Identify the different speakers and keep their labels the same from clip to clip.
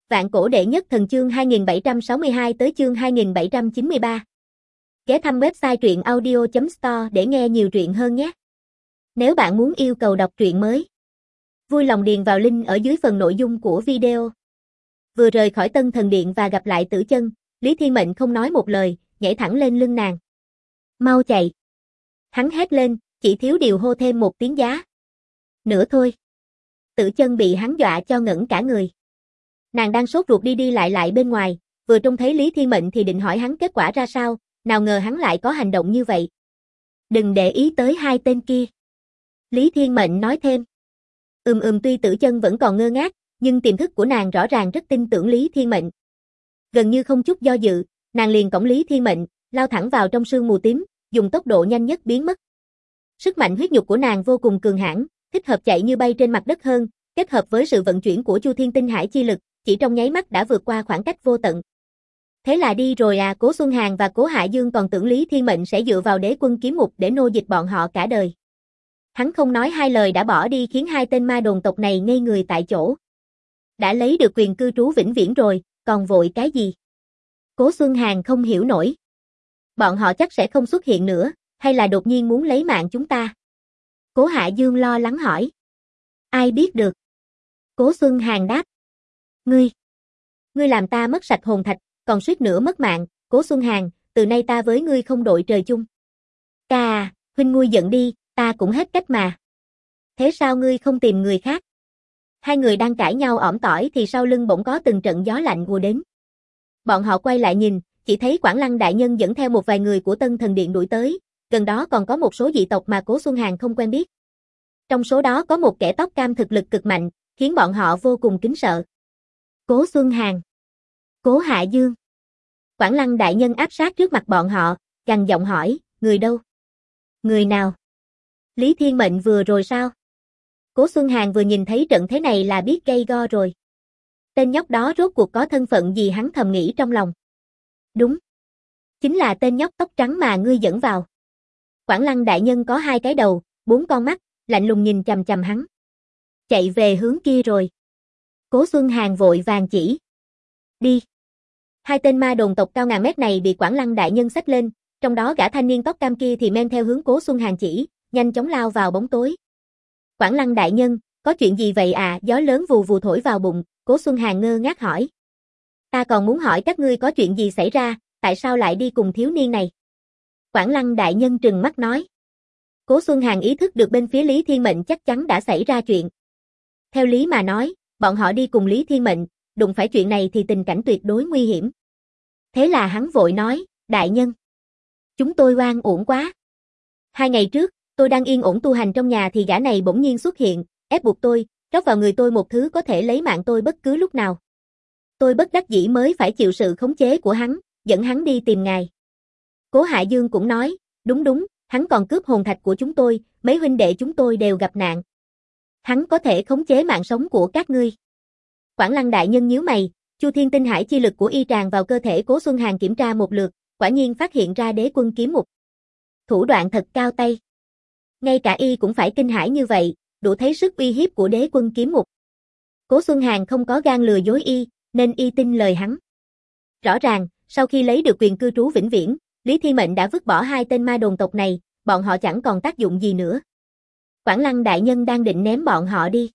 Speaker 1: Vạn cổ đệ nhất thần chương 2762 tới chương 2793. Ghé thăm website truyện audio.store để nghe nhiều truyện hơn nhé. Nếu bạn muốn yêu cầu đọc truyện mới, vui lòng điền vào link ở dưới phần nội dung của video. Vừa rời khỏi Tân Thần Điện và gặp lại Tử Chân, Lý Thiên Mệnh không nói một lời, nhảy thẳng lên lưng nàng. Mau chạy! Hắn hét lên, chỉ thiếu điều hô thêm một tiếng giá. Nữa thôi. Tử Chân bị hắn dọa cho ngẩn cả người. Nàng đang sốt ruột đi lại bên ngoài, vừa trông thấy Lý Thiên Mệnh thì định hỏi hắn kết quả ra sao, nào ngờ hắn lại có hành động như vậy. Đừng để ý tới hai tên kia. Lý Thiên Mệnh nói thêm. Tuy Tử Chân vẫn còn ngơ ngác, nhưng tiềm thức của nàng rõ ràng rất tin tưởng Lý Thiên Mệnh. Gần như không chút do dự, nàng liền cõng Lý Thiên Mệnh, lao thẳng vào trong sương mù tím, dùng tốc độ nhanh nhất biến mất. Sức mạnh huyết nhục của nàng vô cùng cường hãn, thích hợp chạy như bay trên mặt đất hơn, kết hợp với sự vận chuyển của Chu Thiên Tinh Hải chi lực, chỉ trong nháy mắt đã vượt qua khoảng cách vô tận. Thế là đi rồi à? Cố Xuân Hàn và Cố Hạ Dương còn tưởng Lý Thiên Mệnh sẽ dựa vào Đế Quân Kiếm Ngục để nô dịch bọn họ cả đời. Hắn không nói hai lời đã bỏ đi khiến hai tên ma đồn tộc này ngây người tại chỗ. Đã lấy được quyền cư trú vĩnh viễn rồi, còn vội cái gì? Cố Xuân Hàn không hiểu nổi. Bọn họ chắc sẽ không xuất hiện nữa, hay là đột nhiên muốn lấy mạng chúng ta? Cố Hạ Dương lo lắng hỏi. Ai biết được? Cố Xuân Hàn đáp. Ngươi làm ta mất sạch hồn thạch, còn suýt nữa mất mạng. Cố Xuân Hàn, từ nay ta với ngươi không đội trời chung. Ca à, huynh nguôi giận đi, ta cũng hết cách mà. Thế sao ngươi không tìm người khác? Hai người đang cãi nhau ỏm tỏi thì sau lưng bỗng có từng trận gió lạnh ùa đến. Bọn họ quay lại nhìn, chỉ thấy Quảng Lăng đại nhân dẫn theo một vài người của Tân Thần Điện đuổi tới, gần đó còn có một số dị tộc mà Cố Xuân Hàn không quen biết. Trong số đó có một kẻ tóc cam thực lực cực mạnh, khiến bọn họ vô cùng kính sợ. Cố Xuân Hàn, Cố Hạ Dương. Quảng Lăng đại nhân áp sát trước mặt bọn họ, gằn giọng hỏi, người đâu? Người nào? Lý Thiên Mệnh vừa rồi sao? Cố Xuân Hàn vừa nhìn thấy trận thế này là biết gây go rồi. Tên nhóc đó rốt cuộc có thân phận gì hắn thầm nghĩ trong lòng. Đúng. Chính là tên nhóc tóc trắng mà ngươi dẫn vào. Quảng Lăng đại nhân có hai cái đầu, bốn con mắt, lạnh lùng nhìn chằm chằm hắn. Chạy về hướng kia rồi. Cố Xuân Hàn vội vàng chỉ. Đi. Hai tên ma đồn tộc cao ngàn mét này bị Quảng Lăng đại nhân xách lên, trong đó gã thanh niên tóc cam kia thì men theo hướng Cố Xuân Hàn chỉ, nhanh chóng lao vào bóng tối. Quảng Lăng đại nhân, có chuyện gì vậy à? Gió lớn vù vù thổi vào bụng, Cố Xuân Hàn ngơ ngác hỏi. Ta còn muốn hỏi các ngươi có chuyện gì xảy ra, tại sao lại đi cùng thiếu niên này? Quảng Lăng đại nhân trừng mắt nói. Cố Xuân Hàn ý thức được bên phía Lý Thiên Mệnh chắc chắn đã xảy ra chuyện. Theo lý mà nói, bọn họ đi cùng Lý Thiên Mệnh, đụng phải chuyện này thì tình cảnh tuyệt đối nguy hiểm. Thế là hắn vội nói, đại nhân, chúng tôi oan uổng quá. 2 ngày trước, tôi đang yên ổn tu hành trong nhà thì gã này bỗng nhiên xuất hiện, ép buộc tôi, rót vào người tôi một thứ có thể lấy mạng tôi bất cứ lúc nào. Tôi bất đắc dĩ mới phải chịu sự khống chế của hắn, dẫn hắn đi tìm ngài. Cố Hạ Dương cũng nói, đúng, hắn còn cướp hồn thạch của chúng tôi, mấy huynh đệ chúng tôi đều gặp nạn. Hắn có thể khống chế mạng sống của các ngươi. Quảng Lăng đại nhân nhíu mày, Chu Thiên Tinh Hải chi lực của y tràn vào cơ thể Cố Xuân Hàn kiểm tra một lượt, quả nhiên phát hiện ra Đế Quân Kiếm Ngục. Thủ đoạn thật cao tay. Ngay cả y cũng phải kinh hãi như vậy, đủ thấy sức uy hiếp của Đế Quân Kiếm Ngục. Cố Xuân Hàn không có gan lừa dối y, nên y tin lời hắn. Rõ ràng, sau khi lấy được quyền cư trú vĩnh viễn, Lý Thiên Mệnh đã vứt bỏ hai tên ma đồn tộc này, bọn họ chẳng còn tác dụng gì nữa. Quảng Lăng đại nhân đang định ném bọn họ đi.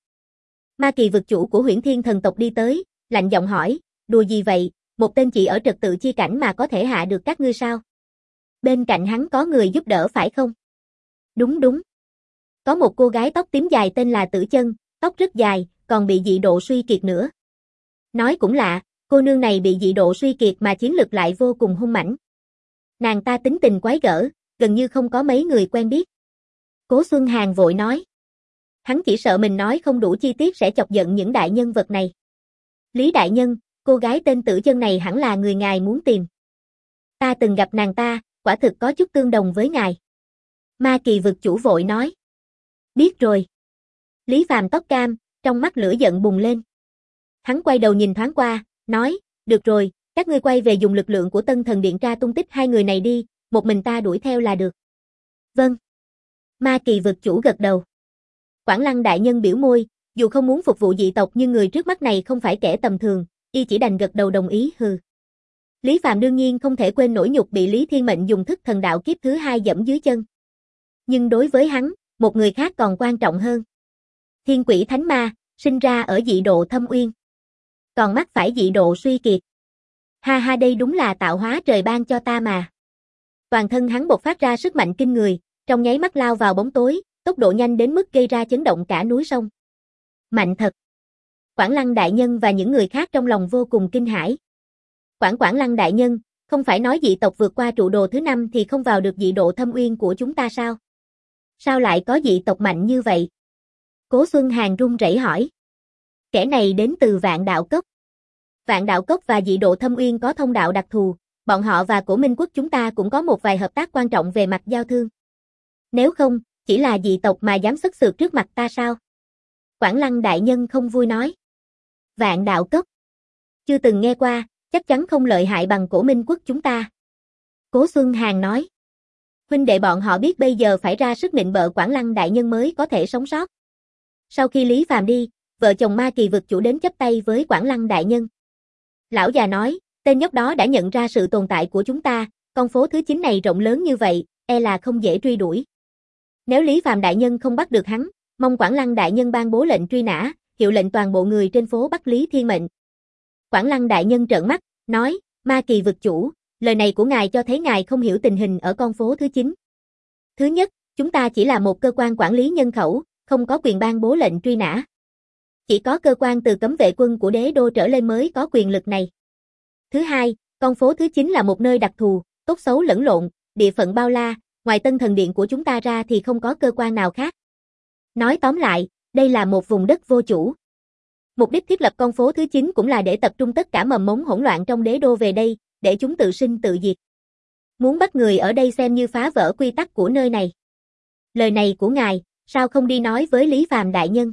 Speaker 1: Ma Kỳ vực chủ của Huyễn Thiên thần tộc đi tới, lạnh giọng hỏi, đùa gì vậy, một tên chỉ ở trật tự chi cảnh mà có thể hạ được các ngươi sao? Bên cạnh hắn có người giúp đỡ phải không? Đúng. Có một cô gái tóc tím dài tên là Tử Chân, tóc rất dài, còn bị dị độ suy kiệt nữa. Nói cũng lạ, cô nương này bị dị độ suy kiệt mà chiến lực lại vô cùng hung mãnh. Nàng ta tính tình quái gở, gần như không có mấy người quen biết. Cố Xuân Hàn vội nói. Hắn chỉ sợ mình nói không đủ chi tiết sẽ chọc giận những đại nhân vật này. Lý đại nhân, cô gái tên Tử Chân này hẳn là người ngài muốn tìm. Ta từng gặp nàng ta, quả thực có chút tương đồng với ngài. Ma Kỳ vực chủ vội nói. Biết rồi. Lý Phàm tóc cam, trong mắt lửa giận bùng lên. Hắn quay đầu nhìn thoáng qua, nói, được rồi, các ngươi quay về dùng lực lượng của Tân Thần Điện tra tung tích hai người này đi, một mình ta đuổi theo là được. Vâng. Ma Kỳ vực chủ gật đầu. Quảng Lăng đại nhân biểu môi, dù không muốn phục vụ dị tộc nhưng người trước mắt này không phải kẻ tầm thường, y chỉ đành gật đầu đồng ý hừ. Lý Phàm đương nhiên không thể quên nỗi nhục bị Lý Thiên Mệnh dùng thức thần đạo kiếp thứ hai dẫm dưới chân. Nhưng đối với hắn, một người khác còn quan trọng hơn. Thiên Quỷ Thánh Ma, sinh ra ở dị độ Thâm Uyên. Còn mắc phải dị độ suy kiệt. Ha ha, đây đúng là tạo hóa trời ban cho ta mà. Toàn thân hắn bộc phát ra sức mạnh kinh người, trong nháy mắt lao vào bóng tối, tốc độ nhanh đến mức gây ra chấn động cả núi sông. Mạnh thật. Quảng Lăng đại nhân và những người khác trong lòng vô cùng kinh hãi. Quảng Lăng đại nhân, không phải nói dị tộc vượt qua trụ đồ thứ 5 thì không vào được dị độ Thâm Uyên của chúng ta sao? Sao lại có dị tộc mạnh như vậy? Cố Xuân Hàn run rẩy hỏi. Kẻ này đến từ Vạn Đạo Cốc. Vạn Đạo Cốc và dị độ Thâm Uyên có thông đạo đặc thù, bọn họ và Cổ Minh Quốc chúng ta cũng có một vài hợp tác quan trọng về mặt giao thương. Nếu không, chỉ là dị tộc mà dám xất xược trước mặt ta sao? Quảng Lăng đại nhân không vui nói. Vạn Đạo Cốc. Chưa từng nghe qua, chắc chắn không lợi hại bằng Cổ Minh Quốc chúng ta. Cố Xuân Hàn nói. Huynh đệ bọn họ biết bây giờ phải ra sức nịnh bợ Quảng Lăng đại nhân mới có thể sống sót. Sau khi Lý Phàm đi, vợ chồng Ma Kỳ vực chủ đến chấp tay với Quảng Lăng đại nhân. Lão già nói, tên nhóc đó đã nhận ra sự tồn tại của chúng ta, con phố thứ 9 này rộng lớn như vậy, e là không dễ truy đuổi. Nếu Lý Phàm đại nhân không bắt được hắn, mong Quảng Lăng đại nhân ban bố lệnh truy nã, hiệu lệnh toàn bộ người trên phố bắt Lý Thiên Mệnh. Quảng Lăng đại nhân trợn mắt, nói, Ma Kỳ vực chủ, lời này của ngài cho thấy ngài không hiểu tình hình ở con phố thứ 9. Thứ nhất, chúng ta chỉ là một cơ quan quản lý nhân khẩu, không có quyền ban bố lệnh truy nã. Chỉ có cơ quan từ cấm vệ quân của đế đô trở lên mới có quyền lực này. Thứ hai, con phố thứ 9 là một nơi đặc thù, tốt xấu lẫn lộn, địa phận bao la, ngoài Tân Thần Điện của chúng ta ra thì không có cơ quan nào khác. Nói tóm lại, đây là một vùng đất vô chủ. Mục đích thiết lập con phố thứ 9 cũng là để tập trung tất cả mầm mống hỗn loạn trong đế đô về đây, để chúng tự sinh tự diệt. Muốn bắt người ở đây xem như phá vỡ quy tắc của nơi này. Lời này của ngài, sao không đi nói với Lý Phàm đại nhân?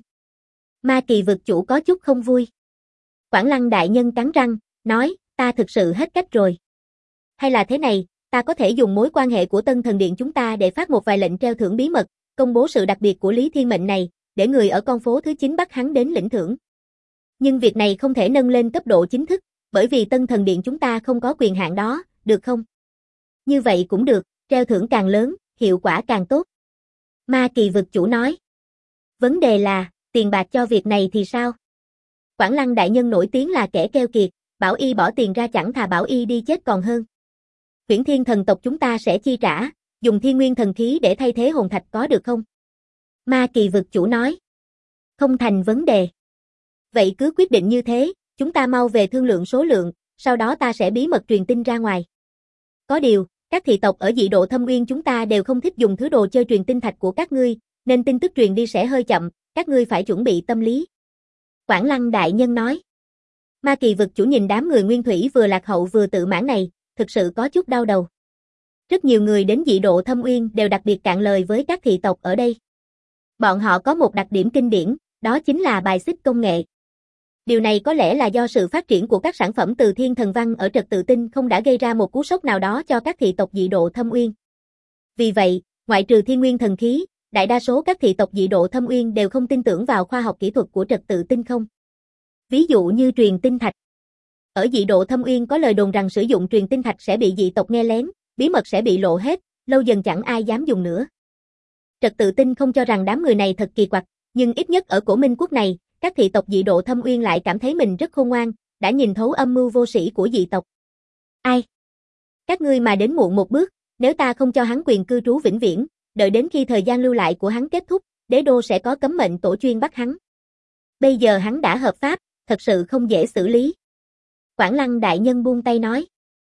Speaker 1: Ma Kỳ vực chủ có chút không vui. Quảng Lăng đại nhân cắn răng, nói, ta thực sự hết cách rồi. Hay là thế này, ta có thể dùng mối quan hệ của Tân Thần Điện chúng ta để phát một vài lệnh treo thưởng bí mật, công bố sự đặc biệt của Lý Thiên Mệnh này, để người ở con phố thứ 9 bắt hắn đến lĩnh thưởng. Nhưng việc này không thể nâng lên cấp độ chính thức, bởi vì Tân Thần Điện chúng ta không có quyền hạn đó, được không? Như vậy cũng được, treo thưởng càng lớn, hiệu quả càng tốt. Ma Kỳ vực chủ nói. Vấn đề là, tiền bạc cho việc này thì sao? Quảng Lăng đại nhân nổi tiếng là kẻ keo kiệt, bảo y bỏ tiền ra chẳng thà bảo y đi chết còn hơn. Huyễn Thiên thần tộc chúng ta sẽ chi trả, dùng thiên nguyên thần khí để thay thế hồn thạch có được không? Ma Kỳ vực chủ nói. Không thành vấn đề. Vậy cứ quyết định như thế, chúng ta mau về thương lượng số lượng, sau đó ta sẽ bí mật truyền tin ra ngoài. Có điều, các thị tộc ở dị độ Thâm Uyên chúng ta đều không thích dùng thứ đồ chơi truyền tin thạch của các ngươi, nên tin tức truyền đi sẽ hơi chậm, các ngươi phải chuẩn bị tâm lý. Quảng Lăng đại nhân nói. Ma Kỳ vực chủ nhìn đám người nguyên thủy vừa lạc hậu vừa tự mãn này, thực sự có chút đau đầu. Rất nhiều người đến dị độ Thâm Uyên đều đặc biệt cạn lời với các thị tộc ở đây. Bọn họ có một đặc điểm kinh điển, đó chính là bài xích công nghệ. Điều này có lẽ là do sự phát triển của các sản phẩm từ thiên thần văn ở trật tự tinh không đã gây ra một cú sốc nào đó cho các thị tộc dị độ Thâm Uyên. Vì vậy, ngoại trừ thiên nguyên thần khí, đại đa số các thị tộc dị độ Thâm Uyên đều không tin tưởng vào khoa học kỹ thuật của trật tự tinh không. Ví dụ như truyền tinh thạch. Ở dị độ Thâm Uyên có lời đồn rằng sử dụng truyền tinh thạch sẽ bị dị tộc nghe lén, bí mật sẽ bị lộ hết, lâu dần chẳng ai dám dùng nữa. Trật tự tinh không cho rằng đám người này thật kỳ quặc, nhưng ít nhất ở Cổ Minh Quốc này, các thị tộc dị độ Thâm Uyên lại cảm thấy mình rất khôn ngoan, đã nhìn thấu âm mưu vô sĩ của dị tộc. Ai? Các ngươi mà đến muộn một bước, nếu ta không cho hắn quyền cư trú vĩnh viễn, đợi đến khi thời gian lưu lại của hắn kết thúc, đế đô sẽ có cấm mệnh tổ chuyên bắt hắn. Bây giờ hắn đã hợp pháp, thật sự không dễ xử lý. Quảng Lăng đại nhân buông tay nói.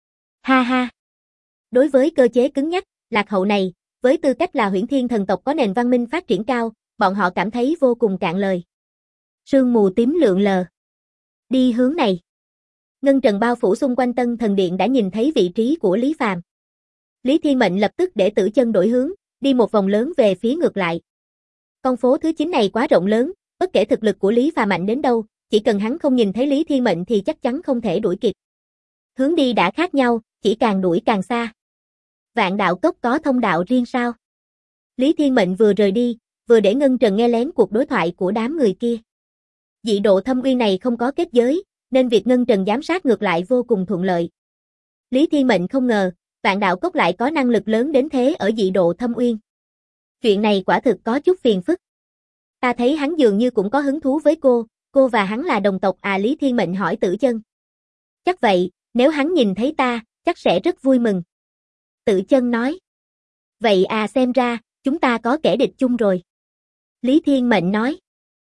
Speaker 1: Ha ha. Đối với cơ chế cứng nhắc, lạc hậu này, với tư cách là Huyễn Thiên thần tộc có nền văn minh phát triển cao, bọn họ cảm thấy vô cùng cạn lời. Sương mù tím lượn lờ. Đi hướng này. Ngân trần bao phủ xung quanh Tân Thần Điện đã nhìn thấy vị trí của Lý Phàm. Lý Thiên Mệnh lập tức để tử chân đổi hướng, đi một vòng lớn về phía ngược lại. Con phố thứ 9 này quá rộng lớn, bất kể thực lực của Lý Phàm mạnh đến đâu, chỉ cần hắn không nhìn thấy Lý Thiên Mệnh thì chắc chắn không thể đuổi kịp. Hướng đi đã khác nhau, chỉ càng đuổi càng xa. Vạn Đạo Cốc có thông đạo riêng sao? Lý Thiên Mệnh vừa rời đi, vừa để Ngân Trần nghe lén cuộc đối thoại của đám người kia. Dị độ Thâm Uyên này không có kết giới, nên việc ngân trần giám sát ngược lại vô cùng thuận lợi. Lý Thiên Mệnh không ngờ, Vạn Đạo Cốc lại có năng lực lớn đến thế ở dị độ Thâm Uyên. Chuyện này quả thực có chút phiền phức. Ta thấy hắn dường như cũng có hứng thú với cô và hắn là đồng tộc à? Lý Thiên Mệnh hỏi Tử Chân. Chắc vậy, nếu hắn nhìn thấy ta, chắc sẽ rất vui mừng. Tử Chân nói. Vậy à, xem ra, chúng ta có kẻ địch chung rồi. Lý Thiên Mệnh nói.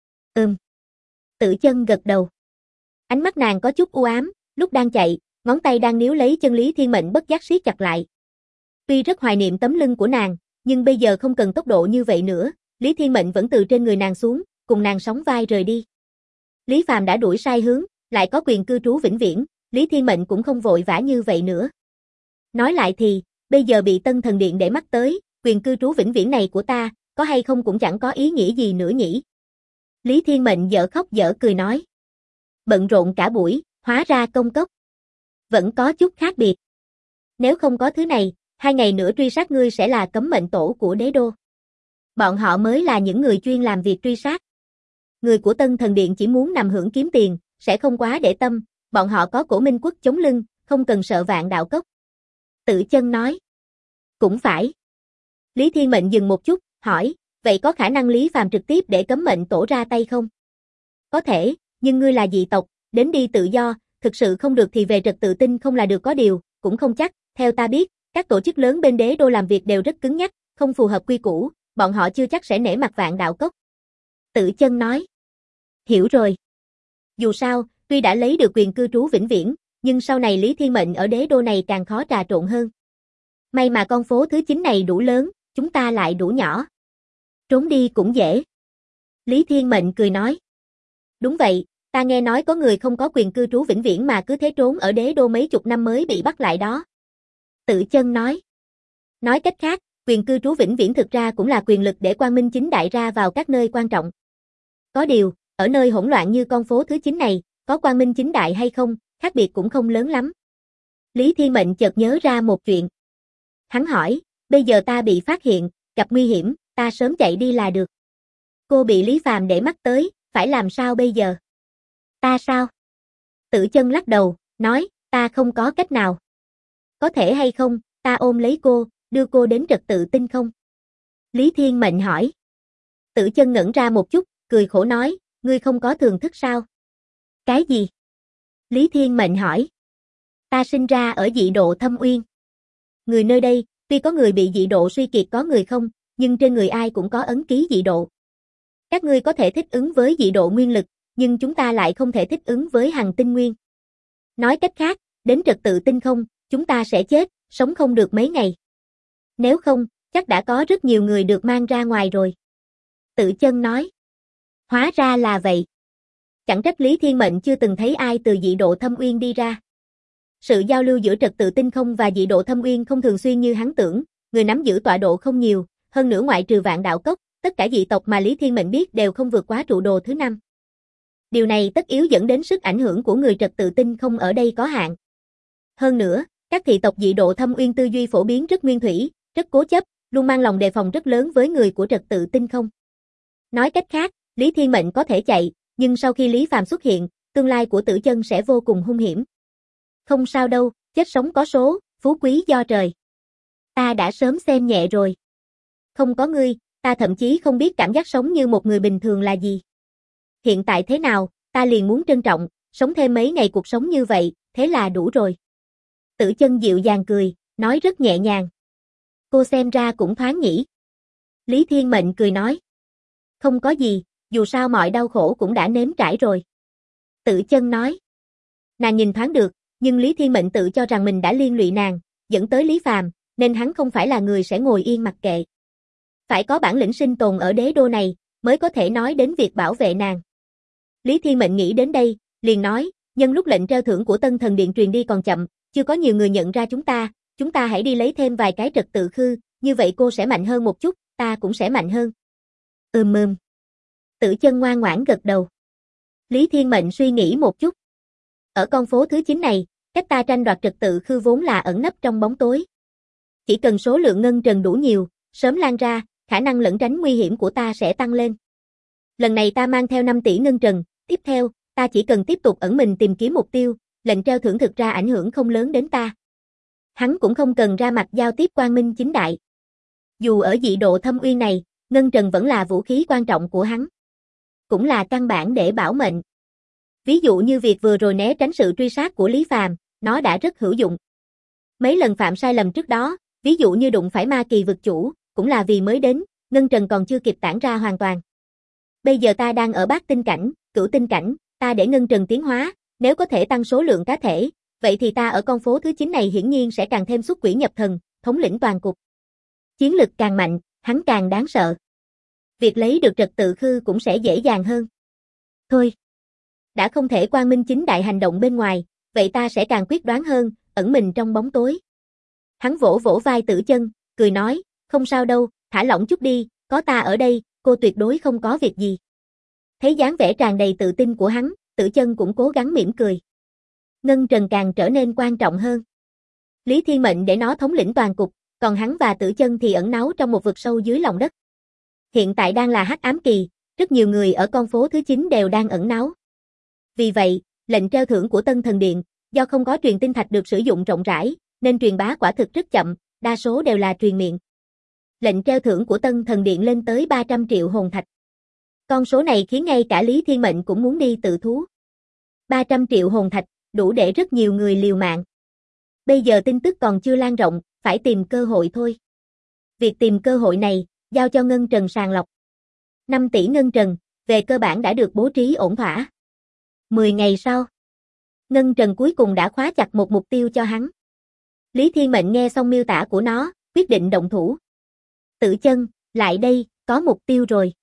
Speaker 1: Tử Chân gật đầu. Ánh mắt nàng có chút u ám, lúc đang chạy, ngón tay đang níu lấy chân Lý Thiên Mệnh bất giác siết chặt lại. Tuy rất hoài niệm tấm lưng của nàng, nhưng bây giờ không cần tốc độ như vậy nữa, Lý Thiên Mệnh vẫn từ trên người nàng xuống, cùng nàng sóng vai rời đi. Lý Phàm đã đuổi sai hướng, lại có quyền cư trú vĩnh viễn, Lý Thiên Mệnh cũng không vội vã như vậy nữa. Nói lại thì, bây giờ bị Tân Thần Điện để mắt tới, quyền cư trú vĩnh viễn này của ta, có hay không cũng chẳng có ý nghĩa gì nữa nhỉ. Lý Thiên Mệnh dở khóc dở cười nói. Bận rộn cả buổi, hóa ra công cốc vẫn có chút khác biệt. Nếu không có thứ này, 2 ngày nữa truy sát ngươi sẽ là cấm mệnh tổ của đế đô. Bọn họ mới là những người chuyên làm việc truy sát. Người của Tân Thần Điện chỉ muốn nằm hưởng kiếm tiền, sẽ không quá để tâm, bọn họ có Cổ Minh Quốc chống lưng, không cần sợ Vạn Đạo Cốc. Tử Chân nói. Cũng phải. Lý Thiên Mệnh dừng một chút, hỏi, vậy có khả năng Lý Phàm trực tiếp để cấm mệnh tổ ra tay không? Có thể, nhưng ngươi là dị tộc, đến đi tự do, thực sự không được thì về Trật Tự Tinh không là được, có điều, cũng không chắc, theo ta biết, các tổ chức lớn bên đế đô làm việc đều rất cứng nhắc, không phù hợp quy củ, bọn họ chưa chắc sẽ nể mặt Vạn Đạo Cốc. Tử Chân nói. Hiểu rồi. Dù sao, tuy đã lấy được quyền cư trú vĩnh viễn, nhưng sau này Lý Thiên Mệnh ở đế đô này càng khó trà trộn hơn. May mà con phố thứ 9 này đủ lớn, chúng ta lại đủ nhỏ. Trốn đi cũng dễ. Lý Thiên Mệnh cười nói. Đúng vậy, ta nghe nói có người không có quyền cư trú vĩnh viễn mà cứ thế trốn ở đế đô mấy chục năm mới bị bắt lại đó. Tử Chân nói. Nói cách khác, quyền cư trú vĩnh viễn thực ra cũng là quyền lực để quang minh chính đại ra vào các nơi quan trọng. Có điều, ở nơi hỗn loạn như con phố thứ 9 này, có quang minh chính đại hay không, khác biệt cũng không lớn lắm. Lý Thiên Mệnh chợt nhớ ra một chuyện. Hắn hỏi, bây giờ ta bị phát hiện, gặp nguy hiểm, ta sớm chạy đi là được. Cô bị Lý Phàm để mắt tới, phải làm sao bây giờ? Ta sao? Tử Chân lắc đầu, nói, ta không có cách nào. Có thể hay không, ta ôm lấy cô, đưa cô đến Trật Tự Tinh không? Lý Thiên Mệnh hỏi. Tử Chân ngẩn ra một chút, cười khổ nói, ngươi không có thường thức sao? Cái gì? Lý Thiên Mệnh hỏi. Ta sinh ra ở dị độ Thâm Uyên. Người nơi đây, tuy có người bị dị độ suy kiệt có người không, nhưng trên người ai cũng có ấn ký dị độ. Các ngươi có thể thích ứng với dị độ nguyên lực, nhưng chúng ta lại không thể thích ứng với hằng tinh nguyên. Nói cách khác, đến Trật Tự Tinh không, chúng ta sẽ chết, sống không được mấy ngày. Nếu không, chắc đã có rất nhiều người được mang ra ngoài rồi. Tử Chân nói. Hóa ra là vậy. Chẳng trách Lý Thiên Mệnh chưa từng thấy ai từ dị độ Thâm Uyên đi ra. Sự giao lưu giữa Trật Tự Tinh không và dị độ Thâm Uyên không thường xuyên như hắn tưởng, người nắm giữ tọa độ không nhiều, hơn nữa ngoại trừ Vạn Đạo Cốc, tất cả dị tộc mà Lý Thiên Mệnh biết đều không vượt quá trụ đồ thứ 5. Điều này tất yếu dẫn đến sức ảnh hưởng của người Trật Tự Tinh không ở đây có hạn. Hơn nữa, các thị tộc dị độ Thâm Uyên tư duy phổ biến rất nguyên thủy, rất cố chấp, luôn mang lòng đề phòng rất lớn với người của Trật Tự Tinh không. Nói cách khác, Lý Thiên Mệnh có thể chạy, nhưng sau khi Lý Phàm xuất hiện, tương lai của Tử Chân sẽ vô cùng hung hiểm. Không sao đâu, chết sống có số, phú quý do trời. Ta đã sớm xem nhẹ rồi. Không có ngươi, ta thậm chí không biết cảm giác sống như một người bình thường là gì. Hiện tại thế nào, ta liền muốn trân trọng, sống thêm mấy ngày cuộc sống như vậy, thế là đủ rồi. Tử Chân dịu dàng cười, nói rất nhẹ nhàng. Cô xem ra cũng thoáng nhỉ. Lý Thiên Mệnh cười nói. Không có gì, dù sao mọi đau khổ cũng đã nếm trải rồi. Tử Chân nói. Nàng nhìn thoáng được, nhưng Lý Thiên Mệnh tự cho rằng mình đã liên lụy nàng, dẫn tới Lý Phàm, nên hắn không phải là người sẽ ngồi yên mặc kệ. Phải có bản lĩnh sinh tồn ở đế đô này, mới có thể nói đến việc bảo vệ nàng. Lý Thiên Mệnh nghĩ đến đây, liền nói, nhân lúc lệnh treo thưởng của Tân Thần Điện truyền đi còn chậm, chưa có nhiều người nhận ra chúng ta hãy đi lấy thêm vài cái trật tự khư, như vậy cô sẽ mạnh hơn một chút, ta cũng sẽ mạnh hơn. Tử Chân ngoan ngoãn gật đầu. Lý Thiên Mệnh suy nghĩ một chút. Ở con phố thứ 9 này, cách ta tranh đoạt trật tự khư vốn là ẩn nấp trong bóng tối. Chỉ cần số lượng ngân trần đủ nhiều, sớm lan ra, khả năng lẩn tránh nguy hiểm của ta sẽ tăng lên. Lần này ta mang theo 5 tỷ ngân trần, tiếp theo, ta chỉ cần tiếp tục ẩn mình tìm kiếm mục tiêu, lệnh treo thưởng thực ra ảnh hưởng không lớn đến ta. Hắn cũng không cần ra mặt giao tiếp quang minh chính đại. Dù ở dị độ thâm uyên này, ngân trần vẫn là vũ khí quan trọng của hắn. Cũng là căn bản để bảo mệnh. Ví dụ như việc vừa rồi né tránh sự truy sát của Lý Phàm, nó đã rất hữu dụng. Mấy lần phạm sai lầm trước đó, ví dụ như đụng phải ma kỳ vực chủ, cũng là vì mới đến, ngân trần còn chưa kịp tản ra hoàn toàn. Bây giờ ta đang ở bát tinh cảnh, cửu tinh cảnh, ta để ngân trần tiến hóa, nếu có thể tăng số lượng cá thể, vậy thì ta ở con phố thứ 9 này hiển nhiên sẽ càng thêm xuất quỷ nhập thần, thống lĩnh toàn cục. Chiến lực càng mạnh, hắn càng đáng sợ. Việc lấy được trật tự khư cũng sẽ dễ dàng hơn. Thôi, đã không thể quang minh chính đại hành động bên ngoài, vậy ta sẽ càng quyết đoán hơn, ẩn mình trong bóng tối. Hắn vỗ vỗ vai Tử Chân, cười nói, không sao đâu, thả lỏng chút đi, có ta ở đây, cô tuyệt đối không có việc gì. Thấy dáng vẻ tràn đầy tự tin của hắn, Tử Chân cũng cố gắng mỉm cười. Ngân Trần càng trở nên quan trọng hơn. Lý Thiên mệnh để nó thống lĩnh toàn cục, còn hắn và Tử Chân thì ẩn náu trong một vực sâu dưới lòng đất. Hiện tại đang là hắc ám kỳ, rất nhiều người ở con phố thứ 9 đều đang ẩn náu. Vì vậy, lệnh treo thưởng của Tân Thần Điện, do không có truyền tinh thạch được sử dụng rộng rãi, nên truyền bá quả thực rất chậm, đa số đều là truyền miệng. Lệnh treo thưởng của Tân Thần Điện lên tới 300 triệu hồn thạch. Con số này khiến ngay cả Lý Thiên Mệnh cũng muốn đi tự thú. 300 triệu hồn thạch, đủ để rất nhiều người liều mạng. Bây giờ tin tức còn chưa lan rộng, phải tìm cơ hội thôi. Việc tìm cơ hội này, giao cho Ngân Trần sàng lọc. 5 tỷ Ngân Trần, về cơ bản đã được bố trí ổn thỏa. 10 ngày sau, Ngân Trần cuối cùng đã khóa chặt một mục tiêu cho hắn. Lý Thiên Mệnh nghe xong miêu tả của nó, quyết định động thủ. Tử Chân, lại đây, có mục tiêu rồi.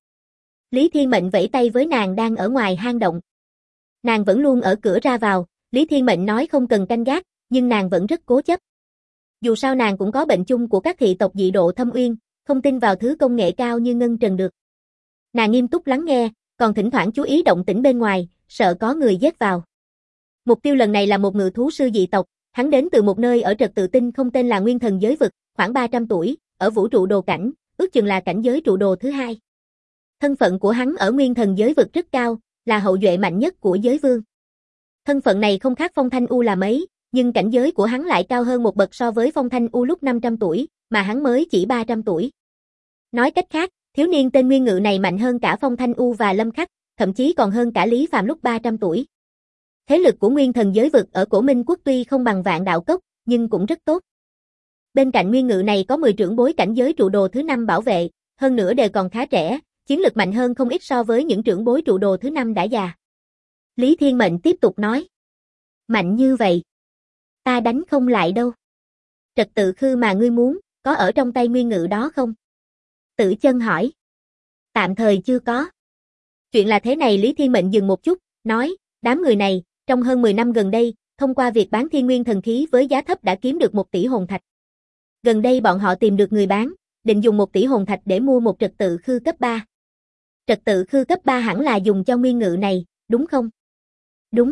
Speaker 1: Lý Thiên Mệnh vẫy tay với nàng đang ở ngoài hang động. Nàng vẫn luôn ở cửa ra vào, Lý Thiên Mệnh nói không cần canh gác, nhưng nàng vẫn rất cố chấp. Dù sao nàng cũng có bệnh chung của các thị tộc dị độ thâm uyên, không tin vào thứ công nghệ cao như Ngân Trần được. Nàng nghiêm túc lắng nghe, còn thỉnh thoảng chú ý động tĩnh bên ngoài, sợ có người giết vào. Mục tiêu lần này là một ngự thú sư dị tộc, hắn đến từ một nơi ở trật tự tinh không tên là Nguyên Thần Giới Vực, khoảng 300 tuổi, ở vũ trụ đồ cảnh, ước chừng là cảnh giới trụ đồ thứ 2. Thân phận của hắn ở Nguyên Thần Giới Vực rất cao, là hậu duệ mạnh nhất của giới vương. Thân phận này không khác Phong Thanh U là mấy, nhưng cảnh giới của hắn lại cao hơn một bậc so với Phong Thanh U lúc 500 tuổi, mà hắn mới chỉ 300 tuổi. Nói cách khác, thiếu niên tên Nguyên Ngự này mạnh hơn cả Phong Thanh U và Lâm Khắc, thậm chí còn hơn cả Lý Phàm lúc 300 tuổi. Thế lực của Nguyên Thần Giới Vực ở Cổ Minh Quốc tuy không bằng Vạn Đạo Cốc, nhưng cũng rất tốt. Bên cạnh Nguyên Ngự này có 10 trưởng bối cảnh giới trụ đồ thứ 5 bảo vệ, hơn nữa đều còn khá trẻ, chiến lực mạnh hơn không ít so với những trưởng bối trụ đồ thứ 5 đã già. Lý Thiên Mệnh tiếp tục nói. Mạnh như vậy, ta đánh không lại đâu. Trật tự khư mà ngươi muốn, có ở trong tay Nguyên Ngự đó không? Tử Chân hỏi. Tạm thời chưa có. Chuyện là thế này, Lý Thiên Mệnh dừng một chút, nói, đám người này, trong hơn 10 năm gần đây, thông qua việc bán thiên nguyên thần khí với giá thấp đã kiếm được 1 tỷ hồn thạch. Gần đây bọn họ tìm được người bán, định dùng 1 tỷ hồn thạch để mua một trật tự khư cấp 3. Trật tự khư cấp 3 hẳn là dùng cho Nguyên Ngự này, đúng không? Đúng.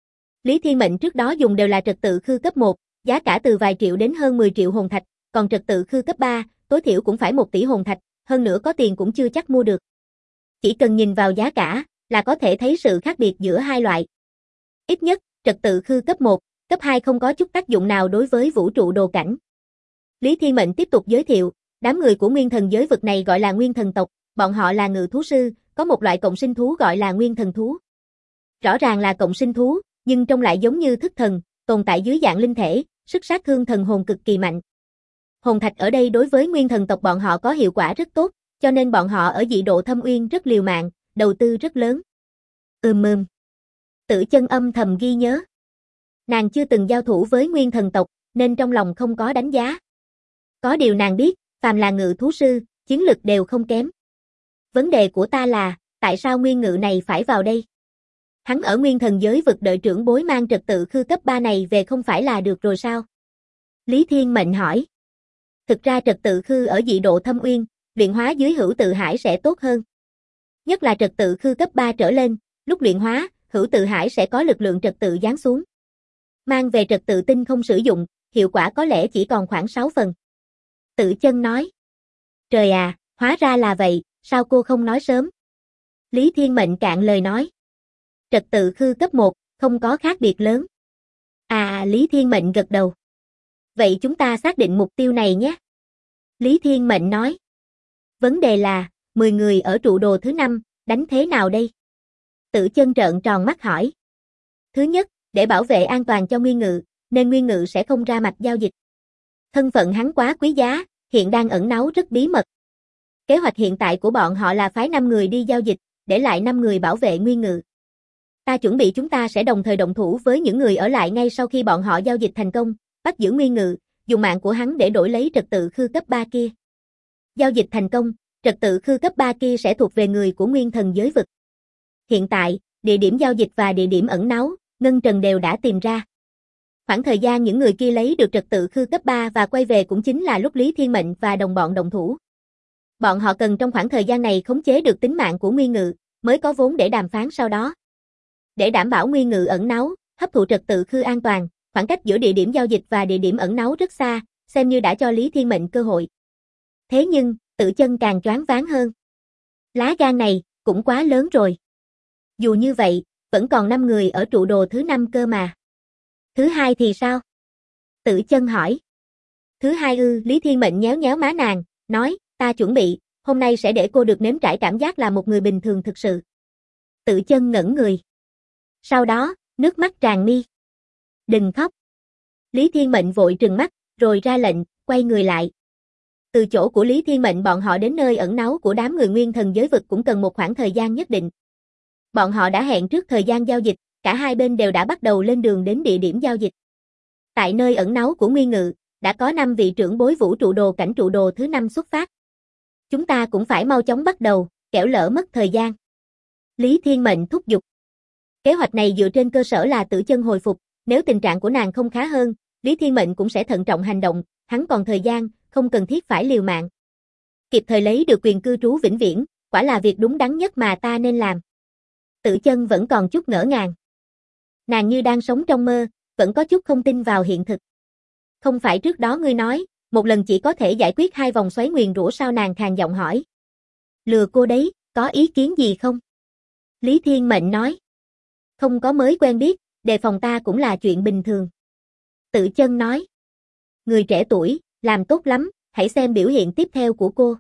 Speaker 1: Lý Thiên Mệnh trước đó dùng đều là trật tự khư cấp 1, giá cả từ vài triệu đến hơn 10 triệu hồn thạch, còn trật tự khư cấp 3, tối thiểu cũng phải 1 tỷ hồn thạch, hơn nữa có tiền cũng chưa chắc mua được. Chỉ cần nhìn vào giá cả, là có thể thấy sự khác biệt giữa hai loại. Ít nhất, trật tự khư cấp 1, cấp 2 không có chút tác dụng nào đối với vũ trụ đồ cảnh. Lý Thiên Mệnh tiếp tục giới thiệu, đám người của Nguyên Thần Giới Vực này gọi là Nguyên Thần tộc, bọn họ là ngự thú sư, có một loại cộng sinh thú gọi là Nguyên Thần thú. Rõ ràng là cộng sinh thú, nhưng trông lại giống như thức thần, tồn tại dưới dạng linh thể, sức sát thương thần hồn cực kỳ mạnh. Hồn thạch ở đây đối với Nguyên Thần tộc bọn họ có hiệu quả rất tốt, cho nên bọn họ ở dị độ thâm uyên rất liều mạng, đầu tư rất lớn. Tử Chân âm thầm ghi nhớ. Nàng chưa từng giao thủ với Nguyên Thần tộc, nên trong lòng không có đánh giá. Có điều nàng biết, phàm là ngự thú sư, chiến lực đều không kém. Vấn đề của ta là, tại sao Nguyên Ngự này phải vào đây? Hắn ở Nguyên Thần Giới Vực đợi trưởng bối mang trật tự khư cấp 3 này về không phải là được rồi sao? Lý Thiên Mệnh hỏi. Thực ra trật tự khư ở dị độ thâm uyên, luyện hóa dưới hữu tự hải sẽ tốt hơn. Nhất là trật tự khư cấp 3 trở lên, lúc luyện hóa, hữu tự hải sẽ có lực lượng trật tự giáng xuống. Mang về trật tự tinh không sử dụng, hiệu quả có lẽ chỉ còn khoảng 6 phần. Tử Chân nói. Trời à, hóa ra là vậy, sao cô không nói sớm? Lý Thiên Mệnh cạn lời nói. Trật tự khư cấp 1, không có khác biệt lớn. Lý Thiên Mệnh gật đầu. Vậy chúng ta xác định mục tiêu này nhé. Lý Thiên Mệnh nói. Vấn đề là, 10 người ở trụ đồ thứ 5, đánh thế nào đây? Tử Chân trợn tròn mắt hỏi. Thứ nhất, để bảo vệ an toàn cho Nguyên Ngự, nên Nguyên Ngự sẽ không ra mặt giao dịch. Thân phận hắn quá quý giá, hiện đang ẩn náu rất bí mật. Kế hoạch hiện tại của bọn họ là phái 5 người đi giao dịch, để lại 5 người bảo vệ Nguyên Ngự. Ta chuẩn bị chúng ta sẽ đồng thời động thủ với những người ở lại ngay sau khi bọn họ giao dịch thành công, bắt giữ Nguyên Ngự, dùng mạng của hắn để đổi lấy trật tự khư cấp 3 kia. Giao dịch thành công, trật tự khư cấp 3 kia sẽ thuộc về người của Nguyên Thần giới vực. Hiện tại, địa điểm giao dịch và địa điểm ẩn náu, Ngân Trần đều đã tìm ra. Khoảng thời gian những người kia lấy được trật tự khư cấp 3 và quay về cũng chính là lúc Lý Thiên Mệnh và đồng bọn động thủ. Bọn họ cần trong khoảng thời gian này khống chế được tính mạng của Nguyên Ngự, mới có vốn để đàm phán sau đó. Để đảm bảo Nguyên Ngự ẩn náu, hấp thụ trật tự khư an toàn, khoảng cách giữa địa điểm giao dịch và địa điểm ẩn náu rất xa, xem như đã cho Lý Thiên Mệnh cơ hội. Thế nhưng, Tử Chân càng choáng váng hơn. Lá gan này, cũng quá lớn rồi. Dù như vậy, vẫn còn 5 người ở trụ đồ thứ 5 cơ mà. Thứ hai thì sao? Tử Chân hỏi. Thứ hai Lý Thiên Mệnh nhéo nhéo má nàng, nói, ta chuẩn bị, hôm nay sẽ để cô được nếm trải cảm giác là một người bình thường thực sự. Tử Chân ngẩn người. Sau đó, nước mắt tràn mi. Đừng khóc. Lý Thiên Mệnh vội trừng mắt, rồi ra lệnh, quay người lại. Từ chỗ của Lý Thiên Mệnh bọn họ đến nơi ẩn náu của đám người Nguyên Thần giới vực cũng cần một khoảng thời gian nhất định. Bọn họ đã hẹn trước thời gian giao dịch, cả hai bên đều đã bắt đầu lên đường đến địa điểm giao dịch. Tại nơi ẩn náu của Nguyên Ngự, đã có 5 vị trưởng bối vũ trụ đồ cảnh trụ đồ thứ 5 xuất phát. Chúng ta cũng phải mau chóng bắt đầu, kẻo lỡ mất thời gian. Lý Thiên Mệnh thúc giục. Kế hoạch này dựa trên cơ sở là Tử Chân hồi phục, nếu tình trạng của nàng không khá hơn, Lý Thiên Mệnh cũng sẽ thận trọng hành động, hắn còn thời gian, không cần thiết phải liều mạng. Kịp thời lấy được quyền cư trú vĩnh viễn, quả là việc đúng đắn nhất mà ta nên làm. Tử Chân vẫn còn chút ngỡ ngàng. Nàng như đang sống trong mơ, vẫn có chút không tin vào hiện thực. Không phải trước đó ngươi nói, một lần chỉ có thể giải quyết 2 vòng xoáy nguyền rủa sao, nàng khàn giọng hỏi. Lừa cô đấy, có ý kiến gì không? Lý Thiên Mệnh nói. Không có, mới quen biết, đề phòng ta cũng là chuyện bình thường. Tử Chân nói. Người trẻ tuổi, làm tốt lắm, hãy xem biểu hiện tiếp theo của cô.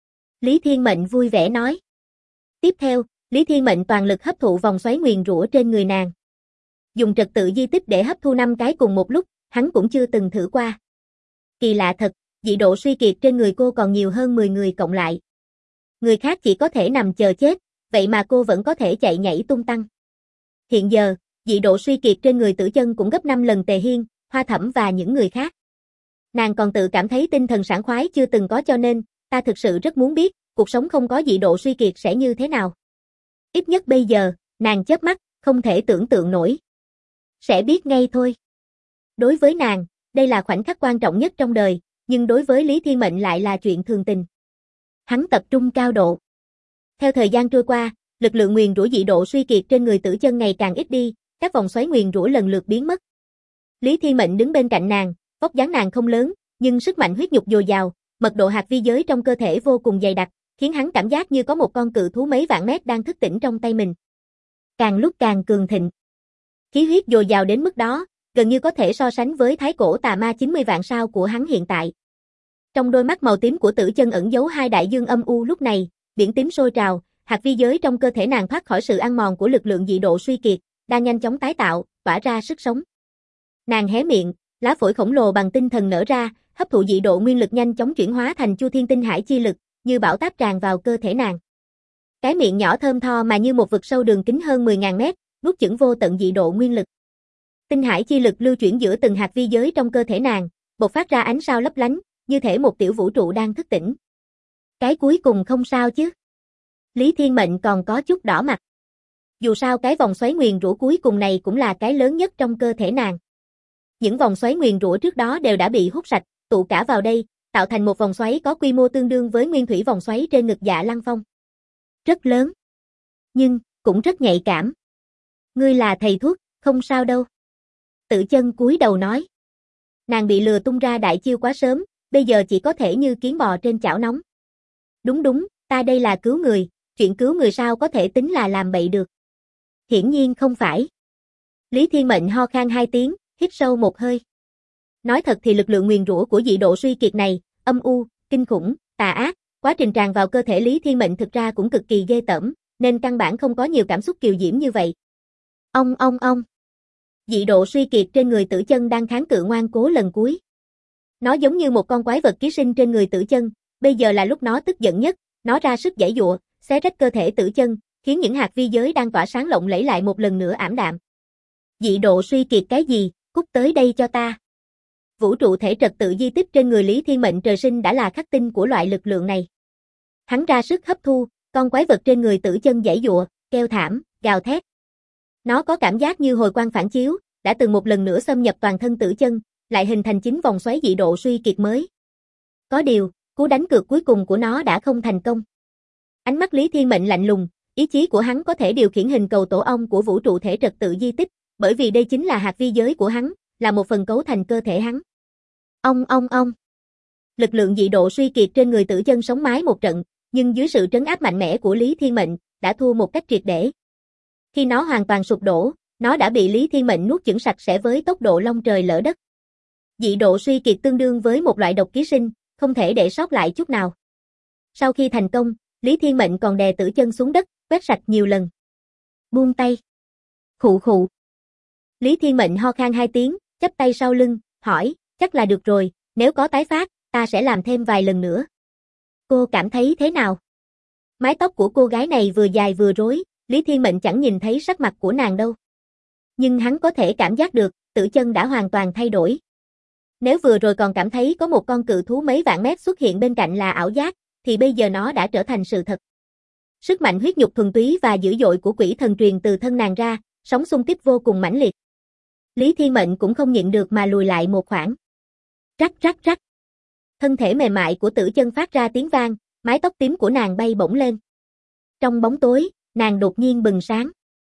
Speaker 1: Lý Thiên Mệnh vui vẻ nói. Tiếp theo, Lý Thiên Mệnh toàn lực hấp thụ vòng xoáy nguyền rủa trên người nàng. Dùng trật tự di tích để hấp thu 5 cái cùng một lúc, hắn cũng chưa từng thử qua. Kỳ lạ thật, dị độ suy kiệt trên người cô còn nhiều hơn 10 người cộng lại. Người khác chỉ có thể nằm chờ chết, vậy mà cô vẫn có thể chạy nhảy tung tăng. Hiện giờ, dị độ suy kiệt trên người Tử Chân cũng gấp 5 lần Tề Hiên, Hoa Thẩm và những người khác. Nàng còn tự cảm thấy tinh thần sảng khoái chưa từng có, cho nên, ta thực sự rất muốn biết, cuộc sống không có dị độ suy kiệt sẽ như thế nào. Ít nhất bây giờ, nàng chớp mắt, không thể tưởng tượng nổi. Sẽ biết ngay thôi. Đối với nàng, đây là khoảnh khắc quan trọng nhất trong đời, nhưng đối với Lý Thiên Mệnh lại là chuyện thường tình. Hắn tập trung cao độ. Theo thời gian trôi qua, lực lượng nguyền rủa dị độ suy kiệt trên người Tử Chân ngày càng ít đi, các vòng xoáy nguyền rủa lần lượt biến mất. Lý Thiên Mệnh đứng bên cạnh nàng, vóc dáng nàng không lớn, nhưng sức mạnh huyết nhục dồi dào, mật độ hạt vi giới trong cơ thể vô cùng dày đặc, khiến hắn cảm giác như có một con cự thú mấy vạn mét đang thức tỉnh trong tay mình. Càng lúc càng cường thịnh. Khí huyết dồi dào đến mức đó, gần như có thể so sánh với thái cổ tà ma 90 vạn sao của hắn hiện tại. Trong đôi mắt màu tím của Tử Chân ẩn giấu 2 đại dương âm u lúc này, biển tím sôi trào, hạt vi giới trong cơ thể nàng thoát khỏi sự ăn mòn của lực lượng dị độ suy kiệt, đang nhanh chóng tái tạo, tỏa ra sức sống. Nàng hé miệng, lá phổi khổng lồ bằng tinh thần nở ra, hấp thụ dị độ nguyên lực nhanh chóng chuyển hóa thành Chu Thiên Tinh Hải chi lực, như bão táp tràn vào cơ thể nàng. Cái miệng nhỏ thơm tho mà như một vực sâu đường kính hơn 10.000 mét, nuốt chửng vô tận dị độ nguyên lực. Tinh hải chi lực lưu chuyển giữa từng hạt vi giới trong cơ thể nàng, bộc phát ra ánh sao lấp lánh, như thể một tiểu vũ trụ đang thức tỉnh. Cái cuối cùng không sao chứ? Lý Thiên Mệnh còn có chút đỏ mặt. Dù sao cái vòng xoáy nguyền rủa cuối cùng này cũng là cái lớn nhất trong cơ thể nàng. Những vòng xoáy nguyền rủa trước đó đều đã bị hút sạch, tụ cả vào đây, tạo thành một vòng xoáy có quy mô tương đương với nguyên thủy vòng xoáy trên ngực Dạ Lăng Phong. Rất lớn, nhưng cũng rất nhạy cảm. Ngươi là thầy thuốc, không sao đâu. Tử Chân cúi đầu nói. Nàng bị lừa tung ra đại chiêu quá sớm, bây giờ chỉ có thể như kiến bò trên chảo nóng. Đúng, ta đây là cứu người, chuyện cứu người sao có thể tính là làm bậy được. Hiển nhiên không phải. Lý Thiên Mệnh ho khan 2 tiếng, hít sâu một hơi. Nói thật thì lực lượng nguyền rủa của dị độ suy kiệt này, âm u, kinh khủng, tà ác, quá trình tràn vào cơ thể Lý Thiên Mệnh thực ra cũng cực kỳ ghê tởm, nên căn bản không có nhiều cảm xúc kiều diễm như vậy. Ông. Dị độ suy kiệt trên người Tử Chân đang kháng cự ngoan cố lần cuối. Nó giống như một con quái vật ký sinh trên người Tử Chân, bây giờ là lúc nó tức giận nhất, nó ra sức giãy giụa, xé rách cơ thể Tử Chân, khiến những hạt vi giới đang tỏa sáng lộng lẫy lại một lần nữa ảm đạm. Dị độ suy kiệt cái gì, cút tới đây cho ta. Vũ trụ thể trật tự di tích trên người Lý Thiên Mệnh trời sinh đã là khắc tinh của loại lực lượng này. Hắn ra sức hấp thu, con quái vật trên người Tử Chân giãy giụa, kêu thảm, gào thét. Nó có cảm giác như hồi quang phản chiếu, đã từng một lần nữa xâm nhập toàn thân Tử Chân, lại hình thành 9 vòng xoáy dị độ suy kiệt mới. Có điều, cú đánh cược cuối cùng của nó đã không thành công. Ánh mắt Lý Thiên Mệnh lạnh lùng, ý chí của hắn có thể điều khiển hình cầu tổ ong của vũ trụ thể trật tự di tích, bởi vì đây chính là hạt vi giới của hắn, là một phần cấu thành cơ thể hắn. Ông. Lực lượng dị độ suy kiệt trên người Tử Chân sống mái một trận, nhưng dưới sự trấn áp mạnh mẽ của Lý Thiên Mệnh, đã thua một cách triệt để. Khi nó hoàn toàn sụp đổ, nó đã bị Lý Thiên Mệnh nuốt chửng sạch sẽ với tốc độ long trời lỡ đất. Dị độ suy kiệt tương đương với một loại độc ký sinh, không thể để sót lại chút nào. Sau khi thành công, Lý Thiên Mệnh còn đè Tử Chân xuống đất, quét sạch nhiều lần. Buông tay. Khụ. Lý Thiên Mệnh ho khan 2 tiếng, chắp tay sau lưng, hỏi, chắc là được rồi, nếu có tái phát, ta sẽ làm thêm vài lần nữa. Cô cảm thấy thế nào? Mái tóc của cô gái này vừa dài vừa rối, Lý Thiên Mệnh chẳng nhìn thấy sắc mặt của nàng đâu. Nhưng hắn có thể cảm giác được, Tử Chân đã hoàn toàn thay đổi. Nếu vừa rồi còn cảm thấy có một con cự thú mấy vạn mét xuất hiện bên cạnh là ảo giác, thì bây giờ nó đã trở thành sự thật. Sức mạnh huyết nhục thuần túy và dữ dội của quỷ thần truyền từ thân nàng ra, sóng xung kích vô cùng mãnh liệt. Lý Thiên Mệnh cũng không nhịn được mà lùi lại một khoảng. Rắc. Thân thể mềm mại của Tử Chân phát ra tiếng vang, mái tóc tím của nàng bay bổng lên. Trong bóng tối, nàng đột nhiên bừng sáng.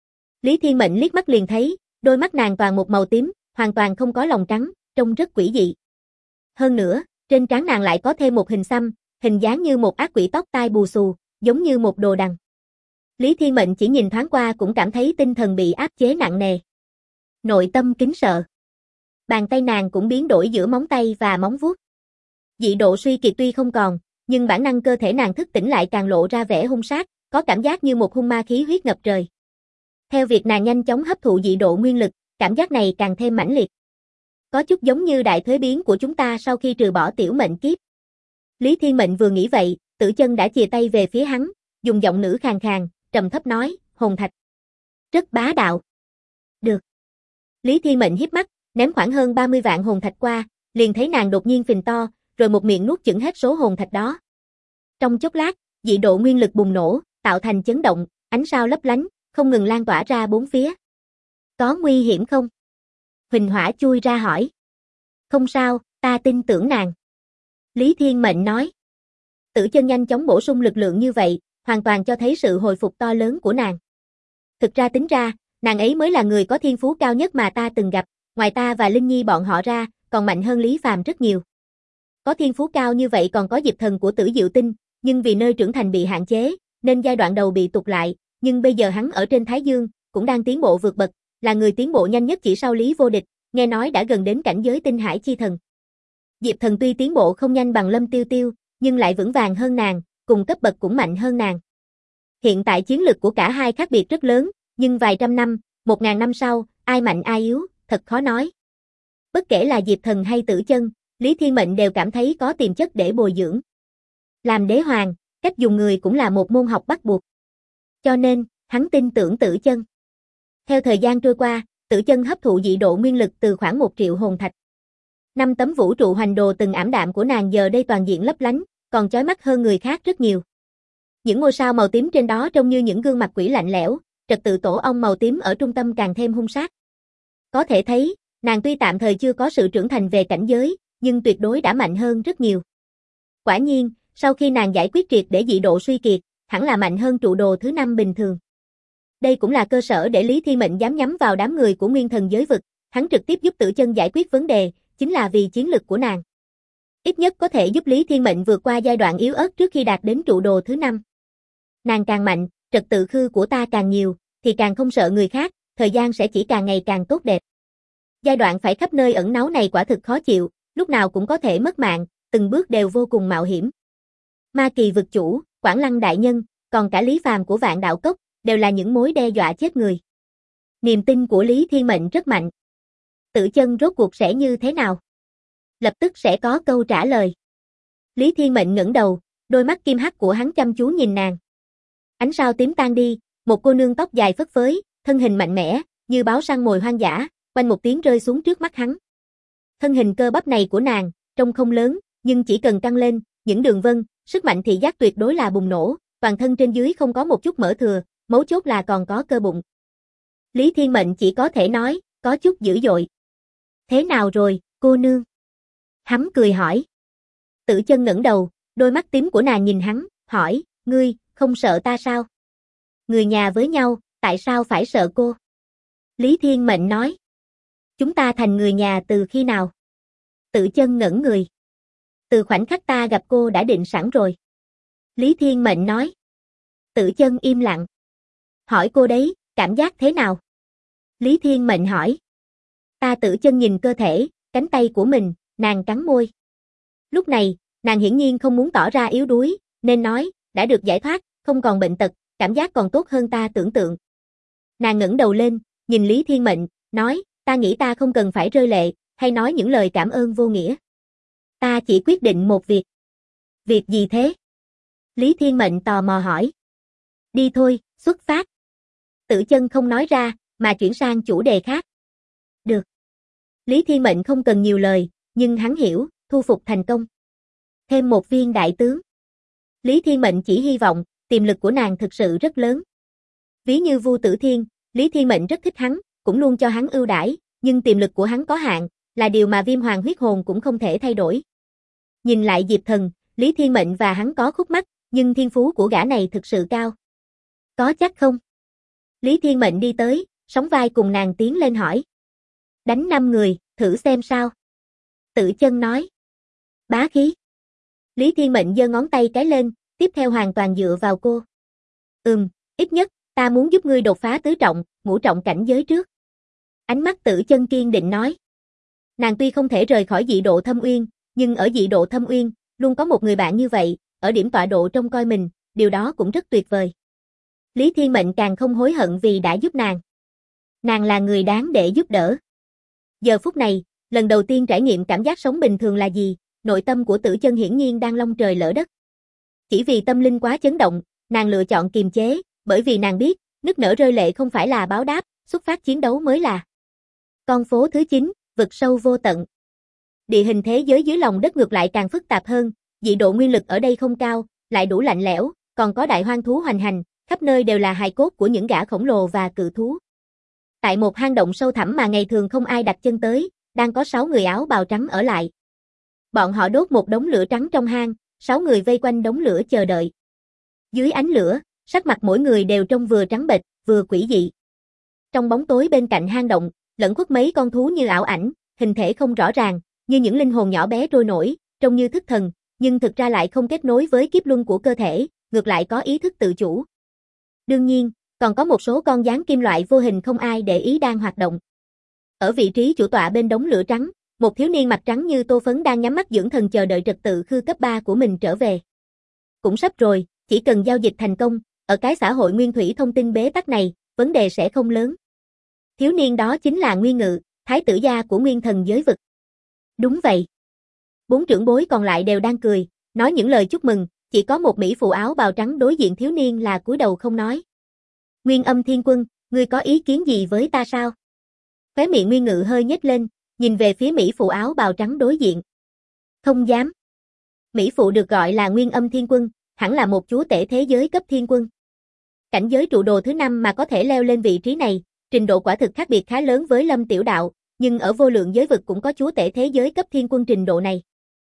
Speaker 1: Lý Thiên Mệnh liếc mắt liền thấy, đôi mắt nàng toàn một màu tím, hoàn toàn không có lòng trắng, trông rất quỷ dị. Hơn nữa, trên trán nàng lại có thêm một hình xăm, hình dáng như một ác quỷ tóc tai bù xù, giống như một đồ đằng. Lý Thiên Mệnh chỉ nhìn thoáng qua cũng cảm thấy tinh thần bị áp chế nặng nề. Nội tâm kính sợ. Bàn tay nàng cũng biến đổi giữa móng tay và móng vuốt. Dị độ suy kiệt tuy không còn, nhưng bản năng cơ thể nàng thức tỉnh lại càng lộ ra vẻ hung sát, có cảm giác như một hung ma khí huyết ngập trời. Theo việc nàng nhanh chóng hấp thụ dị độ nguyên lực, cảm giác này càng thêm mãnh liệt. Có chút giống như đại thuế biến của chúng ta sau khi trừ bỏ tiểu mệnh kiếp. Lý Thiên Mệnh vừa nghĩ vậy, Tử Chân đã chìa tay về phía hắn, dùng giọng nữ khàn khàn, trầm thấp nói, hồn thạch. Rất bá đạo. Được. Lý Thiên Mệnh híp mắt, ném khoảng hơn 30 vạn hồn thạch qua, liền thấy nàng đột nhiên phình to, rồi một miệng nuốt chửng hết số hồn thạch đó. Trong chốc lát, dị độ nguyên lực bùng nổ, tạo thành chấn động, ánh sao lấp lánh, không ngừng lan tỏa ra bốn phía. Có nguy hiểm không? Huỳnh Hỏa chui ra hỏi. Không sao, ta tin tưởng nàng. Lý Thiên Mệnh nói. Tử Chân nhanh chóng bổ sung lực lượng như vậy, hoàn toàn cho thấy sự hồi phục to lớn của nàng. Thực ra tính ra, nàng ấy mới là người có thiên phú cao nhất mà ta từng gặp, ngoài ta và Linh Nhi bọn họ ra, còn mạnh hơn Lý Phàm rất nhiều. Có thiên phú cao như vậy còn có Diệp Thần của Tử Diệu Tinh, nhưng vì nơi trưởng thành bị hạn chế, nên giai đoạn đầu bị tụt lại, nhưng bây giờ hắn ở trên Thái Dương, cũng đang tiến bộ vượt bậc, là người tiến bộ nhanh nhất chỉ sau Lý Vô Địch, nghe nói đã gần đến cảnh giới Tinh Hải Chi Thần. Diệp Thần tuy tiến bộ không nhanh bằng Lâm Tiêu Tiêu, nhưng lại vững vàng hơn nàng, cùng cấp bậc cũng mạnh hơn nàng. Hiện tại chiến lực của cả hai khác biệt rất lớn, nhưng vài trăm năm, 1000 năm sau, ai mạnh ai yếu, thật khó nói. Bất kể là Diệp Thần hay Tử Chân, Lý Thiên Mệnh đều cảm thấy có tiềm chất để bồi dưỡng. Làm đế hoàng, cách dùng người cũng là một môn học bắt buộc. Cho nên, hắn tin tưởng Tử Chân. Theo thời gian trôi qua, Tử Chân hấp thụ dị độ nguyên lực từ khoảng 1 triệu hồn thạch. 5 tấm vũ trụ hoành đồ từng ảm đạm của nàng giờ đây toàn diện lấp lánh, còn chói mắt hơn người khác rất nhiều. Những ngôi sao màu tím trên đó trông như những gương mặt quỷ lạnh lẽo, trật tự tổ ong màu tím ở trung tâm càng thêm hung sát. Có thể thấy, nàng tuy tạm thời chưa có sự trưởng thành về cảnh giới, nhưng tuyệt đối đã mạnh hơn rất nhiều. Quả nhiên, sau khi nàng giải quyết triệt để dị độ suy kiệt, hẳn là mạnh hơn trụ đồ thứ 5 bình thường. Đây cũng là cơ sở để Lý Thiên Mệnh dám nhắm vào đám người của Nguyên Thần giới vực, hắn trực tiếp giúp Tử Chân giải quyết vấn đề, chính là vì chiến lực của nàng. Ít nhất có thể giúp Lý Thiên Mệnh vượt qua giai đoạn yếu ớt trước khi đạt đến trụ đồ thứ 5. Nàng càng mạnh, trật tự khư của ta càng nhiều, thì càng không sợ người khác, thời gian sẽ chỉ càng ngày càng tốt đẹp. Giai đoạn phải khắp nơi ẩn náu này quả thực khó chịu, lúc nào cũng có thể mất mạng, từng bước đều vô cùng mạo hiểm. Ma Kỳ vực chủ, Quảng Lăng đại nhân, còn cả Lý Phàm của Vạn Đạo Cốc, đều là những mối đe dọa chết người. Niềm tin của Lý Thiên Mệnh rất mạnh. Tử Chân rốt cuộc sẽ như thế nào? Lập tức sẽ có câu trả lời. Lý Thiên Mệnh ngẩng đầu, đôi mắt kim hắc của hắn chăm chú nhìn nàng. Ánh sao tím tan đi, một cô nương tóc dài phất phới, thân hình mạnh mẽ, như báo săn mồi hoang dã, quanh một tiếng rơi xuống trước mắt hắn. Thân hình cơ bắp này của nàng, trông không lớn, nhưng chỉ cần căng lên, những đường vân, sức mạnh thị giác tuyệt đối là bùng nổ, toàn thân trên dưới không có một chút mỡ thừa, mấu chốt là còn có cơ bụng. Lý Thiên Mệnh chỉ có thể nói, có chút dữ dội. Thế nào rồi, cô nương? Hắn cười hỏi. Tử Chân ngẩng đầu, đôi mắt tím của nàng nhìn hắn, hỏi, ngươi, không sợ ta sao? Người nhà với nhau, tại sao phải sợ cô? Lý Thiên Mệnh nói. Chúng ta thành người nhà từ khi nào? Tử Chân ngẩn người. Từ khoảnh khắc ta gặp cô đã định sẵn rồi. Lý Thiên Mệnh nói. Tử Chân im lặng. Hỏi cô đấy, cảm giác thế nào? Lý Thiên Mệnh hỏi. Tử Chân nhìn cơ thể, cánh tay của mình, nàng cắn môi. Lúc này, nàng hiển nhiên không muốn tỏ ra yếu đuối, nên nói, đã được giải thoát, không còn bệnh tật, cảm giác còn tốt hơn ta tưởng tượng. Nàng ngẩng đầu lên, nhìn Lý Thiên Mệnh, nói, ta nghĩ ta không cần phải rơi lệ, hay nói những lời cảm ơn vô nghĩa. Ta chỉ quyết định một việc. Việc gì thế? Lý Thiên Mệnh tò mò hỏi. Đi thôi, xuất phát. Tử Chân không nói ra, mà chuyển sang chủ đề khác. Được. Lý Thiên Mệnh không cần nhiều lời, nhưng hắn hiểu, thu phục thành công. Thêm một viên đại tướng. Lý Thiên Mệnh chỉ hy vọng, tiềm lực của nàng thực sự rất lớn. Ví như Vu Tử Thiên, Lý Thiên Mệnh rất thích hắn, cũng luôn cho hắn ưu đãi, nhưng tiềm lực của hắn có hạn, là điều mà Viêm Hoàng huyết hồn cũng không thể thay đổi. Nhìn lại Diệp Thần, Lý Thiên Mệnh và hắn có khúc mắc, nhưng thiên phú của gã này thực sự cao. Có chắc không? Lý Thiên Mệnh đi tới, sóng vai cùng nàng tiến lên hỏi. Đánh 5 người, thử xem sao. Tử Chân nói. Bá khí. Lý Thiên Mệnh giơ ngón tay cái lên, tiếp theo hoàn toàn dựa vào cô. Ít nhất, ta muốn giúp ngươi đột phá tứ trọng, ngũ trọng cảnh giới trước. Ánh mắt Tử Chân kiên định nói. Nàng tuy không thể rời khỏi dị độ Thâm Uyên, nhưng ở dị độ Thâm Uyên, luôn có một người bạn như vậy, ở điểm tọa độ trông coi mình, điều đó cũng rất tuyệt vời. Lý Thiên Mệnh càng không hối hận vì đã giúp nàng. Nàng là người đáng để giúp đỡ. Giờ phút này, lần đầu tiên trải nghiệm cảm giác sống bình thường là gì, nội tâm của Tử Chân hiển nhiên đang long trời lỡ đất. Chỉ vì tâm linh quá chấn động, nàng lựa chọn kiềm chế, bởi vì nàng biết, nức nở rơi lệ không phải là báo đáp, xuất phát chiến đấu mới là. Con phố thứ 9, vực sâu vô tận. Địa hình thế giới dưới lòng đất ngược lại càng phức tạp hơn, dị độ nguyên lực ở đây không cao, lại đủ lạnh lẽo, còn có đại hoang thú hoành hành, khắp nơi đều là hài cốt của những gã khổng lồ và cự thú. Tại một hang động sâu thẳm mà ngày thường không ai đặt chân tới, đang có 6 người áo bào trắng ở lại. Bọn họ đốt một đống lửa trắng trong hang, 6 người vây quanh đống lửa chờ đợi. Dưới ánh lửa, sắc mặt mỗi người đều trông vừa trắng bệch, vừa quỷ dị. Trong bóng tối bên cạnh hang động, lẫn khuất mấy con thú như ảo ảnh, hình thể không rõ ràng, như những linh hồn nhỏ bé trôi nổi, trông như thức thần, nhưng thực ra lại không kết nối với kiếp luân của cơ thể, ngược lại có ý thức tự chủ. Đương nhiên, còn có một số con gián kim loại vô hình không ai để ý đang hoạt động. Ở vị trí chủ tọa bên đống lửa trắng, một thiếu niên mặt trắng như tô phấn đang nhắm mắt dưỡng thần chờ đợi trật tự khư cấp 3 của mình trở về. Cũng sắp rồi, chỉ cần giao dịch thành công, ở cái xã hội nguyên thủy thông tin bế tắc này, vấn đề sẽ không lớn. Thiếu niên đó chính là Nguyên Ngự, thái tử gia của Nguyên Thần giới vực. Đúng vậy. 4 trưởng bối còn lại đều đang cười, nói những lời chúc mừng, chỉ có một mỹ phụ áo bào trắng đối diện thiếu niên là cúi đầu không nói. Nguyên Âm Thiên Quân, ngươi có ý kiến gì với ta sao? Khóe miệng Nguyên Ngự hơi nhếch lên, nhìn về phía mỹ phụ áo bào trắng đối diện. Không dám. Mỹ phụ được gọi là Nguyên Âm Thiên Quân, hẳn là một chúa tể thế giới cấp thiên quân. Cảnh giới trụ đồ thứ 5 mà có thể leo lên vị trí này, trình độ quả thực khác biệt khá lớn với Lâm Tiểu Đạo, nhưng ở vô lượng giới vực cũng có chúa tể thế giới cấp thiên quân trình độ này.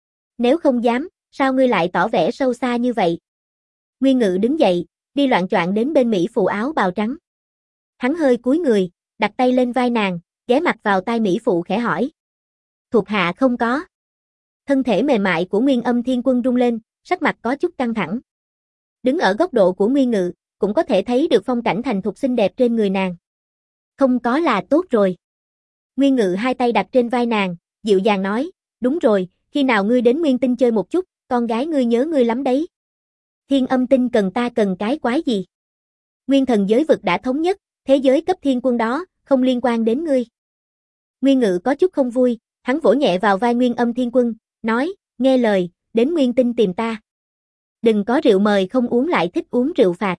Speaker 1: Nếu không dám, sao ngươi lại tỏ vẻ sâu xa như vậy? Nguyên Ngự đứng dậy, đi loạng choạng đến bên mỹ phụ áo bào trắng. Hắn hơi cúi người, đặt tay lên vai nàng, ghé mặt vào tai mỹ phụ khẽ hỏi. Thuộc hạ không có. Thân thể mềm mại của Nguyên Âm Thiên Quân rung lên, sắc mặt có chút căng thẳng. Đứng ở góc độ của Nguyên Ngự, cũng có thể thấy được phong cảnh thành thục xinh đẹp trên người nàng. Không có là tốt rồi. Nguyên Ngự hai tay đặt trên vai nàng, dịu dàng nói, đúng rồi, khi nào ngươi đến Nguyên Tinh chơi một chút, con gái ngươi nhớ ngươi lắm đấy. Thiên Âm Tinh cần ta cần cái quái gì? Nguyên thần giới vực đã thống nhất, thế giới cấp thiên quân đó, không liên quan đến ngươi. Nguyên Ngự có chút không vui, hắn vỗ nhẹ vào vai Nguyên Âm Thiên Quân, nói, nghe lời, đến Nguyên Tinh tìm ta. Đừng có rượu mời không uống lại thích uống rượu phạt.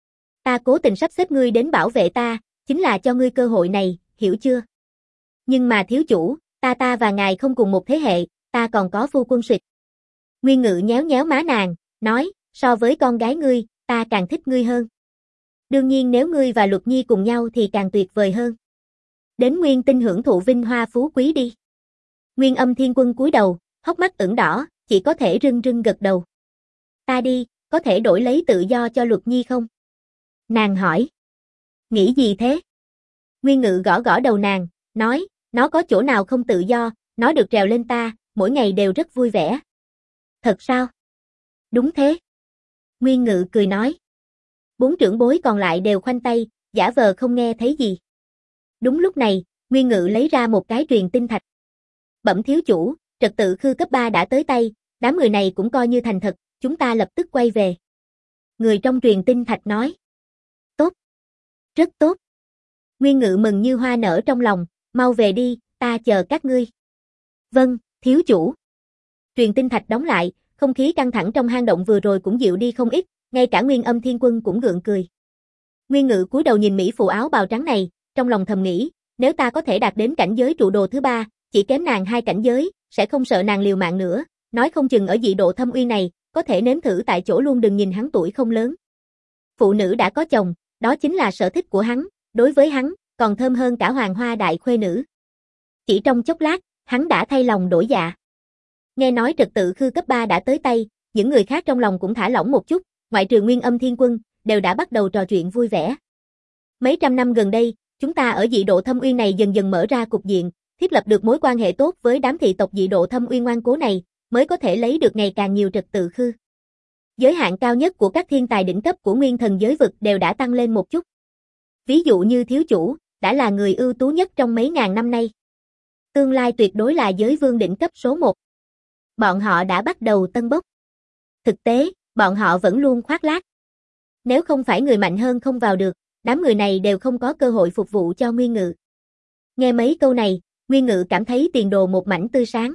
Speaker 1: Ta cố tình sắp xếp ngươi đến bảo vệ ta, chính là cho ngươi cơ hội này, hiểu chưa? Nhưng mà thiếu chủ, ta và ngài không cùng một thế hệ, ta còn có phu quân Suyệt. Nguyên Ngự nhéo nhéo má nàng, nói, so với con gái ngươi, ta càng thích ngươi hơn. Đương nhiên nếu ngươi và Luật Nhi cùng nhau thì càng tuyệt vời hơn. Đến Nguyên Tinh hưởng thụ vinh hoa phú quý đi. Nguyên Âm Thiên Quân cúi đầu, hốc mắt ửng đỏ, chỉ có thể rưng rưng gật đầu. Ta đi, có thể đổi lấy tự do cho Luật Nhi không? Nàng hỏi. Nghĩ gì thế? Nguyên Ngự gõ gõ đầu nàng, nói, nó có chỗ nào không tự do, nó được trèo lên ta, mỗi ngày đều rất vui vẻ. Thật sao? Đúng thế. Nguyên Ngự cười nói. Bốn trưởng bối còn lại đều khoanh tay, giả vờ không nghe thấy gì. Đúng lúc này, Nguyên Ngự lấy ra một cái truyền tinh thạch. Bẩm thiếu chủ, trật tự khư cấp 3 đã tới tay, đám người này cũng coi như thành thật, chúng ta lập tức quay về. Người trong truyền tinh thạch nói. Tốt. Rất tốt. Nguyên Ngự mừng như hoa nở trong lòng, mau về đi, ta chờ các ngươi. Vâng, thiếu chủ. Truyền tinh thạch đóng lại, không khí căng thẳng trong hang động vừa rồi cũng dịu đi không ít, ngay cả Nguyên Âm Thiên Quân cũng gượng cười. Nguyên Ngự cúi đầu nhìn mỹ phụ áo bào trắng này, trong lòng thầm nghĩ, nếu ta có thể đạt đến cảnh giới trụ đồ thứ 3, chỉ kém nàng 2 cảnh giới, sẽ không sợ nàng liều mạng nữa, nói không chừng ở dị độ thâm uyên này, có thể nếm thử tại chỗ luôn, đừng nhìn hắn tuổi không lớn. Phụ nữ đã có chồng, đó chính là sở thích của hắn, đối với hắn, còn thơm hơn cả hoàng hoa đại khuê nữ. Chỉ trong chốc lát, hắn đã thay lòng đổi dạ. Nghe nói trật tự khư cấp 3 đã tới tay, những người khác trong lòng cũng thả lỏng một chút, ngoại trừ Nguyên Âm Thiên Quân, đều đã bắt đầu trò chuyện vui vẻ. Mấy trăm năm gần đây, chúng ta ở dị độ thâm uyên này dần dần mở ra cục diện, thiết lập được mối quan hệ tốt với đám thị tộc dị độ thâm uyên ngoan cố này, mới có thể lấy được ngày càng nhiều trật tự khư. Giới hạn cao nhất của các thiên tài đỉnh cấp của nguyên thần giới vực đều đã tăng lên một chút. Ví dụ như thiếu chủ, đã là người ưu tú nhất trong mấy ngàn năm nay. Tương lai tuyệt đối là giới vương đỉnh cấp số 1. Bọn họ đã bắt đầu tân bốc. Thực tế, bọn họ vẫn luôn khoác lác. Nếu không phải người mạnh hơn không vào được, đám người này đều không có cơ hội phục vụ cho Nguyên Ngự. Nghe mấy câu này, Nguyên Ngự cảm thấy tiền đồ một mảnh tươi sáng.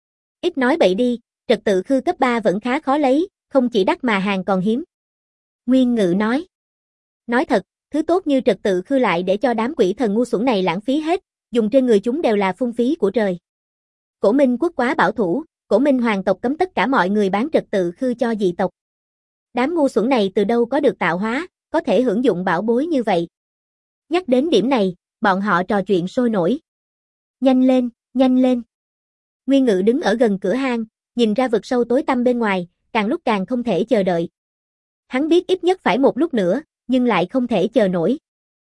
Speaker 1: Ít nói bậy đi, trật tự khư cấp 3 vẫn khá khó lấy, không chỉ đắt mà hàng còn hiếm. Nguyên Ngự nói. Nói thật, thứ tốt như trật tự khư lại để cho đám quỷ thần ngu xuẩn này lãng phí hết, dùng trên người chúng đều là phung phí của trời. Cổ Minh quốc quá bảo thủ, Cổ Minh hoàng tộc cấm tất cả mọi người bán trật tự khư cho dị tộc. Đám ngu xuẩn này từ đâu có được tạo hóa, có thể hưởng dụng bảo bối như vậy. Nhắc đến điểm này, bọn họ trò chuyện sôi nổi. Nhanh lên, nhanh lên. Nguyên Ngự đứng ở gần cửa hang, nhìn ra vực sâu tối tăm bên ngoài, càng lúc càng không thể chờ đợi. Hắn biết ít nhất phải một lúc nữa, nhưng lại không thể chờ nổi.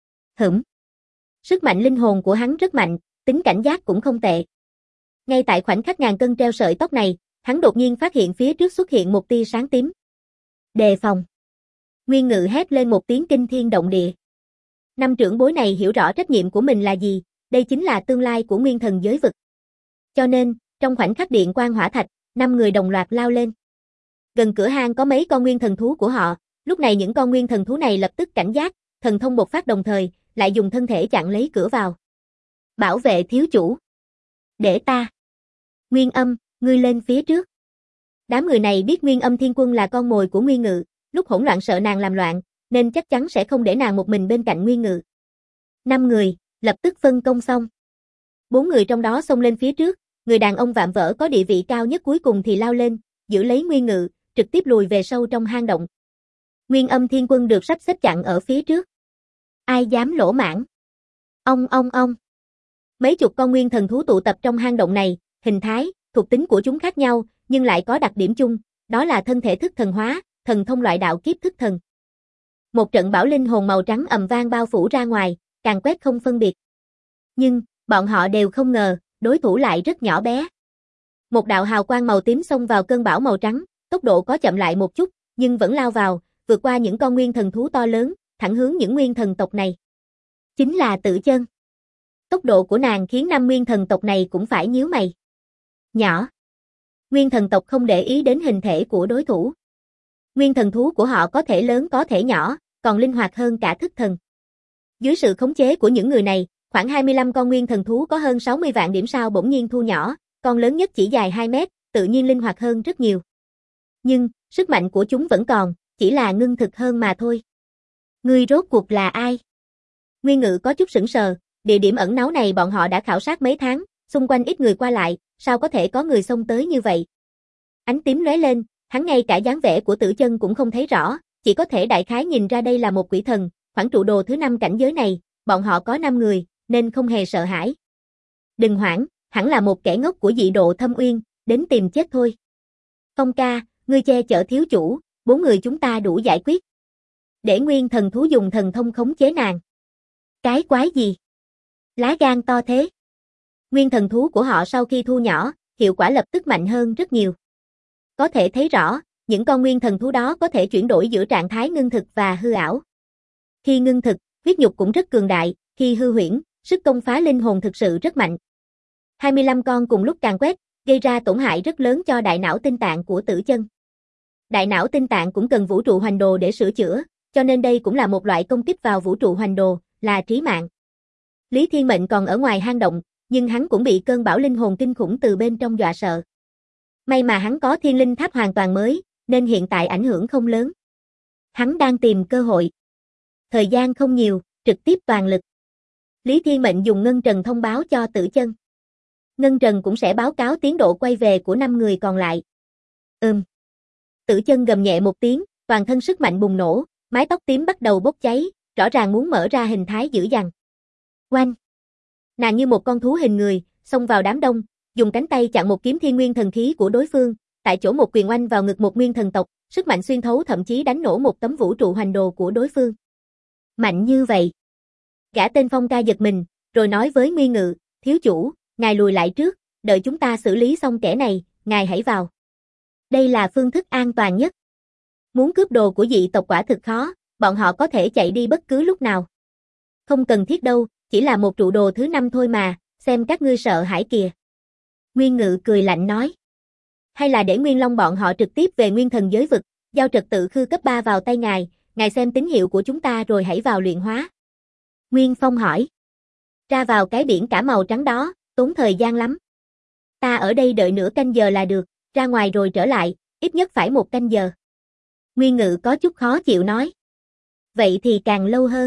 Speaker 1: Sức mạnh linh hồn của hắn rất mạnh, tính cảnh giác cũng không tệ. Ngay tại khoảnh khắc ngàn cân treo sợi tóc này, hắn đột nhiên phát hiện phía trước xuất hiện một tia sáng tím. Đề phòng. Nguyên Ngự hét lên một tiếng kinh thiên động địa. Năm trưởng bối này hiểu rõ trách nhiệm của mình là gì, đây chính là tương lai của nguyên thần giới vực. Cho nên, trong khoảnh khắc điện quang hỏa thạch, 5 người đồng loạt lao lên. Gần cửa hang có mấy con nguyên thần thú của họ, lúc này những con nguyên thần thú này lập tức cảnh giác, thần thông bộc phát đồng thời, lại dùng thân thể chặn lấy cửa vào. Bảo vệ thiếu chủ. Để ta. Nguyên Âm, ngươi lên phía trước. Đám người này biết Nguyên Âm Thiên Quân là con mồi của Nguyên Ngự, lúc hỗn loạn sợ nàng làm loạn, nên chắc chắn sẽ không để nàng một mình bên cạnh Nguyên Ngự. 5 người, lập tức phân công xong. 4 người trong đó xông lên phía trước, người đàn ông vạm vỡ có địa vị cao nhất cuối cùng thì lao lên, giữ lấy Nguyên Ngự, trực tiếp lùi về sâu trong hang động. Nguyên Âm Thiên Quân được sắp xếp chặn ở phía trước. Ai dám lỗ mãng? Ông. Mấy chục con nguyên thần thú tụ tập trong hang động này, hình thái, thuộc tính của chúng khác nhau, nhưng lại có đặc điểm chung, đó là thân thể thức thần hóa, thần thông loại đạo kiếp thức thần. Một trận bão linh hồn màu trắng ầm vang bao phủ ra ngoài, càng quét không phân biệt. Nhưng, bọn họ đều không ngờ, đối thủ lại rất nhỏ bé. Một đạo hào quang màu tím xông vào cơn bão màu trắng, tốc độ có chậm lại một chút, nhưng vẫn lao vào, vượt qua những con nguyên thần thú to lớn, thẳng hướng những nguyên thần tộc này. Chính là Tử Chân. Tốc độ của nàng khiến 5 nguyên thần tộc này cũng phải nhíu mày. Nhỏ. Nguyên thần tộc không để ý đến hình thể của đối thủ. Nguyên thần thú của họ có thể lớn có thể nhỏ, còn linh hoạt hơn cả thức thần. Dưới sự khống chế của những người này, khoảng 25 con nguyên thần thú có hơn 60 vạn điểm sao bỗng nhiên thu nhỏ, con lớn nhất chỉ dài 2 mét, tự nhiên linh hoạt hơn rất nhiều. Nhưng, sức mạnh của chúng vẫn còn, chỉ là ngưng thực hơn mà thôi. Ngươi rốt cuộc là ai? Nguyên Ngự có chút sững sờ, địa điểm ẩn náu này bọn họ đã khảo sát mấy tháng, xung quanh ít người qua lại, sao có thể có người xông tới như vậy? Ánh tím lóe lên, hắn ngay cả dáng vẻ của Tử Chân cũng không thấy rõ, chỉ có thể đại khái nhìn ra đây là một quỷ thần, khoảng trụ đồ thứ 5 cảnh giới này, bọn họ có 5 người, nên không hề sợ hãi. Đừng hoảng, hẳn là một kẻ ngốc của dị độ Thâm Uyên, đến tìm chết thôi. Phong ca, ngươi che chở thiếu chủ, 4 người chúng ta đủ giải quyết. Để nguyên thần thú dùng thần thông khống chế nàng. Cái quái gì? Lá gan to thế. Nguyên thần thú của họ sau khi thu nhỏ, hiệu quả lập tức mạnh hơn rất nhiều. Có thể thấy rõ, những con nguyên thần thú đó có thể chuyển đổi giữa trạng thái ngưng thực và hư ảo. Khi ngưng thực, huyết nhục cũng rất cường đại, khi hư huyễn, sức công phá linh hồn thực sự rất mạnh. 25 con cùng lúc càn quét, gây ra tổn hại rất lớn cho đại não tinh tạng của Tử Chân. Đại não tinh tạng cũng cần vũ trụ hoành đồ để sửa chữa, cho nên đây cũng là một loại công kích vào vũ trụ hoành đồ, là trí mạng. Lý Thiên Mệnh còn ở ngoài hang động, nhưng hắn cũng bị cơn bão linh hồn kinh khủng từ bên trong dọa sợ. May mà hắn có thiên linh tháp hoàn toàn mới, nên hiện tại ảnh hưởng không lớn. Hắn đang tìm cơ hội. Thời gian không nhiều, trực tiếp toàn lực. Lý Thiên Mệnh dùng ngân trần thông báo cho Tử Chân. Ngân trần cũng sẽ báo cáo tiến độ quay về của 5 người còn lại. Tử Chân gầm nhẹ một tiếng, toàn thân sức mạnh bùng nổ, mái tóc tím bắt đầu bốc cháy, rõ ràng muốn mở ra hình thái dữ dằn. Oanh! Nàng như một con thú hình người, xông vào đám đông, dùng cánh tay chặn một kiếm thiên nguyên thần khí của đối phương, tại chỗ một quyền oanh vào ngực một nguyên thần tộc, sức mạnh xuyên thấu thậm chí đánh nổ một tấm vũ trụ hoành đồ của đối phương. Mạnh như vậy. Gã tên Phong ca giật mình, rồi nói với Nguyên Ngự, thiếu chủ, ngài lùi lại trước, đợi chúng ta xử lý xong kẻ này, ngài hãy vào. Đây là phương thức an toàn nhất. Muốn cướp đồ của dị tộc quả thực khó, bọn họ có thể chạy đi bất cứ lúc nào. Không cần thiết đâu, chỉ là một trụ đồ thứ 5 thôi mà, xem các ngươi sợ hãi kìa. Nguyên Ngự cười lạnh nói. Hay là để Nguyên Long bọn họ trực tiếp về nguyên thần giới vực, giao trật tự khư cấp 3 vào tay ngài xem tín hiệu của chúng ta rồi hãy vào luyện hóa. Nguyên Phong hỏi. Ra vào cái biển cả màu trắng đó, tốn thời gian lắm. Ta ở đây đợi nửa canh giờ là được, ra ngoài rồi trở lại, ít nhất phải 1 canh giờ. Nguyên Ngự có chút khó chịu nói. Vậy thì càng lâu hơn.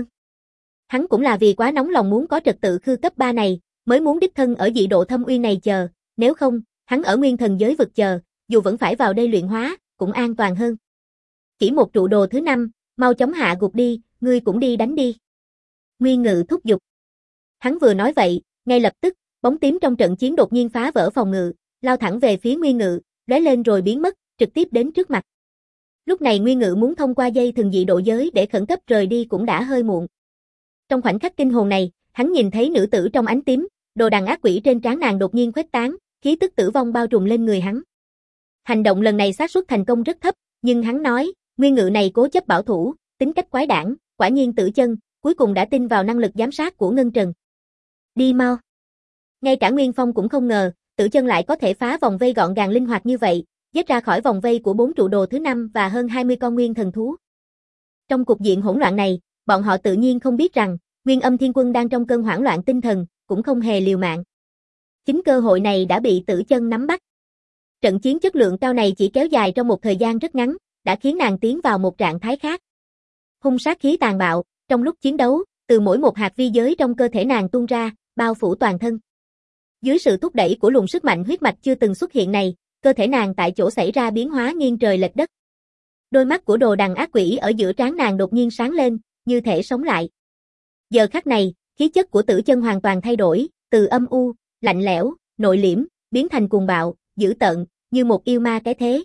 Speaker 1: Hắn cũng là vì quá nóng lòng muốn có trật tự khư cấp 3 này, mới muốn đích thân ở dị độ Thâm Uyên này chờ, nếu không, hắn ở nguyên thần giới vực chờ, dù vẫn phải vào đây luyện hóa, cũng an toàn hơn. Chỉ một trụ đồ thứ 5, mau chóng hạ gục đi, ngươi cũng đi đánh đi. Nguyên Ngự thúc giục. Hắn vừa nói vậy, ngay lập tức, bóng tím trong trận chiến đột nhiên phá vỡ phòng ngự, lao thẳng về phía Nguyên Ngự, lóe lên rồi biến mất, trực tiếp đến trước mặt. Lúc này Nguyên Ngự muốn thông qua dây thường dị độ giới để khẩn cấp rời đi cũng đã hơi muộn. Trong khoảnh khắc kinh hồn này, hắn nhìn thấy nữ tử trong ánh tím, đồ đằng ác quỷ trên trán nàng đột nhiên khuếch tán, khí tức tử vong bao trùm lên người hắn. Hành động lần này xác suất thành công rất thấp, nhưng hắn nói, Nguyên Ngự này cố chấp bảo thủ, tính cách quái đản, quả nhiên Tử Chân, cuối cùng đã tin vào năng lực giám sát của Ngân Trần. Đi mau. Ngay cả Nguyên Phong cũng không ngờ, Tử Chân lại có thể phá vòng vây gọn gàng linh hoạt như vậy, giết ra khỏi vòng vây của 4 trụ đồ thứ 5 và hơn 20 con nguyên thần thú. Trong cục diện hỗn loạn này, bọn họ tự nhiên không biết rằng, Nguyên Âm Thiên Quân đang trong cơn hoảng loạn tinh thần, cũng không hề liều mạng. Chính cơ hội này đã bị Tử Chân nắm bắt. Trận chiến chất lượng cao này chỉ kéo dài trong một thời gian rất ngắn, đã khiến nàng tiến vào một trạng thái khác. Hung sát khí tàn bạo, trong lúc chiến đấu, từ mỗi một hạt vi giới trong cơ thể nàng tuôn ra, bao phủ toàn thân. Dưới sự thúc đẩy của luồng sức mạnh huyết mạch chưa từng xuất hiện này, cơ thể nàng tại chỗ xảy ra biến hóa nghiêng trời lệch đất. Đôi mắt của đồ đằng ác quỷ ở giữa trán nàng đột nhiên sáng lên, như thể sống lại. Giờ khắc này, khí chất của Tử Chân hoàn toàn thay đổi, từ âm u, lạnh lẽo, nội liễm, biến thành cuồng bạo, dữ tợn, như một yêu ma cái thế.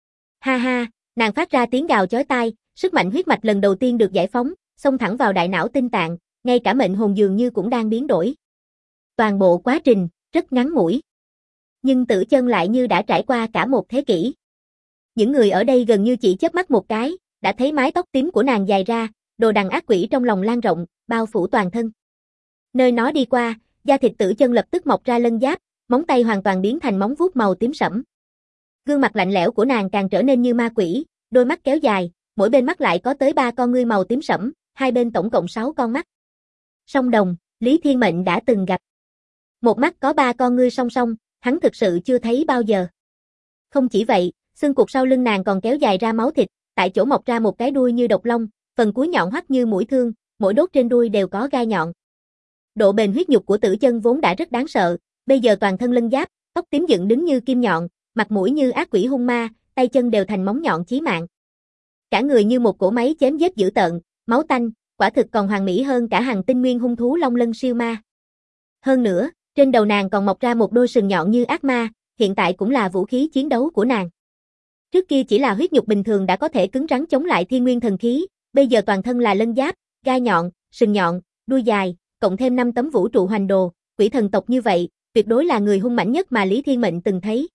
Speaker 1: Ha ha, nàng phát ra tiếng gào chói tai, sức mạnh huyết mạch lần đầu tiên được giải phóng, xông thẳng vào đại não tinh tạng, ngay cả mệnh hồn dường như cũng đang biến đổi. Toàn bộ quá trình, rất ngắn ngủi. Nhưng Tử Chân lại như đã trải qua cả một thế kỷ. Những người ở đây gần như chỉ chớp mắt một cái, đã thấy mái tóc tím của nàng dài ra, đồ đằng ác quỷ trong lòng lan rộng, bao phủ toàn thân. Nơi nó đi qua, da thịt Tử Chân lập tức mọc ra lân giáp, móng tay hoàn toàn biến thành móng vuốt màu tím sẫm. Gương mặt lạnh lẽo của nàng càng trở nên như ma quỷ, đôi mắt kéo dài, mỗi bên mắt lại có tới 3 con ngươi màu tím sẫm, hai bên tổng cộng 6 con mắt. Song đồng, Lý Thiên Mệnh đã từng gặp. Một mắt có 3 con ngươi song song, hắn thực sự chưa thấy bao giờ. Không chỉ vậy, xương cụt sau lưng nàng còn kéo dài ra máu thịt, tại chỗ mọc ra một cái đuôi như độc long, phần cuối nhọn hoắt như mũi thương, mỗi đốt trên đuôi đều có gai nhọn. Độ bền huyết nhục của Tử Chân vốn đã rất đáng sợ, bây giờ toàn thân lân giáp, tóc tím dựng đứng như kim nhọn, mặt mũi như ác quỷ hung ma, tay chân đều thành móng nhọn chí mạng. Cả người như một cỗ máy chém giết dữ tợn, máu tanh, quả thực còn hoàn mỹ hơn cả hàng tinh nguyên hung thú long lân siêu ma. Hơn nữa, trên đầu nàng còn mọc ra một đôi sừng nhọn như ác ma, hiện tại cũng là vũ khí chiến đấu của nàng. Trước kia chỉ là huyết nhục bình thường đã có thể cứng rắn chống lại thiên nguyên thần khí, bây giờ toàn thân là lân giáp, gai nhọn, sừng nhọn, đuôi dài, cộng thêm 5 tấm vũ trụ hoành đồ, quỷ thần tộc như vậy, tuyệt đối là người hung mãnh nhất mà Lý Thiên Mệnh từng thấy.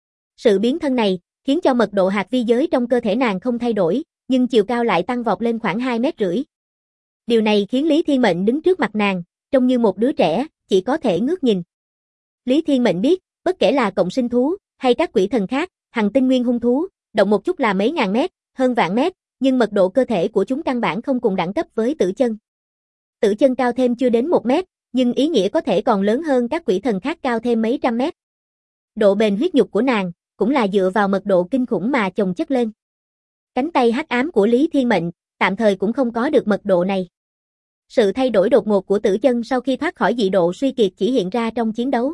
Speaker 1: Sự biến thân này khiến cho mật độ hạt vi giới trong cơ thể nàng không thay đổi, nhưng chiều cao lại tăng vọt lên khoảng 2,5 mét. Điều này khiến Lý Thiên Mệnh đứng trước mặt nàng, trông như một đứa trẻ, chỉ có thể ngước nhìn. Lý Thiên Mệnh biết, bất kể là cộng sinh thú hay các quỷ thần khác, hằng tinh nguyên hung thú, động một chút là mấy ngàn mét, hơn vạn mét, nhưng mật độ cơ thể của chúng căn bản không cùng đẳng cấp với Tử Chân. Tử Chân cao thêm chưa đến 1 mét, nhưng ý nghĩa có thể còn lớn hơn các quỷ thần khác cao thêm mấy trăm mét. Độ bền huyết nhục của nàng cũng là dựa vào mật độ kinh khủng mà chồng chất lên. Cánh tay hắc ám của Lý Thiên Mệnh tạm thời cũng không có được mật độ này. Sự thay đổi đột ngột của Tử Chân sau khi thoát khỏi dị độ suy kiệt chỉ hiện ra trong chiến đấu.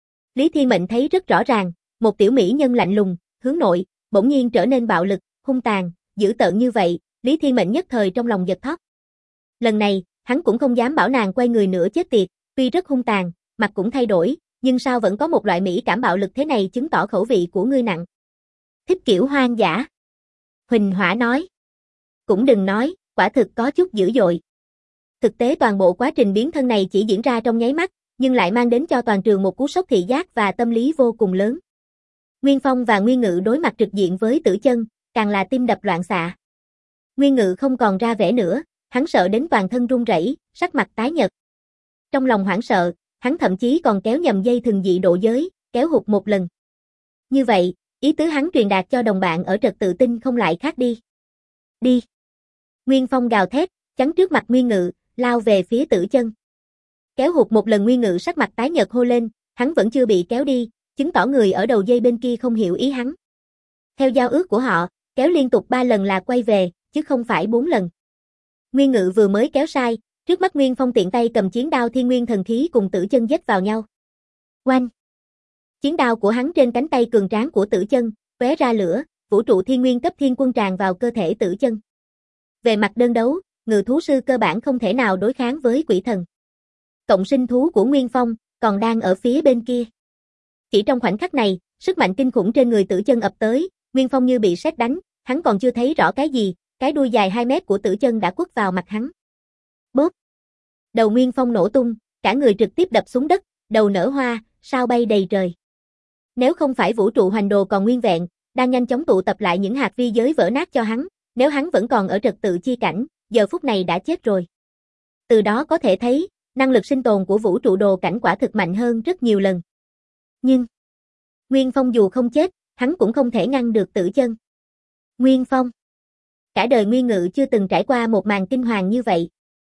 Speaker 1: Lý Thiên Mệnh thấy rất rõ ràng, một tiểu mỹ nhân lạnh lùng, hướng nội, bỗng nhiên trở nên bạo lực, hung tàn, dữ tợn như vậy, Lý Thiên Mệnh nhất thời trong lòng giật thót. Lần này, hắn cũng không dám bảo nàng quay người nữa chết tiệt, tuy rất hung tàn, mặt cũng thay đổi, nhưng sao vẫn có một loại mỹ cảm bạo lực thế này chứng tỏ khẩu vị của ngươi nặng. Thích kiểu hoang dã. Huỳnh Hỏa nói. Cũng đừng nói, quả thực có chút dữ dội. Thực tế toàn bộ quá trình biến thân này chỉ diễn ra trong nháy mắt, nhưng lại mang đến cho toàn trường một cú sốc thị giác và tâm lý vô cùng lớn. Nguyên Phong và Nguyên Ngự đối mặt trực diện với Tử Chân, càng là tim đập loạn xạ. Nguyên Ngự không còn ra vẻ nữa, hắn sợ đến toàn thân run rẩy, sắc mặt tái nhợt. Trong lòng hoảng sợ, hắn thậm chí còn kéo nhầm dây thừng dị độ giới, kéo hụt một lần. Như vậy, ý tứ hắn truyền đạt cho đồng bạn ở trật tự tinh không lại khác đi. Đi! Nguyên Phong gào thét, chắn trước mặt Nguyên Ngự, lao về phía Tử Chân. Kéo hụt một lần Nguyên Ngự sắc mặt tái nhợt hô lên, hắn vẫn chưa bị kéo đi, chứng tỏ người ở đầu dây bên kia không hiểu ý hắn. Theo giao ước của họ, kéo liên tục 3 lần là quay về, chứ không phải 4 lần. Nguyên Ngự vừa mới kéo sai, trước mắt Nguyên Phong tiện tay cầm chiến đao thiên nguyên thần khí cùng Tử Chân giết vào nhau. Oanh! Chiến đao của hắn trên cánh tay cường tráng của Tử Chân, tóe ra lửa, vũ trụ thiên nguyên cấp thiên quân tràn vào cơ thể Tử Chân. Về mặt đơn đấu, ngự thú sư cơ bản không thể nào đối kháng với quỷ thần. Cộng sinh thú của Nguyên Phong còn đang ở phía bên kia. Chỉ trong khoảnh khắc này, sức mạnh kinh khủng trên người Tử Chân ập tới, Nguyên Phong như bị sét đánh, hắn còn chưa thấy rõ cái gì, cái đuôi dài 2 mét của Tử Chân đã quất vào mặt hắn. Bốp! Đầu Nguyên Phong nổ tung, cả người trực tiếp đập xuống đất, đầu nở hoa, sao bay đầy trời. Nếu không phải vũ trụ hoành đồ còn nguyên vẹn, đang nhanh chóng tụ tập lại những hạt vi giới vỡ nát cho hắn, nếu hắn vẫn còn ở trật tự chi cảnh, giờ phút này đã chết rồi. Từ đó có thể thấy, năng lực sinh tồn của vũ trụ đồ cảnh quả thực mạnh hơn rất nhiều lần. Nhưng, Nguyên Phong dù không chết, hắn cũng không thể ngăn được Tử Chân. Nguyên Phong. Cả đời Nguyên Ngự chưa từng trải qua một màn kinh hoàng như vậy.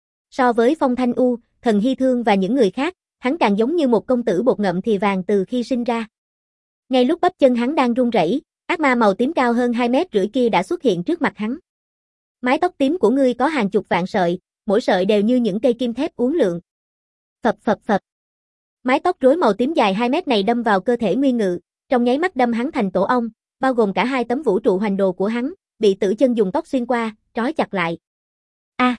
Speaker 1: So với Phong Thanh U, Thần Hy Thương và những người khác, hắn càng giống như một công tử bột ngậm thì vàng từ khi sinh ra. Ngay lúc bắp chân hắn đang run rẩy, ác ma màu tím cao hơn 2,5 mét kia đã xuất hiện trước mặt hắn. Mái tóc tím của ngươi có hàng chục vạn sợi, mỗi sợi đều như những cây kim thép uốn lượn. Phập phập phập. Mái tóc rối màu tím dài 2 mét này đâm vào cơ thể Nguyên Ngự, trong nháy mắt đâm hắn thành tổ ong, bao gồm cả 2 tấm vũ trụ hoành đồ của hắn, bị Tử Chân dùng tóc xuyên qua, trói chặt lại. A!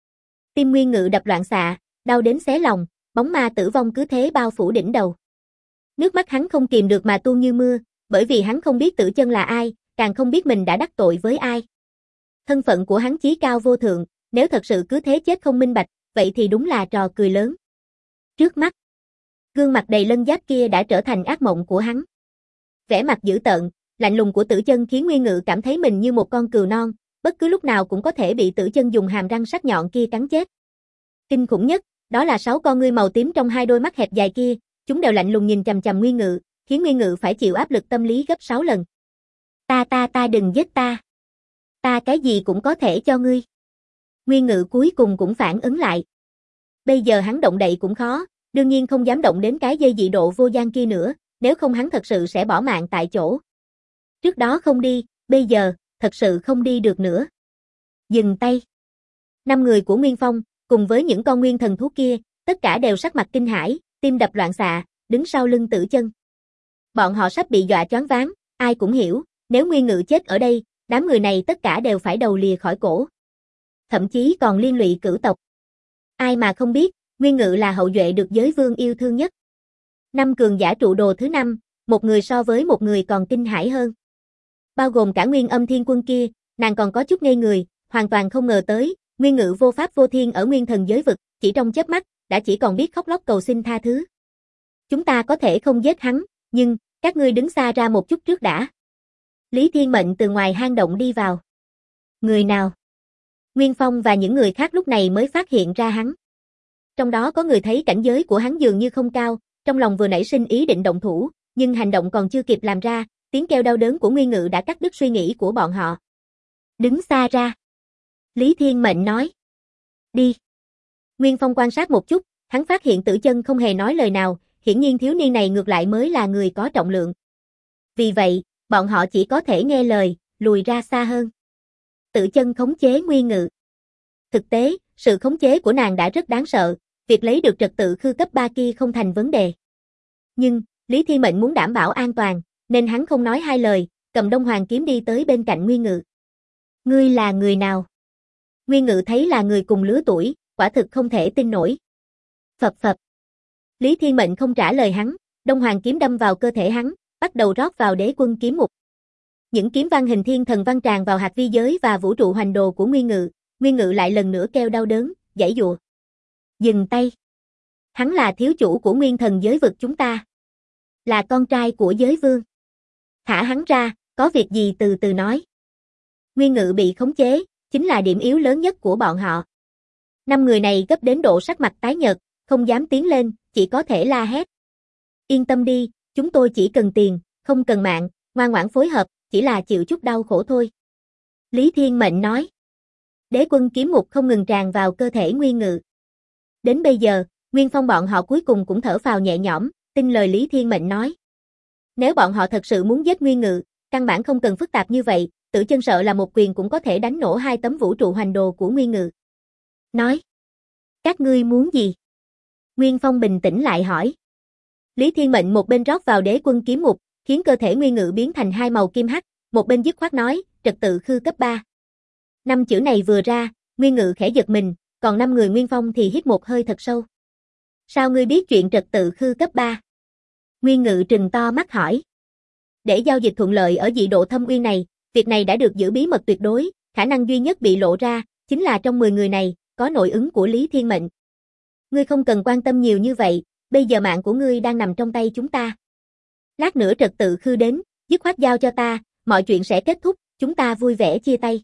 Speaker 1: Tim Nguyên Ngự đập loạn xạ, đau đến xé lòng, bóng ma tử vong cứ thế bao phủ đỉnh đầu. Nước mắt hắn không kìm được mà tuôn như mưa, bởi vì hắn không biết Tử Chân là ai, càng không biết mình đã đắc tội với ai. Thân phận của hắn chí cao vô thượng, nếu thật sự cứ thế chết không minh bạch, vậy thì đúng là trò cười lớn. Trước mắt, gương mặt đầy lân giáp kia đã trở thành ác mộng của hắn. Vẻ mặt dữ tợn, lạnh lùng của Tử Chân khiến Nguyên Ngự cảm thấy mình như một con cừu non, bất cứ lúc nào cũng có thể bị Tử Chân dùng hàm răng sắc nhọn kia cắn chết. Kinh khủng nhất, đó là 6 con ngươi màu tím trong hai đôi mắt hẹp dài kia, chúng đều lạnh lùng nhìn chằm chằm Nguyên Ngự, khiến Nguyên Ngự phải chịu áp lực tâm lý gấp 6 lần. Ta đừng giết ta. Ta cái gì cũng có thể cho ngươi. Nguyên Ngự cuối cùng cũng phản ứng lại. Bây giờ hắn động đậy cũng khó, đương nhiên không dám động đến cái dây dị độ vô gian kia nữa, nếu không hắn thật sự sẽ bỏ mạng tại chỗ. Trước đó không đi, bây giờ, thật sự không đi được nữa. Dừng tay. 5 người của Nguyên Phong, cùng với những con nguyên thần thú kia, tất cả đều sắc mặt kinh hãi, tim đập loạn xạ, đứng sau lưng Tử Chân. Bọn họ sắp bị dọa choáng váng, ai cũng hiểu, nếu Nguyên Ngự chết ở đây, đám người này tất cả đều phải đầu lìa khỏi cổ. Thậm chí còn liên lụy cửu tộc. Ai mà không biết, Nguyên Ngự là hậu duệ được giới vương yêu thương nhất. 5 cường giả trụ đồ thứ 5, một người so với một người còn kinh hãi hơn. Bao gồm cả Nguyên Âm Thiên Quân kia, nàng còn có chút ngây người, hoàn toàn không ngờ tới, Nguyên Ngự vô pháp vô thiên ở nguyên thần giới vực, chỉ trong chớp mắt, đã chỉ còn biết khóc lóc cầu xin tha thứ. Chúng ta có thể không giết hắn, nhưng, các ngươi đứng xa ra một chút trước đã. Lý Thiên Mệnh từ ngoài hang động đi vào. Người nào? Nguyên Phong và những người khác lúc này mới phát hiện ra hắn. Trong đó có người thấy cảnh giới của hắn dường như không cao, trong lòng vừa nảy sinh ý định động thủ, nhưng hành động còn chưa kịp làm ra, tiếng kêu đau đớn của Nguyên Ngự đã cắt đứt suy nghĩ của bọn họ. Đứng xa ra. Lý Thiên Mệnh nói. Đi. Nguyên Phong quan sát một chút, hắn phát hiện Tử Chân không hề nói lời nào, hiển nhiên thiếu niên này ngược lại mới là người có trọng lượng. Vì vậy, bọn họ chỉ có thể nghe lời, lùi ra xa hơn. Tử Chân khống chế Nguyên Ngự. Thực tế, sự khống chế của nàng đã rất đáng sợ, việc lấy được trật tự khư cấp 3 kia không thành vấn đề. Nhưng, Lý Thiên Mệnh muốn đảm bảo an toàn, nên hắn không nói hai lời, cầm Đông Hoàng kiếm đi tới bên cạnh Nguyên Ngự. Ngươi là người nào? Nguyên Ngự thấy là người cùng lứa tuổi, quả thực không thể tin nổi. Phập phập. Lý Thiên Mệnh không trả lời hắn, Đông Hoàng kiếm đâm vào cơ thể hắn, bắt đầu rót vào Đế Quân kiếm mục. Những kiếm văn hình thiên thần văn tràn vào hạt vi giới và vũ trụ hoành đồ của Nguyên Ngự, Nguyên Ngự lại lần nữa kêu đau đớn, giãy giụa. Dừng tay. Hắn là thiếu chủ của nguyên thần giới vực chúng ta. Là con trai của giới vương. Thả hắn ra, có việc gì từ từ nói. Nguyên Ngự bị khống chế, chính là điểm yếu lớn nhất của bọn họ. 5 người này gấp đến độ sắc mặt tái nhợt, không dám tiến lên, chỉ có thể la hét. Yên tâm đi, chúng tôi chỉ cần tiền, không cần mạng, ngoan ngoãn phối hợp, chỉ là chịu chút đau khổ thôi. Lý Thiên Mệnh nói. Đế Quân kiếm mục không ngừng tràn vào cơ thể Nguyên Ngự. Đến bây giờ, Nguyên Phong bọn họ cuối cùng cũng thở phào nhẹ nhõm, tin lời Lý Thiên Mệnh nói. Nếu bọn họ thật sự muốn giết Nguyên Ngự, căn bản không cần phức tạp như vậy, Tử Chân sợ là một quyền cũng có thể đánh nổ 2 tấm vũ trụ hoành đồ của Nguyên Ngự. Nói. Các ngươi muốn gì? Nguyên Phong bình tĩnh lại hỏi. Lý Thiên Mệnh một bên rót vào Đế Quân kiếm mục, khiến cơ thể Nguyên Ngự biến thành 2 màu kim hắc, một bên dứt khoát nói, trật tự khư cấp 3. 5 chữ này vừa ra, Nguyên Ngự khẽ giật mình, còn 5 người Nguyên Phong thì hít một hơi thật sâu. Sao ngươi biết chuyện trật tự khư cấp 3? Nguyên Ngự trừng to mắt hỏi. Để giao dịch thuận lợi ở dị độ thâm uyên này, việc này đã được giữ bí mật tuyệt đối, khả năng duy nhất bị lộ ra, chính là trong 10 người này, có nội ứng của Lý Thiên Mệnh. Ngươi không cần quan tâm nhiều như vậy, bây giờ mạng của ngươi đang nằm trong tay chúng ta. Lát nữa trật tự khư đến, dứt khoát giao cho ta, mọi chuyện sẽ kết thúc, chúng ta vui vẻ chia tay.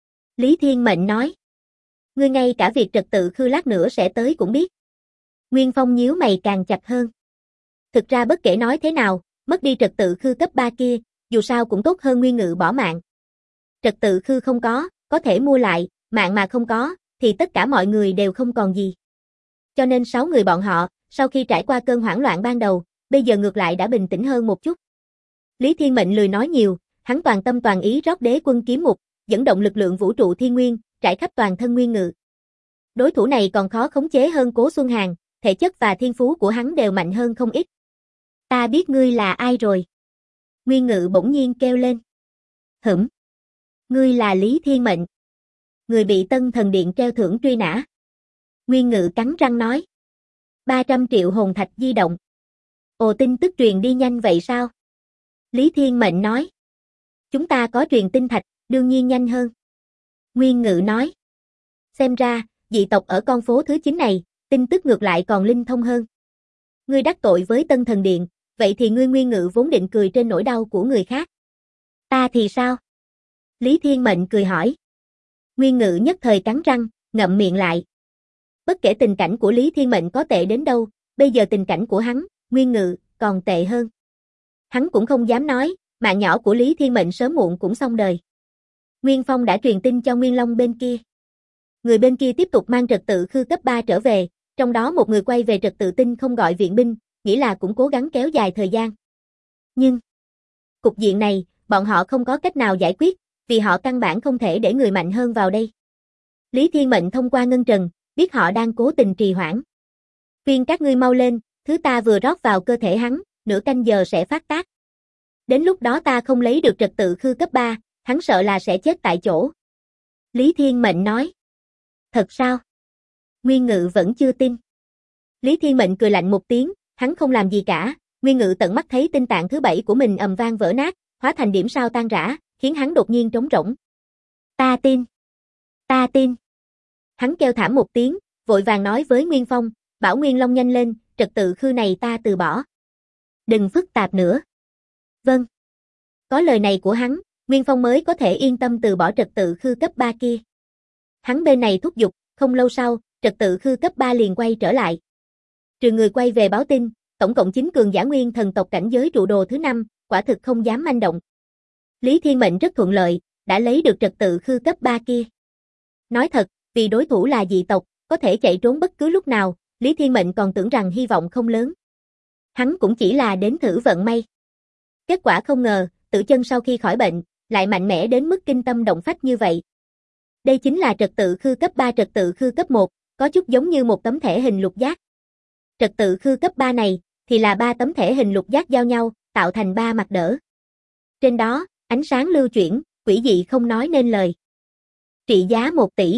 Speaker 1: Lý Thiên Mệnh nói. Ngươi ngay cả việc trật tự khư lát nữa sẽ tới cũng biết. Nguyên Phong nhíu mày càng chặt hơn. Thực ra bất kể nói thế nào, mất đi trật tự khư cấp 3 kia, dù sao cũng tốt hơn Nguyên Ngự bỏ mạng. Trật tự khư không có thể mua lại, mạng mà không có, thì tất cả mọi người đều không còn gì. Cho nên 6 người bọn họ, sau khi trải qua cơn hoảng loạn ban đầu, bây giờ ngược lại đã bình tĩnh hơn một chút. Lý Thiên Mệnh lười nói nhiều, hắn toàn tâm toàn ý rót Đế Quân kiếm mục, dẫn động lực lượng vũ trụ thiên nguyên, trải khắp toàn thân Nguyên Ngự. Đối thủ này còn khó khống chế hơn Cố Xuân Hàn, thể chất và thiên phú của hắn đều mạnh hơn không ít. Ta biết ngươi là ai rồi. Nguyên Ngự bỗng nhiên kêu lên. Hửm. Ngươi là Lý Thiên Mệnh. Người bị Tân Thần Điện treo thưởng truy nã. Nguyên Ngự cắn răng nói. 300 triệu hồn thạch di động. Ồ, tin tức truyền đi nhanh vậy sao? Lý Thiên Mệnh nói. Chúng ta có truyền tinh thạch, đương nhiên nhanh hơn. Nguyên Ngự nói. Xem ra, dị tộc ở con phố thứ 9 này, tin tức ngược lại còn linh thông hơn. Ngươi đắc tội với Tân Thần Điện, vậy thì ngươi Nguyên Ngự vốn định cười trên nỗi đau của người khác. Ta thì sao? Lý Thiên Mệnh cười hỏi. Nguyên Ngự nhất thời cắn răng, ngậm miệng lại. Bất kể tình cảnh của Lý Thiên Mệnh có tệ đến đâu, bây giờ tình cảnh của hắn, Nguyên Ngự, còn tệ hơn. Hắn cũng không dám nói, mạng nhỏ của Lý Thiên Mệnh sớm muộn cũng xong đời. Nguyên Phong đã truyền tin cho Nguyên Long bên kia. Người bên kia tiếp tục mang trật tự khư cấp 3 trở về, trong đó một người quay về trật tự tinh không gọi viện binh, nghĩ là cũng cố gắng kéo dài thời gian. Nhưng, cục diện này, bọn họ không có cách nào giải quyết, vì họ căn bản không thể để người mạnh hơn vào đây. Lý Thiên Mệnh thông qua ngân trần, biết họ đang cố tình trì hoãn. Khuyên các ngươi mau lên, thứ ta vừa rót vào cơ thể hắn, nửa canh giờ sẽ phát tác. Đến lúc đó ta không lấy được trật tự khư cấp 3, hắn sợ là sẽ chết tại chỗ. Lý Thiên Mệnh nói. Thật sao? Nguyên Ngự vẫn chưa tin. Lý Thiên Mệnh cười lạnh một tiếng, hắn không làm gì cả. Nguyên Ngự tận mắt thấy tinh tạng thứ 7 của mình ầm vang vỡ nát, hóa thành điểm sao tan rã, khiến hắn đột nhiên trống rỗng. Ta tin. Ta tin. Hắn kêu thảm một tiếng, vội vàng nói với Nguyên Phong, bảo Nguyên Long nhanh lên, trật tự khư này ta từ bỏ. Đừng phức tạp nữa. Vâng. Có lời này của hắn, Nguyên Phong mới có thể yên tâm từ bỏ trật tự khư cấp 3 kia. Hắn bên này thúc giục, không lâu sau, trật tự khư cấp 3 liền quay trở lại. Trừ người quay về báo tin, tổng cộng 9 cường giả nguyên thần tộc cảnh giới trụ đồ thứ 5, quả thực không dám manh động. Lý Thiên Mệnh rất thuận lợi, đã lấy được trật tự khư cấp 3 kia. Nói thật, vì đối thủ là dị tộc, có thể chạy trốn bất cứ lúc nào, Lý Thiên Mệnh còn tưởng rằng hy vọng không lớn. Hắn cũng chỉ là đến thử vận may. Kết quả không ngờ, Tử Chân sau khi khỏi bệnh, lại mạnh mẽ đến mức kinh tâm động phách như vậy. Đây chính là trật tự khư cấp 3 trật tự khư cấp 1, có chút giống như một tấm thẻ hình lục giác. Trật tự khư cấp 3 này, thì là 3 tấm thẻ hình lục giác giao nhau, tạo thành 3 mặt đỡ. Trên đó, ánh sáng lưu chuyển, quỷ dị không nói nên lời. Trị giá 1 tỷ.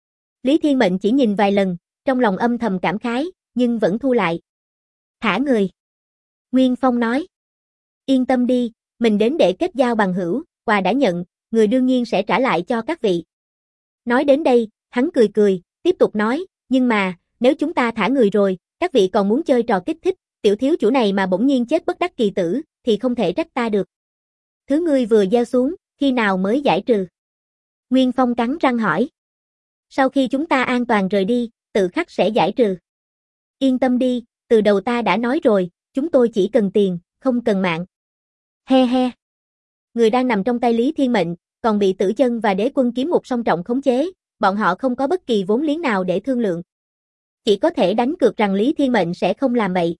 Speaker 1: Lý Thiên Mệnh chỉ nhìn vài lần, trong lòng âm thầm cảm khái, nhưng vẫn thu lại. Thả người. Nguyên Phong nói. Yên tâm đi, mình đến để kết giao bằng hữu, quà đã nhận, người đương nhiên sẽ trả lại cho các vị. Nói đến đây, hắn cười cười, tiếp tục nói, nhưng mà, nếu chúng ta thả người rồi, các vị còn muốn chơi trò kích thích, tiểu thiếu chủ này mà bỗng nhiên chết bất đắc kỳ tử, thì không thể trách ta được. Thứ ngươi vừa gieo xuống, khi nào mới giải trừ? Nguyên Phong cắn răng hỏi. Sau khi chúng ta an toàn rời đi, tự khắc sẽ giải trừ. Yên tâm đi, từ đầu ta đã nói rồi, chúng tôi chỉ cần tiền, không cần mạng. He he. Người đang nằm trong tay Lý Thiên Mệnh, còn bị Tử Chân và Đế Quân kiếm một song trọng khống chế, bọn họ không có bất kỳ vốn liếng nào để thương lượng. Chỉ có thể đánh cược rằng Lý Thiên Mệnh sẽ không làm bậy.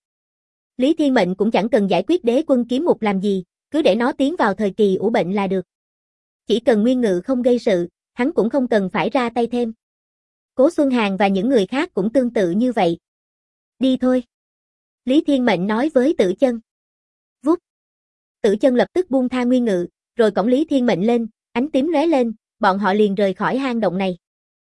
Speaker 1: Lý Thiên Mệnh cũng chẳng cần giải quyết Đế Quân kiếm một làm gì, cứ để nó tiến vào thời kỳ ủ bệnh là được. Chỉ cần Nguyên Ngự không gây sự, hắn cũng không cần phải ra tay thêm. Cố Xuân Hàn và những người khác cũng tương tự như vậy. Đi thôi. Lý Thiên Mệnh nói với Tử Chân. Vút. Tử Chân lập tức buông tha Nguyên Ngự, rồi cõng Lý Thiên Mệnh lên, ánh tím lóe lên, bọn họ liền rời khỏi hang động này.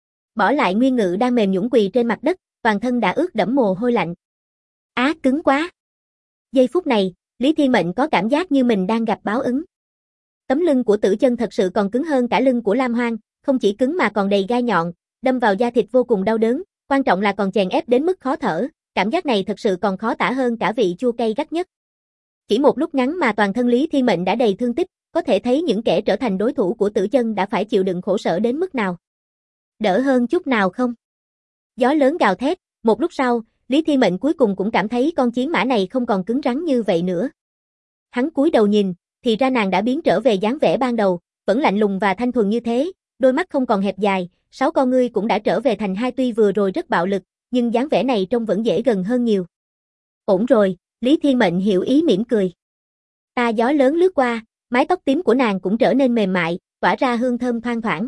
Speaker 1: Bỏ lại Nguyên Ngự đang mềm nhũn quỳ trên mặt đất, toàn thân đã ướt đẫm mồ hôi lạnh. Á, cứng quá. Giây phút này, Lý Thiên Mệnh có cảm giác như mình đang gặp báo ứng. Tấm lưng của Tử Chân thật sự còn cứng hơn cả lưng của Lam Hoang, không chỉ cứng mà còn đầy gai nhọn, đâm vào da thịt vô cùng đau đớn, quan trọng là còn chèn ép đến mức khó thở, cảm giác này thật sự còn khó tả hơn cả vị chua cay gắt nhất. Chỉ một lúc ngắn mà toàn thân Lý Thiên Mệnh đã đầy thương tích, có thể thấy những kẻ trở thành đối thủ của Tử Chân đã phải chịu đựng khổ sở đến mức nào. Đỡ hơn chút nào không? Gió lớn gào thét, một lúc sau, Lý Thiên Mệnh cuối cùng cũng cảm thấy con chiến mã này không còn cứng rắn như vậy nữa. Hắn cúi đầu nhìn, thì ra nàng đã biến trở về dáng vẻ ban đầu, vẫn lạnh lùng và thanh thuần như thế, đôi mắt không còn hẹp dài, 6 con ngươi cũng đã trở về thành 2, tuy vừa rồi rất bạo lực, nhưng dáng vẻ này trông vẫn dễ gần hơn nhiều. Ổn rồi, Lý Thiên Mệnh hiểu ý mỉm cười. Ta gió lớn lướt qua, mái tóc tím của nàng cũng trở nên mềm mại, tỏa ra hương thơm thoang thoảng.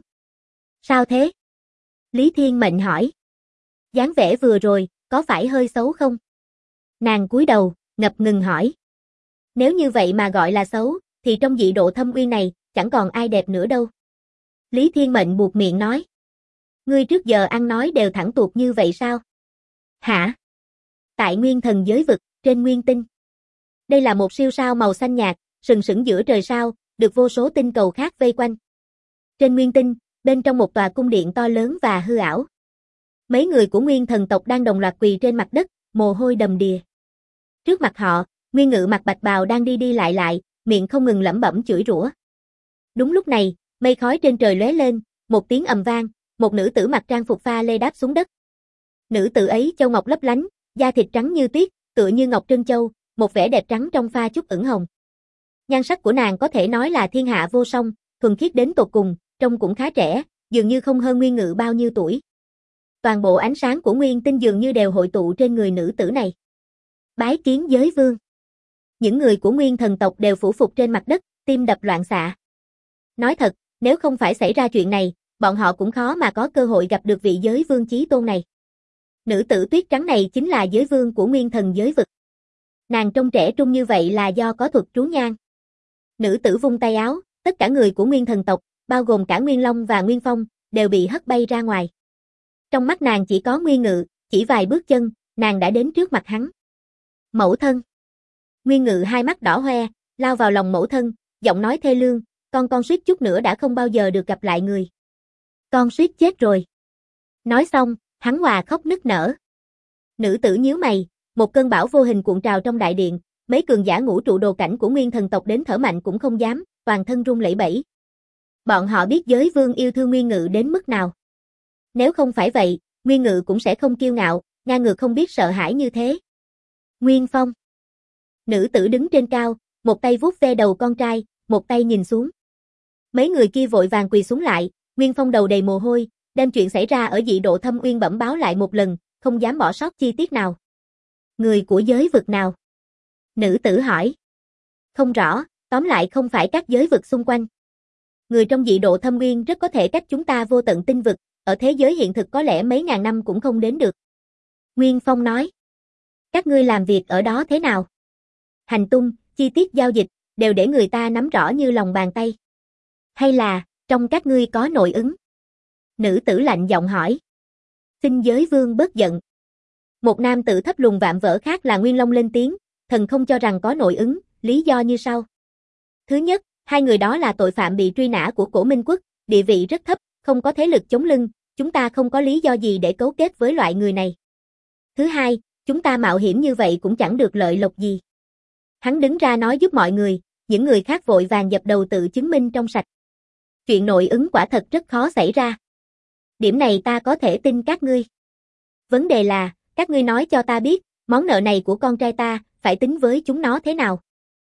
Speaker 1: Sao thế? Lý Thiên Mệnh hỏi. Dáng vẻ vừa rồi, có phải hơi xấu không? Nàng cúi đầu, ngập ngừng hỏi. Nếu như vậy mà gọi là xấu, thì trong dị độ thâm uyên này, chẳng còn ai đẹp nữa đâu. Lý Thiên Mệnh buột miệng nói. Ngươi trước giờ ăn nói đều thẳng tuột như vậy sao? Hả? Tại Nguyên Thần giới vực, trên Nguyên Tinh. Đây là một siêu sao màu xanh nhạt, sừng sững giữa trời sao, được vô số tinh cầu khác vây quanh. Trên Nguyên Tinh, bên trong một tòa cung điện to lớn và hư ảo. Mấy người của Nguyên Thần tộc đang đồng loạt quỳ trên mặt đất, mồ hôi đầm đìa. Trước mặt họ, Nguyên Ngự mặc bạch bào đang đi đi lại, miệng không ngừng lẩm bẩm chửi rủa. Đúng lúc này, mây khói trên trời lóe lên, một tiếng ầm vang, một nữ tử mặc trang phục pha lê đáp xuống đất. Nữ tử ấy châu ngọc lấp lánh, da thịt trắng như tuyết, tựa như ngọc trân châu, một vẻ đẹp trắng trong pha chút ửng hồng. Nhan sắc của nàng có thể nói là thiên hạ vô song, thuần khiết đến tột cùng, trông cũng khá trẻ, dường như không hơn Nguyên Ngự bao nhiêu tuổi. Toàn bộ ánh sáng của Nguyên Tinh dường như đều hội tụ trên người nữ tử này. Bái kiến giới vương. Những người của Nguyên thần tộc đều phủ phục trên mặt đất, tim đập loạn xạ. Nói thật, nếu không phải xảy ra chuyện này, bọn họ cũng khó mà có cơ hội gặp được vị giới vương chí tôn này. Nữ tử tuyết trắng này chính là giới vương của Nguyên thần giới vực. Nàng trông trẻ trung như vậy là do có thuật trú nhan. Nữ tử vung tay áo, tất cả người của Nguyên thần tộc, bao gồm cả Nguyên Long và Nguyên Phong, đều bị hất bay ra ngoài. Trong mắt nàng chỉ có Nguyên Ngự, chỉ vài bước chân, nàng đã đến trước mặt hắn. Mẫu thân. Nguyên Ngự hai mắt đỏ hoe, lao vào lòng mẫu thân, giọng nói thê lương, con suýt chút nữa đã không bao giờ được gặp lại người. Con suýt chết rồi. Nói xong, hắn hòa khóc nức nở. Nữ tử nhíu mày, một cơn bão vô hình cuộn trào trong đại điện, mấy cường giả ngũ trụ đồ cảnh của Nguyên thần tộc đến thở mạnh cũng không dám, toàn thân run lẩy bẩy. Bọn họ biết giới vương yêu thương Nguyên Ngự đến mức nào. Nếu không phải vậy, Nguyên Ngự cũng sẽ không kiêu ngạo, ngang ngược không biết sợ hãi như thế. Nguyên Phong. Nữ tử đứng trên cao, một tay vuốt ve đầu con trai, một tay nhìn xuống. Mấy người kia vội vàng quỳ xuống lại, Nguyên Phong đầu đầy mồ hôi, đem chuyện xảy ra ở Dị Độ Thâm Uyên bẩm báo lại một lần, không dám bỏ sót chi tiết nào. Người của giới vực nào? Nữ tử hỏi. Không rõ, tóm lại không phải các giới vực xung quanh. Người trong Dị Độ Thâm Uyên rất có thể cách chúng ta vô tận tinh vực, ở thế giới hiện thực có lẽ mấy ngàn năm cũng không đến được. Nguyên Phong nói. Các ngươi làm việc ở đó thế nào? Hành tung, chi tiết giao dịch, đều để người ta nắm rõ như lòng bàn tay. Hay là, trong các ngươi có nội ứng? Nữ tử lạnh giọng hỏi. Xin giới vương bớt giận. Một nam tử thấp lùn vạm vỡ khác là Nguyên Long lên tiếng, thần không cho rằng có nội ứng, lý do như sau. Thứ nhất, hai người đó là tội phạm bị truy nã của Cổ Minh Quốc, địa vị rất thấp, không có thế lực chống lưng, chúng ta không có lý do gì để cấu kết với loại người này. Thứ hai, chúng ta mạo hiểm như vậy cũng chẳng được lợi lộc gì. Hắn đứng ra nói giúp mọi người, những người khác vội vàng dập đầu tự chứng minh trong sạch. Chuyện nội ứng quả thật rất khó xảy ra. Điểm này ta có thể tin các ngươi. Vấn đề là, các ngươi nói cho ta biết, món nợ này của con trai ta, phải tính với chúng nó thế nào?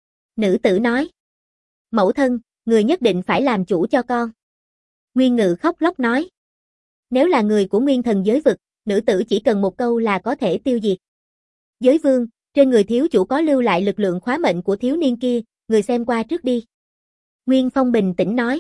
Speaker 1: Nữ tử nói. Mẫu thân, người nhất định phải làm chủ cho con. Nguyên Ngự khóc lóc nói. Nếu là người của Nguyên thần giới vực, nữ tử chỉ cần một câu là có thể tiêu diệt. Giới vương, trên người thiếu chủ có lưu lại lực lượng khóa mệnh của thiếu niên kia, người xem qua trước đi. Nguyên Phong bình tĩnh nói.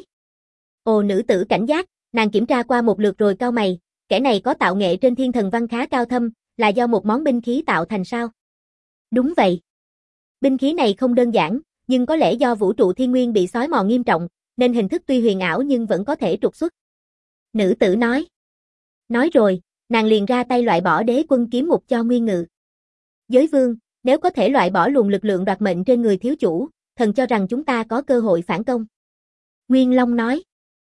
Speaker 1: Ồ, nữ tử cảnh giác, nàng kiểm tra qua một lượt rồi cau mày, kẻ này có tạo nghệ trên thiên thần văn khá cao thâm, là do một món binh khí tạo thành sao? Đúng vậy. Binh khí này không đơn giản, nhưng có lẽ do vũ trụ thiên nguyên bị xói mòn nghiêm trọng, nên hình thức tuy huyền ảo nhưng vẫn có thể trục xuất. Nữ tử nói. Nói rồi, nàng liền ra tay loại bỏ đế quân kiếm ngục cho Nguyên Ngự. Giới vương, nếu có thể loại bỏ luồng lực lượng đoạt mệnh trên người thiếu chủ, thần cho rằng chúng ta có cơ hội phản công. Nguyên Long nói.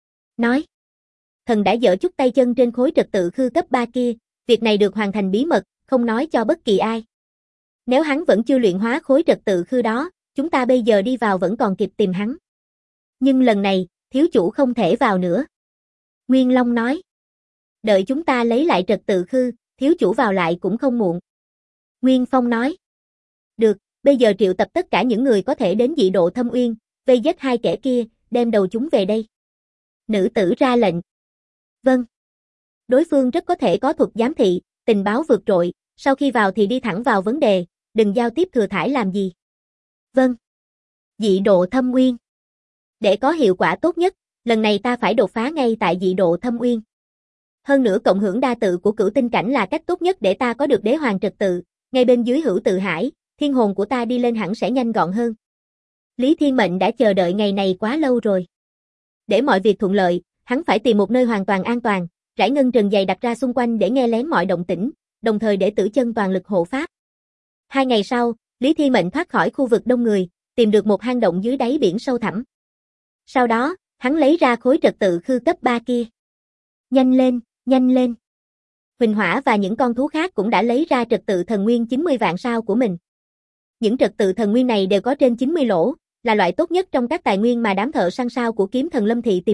Speaker 1: Thần đã dỡ chút tay chân trên khối trật tự khư cấp 3 kia, việc này được hoàn thành bí mật, không nói cho bất kỳ ai. Nếu hắn vẫn chưa luyện hóa khối trật tự khư đó, chúng ta bây giờ đi vào vẫn còn kịp tìm hắn. Nhưng lần này, thiếu chủ không thể vào nữa. Nguyên Long nói. Đợi chúng ta lấy lại trật tự khư, thiếu chủ vào lại cũng không muộn. Nguyên Phong nói. Được, bây giờ triệu tập tất cả những người có thể đến Dị Độ Thâm Uyên, vây giết hai kẻ kia, đem đầu chúng về đây. Nữ tử ra lệnh. Vâng. Đối phương rất có thể có thuật giám thị, tình báo vượt trội, sau khi vào thì đi thẳng vào vấn đề, đừng giao tiếp thừa thãi làm gì. Vâng. Dị Độ Thâm Uyên. Để có hiệu quả tốt nhất, lần này ta phải đột phá ngay tại Dị Độ Thâm Uyên. Hơn nữa cộng hưởng đa tự của cửu tinh cảnh là cách tốt nhất để ta có được đế hoàng trật tự, ngay bên dưới hữu tự hải, thiên hồn của ta đi lên hẳn sẽ nhanh gọn hơn. Lý Thiên Mệnh đã chờ đợi ngày này quá lâu rồi. Để mọi việc thuận lợi, hắn phải tìm một nơi hoàn toàn an toàn, rải ngân trần dày đặt ra xung quanh để nghe lén mọi động tĩnh, đồng thời để Tử Chân toàn lực hộ pháp. 2 ngày sau, Lý Thiên Mệnh thoát khỏi khu vực đông người, tìm được một hang động dưới đáy biển sâu thẳm. Sau đó, hắn lấy ra khối trật tự khư cấp 3 kia. Nhanh lên, nhanh lên. Huỳnh Hỏa và những con thú khác cũng đã lấy ra trật tự thần nguyên 90 vạn sao của mình. Những trật tự thần nguyên này đều có trên 90 lỗ, là loại tốt nhất trong các tài nguyên mà đám thợ săn sao của Kiếm Thần Lâm Thị tìm được,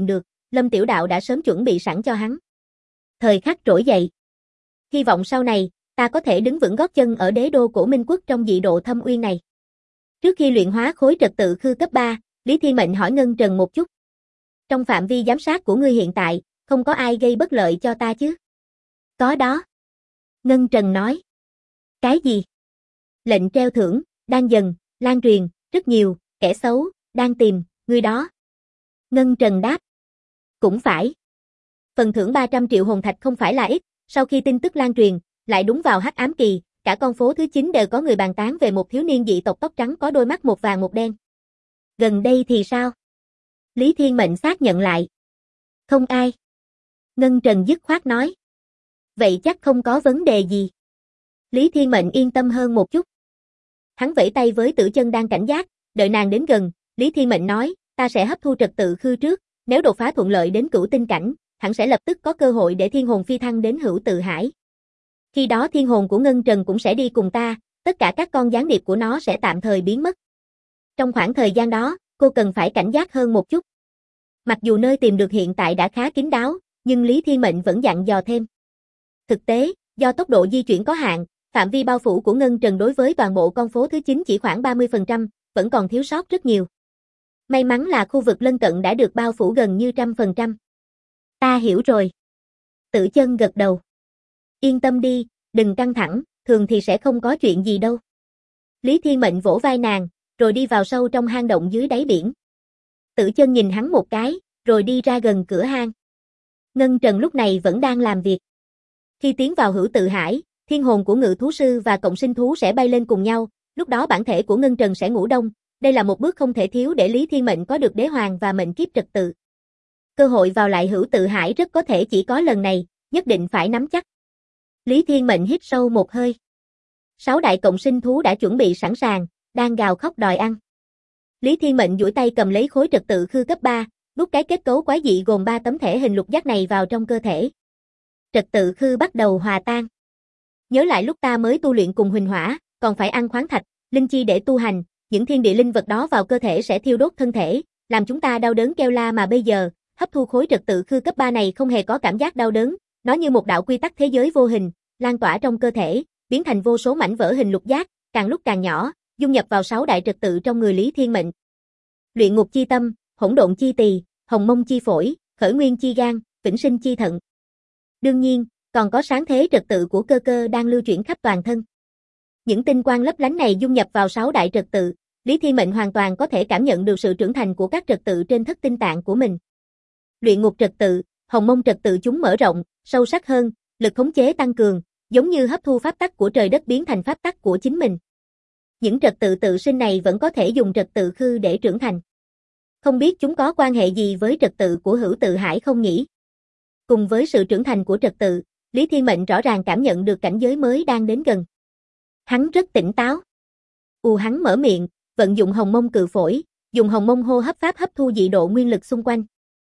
Speaker 1: Lâm Tiểu Đạo đã sớm chuẩn bị sẵn cho hắn. Thời khắc trỗi dậy. Hy vọng sau này, ta có thể đứng vững gót chân ở đế đô của Minh Quốc trong dị độ thâm uyên này. Trước khi luyện hóa khối trật tự khư cấp 3, Lý Thiên Mệnh hỏi Ngân Trần một chút. Trong phạm vi giám sát của ngươi hiện tại, không có ai gây bất lợi cho ta chứ? Có đó. Ngân Trần nói. Cái gì? Lệnh treo thưởng, đang dần, lan truyền, rất nhiều, kẻ xấu, đang tìm, ngươi đó. Ngân Trần đáp. Cũng phải. Phần thưởng 300 triệu hồn thạch không phải là ít, sau khi tin tức lan truyền, lại đúng vào hắc ám kỳ, cả con phố thứ 9 đều có người bàn tán về một thiếu niên dị tộc tóc trắng có đôi mắt một vàng một đen. Gần đây thì sao? Lý Thiên Mệnh xác nhận lại. Không ai. Ngân Trần dứt khoát nói. Vậy chắc không có vấn đề gì. Lý Thiên Mệnh yên tâm hơn một chút. Hắn vẫy tay với Tử Chân đang cảnh giác, đợi nàng đến gần, Lý Thiên Mệnh nói, ta sẽ hấp thu trật tự khư trước, nếu đột phá thuận lợi đến cửu tinh cảnh, hắn sẽ lập tức có cơ hội để thiên hồn phi thăng đến hữu tự hải. Khi đó thiên hồn của Ngân Trần cũng sẽ đi cùng ta, tất cả các con gián điệp của nó sẽ tạm thời biến mất. Trong khoảng thời gian đó, cô cần phải cảnh giác hơn một chút. Mặc dù nơi tìm được hiện tại đã khá kín đáo, nhưng Lý Thiên Mệnh vẫn dặn dò thêm. Thực tế, do tốc độ di chuyển có hạn, phạm vi bao phủ của Ngân Trần đối với toàn bộ con phố thứ 9 chỉ khoảng 30%, vẫn còn thiếu sót rất nhiều. May mắn là khu vực lân cận đã được bao phủ gần như 100%. Ta hiểu rồi. Tử Chân gật đầu. Yên tâm đi, đừng căng thẳng, thường thì sẽ không có chuyện gì đâu. Lý Thiên Mệnh vỗ vai nàng, rồi đi vào sâu trong hang động dưới đáy biển. Tử Chân nhìn hắn một cái, rồi đi ra gần cửa hang. Ngân Trần lúc này vẫn đang làm việc. Khi tiến vào hữu tự hải, thiên hồn của ngự thú sư và cộng sinh thú sẽ bay lên cùng nhau, lúc đó bản thể của Ngân Trần sẽ ngủ đông. Đây là một bước không thể thiếu để Lý Thiên Mệnh có được đế hoàng và mệnh kiếp trật tự. Cơ hội vào lại hữu tự hải rất có thể chỉ có lần này, nhất định phải nắm chắc. Lý Thiên Mệnh hít sâu một hơi. 6 đại cộng sinh thú đã chuẩn bị sẵn sàng, đang gào khóc đòi ăn. Lý Thiên Mệnh duỗi tay cầm lấy khối trật tự khư cấp 3, đút cái kết cấu quái dị gồm 3 tấm thể hình lục giác này vào trong cơ thể. Trật tự khư bắt đầu hòa tan. Nhớ lại lúc ta mới tu luyện cùng Huỳnh Hỏa, còn phải ăn khoáng thạch, linh chi để tu hành, những thiên địa linh vật đó vào cơ thể sẽ thiêu đốt thân thể, làm chúng ta đau đớn kêu la, mà bây giờ, hấp thu khối trật tự khư cấp 3 này không hề có cảm giác đau đớn, nó như một đạo quy tắc thế giới vô hình, lan tỏa trong cơ thể, biến thành vô số mảnh vỡ hình lục giác, càng lúc càng nhỏ, dung nhập vào 6 đại trật tự trong người Lý Thiên Mệnh. Luyện ngục chi tâm, hỗn độn chi tỳ, hồng mông chi phổi, khởi nguyên chi gan, vĩnh sinh chi thận. Đương nhiên, còn có sáng thế trật tự của cơ cơ đang lưu chuyển khắp toàn thân. Những tinh quang lấp lánh này dung nhập vào 6 đại trật tự, Lý Thiên Mệnh hoàn toàn có thể cảm nhận được sự trưởng thành của các trật tự trên thất tinh tạng của mình. Luyện ngục trật tự, hồng mông trật tự chúng mở rộng, sâu sắc hơn, lực khống chế tăng cường, giống như hấp thu pháp tắc của trời đất biến thành pháp tắc của chính mình. Những trật tự tự sinh này vẫn có thể dùng trật tự khư để trưởng thành. Không biết chúng có quan hệ gì với trật tự của hữu tự hải không nhỉ? Cùng với sự trưởng thành của trật tự, Lý Thiên Mệnh rõ ràng cảm nhận được cảnh giới mới đang đến gần. Hắn rất tỉnh táo. Hắn mở miệng, vận dụng hồng mông cự phổi, dùng hồng mông hô hấp pháp hấp thu dị độ nguyên lực xung quanh.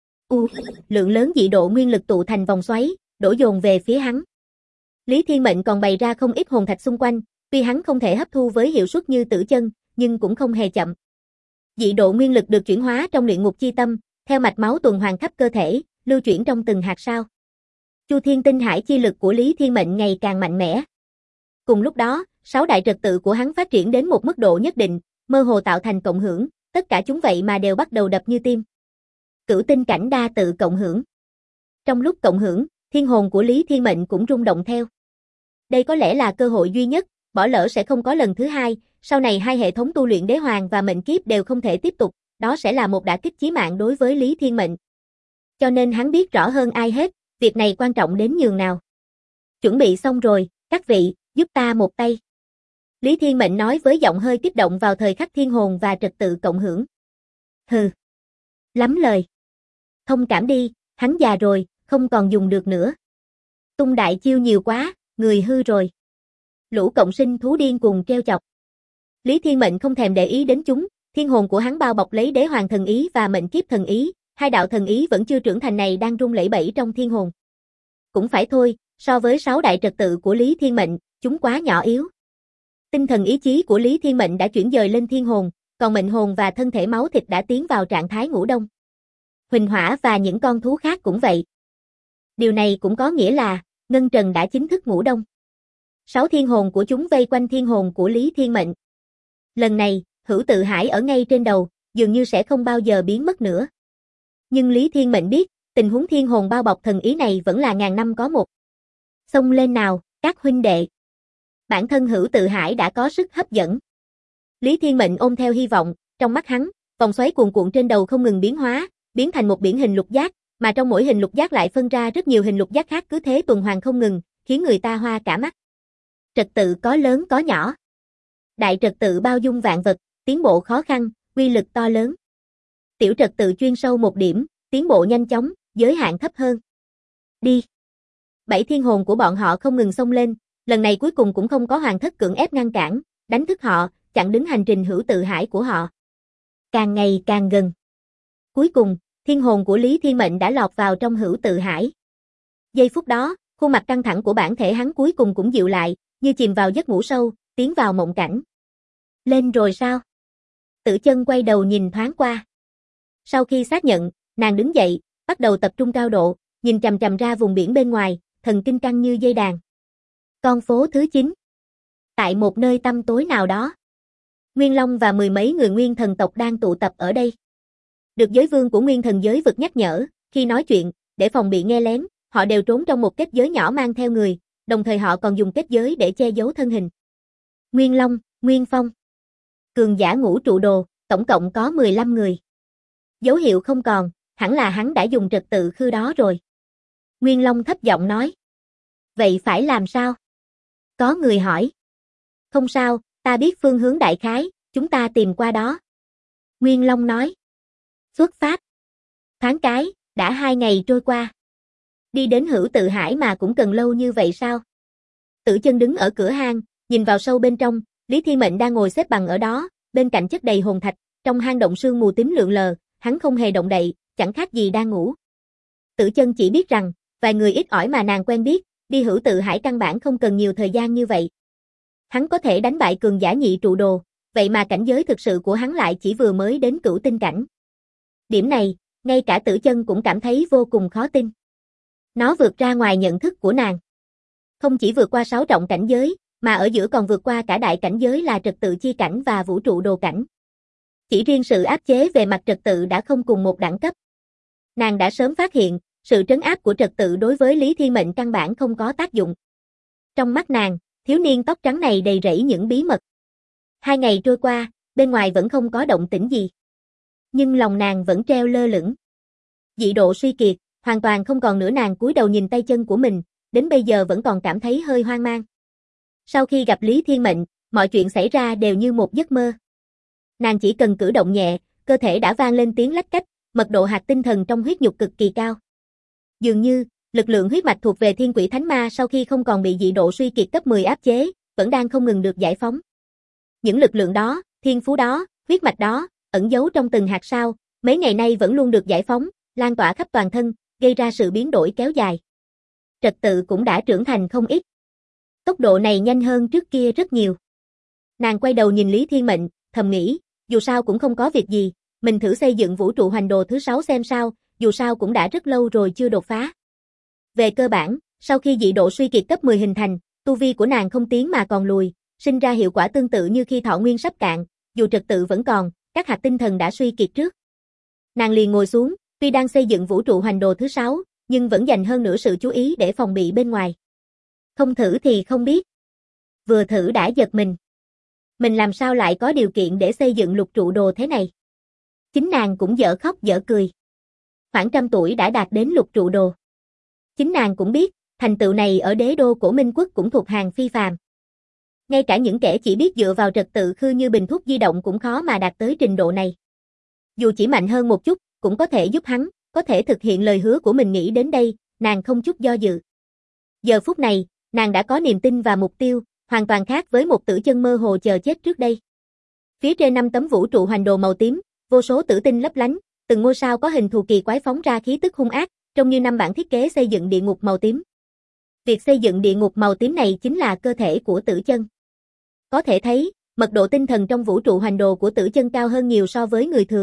Speaker 1: Lượng lớn dị độ nguyên lực tụ thành vòng xoáy, đổ dồn về phía hắn. Lý Thiên Mệnh còn bày ra không ít hồn thạch xung quanh, tuy hắn không thể hấp thu với hiệu suất như Tử Chân, nhưng cũng không hề chậm. Dị độ nguyên lực được chuyển hóa trong luyện ngục chi tâm, theo mạch máu tuần hoàn khắp cơ thể, lưu chuyển trong từng hạt sao. Chu Thiên Tinh Hải chi lực của Lý Thiên Mệnh ngày càng mạnh mẽ. Cùng lúc đó, 6 đại trật tự của hắn phát triển đến một mức độ nhất định, mơ hồ tạo thành cộng hưởng, tất cả chúng vậy mà đều bắt đầu đập như tim. Cửu tinh cảnh đa tự cộng hưởng. Trong lúc cộng hưởng, thiên hồn của Lý Thiên Mệnh cũng rung động theo. Đây có lẽ là cơ hội duy nhất, bỏ lỡ sẽ không có lần thứ hai, sau này hai hệ thống tu luyện đế hoàng và mệnh kiếp đều không thể tiếp tục, đó sẽ là một đả kích chí mạng đối với Lý Thiên Mệnh. Cho nên hắn biết rõ hơn ai hết, việc này quan trọng đến nhường nào. Chuẩn bị xong rồi, các vị, giúp ta một tay. Lý Thiên Mệnh nói với giọng hơi kích động vào thời khắc thiên hồn và trật tự cộng hưởng. Hừ. Lắm lời. Thông cảm đi, hắn già rồi, không còn dùng được nữa. Tung đại chiêu nhiều quá, người hư rồi. Lũ cộng sinh thú điên cùng treo chọc. Lý Thiên Mệnh không thèm để ý đến chúng, thiên hồn của hắn bao bọc lấy đế hoàng thần ý và mệnh kiếp thần ý, hai đạo thần ý vẫn chưa trưởng thành này đang rung lẩy bẩy trong thiên hồn. Cũng phải thôi, so với 6 đại trật tự của Lý Thiên Mệnh, chúng quá nhỏ yếu. Tinh thần ý chí của Lý Thiên Mệnh đã chuyển dời lên thiên hồn, còn mệnh hồn và thân thể máu thịt đã tiến vào trạng thái ngủ đông. Huỳnh Hỏa và những con thú khác cũng vậy. Điều này cũng có nghĩa là, Ngân Trần đã chính thức ngủ đông. 6 thiên hồn của chúng vây quanh thiên hồn của Lý Thiên Mệnh. Lần này, Hữu Tự Hải ở ngay trên đầu, dường như sẽ không bao giờ biến mất nữa. Nhưng Lý Thiên Mệnh biết, tình huống thiên hồn bao bọc thần ý này vẫn là ngàn năm có một. Xông lên nào, các huynh đệ. Bản thân Hữu Tự Hải đã có sức hấp dẫn. Lý Thiên Mệnh ôm theo hy vọng, trong mắt hắn, vòng xoáy cuồn cuộn trên đầu không ngừng biến hóa, biến thành một biển hình lục giác, mà trong mỗi hình lục giác lại phân ra rất nhiều hình lục giác khác cứ thế tuần hoàn không ngừng, khiến người ta hoa cả mắt. Trật tự có lớn có nhỏ. Đại trật tự bao dung vạn vật, tiến bộ khó khăn, uy lực to lớn. Tiểu trật tự chuyên sâu một điểm, tiến bộ nhanh chóng, giới hạn thấp hơn. Đi. 7 thiên hồn của bọn họ không ngừng xông lên, lần này cuối cùng cũng không có Hoàng Thất cưỡng ép ngăn cản, đánh thức họ, chặn đứng hành trình Hữu Tự Hải của họ. Càng ngày càng gần. Cuối cùng, thiên hồn của Lý Thiên Mệnh đã lọt vào trong Hữu Tự Hải. Giây phút đó, khuôn mặt căng thẳng của bản thể hắn cuối cùng cũng dịu lại, như chìm vào giấc ngủ sâu, tiến vào mộng cảnh. Lên rồi sao? Tử Chân quay đầu nhìn thoáng qua. Sau khi xác nhận, nàng đứng dậy, bắt đầu tập trung cao độ, nhìn chằm chằm ra vùng biển bên ngoài, thần kinh căng như dây đàn. Con phố thứ 9. Tại một nơi tăm tối nào đó, Nguyên Long và mười mấy người Nguyên Thần tộc đang tụ tập ở đây. Được giới vương của Nguyên Thần giới vực nhắc nhở, khi nói chuyện, để phòng bị nghe lén, họ đều trốn trong một kết giới nhỏ mang theo người, đồng thời họ còn dùng kết giới để che giấu thân hình. Nguyên Long, Nguyên Phong, cường giả ngũ trụ đồ, tổng cộng có 15 người. Dấu hiệu không còn, hẳn là hắn đã dùng trật tự khư đó rồi. Nguyên Long thấp giọng nói. Vậy phải làm sao? Có người hỏi. Không sao, ta biết phương hướng đại khái, chúng ta tìm qua đó. Nguyên Long nói. Xuất phát. Thoáng cái, đã 2 ngày trôi qua. Đi đến Hữu Tự Hải mà cũng cần lâu như vậy sao? Tử Chân đứng ở cửa hang, nhìn vào sâu bên trong, Lý Thiên Mệnh đang ngồi xếp bằng ở đó, bên cạnh chất đầy hồn thạch, trong hang động sương mù tím lượn lờ, hắn không hề động đậy, chẳng khác gì đang ngủ. Tử Chân chỉ biết rằng, vài người ít ỏi mà nàng quen biết, đi Hữu Tự Hải căn bản không cần nhiều thời gian như vậy. Hắn có thể đánh bại cường giả nhị trụ đồ, vậy mà cảnh giới thực sự của hắn lại chỉ vừa mới đến cửu tinh cảnh. Điểm này, ngay cả Tử Chân cũng cảm thấy vô cùng khó tin. Nó vượt ra ngoài nhận thức của nàng. Không chỉ vượt qua 6 trọng cảnh giới, mà ở giữa còn vượt qua cả đại cảnh giới là trật tự chi cảnh và vũ trụ đồ cảnh. Chỉ riêng sự áp chế về mặt trật tự đã không cùng một đẳng cấp. Nàng đã sớm phát hiện, sự trấn áp của trật tự đối với Lý Thiên Mệnh căn bản không có tác dụng. Trong mắt nàng, thiếu niên tóc trắng này đầy rẫy những bí mật. 2 ngày trôi qua, bên ngoài vẫn không có động tĩnh gì. Nhưng lòng nàng vẫn treo lơ lửng. Dị độ suy kiệt, hoàn toàn không còn nữa, nàng cúi đầu nhìn tay chân của mình, đến bây giờ vẫn còn cảm thấy hơi hoang mang. Sau khi gặp Lý Thiên Mệnh, mọi chuyện xảy ra đều như một giấc mơ. Nàng chỉ cần cử động nhẹ, cơ thể đã vang lên tiếng lách cách, mật độ hạt tinh thần trong huyết nhục cực kỳ cao. Dường như, lực lượng huyết mạch thuộc về Thiên Quỷ Thánh Ma sau khi không còn bị dị độ suy kiệt cấp 10 áp chế, vẫn đang không ngừng được giải phóng. Những lực lượng đó, thiên phú đó, huyết mạch đó, ẩn giấu trong từng hạt sao, mấy ngày nay vẫn luôn được giải phóng, lan tỏa khắp toàn thân, gây ra sự biến đổi kéo dài. Trật tự cũng đã trưởng thành không ít. Tốc độ này nhanh hơn trước kia rất nhiều. Nàng quay đầu nhìn Lý Thiên Mệnh, thầm nghĩ, dù sao cũng không có việc gì, mình thử xây dựng vũ trụ hoành đồ thứ 6 xem sao, dù sao cũng đã rất lâu rồi chưa đột phá. Về cơ bản, sau khi dị độ suy kiệt cấp 10 hình thành, tu vi của nàng không tiến mà còn lùi, sinh ra hiệu quả tương tự như khi thọ nguyên sắp cạn, dù trật tự vẫn còn, các hạt tinh thần đã suy kiệt trước. Nàng liền ngồi xuống, tuy đang xây dựng vũ trụ hoành đồ thứ 6, nhưng vẫn dành hơn nửa sự chú ý để phòng bị bên ngoài. Không thử thì không biết. Vừa thử đã giật mình. Mình làm sao lại có điều kiện để xây dựng lục trụ đồ thế này? Chính nàng cũng dở khóc dở cười. Khoảng trăm tuổi đã đạt đến lục trụ đồ. Chính nàng cũng biết, thành tựu này ở đế đô của Minh Quốc cũng thuộc hàng phi phàm. Ngay cả những kẻ chỉ biết dựa vào trật tự khư như bình thuốc di động cũng khó mà đạt tới trình độ này. Dù chỉ mạnh hơn một chút, cũng có thể giúp hắn, có thể thực hiện lời hứa của mình. Nghĩ đến đây, nàng không chút do dự. Giờ phút này, nàng đã có niềm tin và mục tiêu, hoàn toàn khác với một Tử Chân mơ hồ chờ chết trước đây. Phía trên 5 tấm vũ trụ hoành đồ màu tím, vô số tử tinh lấp lánh, từng ngôi sao có hình thù kỳ quái phóng ra khí tức hung ác, trông như 5 bản thiết kế xây dựng địa ngục màu tím. Việc xây dựng địa ngục màu tím này chính là cơ thể của Tử Chân. Có thể thấy, mật độ tinh thần trong vũ trụ hoành đồ của Tử Chân cao hơn nhiều so với người thường,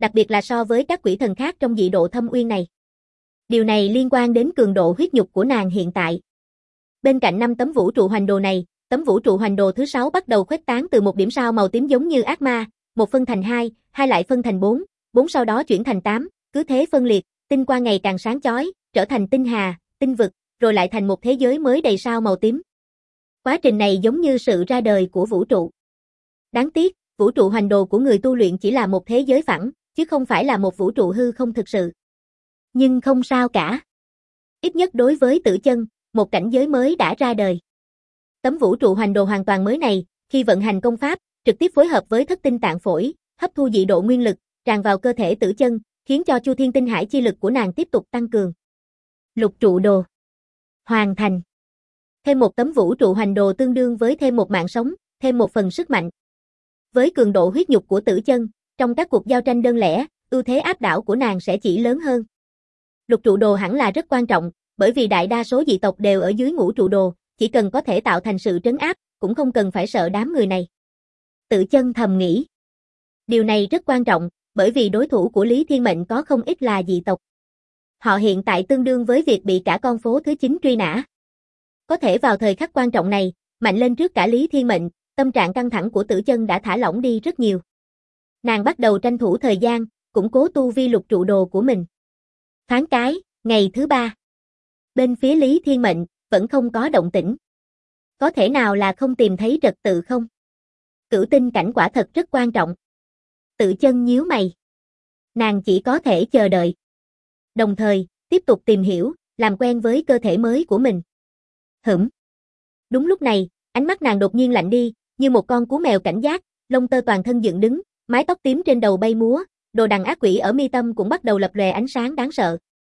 Speaker 1: đặc biệt là so với các quỷ thần khác trong dị độ thâm uyên này. Điều này liên quan đến cường độ huyết nhục của nàng hiện tại. Bên cạnh 5 tấm vũ trụ hoành đồ này, tấm vũ trụ hoành đồ thứ 6 bắt đầu khuếch tán từ một điểm sao màu tím giống như ác ma, một phân thành 2, 2 lại phân thành 4, 4 sau đó chuyển thành 8, cứ thế phân liệt, tinh quang ngày càng sáng chói, trở thành tinh hà, tinh vực, rồi lại thành một thế giới mới đầy sao màu tím. Quá trình này giống như sự ra đời của vũ trụ. Đáng tiếc, vũ trụ hoành đồ của người tu luyện chỉ là một thế giới phẳng, chứ không phải là một vũ trụ hư không thực sự. Nhưng không sao cả. Ít nhất đối với Tử Chân, một cảnh giới mới đã ra đời. Tấm vũ trụ hoành đồ hoàn toàn mới này, khi vận hành công pháp, trực tiếp phối hợp với thất tinh tạng phổi, hấp thu dị độ nguyên lực, tràn vào cơ thể Tử Chân, khiến cho Chu Thiên Tinh Hải chi lực của nàng tiếp tục tăng cường. Lục trụ đồ. Hoàn thành. Thêm một tấm vũ trụ hoành đồ tương đương với thêm một mạng sống, thêm một phần sức mạnh. Với cường độ huyết nhục của Tử Chân, trong các cuộc giao tranh đơn lẻ, ưu thế áp đảo của nàng sẽ chỉ lớn hơn. Lục trụ đồ hẳn là rất quan trọng, bởi vì đại đa số dị tộc đều ở dưới ngũ trụ đồ, chỉ cần có thể tạo thành sự trấn áp, cũng không cần phải sợ đám người này. Tử Chân thầm nghĩ. Điều này rất quan trọng, bởi vì đối thủ của Lý Thiên Mệnh có không ít là dị tộc. Họ hiện tại tương đương với việc bị cả con phố thứ 9 truy nã. Có thể vào thời khắc quan trọng này, mạnh lên trước cả Lý Thiên Mệnh, tâm trạng căng thẳng của Tử Chân đã thả lỏng đi rất nhiều. Nàng bắt đầu tranh thủ thời gian, củng cố tu vi lục trụ đồ của mình. Thoáng cái, ngày thứ 3. Bên phía Lý Thiên Mệnh, vẫn không có động tĩnh. Có thể nào là không tìm thấy trật tự không? Cửu tinh cảnh quả thật rất quan trọng. Tử Chân nhíu mày. Nàng chỉ có thể chờ đợi. Đồng thời, tiếp tục tìm hiểu, làm quen với cơ thể mới của mình. Đúng lúc này, ánh mắt nàng đột nhiên lạnh đi, như một con cú mèo cảnh giác, lông tơ toàn thân dựng đứng, mái tóc tím trên đầu bay múa, đồ đằng ác quỷ ở mi tâm cũng bắt đầu lập lòe ánh sáng đáng sợ.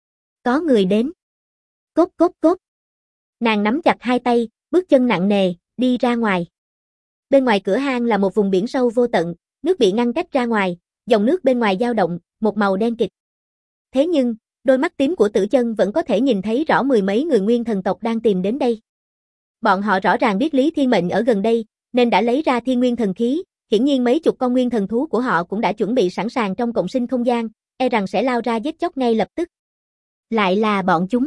Speaker 1: Có người đến. Cốt cốt cốt. Nàng nắm chặt hai tay, bước chân nặng nề, đi ra ngoài. Bên ngoài cửa hang là một vùng biển sâu vô tận, nước bị ngăn cách ra ngoài, dòng nước bên ngoài dao động, một màu đen kịt. Thế nhưng, đôi mắt tím của Tử Chân vẫn có thể nhìn thấy rõ mười mấy người nguyên thần tộc đang tìm đến đây. Bọn họ rõ ràng biết Lý Thiên Mệnh ở gần đây, nên đã lấy ra thiên nguyên thần khí, hiển nhiên mấy chục con nguyên thần thú của họ cũng đã chuẩn bị sẵn sàng trong cộng sinh không gian, e rằng sẽ lao ra giết chóc ngay lập tức. Lại là bọn chúng.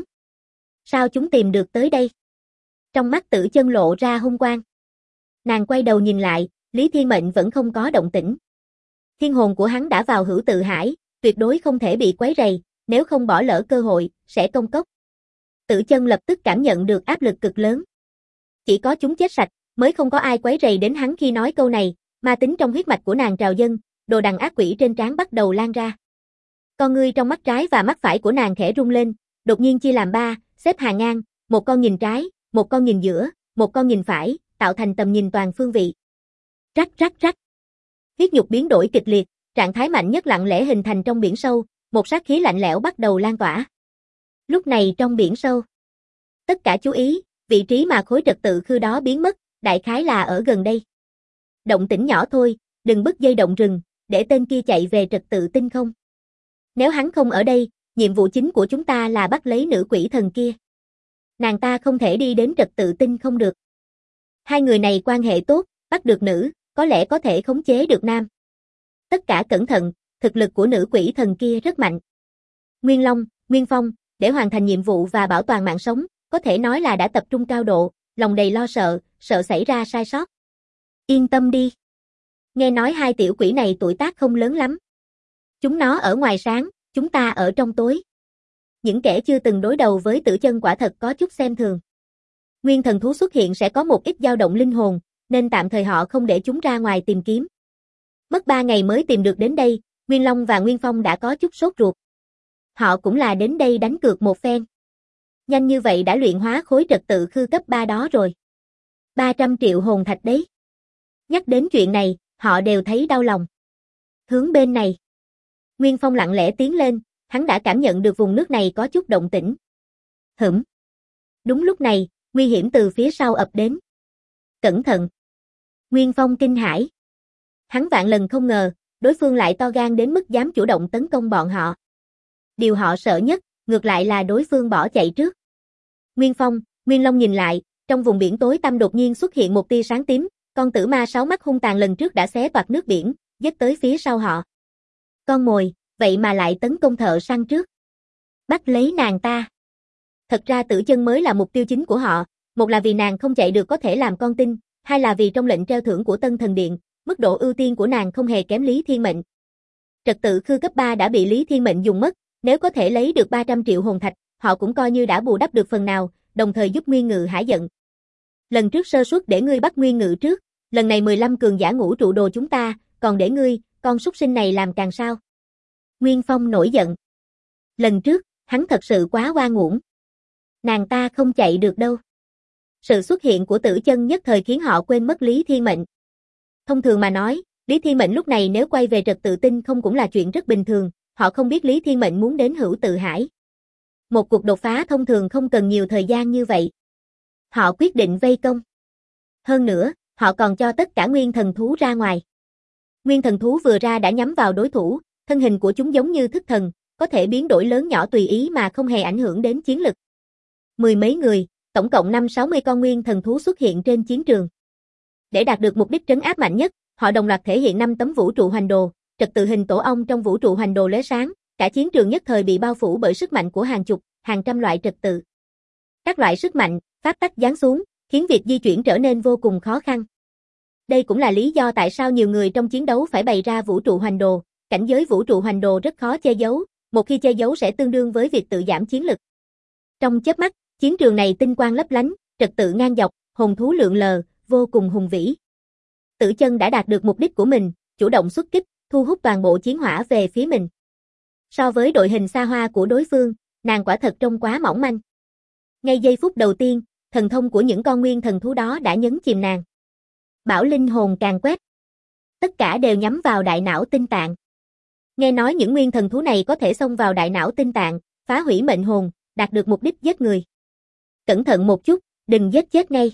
Speaker 1: Sao chúng tìm được tới đây? Trong mắt Tử Chân lộ ra hung quang. Nàng quay đầu nhìn lại, Lý Thiên Mệnh vẫn không có động tĩnh. Thiên hồn của hắn đã vào hữu tự hải, tuyệt đối không thể bị quấy rầy, nếu không bỏ lỡ cơ hội, sẽ công cốc. Tử Chân lập tức cảm nhận được áp lực cực lớn. Chỉ có chúng chết sạch, mới không có ai quấy rầy đến hắn khi nói câu này, ma tính trong huyết mạch của nàng trào dâng, đồ đằng ác quỷ trên trán bắt đầu lan ra. Con ngươi trong mắt trái và mắt phải của nàng khẽ rung lên, đột nhiên chia làm 3, xếp hàng ngang, một con nhìn trái, một con nhìn giữa, một con nhìn phải, tạo thành tầm nhìn toàn phương vị. Rắc rắc rắc. Huyết nhục biến đổi kịch liệt, trạng thái mạnh nhất lặng lẽ hình thành trong biển sâu, một sát khí lạnh lẽo bắt đầu lan tỏa. Lúc này trong biển sâu, tất cả chú ý, vị trí mà khối trật tự khư đó biến mất, đại khái là ở gần đây. Động tĩnh nhỏ thôi, đừng bứt dây động rừng, để tên kia chạy về trật tự tinh không. Nếu hắn không ở đây, nhiệm vụ chính của chúng ta là bắt lấy nữ quỷ thần kia. Nàng ta không thể đi đến trật tự tinh không được. Hai người này quan hệ tốt, bắt được nữ, có lẽ có thể khống chế được nam. Tất cả cẩn thận, thực lực của nữ quỷ thần kia rất mạnh. Nguyên Long, Nguyên Phong, để hoàn thành nhiệm vụ và bảo toàn mạng sống, có thể nói là đã tập trung cao độ, lòng đầy lo sợ, sợ xảy ra sai sót. Yên tâm đi. Nghe nói hai tiểu quỷ này tuổi tác không lớn lắm. Chúng nó ở ngoài sáng, chúng ta ở trong tối. Những kẻ chưa từng đối đầu với Tử Chân quả thật có chút xem thường. Nguyên thần thú xuất hiện sẽ có một ít dao động linh hồn, nên tạm thời họ không để chúng ra ngoài tìm kiếm. Mất 3 ngày mới tìm được đến đây, Nguyên Long và Nguyên Phong đã có chút sốt ruột. Họ cũng là đến đây đánh cược một phen. Nhanh như vậy đã luyện hóa khối trật tự khư cấp 3 đó rồi. 300 triệu hồn thạch đấy. Nhắc đến chuyện này, họ đều thấy đau lòng. Hướng bên này. Nguyên Phong lặng lẽ tiến lên, hắn đã cảm nhận được vùng nước này có chút động tĩnh. Đúng lúc này, nguy hiểm từ phía sau ập đến. Cẩn thận. Nguyên Phong kinh hãi. Hắn vạn lần không ngờ, đối phương lại to gan đến mức dám chủ động tấn công bọn họ. Điều họ sợ nhất, ngược lại là đối phương bỏ chạy trước. Nguyên Phong, Nguyên Long nhìn lại, trong vùng biển tối tăm đột nhiên xuất hiện một tia sáng tím, con tử ma 6 mắt hung tàn lần trước đã xé toạc nước biển, giết tới phía sau họ. Con mồi, vậy mà lại tấn công thợ săn trước. Bắt lấy nàng ta. Thật ra Tử Chân mới là mục tiêu chính của họ, một là vì nàng không chạy được có thể làm con tin, hai là vì trong lệnh treo thưởng của Tân Thần Điện, mức độ ưu tiên của nàng không hề kém Lý Thiên Mệnh. Trật tự khư cấp 3 đã bị Lý Thiên Mệnh dùng mất, nếu có thể lấy được 300 triệu hồn thạch, họ cũng coi như đã bù đắp được phần nào, đồng thời giúp Nguyên Ngự hả giận. Lần trước sơ suất để ngươi bắt Nguyên Ngự trước, lần này 15 cường giả ngũ trụ đồ chúng ta, còn để ngươi, con súc sinh này làm càng sao? Nguyên Phong nổi giận. Lần trước, hắn thật sự quá oan uổng. Nàng ta không chạy được đâu. Sự xuất hiện của Tử Chân nhất thời khiến họ quên mất Lý Thiên Mệnh. Thông thường mà nói, Lý Thiên Mệnh lúc này nếu quay về trật tự tinh không cũng là chuyện rất bình thường, họ không biết Lý Thiên Mệnh muốn đến Hữu Tự Hải. Một cuộc đột phá thông thường không cần nhiều thời gian như vậy. Họ quyết định vây công. Hơn nữa, họ còn cho tất cả nguyên thần thú ra ngoài. Nguyên thần thú vừa ra đã nhắm vào đối thủ, thân hình của chúng giống như thức thần, có thể biến đổi lớn nhỏ tùy ý mà không hề ảnh hưởng đến chiến lực. Mười mấy người, tổng cộng 5-60 con nguyên thần thú xuất hiện trên chiến trường. Để đạt được mục đích trấn áp mạnh nhất, họ đồng loạt thể hiện 5 tấm vũ trụ hoành đồ, trật tự hình tổ ong trong vũ trụ hoành đồ lóe sáng, cả chiến trường nhất thời bị bao phủ bởi sức mạnh của hàng chục, hàng trăm loại trật tự. Các loại sức mạnh, pháp tắc giáng xuống, khiến việc di chuyển trở nên vô cùng khó khăn. Đây cũng là lý do tại sao nhiều người trong chiến đấu phải bày ra vũ trụ hoành đồ, cảnh giới vũ trụ hoành đồ rất khó che giấu, một khi che giấu sẽ tương đương với việc tự giảm chiến lực. Trong chớp mắt, chiến trường này tinh quang lấp lánh, trật tự ngang dọc, hồn thú lượn lờ, vô cùng hùng vĩ. Tử Chân đã đạt được mục đích của mình, chủ động xuất kích, thu hút toàn bộ chiến hỏa về phía mình. So với đội hình xa hoa của đối phương, nàng quả thật trông quá mỏng manh. Ngay giây phút đầu tiên, thần thông của những con nguyên thần thú đó đã nhấn chìm nàng. Bảo linh hồn càng quét. Tất cả đều nhắm vào đại não tinh tạng. Nghe nói những nguyên thần thú này có thể xông vào đại não tinh tạng, phá hủy mệnh hồn, đạt được mục đích giết người. Cẩn thận một chút, đừng giết chết ngay.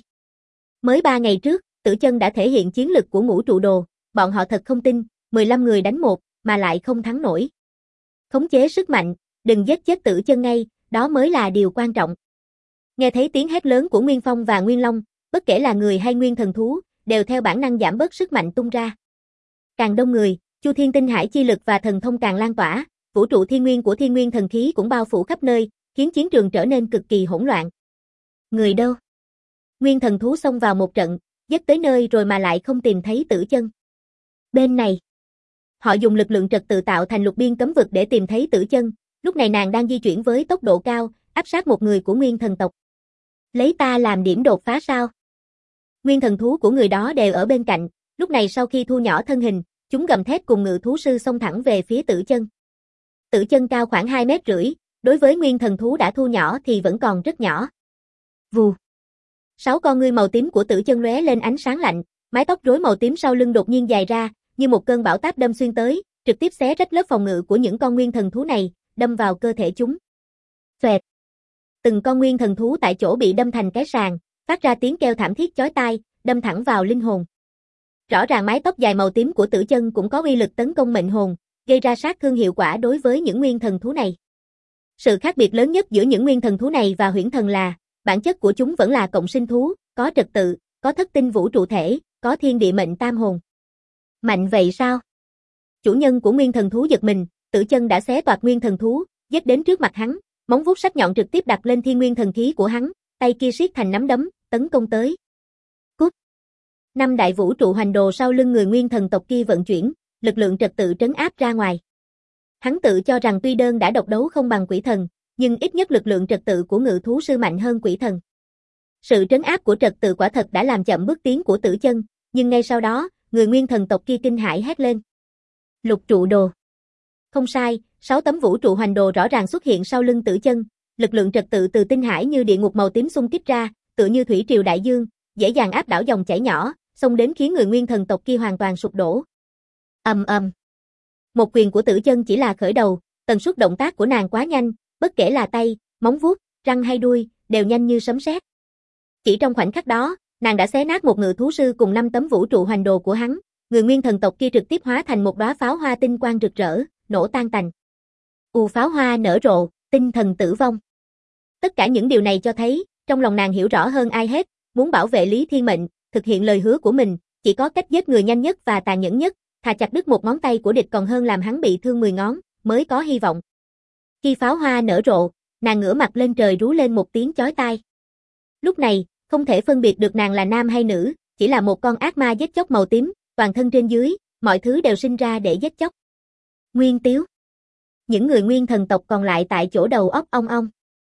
Speaker 1: Mới 3 ngày trước, Tử Chân đã thể hiện chiến lực của ngũ trụ đồ, bọn họ thật không tin, 15 người đánh một, mà lại không thắng nổi. Khống chế sức mạnh, đừng giết chết Tử Chân ngay, đó mới là điều quan trọng. Nghe thấy tiếng hét lớn của Nguyên Phong và Nguyên Long, bất kể là người hay nguyên thần thú, đều theo bản năng giảm bớt sức mạnh tung ra. Càng đông người, Chu Thiên Tinh Hải chi lực và thần thông càng lan tỏa, vũ trụ thiên nguyên của thiên nguyên thần khí cũng bao phủ khắp nơi, khiến chiến trường trở nên cực kỳ hỗn loạn. Người đâu? Nguyên thần thú xông vào một trận, giết tới nơi rồi mà lại không tìm thấy Tử Chân. Bên này, họ dùng lực lượng trật tự tạo thành lục biên cấm vực để tìm thấy Tử Chân, lúc này nàng đang di chuyển với tốc độ cao, áp sát một người của nguyên thần tộc. Lấy ta làm điểm đột phá sao? Nguyên thần thú của người đó đều ở bên cạnh, lúc này sau khi thu nhỏ thân hình, chúng gầm thét cùng ngự thú sư xông thẳng về phía Tử Chân. Tử Chân cao khoảng 2,5 mét, đối với nguyên thần thú đã thu nhỏ thì vẫn còn rất nhỏ. Vù. 6 con ngươi màu tím của Tử Chân lóe lên ánh sáng lạnh, mái tóc rối màu tím sau lưng đột nhiên dài ra, như một cơn bão táp đâm xuyên tới, trực tiếp xé rách lớp phòng ngự của những con nguyên thần thú này, đâm vào cơ thể chúng. Xoẹt. Từng con nguyên thần thú tại chỗ bị đâm thành cái sàng, phát ra tiếng kêu thảm thiết chói tai, đâm thẳng vào linh hồn. Rõ ràng mái tóc dài màu tím của Tử Chân cũng có uy lực tấn công mệnh hồn, gây ra sát thương hiệu quả đối với những nguyên thần thú này. Sự khác biệt lớn nhất giữa những nguyên thần thú này và huyễn thần là, bản chất của chúng vẫn là cộng sinh thú, có trật tự, có thất tinh vũ trụ thể, có thiên địa mệnh tam hồn. Mạnh vậy sao? Chủ nhân của nguyên thần thú giật mình, Tử Chân đã xé toạc nguyên thần thú, giết đến trước mặt hắn, móng vuốt sắc nhọn trực tiếp đặt lên thiên nguyên thần khí của hắn, tay kia siết thành nắm đấm, tấn công tới. Cút! 5 đại vũ trụ hoành đồ sau lưng người nguyên thần tộc kia vận chuyển, lực lượng trật tự trấn áp ra ngoài. Hắn tự cho rằng tuy đơn đã độc đấu không bằng quỷ thần, nhưng ít nhất lực lượng trật tự của ngự thú sư mạnh hơn quỷ thần. Sự trấn áp của trật tự quả thật đã làm chậm bước tiến của Tử Chân, nhưng ngay sau đó, người nguyên thần tộc kia kinh hãi hét lên. Lục trụ đồ. Không sai, 6 tấm vũ trụ hoành đồ rõ ràng xuất hiện sau lưng Tử Chân, lực lượng trật tự từ tinh hải như địa ngục màu tím xung kích ra, tựa như thủy triều đại dương, dễ dàng áp đảo dòng chảy nhỏ, xông đến khiến người nguyên thần tộc kia hoàn toàn sụp đổ. Ầm ầm. Một quyền của Tử Chân chỉ là khởi đầu, tần suất động tác của nàng quá nhanh, bất kể là tay, móng vuốt, răng hay đuôi, đều nhanh như sấm sét. Chỉ trong khoảnh khắc đó, nàng đã xé nát một ngự thú sư cùng 5 tấm vũ trụ hoành đồ của hắn, người nguyên thần tộc kia trực tiếp hóa thành một đóa pháo hoa tinh quang rực rỡ, nổ tan tành. Pháo hoa nở rộ, tinh thần tử vong. Tất cả những điều này cho thấy, trong lòng nàng hiểu rõ hơn ai hết, muốn bảo vệ Lý Thiên Mệnh, thực hiện lời hứa của mình, chỉ có cách giết người nhanh nhất và tàn nhẫn nhất, thà chặt đứt một ngón tay của địch còn hơn làm hắn bị thương 10 ngón, mới có hy vọng. Khi pháo hoa nở rộ, nàng ngửa mặt lên trời rú lên một tiếng chói tai. Lúc này, không thể phân biệt được nàng là nam hay nữ, chỉ là một con ác ma giết chóc màu tím, toàn thân trên dưới, mọi thứ đều sinh ra để giết chóc. Nguyên Tiếu. Những người nguyên thần tộc còn lại tại chỗ đầu óc ong ong.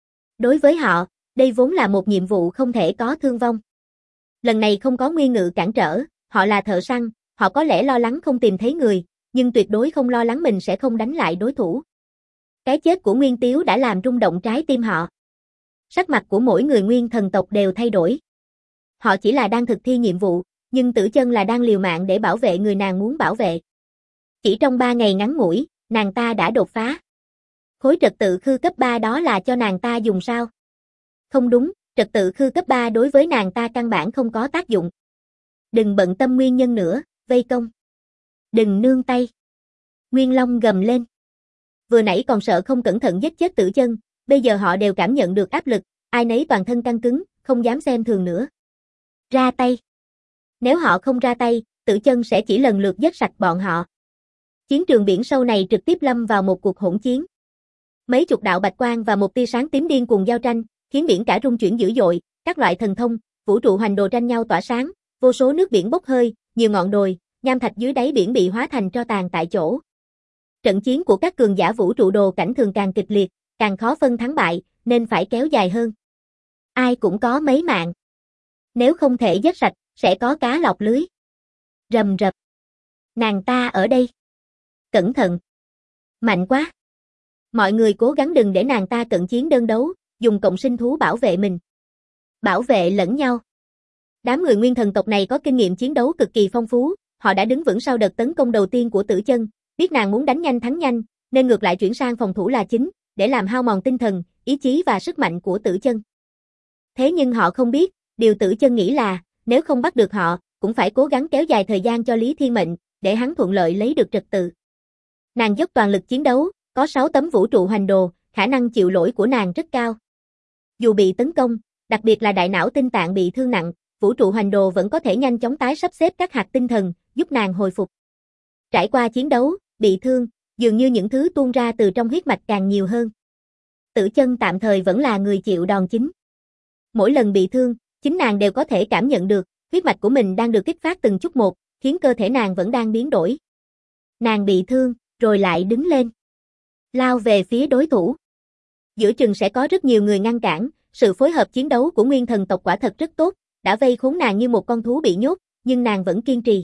Speaker 1: Đối với họ, đây vốn là một nhiệm vụ không thể có thương vong. Lần này không có Nguyên Ngự cản trở, họ là thợ săn, họ có lẽ lo lắng không tìm thấy người, nhưng tuyệt đối không lo lắng mình sẽ không đánh lại đối thủ. Cái chết của Nguyên Tiếu đã làm rung động trái tim họ. Sắc mặt của mỗi người nguyên thần tộc đều thay đổi. Họ chỉ là đang thực thi nhiệm vụ, nhưng Tử Chân là đang liều mạng để bảo vệ người nàng muốn bảo vệ. Chỉ trong 3 ngày ngắn ngủi, nàng ta đã đột phá. Khối trật tự khư cấp 3 đó là cho nàng ta dùng sao? Không đúng, trật tự khư cấp 3 đối với nàng ta căn bản không có tác dụng. Đừng bận tâm nguyên nhân nữa, vây công. Đừng nương tay. Nguyên Long gầm lên. Vừa nãy còn sợ không cẩn thận giết chết Tử Chân, bây giờ họ đều cảm nhận được áp lực, ai nấy toàn thân căng cứng, không dám xem thường nữa. Ra tay. Nếu họ không ra tay, Tử Chân sẽ chỉ lần lượt giết sạch bọn họ. Chiến trường biển sâu này trực tiếp lâm vào một cuộc hỗn chiến. Mấy chục đạo bạch quang và một tia sáng tím điên cuồng giao tranh, khiến biển cả rung chuyển dữ dội, các loại thần thông, vũ trụ hoành đồ tranh nhau tỏa sáng, vô số nước biển bốc hơi, nhiều ngọn đồi, nham thạch dưới đáy biển bị hóa thành tro tàn tại chỗ. Trận chiến của các cường giả vũ trụ đồ cảnh thường càng kịch liệt, càng khó phân thắng bại, nên phải kéo dài hơn. Ai cũng có mấy mạng. Nếu không thể giết sạch, sẽ có cá lọt lưới. Rầm rập. Nàng ta ở đây. Cẩn thận. Mạnh quá. Mọi người cố gắng đừng để nàng ta cận chiến đơn đấu, dùng cộng sinh thú bảo vệ mình. Bảo vệ lẫn nhau. Đám người nguyên thần tộc này có kinh nghiệm chiến đấu cực kỳ phong phú, họ đã đứng vững sau đợt tấn công đầu tiên của Tử Chân, biết nàng muốn đánh nhanh thắng nhanh, nên ngược lại chuyển sang phòng thủ là chính, để làm hao mòn tinh thần, ý chí và sức mạnh của Tử Chân. Thế nhưng họ không biết, điều Tử Chân nghĩ là, nếu không bắt được họ, cũng phải cố gắng kéo dài thời gian cho Lý Thiên Mệnh, để hắn thuận lợi lấy được trật tự. Nàng dốc toàn lực chiến đấu, có 6 tấm vũ trụ hoành đồ, khả năng chịu lỗi của nàng rất cao. Dù bị tấn công, đặc biệt là đại não tinh tạng bị thương nặng, vũ trụ hoành đồ vẫn có thể nhanh chóng tái sắp xếp các hạt tinh thần, giúp nàng hồi phục. Trải qua chiến đấu, bị thương, dường như những thứ tuôn ra từ trong huyết mạch càng nhiều hơn. Tử Chân tạm thời vẫn là người chịu đòn chính. Mỗi lần bị thương, chính nàng đều có thể cảm nhận được, huyết mạch của mình đang được kích phát từng chút một, khiến cơ thể nàng vẫn đang biến đổi. Nàng bị thương, rồi lại đứng lên. Lao về phía đối thủ. Giữa chừng sẽ có rất nhiều người ngăn cản, sự phối hợp chiến đấu của nguyên thần tộc quả thật rất tốt, đã vây khốn nàng như một con thú bị nhốt, nhưng nàng vẫn kiên trì.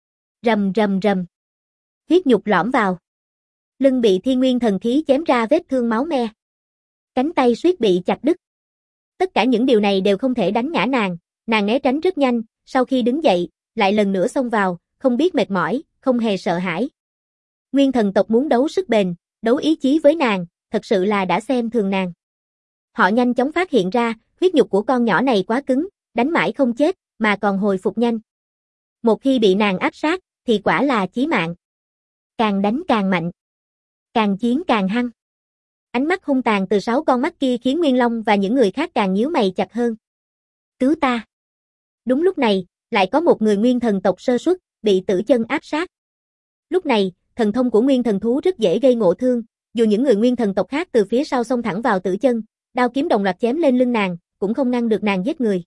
Speaker 1: Rầm rầm rầm. Huyết nhục lõm vào. Lưng bị thiên nguyên thần khí chém ra vết thương máu me. Cánh tay suýt bị chặt đứt. Tất cả những điều này đều không thể đánh ngã nàng né tránh rất nhanh, sau khi đứng dậy, lại lần nữa xông vào, không biết mệt mỏi, không hề sợ hãi. Nguyên thần tộc muốn đấu sức bền, đấu ý chí với nàng, thật sự là đã xem thường nàng. Họ nhanh chóng phát hiện ra, huyết nhục của con nhỏ này quá cứng, đánh mãi không chết, mà còn hồi phục nhanh. Một khi bị nàng áp sát, thì quả là chí mạng. Càng đánh càng mạnh. Càng chiến càng hăng. Ánh mắt hung tàn từ 6 con mắt kia khiến Nguyên Long và những người khác càng nhíu mày chặt hơn. Cứu ta. Đúng lúc này, lại có một người nguyên thần tộc sơ suất, bị Tử Chân áp sát. Lúc này, thần thông của nguyên thần thú rất dễ gây ngộ thương, dù những người nguyên thần tộc khác từ phía sau xông thẳng vào Tử Chân, đao kiếm đồng loạt chém lên lưng nàng, cũng không ngăn được nàng giết người.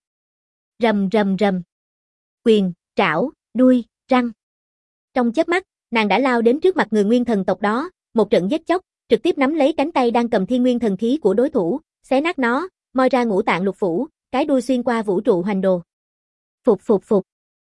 Speaker 1: Rầm rầm rầm. Quyền, trảo, đuôi, răng. Trong chớp mắt, nàng đã lao đến trước mặt người nguyên thần tộc đó, một trận giết chóc, trực tiếp nắm lấy cánh tay đang cầm thiên nguyên thần khí của đối thủ, xé nát nó, moi ra ngũ tạng lục phủ, cái đuôi xuyên qua vũ trụ hoành đồ. Phục phục phục.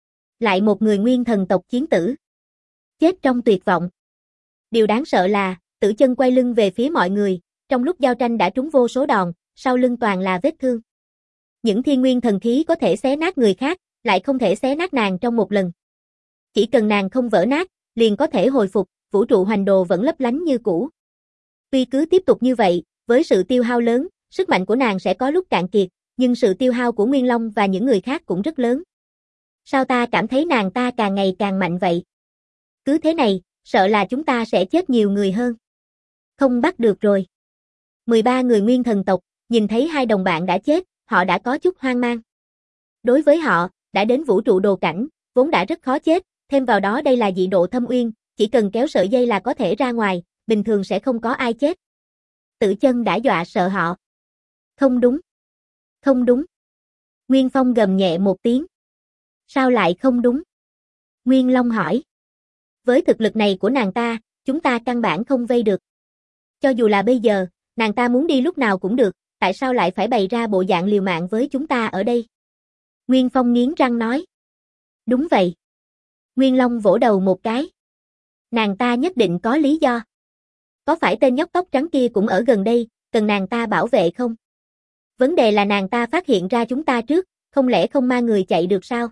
Speaker 1: Lại một người nguyên thần tộc chiến tử. Chết trong tuyệt vọng. Điều đáng sợ là, Tử Chân quay lưng về phía mọi người, trong lúc giao tranh đã trúng vô số đòn, sau lưng toàn là vết thương. Những thiên nguyên thần khí có thể xé nát người khác, lại không thể xé nát nàng trong một lần. Chỉ cần nàng không vỡ nát, liền có thể hồi phục, vũ trụ hoành đồ vẫn lấp lánh như cũ. Tuy cứ tiếp tục như vậy, với sự tiêu hao lớn, sức mạnh của nàng sẽ có lúc cạn kiệt, nhưng sự tiêu hao của Nguyên Long và những người khác cũng rất lớn. Sao ta cảm thấy nàng ta càng ngày càng mạnh vậy? Cứ thế này, sợ là chúng ta sẽ chết nhiều người hơn. Không bắt được rồi. 13 người nguyên thần tộc, nhìn thấy 2 đồng bạn đã chết, họ đã có chút hoang mang. Đối với họ, đã đến vũ trụ đồ cảnh, vốn đã rất khó chết, thêm vào đó đây là dị độ thâm uyên, chỉ cần kéo sợi dây là có thể ra ngoài, bình thường sẽ không có ai chết. Tử Chân đã dọa sợ họ. Không đúng. Không đúng. Nguyên Phong gầm nhẹ một tiếng. Sao lại không đúng? Nguyên Long hỏi. Với thực lực này của nàng ta, chúng ta căn bản không vây được. Cho dù là bây giờ, nàng ta muốn đi lúc nào cũng được, tại sao lại phải bày ra bộ dạng liều mạng với chúng ta ở đây? Nguyên Phong nghiến răng nói. Đúng vậy. Nguyên Long vỗ đầu một cái. Nàng ta nhất định có lý do. Có phải tên nhóc tóc trắng kia cũng ở gần đây, cần nàng ta bảo vệ không? Vấn đề là nàng ta phát hiện ra chúng ta trước, không lẽ không mang người chạy được sao?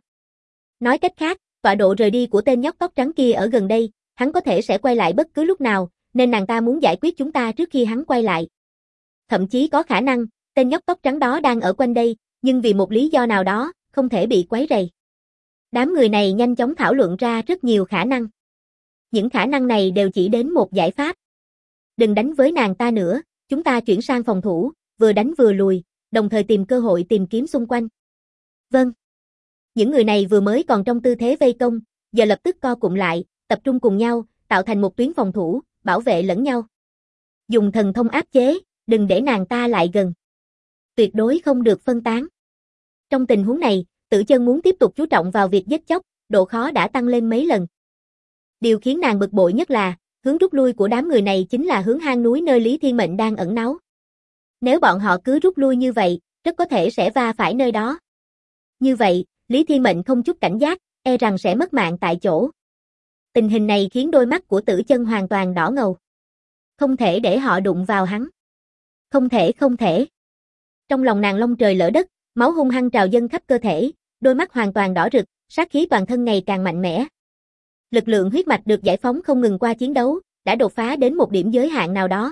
Speaker 1: Nói cách khác, tọa độ rời đi của tên nhóc tóc trắng kia ở gần đây, hắn có thể sẽ quay lại bất cứ lúc nào, nên nàng ta muốn giải quyết chúng ta trước khi hắn quay lại. Thậm chí có khả năng, tên nhóc tóc trắng đó đang ở quanh đây, nhưng vì một lý do nào đó, không thể bị quấy rầy. Đám người này nhanh chóng thảo luận ra rất nhiều khả năng. Những khả năng này đều chỉ đến một giải pháp. Đừng đánh với nàng ta nữa, chúng ta chuyển sang phòng thủ, vừa đánh vừa lùi, đồng thời tìm cơ hội tìm kiếm xung quanh. Vâng. Những người này vừa mới còn trong tư thế vây công, giờ lập tức co cụm lại, tập trung cùng nhau, tạo thành một tuyến phòng thủ, bảo vệ lẫn nhau. Dùng thần thông áp chế, đừng để nàng ta lại gần. Tuyệt đối không được phân tán. Trong tình huống này, Tử Chân muốn tiếp tục chú trọng vào việc giết chóc, độ khó đã tăng lên mấy lần. Điều khiến nàng bực bội nhất là, hướng rút lui của đám người này chính là hướng hang núi nơi Lý Thiên Mệnh đang ẩn náu. Nếu bọn họ cứ rút lui như vậy, rất có thể sẽ va phải nơi đó. Như vậy, Lý Thiên Mệnh không chút cảnh giác, e rằng sẽ mất mạng tại chỗ. Tình hình này khiến đôi mắt của Tử Chân hoàn toàn đỏ ngầu. Không thể để họ đụng vào hắn. Không thể, không thể. Trong lòng nàng long trời lở đất, máu hung hăng trào dâng khắp cơ thể, đôi mắt hoàn toàn đỏ rực, sát khí toàn thân ngày càng mạnh mẽ. Lực lượng huyết mạch được giải phóng không ngừng qua chiến đấu, đã đột phá đến một điểm giới hạn nào đó.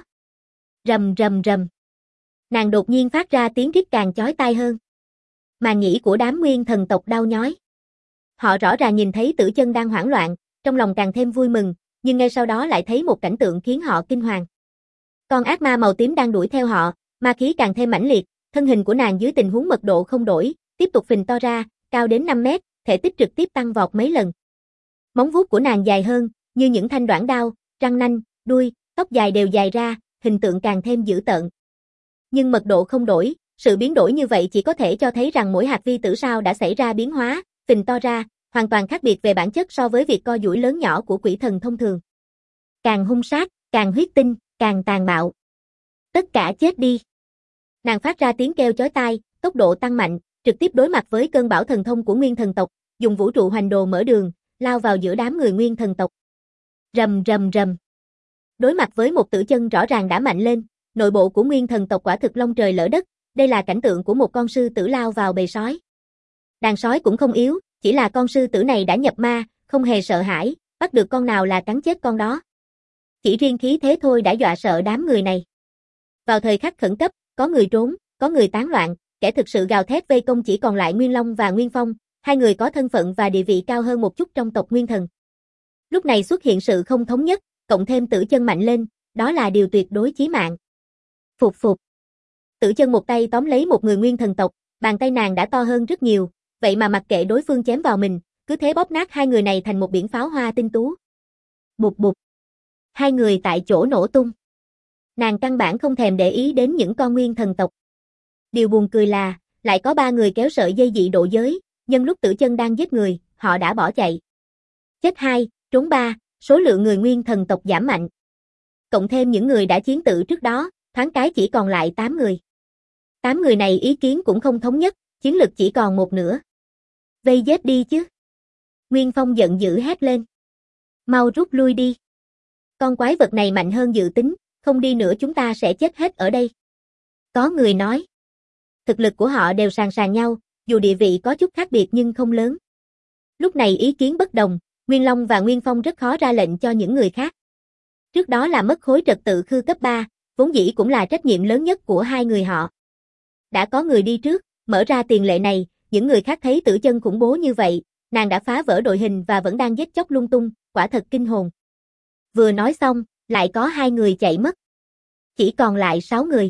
Speaker 1: Rầm rầm rầm. Nàng đột nhiên phát ra tiếng rít càng chói tai hơn. Màn nhĩ của đám nguyên thần tộc đau nhói. Họ rõ ràng nhìn thấy Tử Chân đang hoảng loạn, trong lòng càng thêm vui mừng, nhưng ngay sau đó lại thấy một cảnh tượng khiến họ kinh hoàng. Con ác ma màu tím đang đuổi theo họ, ma khí càng thêm mãnh liệt, thân hình của nàng dưới tình huống mật độ không đổi, tiếp tục phình to ra, cao đến 5 mét, thể tích trực tiếp tăng vọt mấy lần. Móng vuốt của nàng dài hơn, như những thanh đoản đao, răng nanh, đuôi, tóc dài đều dài ra, hình tượng càng thêm dữ tợn. Nhưng mật độ không đổi, sự biến đổi như vậy chỉ có thể cho thấy rằng mỗi hạt vi tử sao đã xảy ra biến hóa, phình to ra, hoàn toàn khác biệt về bản chất so với việc co duỗi lớn nhỏ của quỷ thần thông thường. Càng hung sát, càng huyết tinh, càng tàn bạo. Tất cả chết đi. Nàng phát ra tiếng kêu chói tai, tốc độ tăng mạnh, trực tiếp đối mặt với cơn bão thần thông của nguyên thần tộc, dùng vũ trụ hoành đồ mở đường, lao vào giữa đám người nguyên thần tộc. Rầm rầm rầm. Đối mặt với một Tử Chân rõ ràng đã mạnh lên, nội bộ của nguyên thần tộc quả thực long trời lở đất, đây là cảnh tượng của một con sư tử lao vào bầy sói. Đàn sói cũng không yếu, chỉ là con sư tử này đã nhập ma, không hề sợ hãi, bắt được con nào là cắn chết con đó. Chỉ riêng khí thế thôi đã dọa sợ đám người này. Vào thời khắc khẩn cấp, có người trốn, có người tán loạn, kẻ thực sự gào thét vây công chỉ còn lại Nguyên Long và Nguyên Phong, hai người có thân phận và địa vị cao hơn một chút trong tộc Nguyên Thần. Lúc này xuất hiện sự không thống nhất, cộng thêm Tử Chân mạnh lên, đó là điều tuyệt đối chí mạng. Phục phục. Tử Chân một tay tóm lấy một người Nguyên Thần tộc, bàn tay nàng đã to hơn rất nhiều, vậy mà mặc kệ đối phương chém vào mình, cứ thế bóp nát hai người này thành một biển pháo hoa tinh tú. Bụp bụp. Hai người tại chỗ nổ tung. Nàng căn bản không thèm để ý đến những con Nguyên Thần tộc. Điều buồn cười là, lại có 3 người kéo sợi dây dị độ giới, nhân lúc Tử Chân đang giết người, họ đã bỏ chạy. Chết 2, trốn 3, số lượng người Nguyên Thần tộc giảm mạnh. Cộng thêm những người đã chiến tử trước đó, thoáng cái chỉ còn lại 8 người. 8 người này ý kiến cũng không thống nhất, chiến lực chỉ còn một nửa. Vây giết đi chứ. Nguyên Phong giận dữ hét lên. Mau rút lui đi. Con quái vật này mạnh hơn dự tính, không đi nữa chúng ta sẽ chết hết ở đây. Có người nói. Thực lực của họ đều sàn sàn nhau, dù địa vị có chút khác biệt nhưng không lớn. Lúc này ý kiến bất đồng, Nguyên Long và Nguyên Phong rất khó ra lệnh cho những người khác. Trước đó là mất khối trật tự khư cấp 3, vốn dĩ cũng là trách nhiệm lớn nhất của hai người họ. Đã có người đi trước, mở ra tiền lệ này, những người khác thấy Tử Chân khủng bố như vậy, nàng đã phá vỡ đội hình và vẫn đang giết chóc lung tung, quả thật kinh hồn. Vừa nói xong, lại có 2 người chạy mất. Chỉ còn lại 6 người.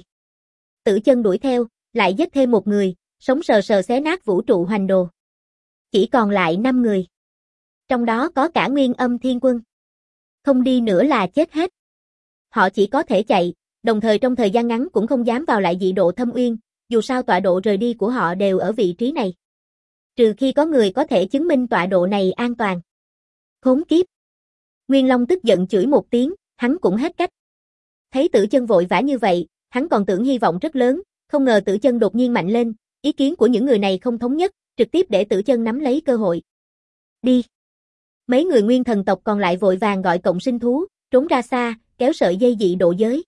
Speaker 1: Tử Chân đuổi theo, lại giết thêm một người, sống sờ sờ xé nát vũ trụ hoành đồ. Chỉ còn lại 5 người. Trong đó có cả Nguyên Âm Thiên Quân. Không đi nữa là chết hết. Họ chỉ có thể chạy, đồng thời trong thời gian ngắn cũng không dám vào lại dị độ Thâm Uyên, dù sao tọa độ rời đi của họ đều ở vị trí này. Trừ khi có người có thể chứng minh tọa độ này an toàn. Khốn kiếp. Nguyên Long tức giận chửi một tiếng, hắn cũng hết cách. Thấy Tử Chân vội vã như vậy, hắn còn tưởng hy vọng rất lớn, không ngờ Tử Chân đột nhiên mạnh lên, ý kiến của những người này không thống nhất, trực tiếp để Tử Chân nắm lấy cơ hội. Đi. Mấy người nguyên thần tộc còn lại vội vàng gọi cộng sinh thú, trốn ra xa, kéo sợi dây dị độ giới.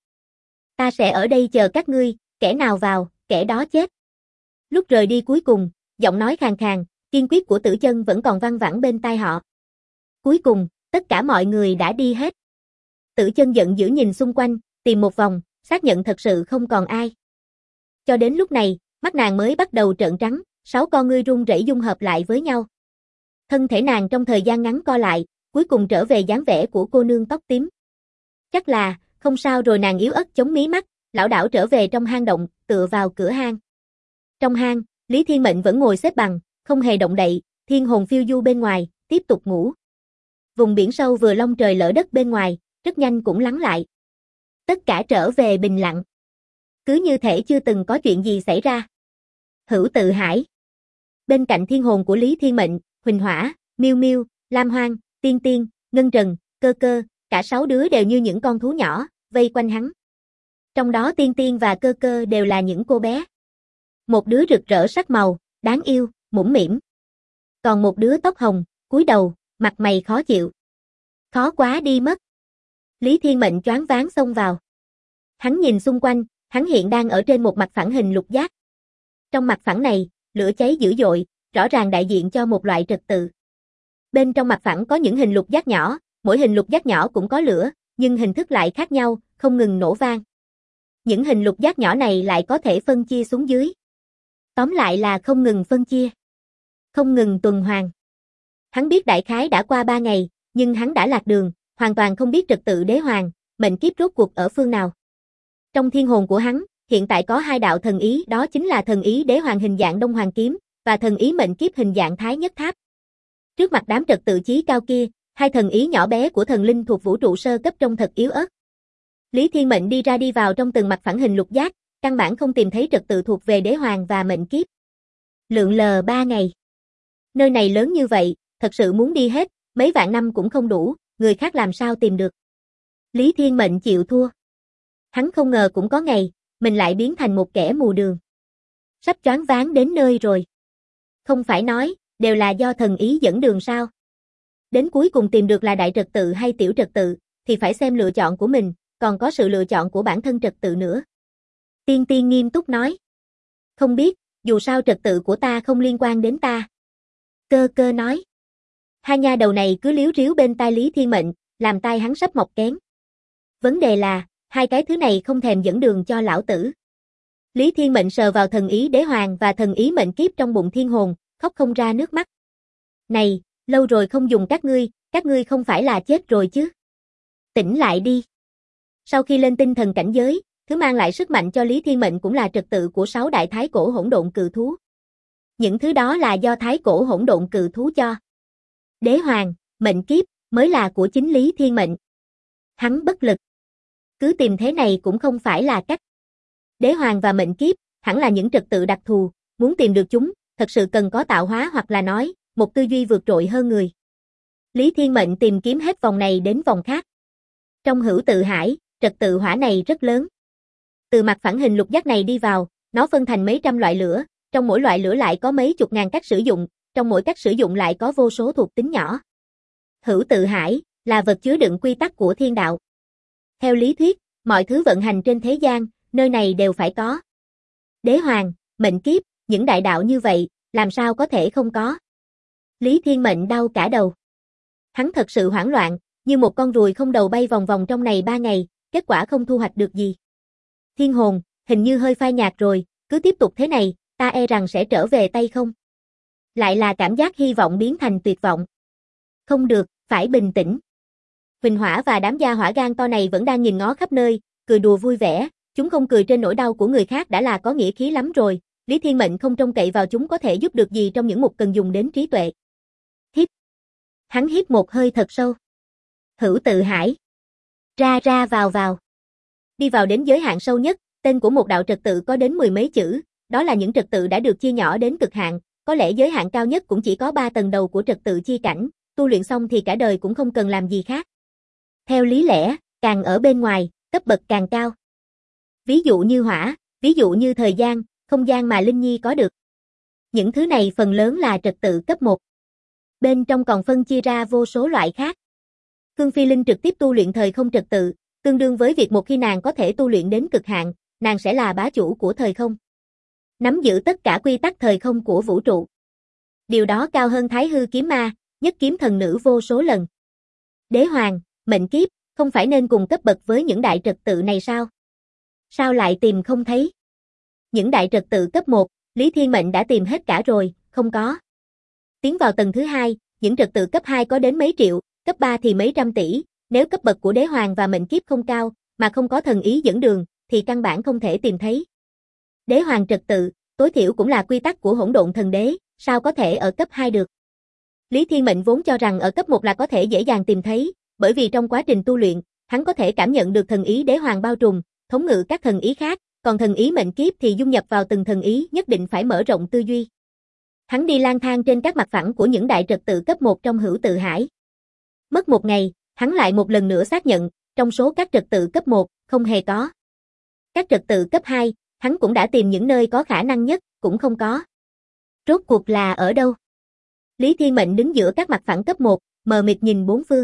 Speaker 1: Ta sẽ ở đây chờ các ngươi, kẻ nào vào, kẻ đó chết. Lúc rời đi cuối cùng, giọng nói khàn khàn, kiên quyết của Tử Chân vẫn còn văng vẳng bên tai họ. Cuối cùng, tất cả mọi người đã đi hết. Tử Chân giận dữ nhìn xung quanh, tìm một vòng, xác nhận thật sự không còn ai. Cho đến lúc này, mắt nàng mới bắt đầu trợn trắng, 6 con ngươi run rẩy dung hợp lại với nhau. Thân thể nàng trong thời gian ngắn co lại, cuối cùng trở về dáng vẻ của cô nương tóc tím. Chắc là, không sao rồi, nàng yếu ớt chống mí mắt, lảo đảo trở về trong hang động, tựa vào cửa hang. Trong hang, Lý Thiên Mệnh vẫn ngồi xếp bằng, không hề động đậy, thiên hồn phiêu du bên ngoài, tiếp tục ngủ. Vùng biển sâu vừa long trời lỡ đất bên ngoài, rất nhanh cũng lắng lại. Tất cả trở về bình lặng. Cứ như thể chưa từng có chuyện gì xảy ra. Hữu Tự Hải. Bên cạnh thiên hồn của Lý Thiên Mệnh, Huỳnh Hỏa, Miêu Miêu, Lam Hoang, Tiên Tiên, Ngân Trần, Cơ Cơ, cả 6 đứa đều như những con thú nhỏ, vây quanh hắn. Trong đó Tiên Tiên và Cơ Cơ đều là những cô bé. Một đứa rực rỡ sắc màu, đáng yêu, mũm mĩm. Còn một đứa tóc hồng, cúi đầu, mặt mày khó chịu. Khó quá đi mất. Lý Thiên Mệnh choáng váng xông vào. Hắn nhìn xung quanh, hắn hiện đang ở trên một mặt phẳng hình lục giác. Trong mặt phẳng này, lửa cháy dữ dội, rõ ràng đại diện cho một loại trật tự. Bên trong mặt phẳng có những hình lục giác nhỏ, mỗi hình lục giác nhỏ cũng có lửa, nhưng hình thức lại khác nhau, không ngừng nổ vang. Những hình lục giác nhỏ này lại có thể phân chia xuống dưới. Tóm lại là không ngừng phân chia, không ngừng tuần hoàn. Hắn biết đại khái đã qua 3 ngày, nhưng hắn đã lạc đường, hoàn toàn không biết trật tự đế hoàng, mệnh kiếp rốt cuộc ở phương nào. Trong thiên hồn của hắn, hiện tại có 2 đạo thần ý, đó chính là thần ý đế hoàng hình dạng Đông Hoàng Kiếm, và thần ý mệnh kiếp hình dạng Thái Nhất Tháp. Trước mặt đám trật tự chí cao kia, 2 thần ý nhỏ bé của thần linh thuộc vũ trụ sơ cấp trông thật yếu ớt. Lý Thiên Mệnh đi ra đi vào trong từng mặt phẳng hình lục giác, căn bản không tìm thấy trật tự thuộc về đế hoàng và mệnh kiếp. Lượn lờ 3 ngày. Nơi này lớn như vậy, thật sự muốn đi hết, mấy vạn năm cũng không đủ, người khác làm sao tìm được. Lý Thiên Mệnh chịu thua. Hắn không ngờ cũng có ngày, mình lại biến thành một kẻ mù đường. Sắp choáng váng đến nơi rồi. Không phải nói, đều là do thần ý dẫn đường sao? Đến cuối cùng tìm được là đại trật tự hay tiểu trật tự, thì phải xem lựa chọn của mình, còn có sự lựa chọn của bản thân trật tự nữa. Tiên Tiên nghiêm túc nói. Không biết, dù sao trật tự của ta không liên quan đến ta. Cơ Cơ nói. 2 nha đầu này cứ líu ríu bên tai Lý Thiên Mệnh, làm tai hắn sắp mọc kén. Vấn đề là, 2 cái thứ này không thèm dẫn đường cho lão tử. Lý Thiên Mệnh sờ vào thần ý đế hoàng và thần ý mệnh kiếp trong bụng thiên hồn, khóc không ra nước mắt. Này, lâu rồi không dùng các ngươi không phải là chết rồi chứ? Tỉnh lại đi. Sau khi lên tinh thần cảnh giới, thứ mang lại sức mạnh cho Lý Thiên Mệnh cũng là trật tự của 6 đại thái cổ hỗn độn cự thú. Những thứ đó là do thái cổ hỗn độn cự thú cho. Đế hoàng, mệnh kiếp, mới là của chính Lý Thiên Mệnh. Hắn bất lực. Cứ tìm thế này cũng không phải là cách. Đế hoàng và mệnh kiếp, hẳn là những trật tự đặc thù, muốn tìm được chúng, thật sự cần có tạo hóa hoặc là nói, một tư duy vượt trội hơn người. Lý Thiên Mệnh tìm kiếm hết vòng này đến vòng khác. Trong Hữu Tự Hải, trật tự hỏa này rất lớn. Từ mặt phẳng hình lục giác này đi vào, nó phân thành mấy trăm loại lửa, trong mỗi loại lửa lại có mấy chục ngàn cách sử dụng, trong mỗi cách sử dụng lại có vô số thuộc tính nhỏ. Hữu Tự Hải là vật chứa đựng quy tắc của thiên đạo. Theo lý thuyết, mọi thứ vận hành trên thế gian, nơi này đều phải có. Đế hoàng, mệnh kiếp, những đại đạo như vậy, làm sao có thể không có. Lý Thiên Mệnh đau cả đầu. Hắn thật sự hoảng loạn, như một con ruồi không đầu bay vòng vòng trong này 3 ngày, kết quả không thu hoạch được gì. Thiên hồn, hình như hơi phai nhạt rồi, cứ tiếp tục thế này, ta e rằng sẽ trở về tay không. Lại là cảm giác hy vọng biến thành tuyệt vọng. Không được, phải bình tĩnh. Huỳnh Hỏa và đám gia hỏa gan to này vẫn đang nhìn ngó khắp nơi, cười đùa vui vẻ, chúng không cười trên nỗi đau của người khác đã là có nghĩa khí lắm rồi, Lý Thiên Mệnh không trông cậy vào chúng có thể giúp được gì trong những mục cần dùng đến trí tuệ. Hít. Hắn hít một hơi thật sâu. Hữu Tự Hải. Ra ra vào vào. Đi vào đến giới hạn sâu nhất, tên của một đạo trật tự có đến mười mấy chữ, đó là những trật tự đã được chia nhỏ đến cực hạn, có lẽ giới hạn cao nhất cũng chỉ có 3 tầng đầu của trật tự chi cảnh, tu luyện xong thì cả đời cũng không cần làm gì khác. Theo lý lẽ, càng ở bên ngoài, cấp bậc càng cao. Ví dụ như hỏa, ví dụ như thời gian, không gian mà Linh Nhi có được. Những thứ này phần lớn là trật tự cấp 1. Bên trong còn phân chia ra vô số loại khác. Khương Phi Linh trực tiếp tu luyện thời không trật tự, tương đương với việc một khi nàng có thể tu luyện đến cực hạn, nàng sẽ là bá chủ của thời không. Nắm giữ tất cả quy tắc thời không của vũ trụ. Điều đó cao hơn Thái Hư kiếm ma, nhất kiếm thần nữ vô số lần. Đế hoàng, mệnh kiếp, không phải nên cùng cấp bậc với những đại trật tự này sao? Sao lại tìm không thấy? Những đại trật tự cấp 1, Lý Thiên Mệnh đã tìm hết cả rồi, không có. Tiến vào tầng thứ 2, những trật tự cấp 2 có đến mấy triệu, cấp 3 thì mấy trăm tỷ, nếu cấp bậc của đế hoàng và mệnh kiếp không cao, mà không có thần ý dẫn đường, thì căn bản không thể tìm thấy. Đế hoàng trật tự, tối thiểu cũng là quy tắc của hỗn độn thần đế, sao có thể ở cấp 2 được? Lý Thiên Mệnh vốn cho rằng ở cấp 1 là có thể dễ dàng tìm thấy, bởi vì trong quá trình tu luyện, hắn có thể cảm nhận được thần ý đế hoàng bao trùm, thống ngự các thần ý khác, còn thần ý mệnh kiếp thì dung nhập vào từng thần ý, nhất định phải mở rộng tư duy. Hắn đi lang thang trên các mặt phẳng của những đại trật tự cấp 1 trong Hữu Tự Hải. Mất một ngày, hắn lại một lần nữa xác nhận, trong số các trật tự cấp 1, không hề có. Các trật tự cấp 2, hắn cũng đã tìm những nơi có khả năng nhất, cũng không có. Rốt cuộc là ở đâu? Lý Thiên Mệnh đứng giữa các mặt phẳng cấp 1, mờ mịt nhìn bốn phương.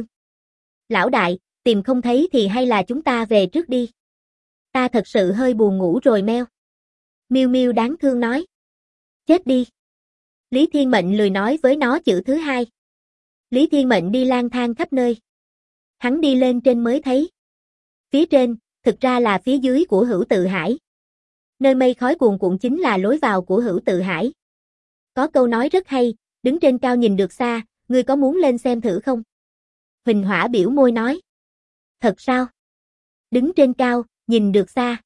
Speaker 1: Lão đại, tìm không thấy thì hay là chúng ta về trước đi. Ta thật sự hơi buồn ngủ rồi meo. Miu Miu đáng thương nói. Chết đi. Lý Thiên Mệnh lười nói với nó chữ thứ hai. Lý Thiên Mệnh đi lang thang khắp nơi. Hắn đi lên trên mới thấy. Phía trên, thực ra là phía dưới của Hữu Tự Hải. Nơi mây khói cuồn cuộn chính là lối vào của Hữu Tự Hải. Có câu nói rất hay, đứng trên cao nhìn được xa, ngươi có muốn lên xem thử không? Huỳnh Hỏa biểu môi nói. Thật sao? Đứng trên cao, nhìn được xa.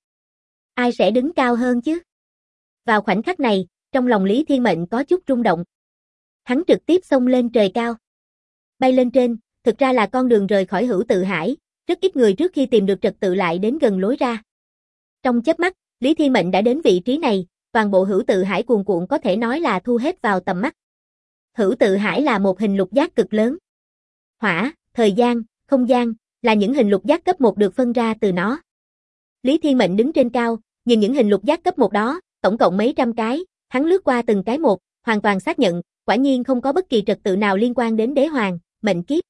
Speaker 1: Ai sẽ đứng cao hơn chứ? Vào khoảnh khắc này, trong lòng Lý Thiên Mệnh có chút rung động. Hắn trực tiếp xông lên trời cao. Bay lên trên, thực ra là con đường rời khỏi Hữu Tự Hải, rất ít người trước khi tìm được trật tự lại đến gần lối ra. Trong chớp mắt, Lý Thiên Mệnh đã đến vị trí này, toàn bộ Hữu Tự Hải cuồn cuộn có thể nói là thu hết vào tầm mắt. Hữu Tự Hải là một hình lục giác cực lớn. Hỏa, thời gian, không gian, là những hình lục giác cấp 1 được phân ra từ nó. Lý Thiên Mệnh đứng trên cao, nhìn những hình lục giác cấp 1 đó, tổng cộng mấy trăm cái, hắn lướt qua từng cái một, hoàn toàn xác nhận, quả nhiên không có bất kỳ trật tự nào liên quan đến đế hoàng, mệnh kiếp.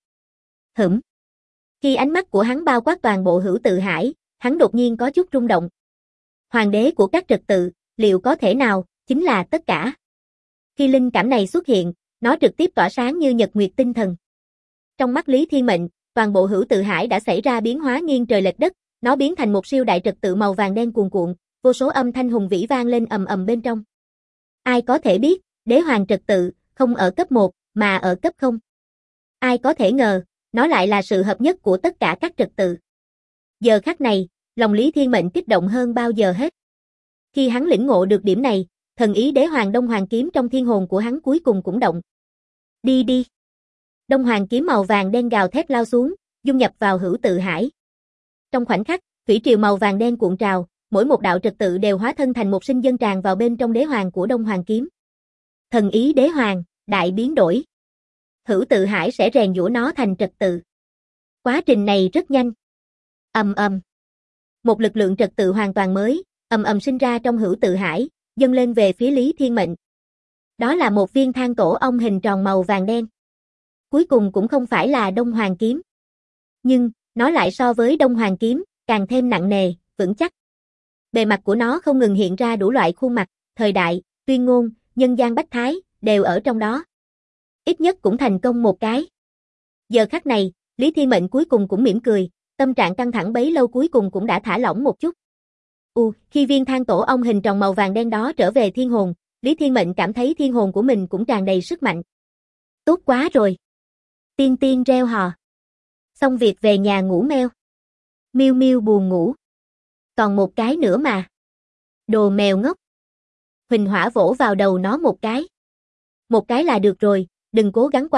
Speaker 1: Khi ánh mắt của hắn bao quát toàn bộ Hữu Tự Hải, hắn đột nhiên có chút rung động. Hoàng đế của các trật tự, liệu có thể nào, chính là tất cả. Khi linh cảm này xuất hiện, nó trực tiếp tỏa sáng như nhật nguyệt tinh thần. Trong mắt Lý Thiên Mệnh, toàn bộ Hữu Tự Hải đã xảy ra biến hóa nghiêng trời lệch đất, nó biến thành một siêu đại trật tự màu vàng đen cuồn cuộn, vô số âm thanh hùng vĩ vang lên ầm ầm bên trong. Ai có thể biết, đế hoàng trật tự, không ở cấp 1, mà ở cấp 0. Ai có thể ngờ, nó lại là sự hợp nhất của tất cả các trật tự. Giờ khắc này, lòng Lý Thiên Mệnh kích động hơn bao giờ hết. Khi hắn lĩnh ngộ được điểm này, thần ý đế hoàng Đông Hoàng kiếm trong thiên hồn của hắn cuối cùng cũng động. Đi đi. Đông Hoàng kiếm màu vàng đen gào thét lao xuống, dung nhập vào Hữu Tự Hải. Trong khoảnh khắc, thủy triều màu vàng đen cuộn trào, mỗi một đạo trật tự đều hóa thân thành một sinh dân tràn vào bên trong đế hoàng của Đông Hoàng kiếm. Thần ý đế hoàng, đại biến đổi. Hữu Tự Hải sẽ rèn giũa nó thành trật tự. Quá trình này rất nhanh. Ầm ầm. Một lực lượng trật tự hoàn toàn mới, ầm ầm sinh ra trong Hữu Tự Hải, dâng lên về phía Lý Thiên Mệnh. Đó là một viên than tổ ong hình tròn màu vàng đen. Cuối cùng cũng không phải là Đông Hoàng kiếm. Nhưng, nó lại so với Đông Hoàng kiếm, càng thêm nặng nề, vững chắc. Bề mặt của nó không ngừng hiện ra đủ loại khuôn mặt, thời đại, tuyên ngôn, nhân gian bách thái, đều ở trong đó. Ít nhất cũng thành công một cái. Giờ khắc này, Lý Thiên Mệnh cuối cùng cũng mỉm cười, tâm trạng căng thẳng bấy lâu cuối cùng cũng đã thả lỏng một chút. Khi viên than tổ ong hình tròn màu vàng đen đó trở về thiên hồn, Lý Thiên Mệnh cảm thấy thiên hồn của mình cũng tràn đầy sức mạnh. Tốt quá rồi. Tiên tiên reo hò. Xong việc về nhà ngủ meo. Miu Miu buồn ngủ. Còn một cái nữa mà. Đồ mèo ngốc. Huỳnh Hỏa vỗ vào đầu nó một cái. Một cái là được rồi, đừng cố gắng quá,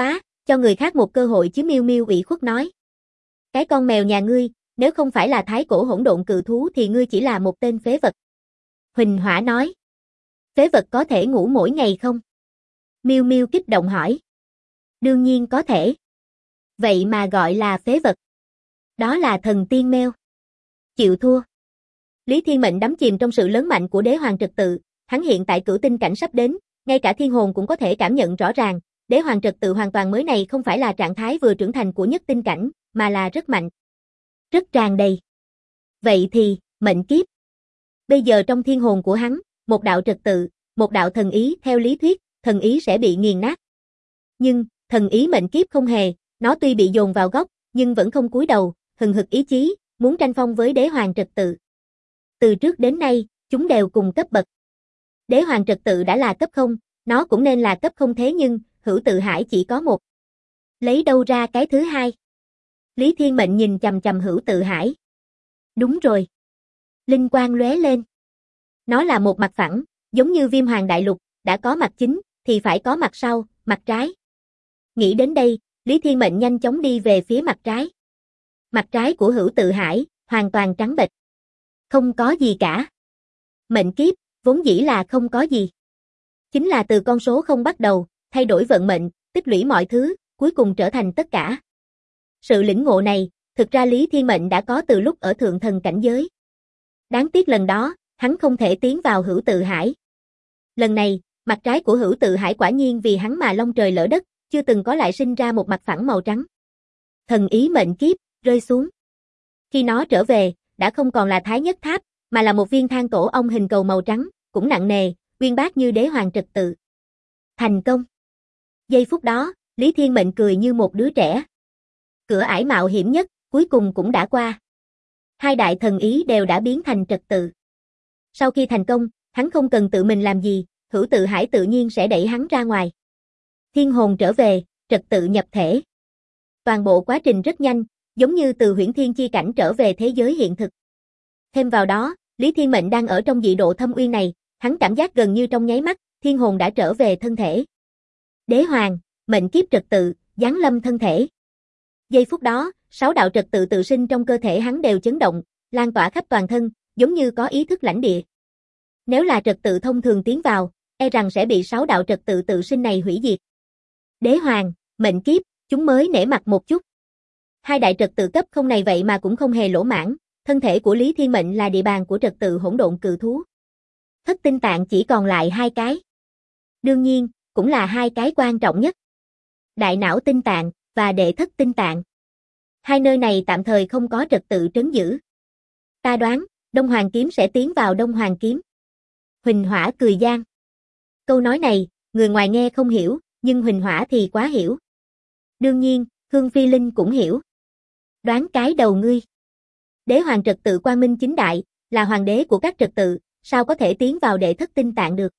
Speaker 1: cho người khác một cơ hội chứ. Miêu Miêu ủy khuất nói. Cái con mèo nhà ngươi, nếu không phải là thái cổ hỗn độn cự thú thì ngươi chỉ là một tên phế vật. Huỳnh Hỏa nói. Phế vật có thể ngủ mỗi ngày không? Miêu Miêu kích động hỏi. Đương nhiên có thể. Vậy mà gọi là phế vật. Đó là thần tiên mèo. Chịu thua. Lý Thiên Mệnh đắm chìm trong sự lớn mạnh của đế hoàng trật tự, hắn hiện tại cửu tinh cảnh sắp đến, ngay cả thiên hồn cũng có thể cảm nhận rõ ràng, đế hoàng trật tự hoàn toàn mới này không phải là trạng thái vừa trưởng thành của nhất tinh cảnh, mà là rất mạnh. Rất tràn đầy. Vậy thì, mệnh kiếp. Bây giờ trong thiên hồn của hắn, một đạo trật tự, một đạo thần ý, theo lý thuyết, thần ý sẽ bị nghiền nát. Nhưng, thần ý mệnh kiếp không hề, nó tuy bị dồn vào góc, nhưng vẫn không cúi đầu, hừng hực ý chí, muốn tranh phong với đế hoàng trật tự. Từ trước đến nay, chúng đều cùng cấp bậc. Đế hoàng trật tự đã là cấp 0, nó cũng nên là cấp 0 thế nhưng, Hữu Tự Hải chỉ có 1. Lấy đâu ra cái thứ hai? Lý Thiên Mệnh nhìn chằm chằm Hữu Tự Hải. Đúng rồi. Linh quang lóe lên. Nó là một mặt phẳng, giống như Viêm Hoàng Đại Lục, đã có mặt chính, thì phải có mặt sau, mặt trái. Nghĩ đến đây, Lý Thiên Mệnh nhanh chóng đi về phía mặt trái. Mặt trái của Hữu Tự Hải, hoàn toàn trắng bệch. Không có gì cả. Mệnh kiếp, vốn dĩ là không có gì. Chính là từ con số không bắt đầu, thay đổi vận mệnh, tích lũy mọi thứ, cuối cùng trở thành tất cả. Sự lĩnh ngộ này, thực ra Lý Thiên Mệnh đã có từ lúc ở thượng thần cảnh giới. Đáng tiếc lần đó, hắn không thể tiến vào Hữu Tự Hải. Lần này, mặt trái của Hữu Tự Hải quả nhiên vì hắn mà long trời lỡ đất, chưa từng có lại sinh ra một mặt phẳng màu trắng. Thần ý mệnh kiếp, rơi xuống. Khi nó trở về, đã không còn là Thái Nhất Tháp, mà là một viên than tổ ong hình cầu màu trắng, cũng nặng nề, uyên bác như đế hoàng trật tự. Thành công. Giây phút đó, Lý Thiên Mệnh cười như một đứa trẻ. Cửa ải mạo hiểm nhất, cuối cùng cũng đã qua. Hai đại thần ý đều đã biến thành trật tự. Sau khi thành công, hắn không cần tự mình làm gì, Hữu Tự Hải tự nhiên sẽ đẩy hắn ra ngoài. Thiên hồn trở về, trật tự nhập thể. Toàn bộ quá trình rất nhanh, giống như từ huyễn thiên chi cảnh trở về thế giới hiện thực. Thêm vào đó, Lý Thiên Mệnh đang ở trong dị độ thâm uyên này, hắn cảm giác gần như trong nháy mắt, thiên hồn đã trở về thân thể. Đế hoàng, mệnh kiếp trật tự, giáng lâm thân thể. Giây phút đó, 6 đạo trật tự tự sinh trong cơ thể hắn đều chấn động, lan tỏa khắp toàn thân, giống như có ý thức lãnh địa. Nếu là trật tự thông thường tiến vào, e rằng sẽ bị 6 đạo trật tự tự sinh này hủy diệt. Đế hoàng, mệnh kiếp, chúng mới nể mặt một chút. Hai đại trật tự cấp 0 này vậy mà cũng không hề lỗ mãn, thân thể của Lý Thiên Mệnh là địa bàn của trật tự hỗn độn cự thú. Thất tinh tạng chỉ còn lại 2 cái. Đương nhiên, cũng là 2 cái quan trọng nhất. Đại não tinh tạng và đệ thất tinh tạng. Hai nơi này tạm thời không có trật tự trấn giữ. Ta đoán, Đông Hoàng kiếm sẽ tiến vào Đông Hoàng kiếm. Huỳnh Hỏa cười gian. Câu nói này, người ngoài nghe không hiểu, nhưng Huỳnh Hỏa thì quá hiểu. Đương nhiên, Hương Phi Linh cũng hiểu. Đoán cái đầu ngươi. Đế hoàng trật tự quang minh chính đại, là hoàng đế của các trật tự, sao có thể tiến vào đệ thất tinh tạng được?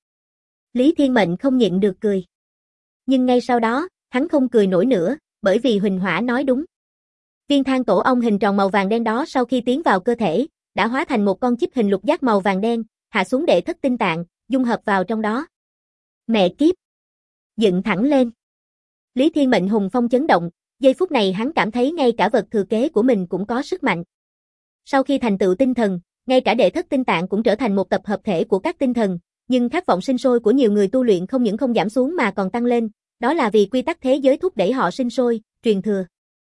Speaker 1: Lý Thiên Mệnh không nhịn được cười. Nhưng ngay sau đó, hắn không cười nổi nữa, bởi vì Huỳnh Hỏa nói đúng. Viên than tổ ong hình tròn màu vàng đen đó sau khi tiến vào cơ thể, đã hóa thành một con chip hình lục giác màu vàng đen, hạ xuống đệ thất tinh tạng, dung hợp vào trong đó. Mẹ kiếp! Dựng thẳng lên. Lý Thiên Mệnh hùng phong chấn động, giây phút này hắn cảm thấy ngay cả vật thừa kế của mình cũng có sức mạnh. Sau khi thành tựu tinh thần, ngay cả đệ thất tinh tạng cũng trở thành một tập hợp thể của các tinh thần, nhưng khát vọng sinh sôi của nhiều người tu luyện không những không giảm xuống mà còn tăng lên, đó là vì quy tắc thế giới thúc đẩy họ sinh sôi, truyền thừa.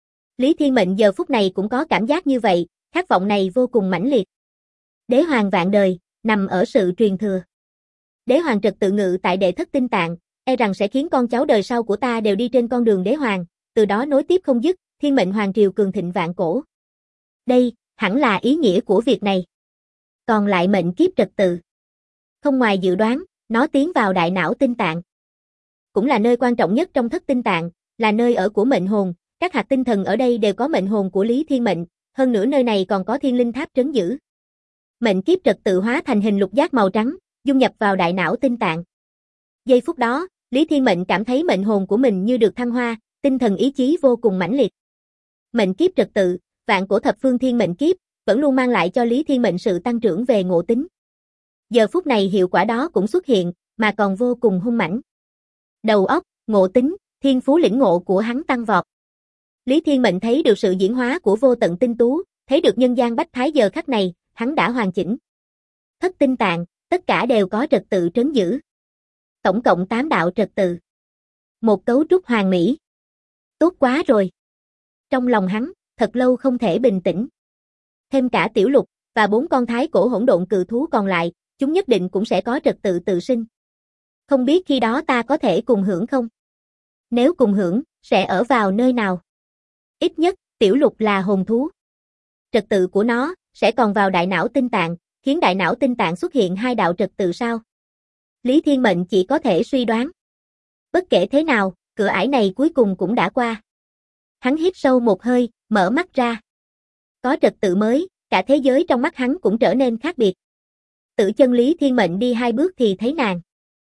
Speaker 1: Lý Thiên Mệnh giờ phút này cũng có cảm giác như vậy, khát vọng này vô cùng mãnh liệt. Đế hoàng vạn đời, nằm ở sự truyền thừa. Đế hoàng trật tự ngự tại đệ thất tinh tạng, e rằng sẽ khiến con cháu đời sau của ta đều đi trên con đường đế hoàng, từ đó nối tiếp không dứt, thiên mệnh hoàng triều cường thịnh vạn cổ. Đây, hẳn là ý nghĩa của việc này. Còn lại mệnh kiếp trật tự. Không ngoài dự đoán, nó tiến vào đại não tinh tạng. Cũng là nơi quan trọng nhất trong thất tinh tạng, là nơi ở của mệnh hồn, các hạt tinh thần ở đây đều có mệnh hồn của Lý Thiên Mệnh, hơn nữa nơi này còn có thiên linh tháp trấn giữ. Mệnh kiếp trật tự hóa thành hình lục giác màu trắng, dung nhập vào đại não tinh tạng. Giây phút đó, Lý Thiên Mệnh cảm thấy mệnh hồn của mình như được thăng hoa, tinh thần ý chí vô cùng mãnh liệt. Mệnh kiếp trật tự, vạn cổ thập phương thiên mệnh kiếp, vẫn luôn mang lại cho Lý Thiên Mệnh sự tăng trưởng về ngộ tính. Giờ phút này hiệu quả đó cũng xuất hiện, mà còn vô cùng hung mãnh. Đầu óc, ngộ tính, Thiên phú lĩnh ngộ của hắn tăng vọt. Lý Thiên Mệnh thấy được sự diễn hóa của vô tận tinh tú, thấy được nhân gian bách thái giờ khắc này, hắn đã hoàn chỉnh. Thất tinh tạng, tất cả đều có trật tự trấn giữ. Tổng cộng 8 đạo trật tự. Một cấu trúc hoàn mỹ. Tốt quá rồi. Trong lòng hắn, thật lâu không thể bình tĩnh. Thêm cả Tiểu Lục, và 4 con thái cổ hỗn độn cự thú còn lại, chúng nhất định cũng sẽ có trật tự tự sinh. Không biết khi đó ta có thể cùng hưởng không? Nếu cùng hưởng, sẽ ở vào nơi nào? Ít nhất, Tiểu Lục là hồn thú. Trật tự của nó, sẽ còn vào đại não tinh tạng, khiến đại não tinh tạng xuất hiện 2 đạo trật tự sao? Lý Thiên Mệnh chỉ có thể suy đoán. Bất kể thế nào, cửa ải này cuối cùng cũng đã qua. Hắn hít sâu một hơi, mở mắt ra. Có trật tự mới, cả thế giới trong mắt hắn cũng trở nên khác biệt. Tử Chân Lý Thiên Mệnh đi 2 bước thì thấy nàng.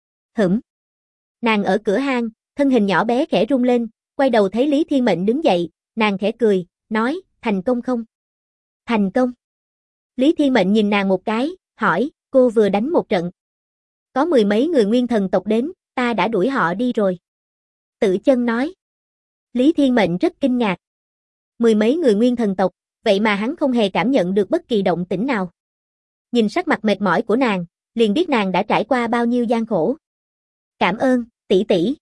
Speaker 1: Nàng ở cửa hang, thân hình nhỏ bé khẽ rung lên, quay đầu thấy Lý Thiên Mệnh đứng dậy, nàng khẽ cười, nói, thành công không? Thành công. Lý Thiên Mệnh nhìn nàng một cái, hỏi, cô vừa đánh một trận. Có 10 mấy người nguyên thần tộc đến, ta đã đuổi họ đi rồi. Tử Chân nói. Lý Thiên Mệnh rất kinh ngạc. 10 mấy người nguyên thần tộc, vậy mà hắn không hề cảm nhận được bất kỳ động tĩnh nào. Nhìn sắc mặt mệt mỏi của nàng, liền biết nàng đã trải qua bao nhiêu gian khổ. Cảm ơn, tỷ tỷ.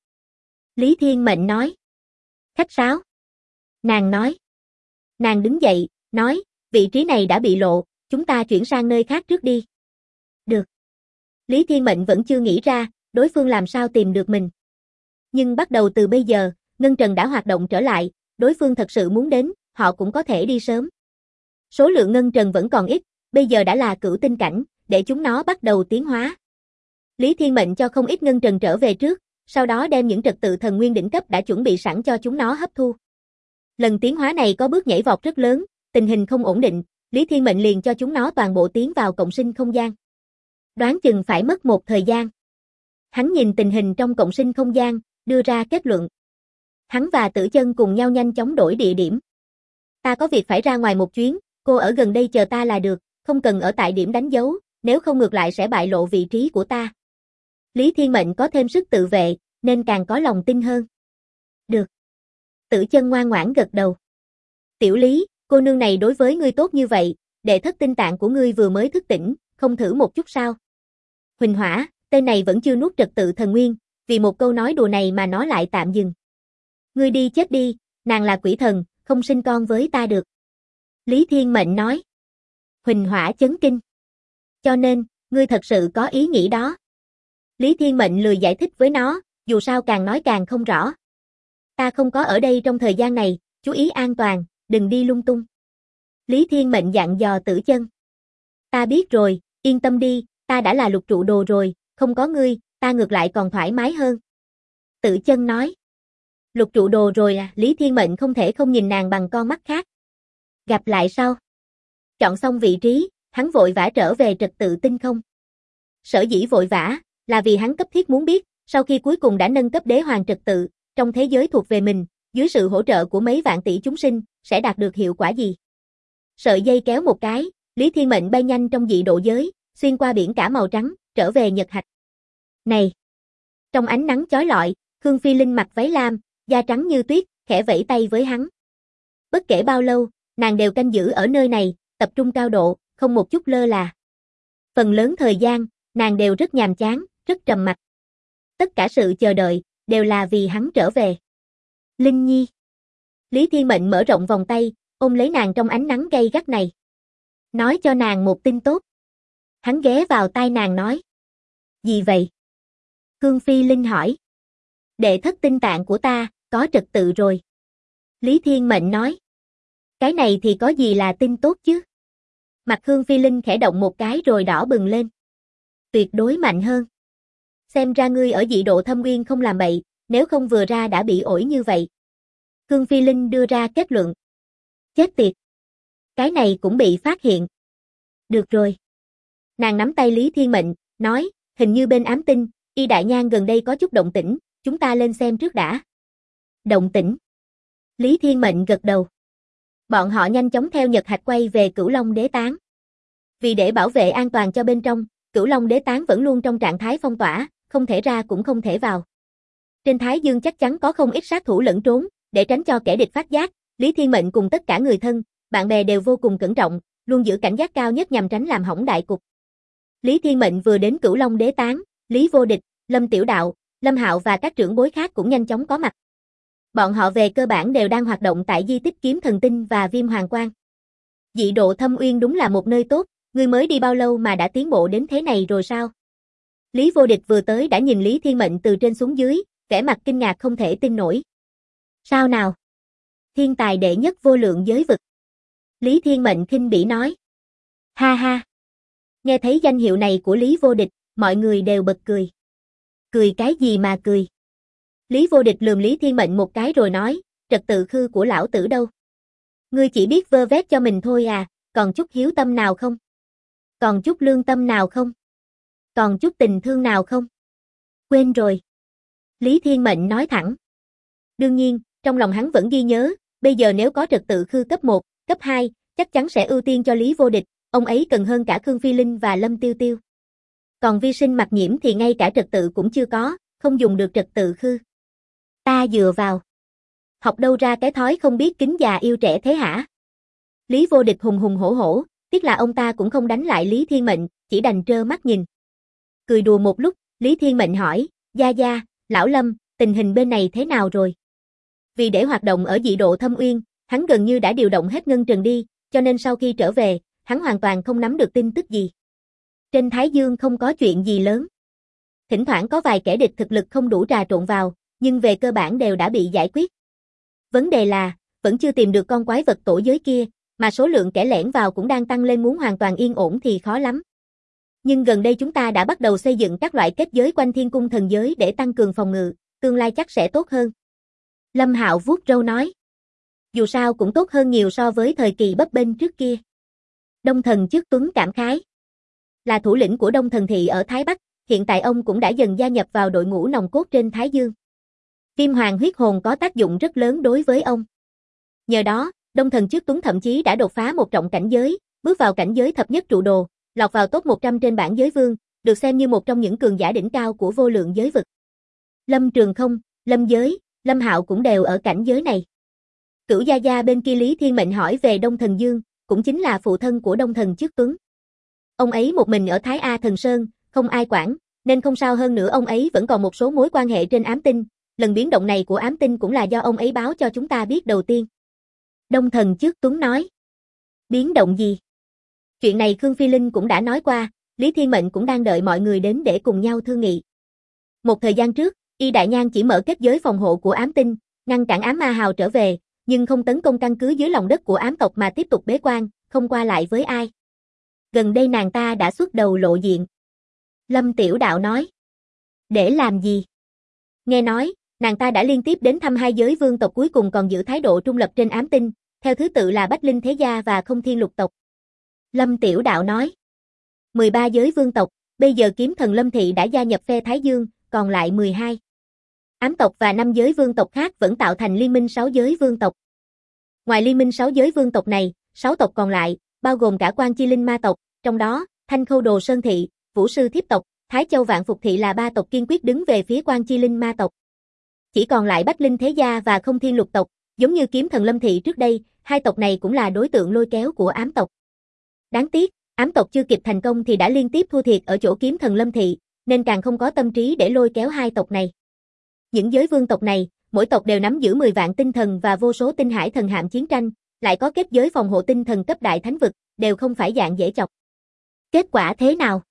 Speaker 1: Lý Thiên Mệnh nói. Khách sáo. Nàng nói. Nàng đứng dậy, nói, vị trí này đã bị lộ, chúng ta chuyển sang nơi khác trước đi. Được. Lý Thiên Mệnh vẫn chưa nghĩ ra, đối phương làm sao tìm được mình. Nhưng bắt đầu từ bây giờ, Ngân Trần đã hoạt động trở lại, đối phương thật sự muốn đến, họ cũng có thể đi sớm. Số lượng Ngân Trần vẫn còn ít, bây giờ đã là cửu tinh cảnh, để chúng nó bắt đầu tiến hóa. Lý Thiên Mệnh cho không ít Ngân Trần trở về trước, sau đó đem những trật tự thần nguyên đỉnh cấp đã chuẩn bị sẵn cho chúng nó hấp thu. Lần tiến hóa này có bước nhảy vọt rất lớn, tình hình không ổn định, Lý Thiên Mệnh liền cho chúng nó toàn bộ tiến vào cộng sinh không gian. Đoán chừng phải mất một thời gian. Hắn nhìn tình hình trong cộng sinh không gian, đưa ra kết luận. Hắn và Tử Chân cùng nhau nhanh chóng đổi địa điểm. Ta có việc phải ra ngoài một chuyến, cô ở gần đây chờ ta là được, không cần ở tại điểm đánh dấu, nếu không ngược lại sẽ bại lộ vị trí của ta. Lý Thiên Mệnh có thêm sức tự vệ, nên càng có lòng tin hơn. Được. Tử Chân ngoan ngoãn gật đầu. Tiểu Lý, cô nương này đối với ngươi tốt như vậy, đệ thất tinh tạng của ngươi vừa mới thức tỉnh, không thử một chút sao? Huỳnh Hỏa, tên này vẫn chưa nuốt trật tự thần nguyên, vì một câu nói đùa này mà nó lại tạm dừng. Ngươi đi chết đi, nàng là quỷ thần, không sinh con với ta được. Lý Thiên Mệnh nói. Huỳnh Hỏa chấn kinh. Cho nên, ngươi thật sự có ý nghĩ đó. Lý Thiên Mệnh lười giải thích với nó, dù sao càng nói càng không rõ. Ta không có ở đây trong thời gian này, chú ý an toàn, đừng đi lung tung. Lý Thiên Mệnh dặn dò Tử Chân. Ta biết rồi, yên tâm đi, ta đã là lục trụ đồ rồi, không có ngươi, ta ngược lại còn thoải mái hơn. Tử Chân nói. Lục trụ đồ rồi à, Lý Thiên Mệnh không thể không nhìn nàng bằng con mắt khác. Gặp lại sau. Chọn xong vị trí, hắn vội vã trở về trật tự tinh không. Sở dĩ vội vã, là vì hắn cấp thiết muốn biết, sau khi cuối cùng đã nâng cấp đế hoàng trật tự, trong thế giới thuộc về mình, dưới sự hỗ trợ của mấy vạn tỷ chúng sinh, sẽ đạt được hiệu quả gì. Sợi dây kéo một cái, Lý Thiên Mệnh bay nhanh trong dị độ giới, xuyên qua biển cả màu trắng, trở về Nhật Hạch. Này! Trong ánh nắng chói lọi, Khương Phi Linh mặc váy lam, da trắng như tuyết, khẽ vẫy tay với hắn. Bất kể bao lâu, nàng đều canh giữ ở nơi này, tập trung cao độ, không một chút lơ là. Phần lớn thời gian, nàng đều rất nhàm chán, rất trầm mặc. Tất cả sự chờ đợi, đều là vì hắn trở về. Linh Nhi. Lý Thiên Mệnh mở rộng vòng tay, ôm lấy nàng trong ánh nắng gay gắt này. Nói cho nàng một tin tốt. Hắn ghé vào tai nàng nói. Gì vậy? Khương Phi Linh hỏi. Đệ thất tinh tạng của ta, có trật tự rồi. Lý Thiên Mệnh nói. Cái này thì có gì là tin tốt chứ? Mặt Khương Phi Linh khẽ động một cái rồi đỏ bừng lên. Tuyệt đối mạnh hơn. Xem ra ngươi ở dị độ thâm uyên không làm bậy, nếu không vừa ra đã bị ổi như vậy. Khương Phi Linh đưa ra kết luận. Chết tiệt. Cái này cũng bị phát hiện. Được rồi. Nàng nắm tay Lý Thiên Mệnh, nói, hình như bên ám tinh, Y Đại Nhan gần đây có chút động tĩnh, chúng ta lên xem trước đã. Động tĩnh. Lý Thiên Mệnh gật đầu. Bọn họ nhanh chóng theo Nhật Hạch quay về Cửu Long Đế Tán. Vì để bảo vệ an toàn cho bên trong, Cửu Long Đế Tán vẫn luôn trong trạng thái phong tỏa, không thể ra cũng không thể vào. Trên Thái Dương chắc chắn có không ít sát thủ lẫn trốn, để tránh cho kẻ địch phát giác, Lý Thiên Mệnh cùng tất cả người thân, bạn bè đều vô cùng cẩn trọng, luôn giữ cảnh giác cao nhất nhằm tránh làm hỏng đại cục. Lý Thiên Mệnh vừa đến Cửu Long Đế Tán, Lý Vô Địch, Lâm Tiểu Đạo, Lâm Hạo và các trưởng bối khác cũng nhanh chóng có mặt. Bọn họ về cơ bản đều đang hoạt động tại di tích Kiếm Thần Tinh và Viêm Hoàng Quan. Dị độ Thâm Uyên đúng là một nơi tốt, ngươi mới đi bao lâu mà đã tiến bộ đến thế này rồi sao? Lý Vô Địch vừa tới đã nhìn Lý Thiên Mệnh từ trên xuống dưới, vẻ mặt kinh ngạc không thể tin nổi. Sao nào? Thiên tài đệ nhất vô lượng giới vực. Lý Thiên Mệnh khinh bỉ nói. Ha ha. Nghe thấy danh hiệu này của Lý Vô Địch, mọi người đều bật cười. Cười cái gì mà cười? Lý Vô Địch lườm Lý Thiên Mệnh một cái rồi nói, trật tự khư của lão tử đâu? Ngươi chỉ biết vơ vét cho mình thôi à, còn chút hiếu tâm nào không? Còn chút lương tâm nào không? Còn chút tình thương nào không? Quên rồi. Lý Thiên Mệnh nói thẳng. Đương nhiên, trong lòng hắn vẫn ghi nhớ, bây giờ nếu có trật tự khư cấp 1, cấp 2, chắc chắn sẽ ưu tiên cho Lý Vô Địch, ông ấy cần hơn cả Khương Phi Linh và Lâm Tiêu Tiêu. Còn Vi Sinh Mặc Nhiễm thì ngay cả trật tự cũng chưa có, không dùng được trật tự khư. Ta dựa vào. Học đâu ra cái thói không biết kính già yêu trẻ thế hả? Lý Vô Địch hùng hùng hổ hổ, tiếc là ông ta cũng không đánh lại Lý Thiên Mệnh, chỉ đành trơ mắt nhìn. Cười đùa một lúc, Lý Thiên Mệnh hỏi, Gia, Lão Lâm, tình hình bên này thế nào rồi? Vì để hoạt động ở dị độ Thâm Uyên, hắn gần như đã điều động hết ngân trần đi, cho nên sau khi trở về, hắn hoàn toàn không nắm được tin tức gì. Trên Thái Dương không có chuyện gì lớn. Thỉnh thoảng có vài kẻ địch thực lực không đủ trà trộn vào, nhưng về cơ bản đều đã bị giải quyết. Vấn đề là, vẫn chưa tìm được con quái vật tổ giới kia, mà số lượng kẻ lẻn vào cũng đang tăng lên, muốn hoàn toàn yên ổn thì khó lắm. Nhưng gần đây chúng ta đã bắt đầu xây dựng các loại kết giới quanh Thiên Cung thần giới để tăng cường phòng ngự, tương lai chắc sẽ tốt hơn. Lâm Hạo vuốt râu nói. Dù sao cũng tốt hơn nhiều so với thời kỳ bấp bênh trước kia. Đông Thần Trước Tuấn cảm khái. Là thủ lĩnh của Đông Thần Thị ở Thái Bắc, hiện tại ông cũng đã dần gia nhập vào đội ngũ nòng cốt trên Thái Dương. Viêm Hoàng huyết hồn có tác dụng rất lớn đối với ông. Nhờ đó, Đông Thần Trước Tuấn thậm chí đã đột phá một trọng cảnh giới, bước vào cảnh giới thập nhất trụ đồ, lọt vào top 100 trên bảng giới vương, được xem như một trong những cường giả đỉnh cao của vô lượng giới vực. Lâm Trường Không, Lâm Giới, Lâm Hạo cũng đều ở cảnh giới này. Cửu Gia bên kia Lý Thiên Mệnh hỏi về Đông Thần Dương, cũng chính là phụ thân của Đông Thần Trước Tuấn. Ông ấy một mình ở Thái A Thần Sơn, không ai quản, nên không sao, hơn nữa ông ấy vẫn còn một số mối quan hệ trên ám tinh, lần biến động này của ám tinh cũng là do ông ấy báo cho chúng ta biết đầu tiên. Đông Thần Trước Tuấn nói. Biến động gì? Chuyện này Khương Phi Linh cũng đã nói qua, Lý Thiên Mệnh cũng đang đợi mọi người đến để cùng nhau thương nghị. Một thời gian trước, Y Đại Nhan chỉ mở kết giới phòng hộ của ám tinh, ngăn cản ám ma hào trở về, nhưng không tấn công căn cứ dưới lòng đất của ám tộc mà tiếp tục bế quan, không qua lại với ai. Gần đây nàng ta đã xuất đầu lộ diện. Lâm Tiểu Đạo nói. Để làm gì? Nghe nói, nàng ta đã liên tiếp đến thăm hai giới vương tộc, cuối cùng còn giữ thái độ trung lập trên ám tinh, theo thứ tự là Bách Linh Thế Gia và Không Thiên Lục tộc. Lâm Tiểu Đạo nói. 13 giới vương tộc, bây giờ Kiếm Thần Lâm Thị đã gia nhập phe Thái Dương, còn lại 12. Ám tộc và 5 giới vương tộc khác vẫn tạo thành liên minh 6 giới vương tộc. Ngoài liên minh 6 giới vương tộc này, 6 tộc còn lại, bao gồm cả Quan Chi Linh ma tộc, trong đó, Thanh Khâu Đồ Sơn Thị, Vũ Sư Thiếp tộc, Thái Châu Vạn Phục Thị là 3 tộc kiên quyết đứng về phía Quan Chi Linh ma tộc. Chỉ còn lại Bách Linh Thế Gia và Không Thiên Lục tộc, giống như Kiếm Thần Lâm Thị trước đây, hai tộc này cũng là đối tượng lôi kéo của ám tộc. Đáng tiếc, ám tộc chưa kịp thành công thì đã liên tiếp thua thiệt ở chỗ Kiếm Thần Lâm Thị, nên càng không có tâm trí để lôi kéo hai tộc này. Những giới vương tộc này, mỗi tộc đều nắm giữ 10 vạn tinh thần và vô số tinh hải thần hạm chiến tranh, lại có kết giới phòng hộ tinh thần cấp đại thánh vực, đều không phải dạng dễ chọc. Kết quả thế nào?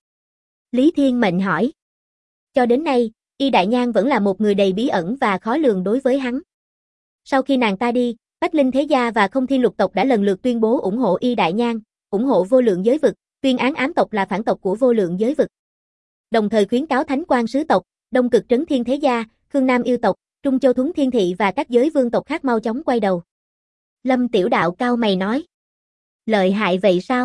Speaker 1: Lý Thiên Mệnh hỏi. Cho đến nay, Y Đại Nhan vẫn là một người đầy bí ẩn và khó lường đối với hắn. Sau khi nàng ta đi, Bách Linh Thế Gia và Không Thiên Lục tộc đã lần lượt tuyên bố ủng hộ Y Đại Nhan, ủng hộ vô lượng giới vực, tuyên án ám tộc là phản tộc của vô lượng giới vực. Đồng thời khuyến cáo Thánh Quan Sứ tộc, Đông Cực Trấn Thiên Thế Gia, Khương Nam Yêu tộc, Trung Châu Thuấn Thiên Thị và các giới vương tộc khác mau chóng quay đầu. Lâm Tiểu Đạo cao mày nói. Lợi hại vậy sao?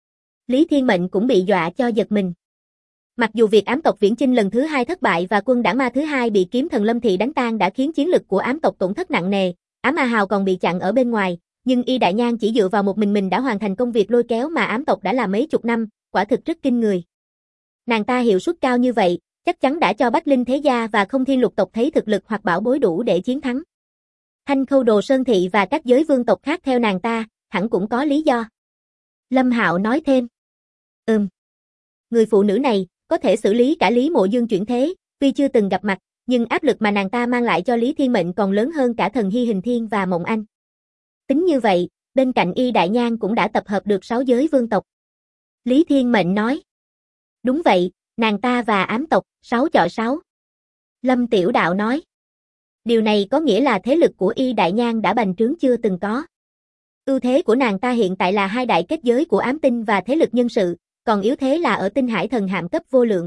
Speaker 1: Lý Thiên Mệnh cũng bị dọa cho giật mình. Mặc dù việc ám tộc viễn chinh lần thứ 2 thất bại và quân đảng ma thứ 2 bị Kiếm Thần Lâm Thị đánh tan đã khiến chiến lực của ám tộc tổn thất nặng nề, ám ma hào còn bị chặn ở bên ngoài, nhưng Y Đại Nhan chỉ dựa vào một mình đã hoàn thành công việc lôi kéo mà ám tộc đã làm mấy chục năm, quả thực rất kinh người. Nàng ta hiệu suất cao như vậy, chắc chắn đã cho Bách Linh Thế Gia và Không Thiên Lục tộc thấy thực lực hoặc bảo bối đủ để chiến thắng. Thanh Khâu Đồ Sơn Thị và các giới vương tộc khác theo nàng ta, hẳn cũng có lý do. Lâm Hạo nói thêm. Người phụ nữ này, có thể xử lý cả Lý Mộ Dương chuyển thế, tuy chưa từng gặp mặt, nhưng áp lực mà nàng ta mang lại cho Lý Thiên Mệnh còn lớn hơn cả Thần Hy Hình Thiên và Mộng Anh. Tính như vậy, bên cạnh Y Đại Nhan cũng đã tập hợp được 6 giới vương tộc. Lý Thiên Mệnh nói. Đúng vậy, nàng ta và ám tộc, 6 chọi 6. Lâm Tiểu Đạo nói. Điều này có nghĩa là thế lực của Y Đại Nhan đã bành trướng chưa từng có. Ưu thế của nàng ta hiện tại là 2 đại kết giới của ám tinh và thế lực nhân sự, còn yếu thế là ở tinh hải thần hạm cấp vô lượng.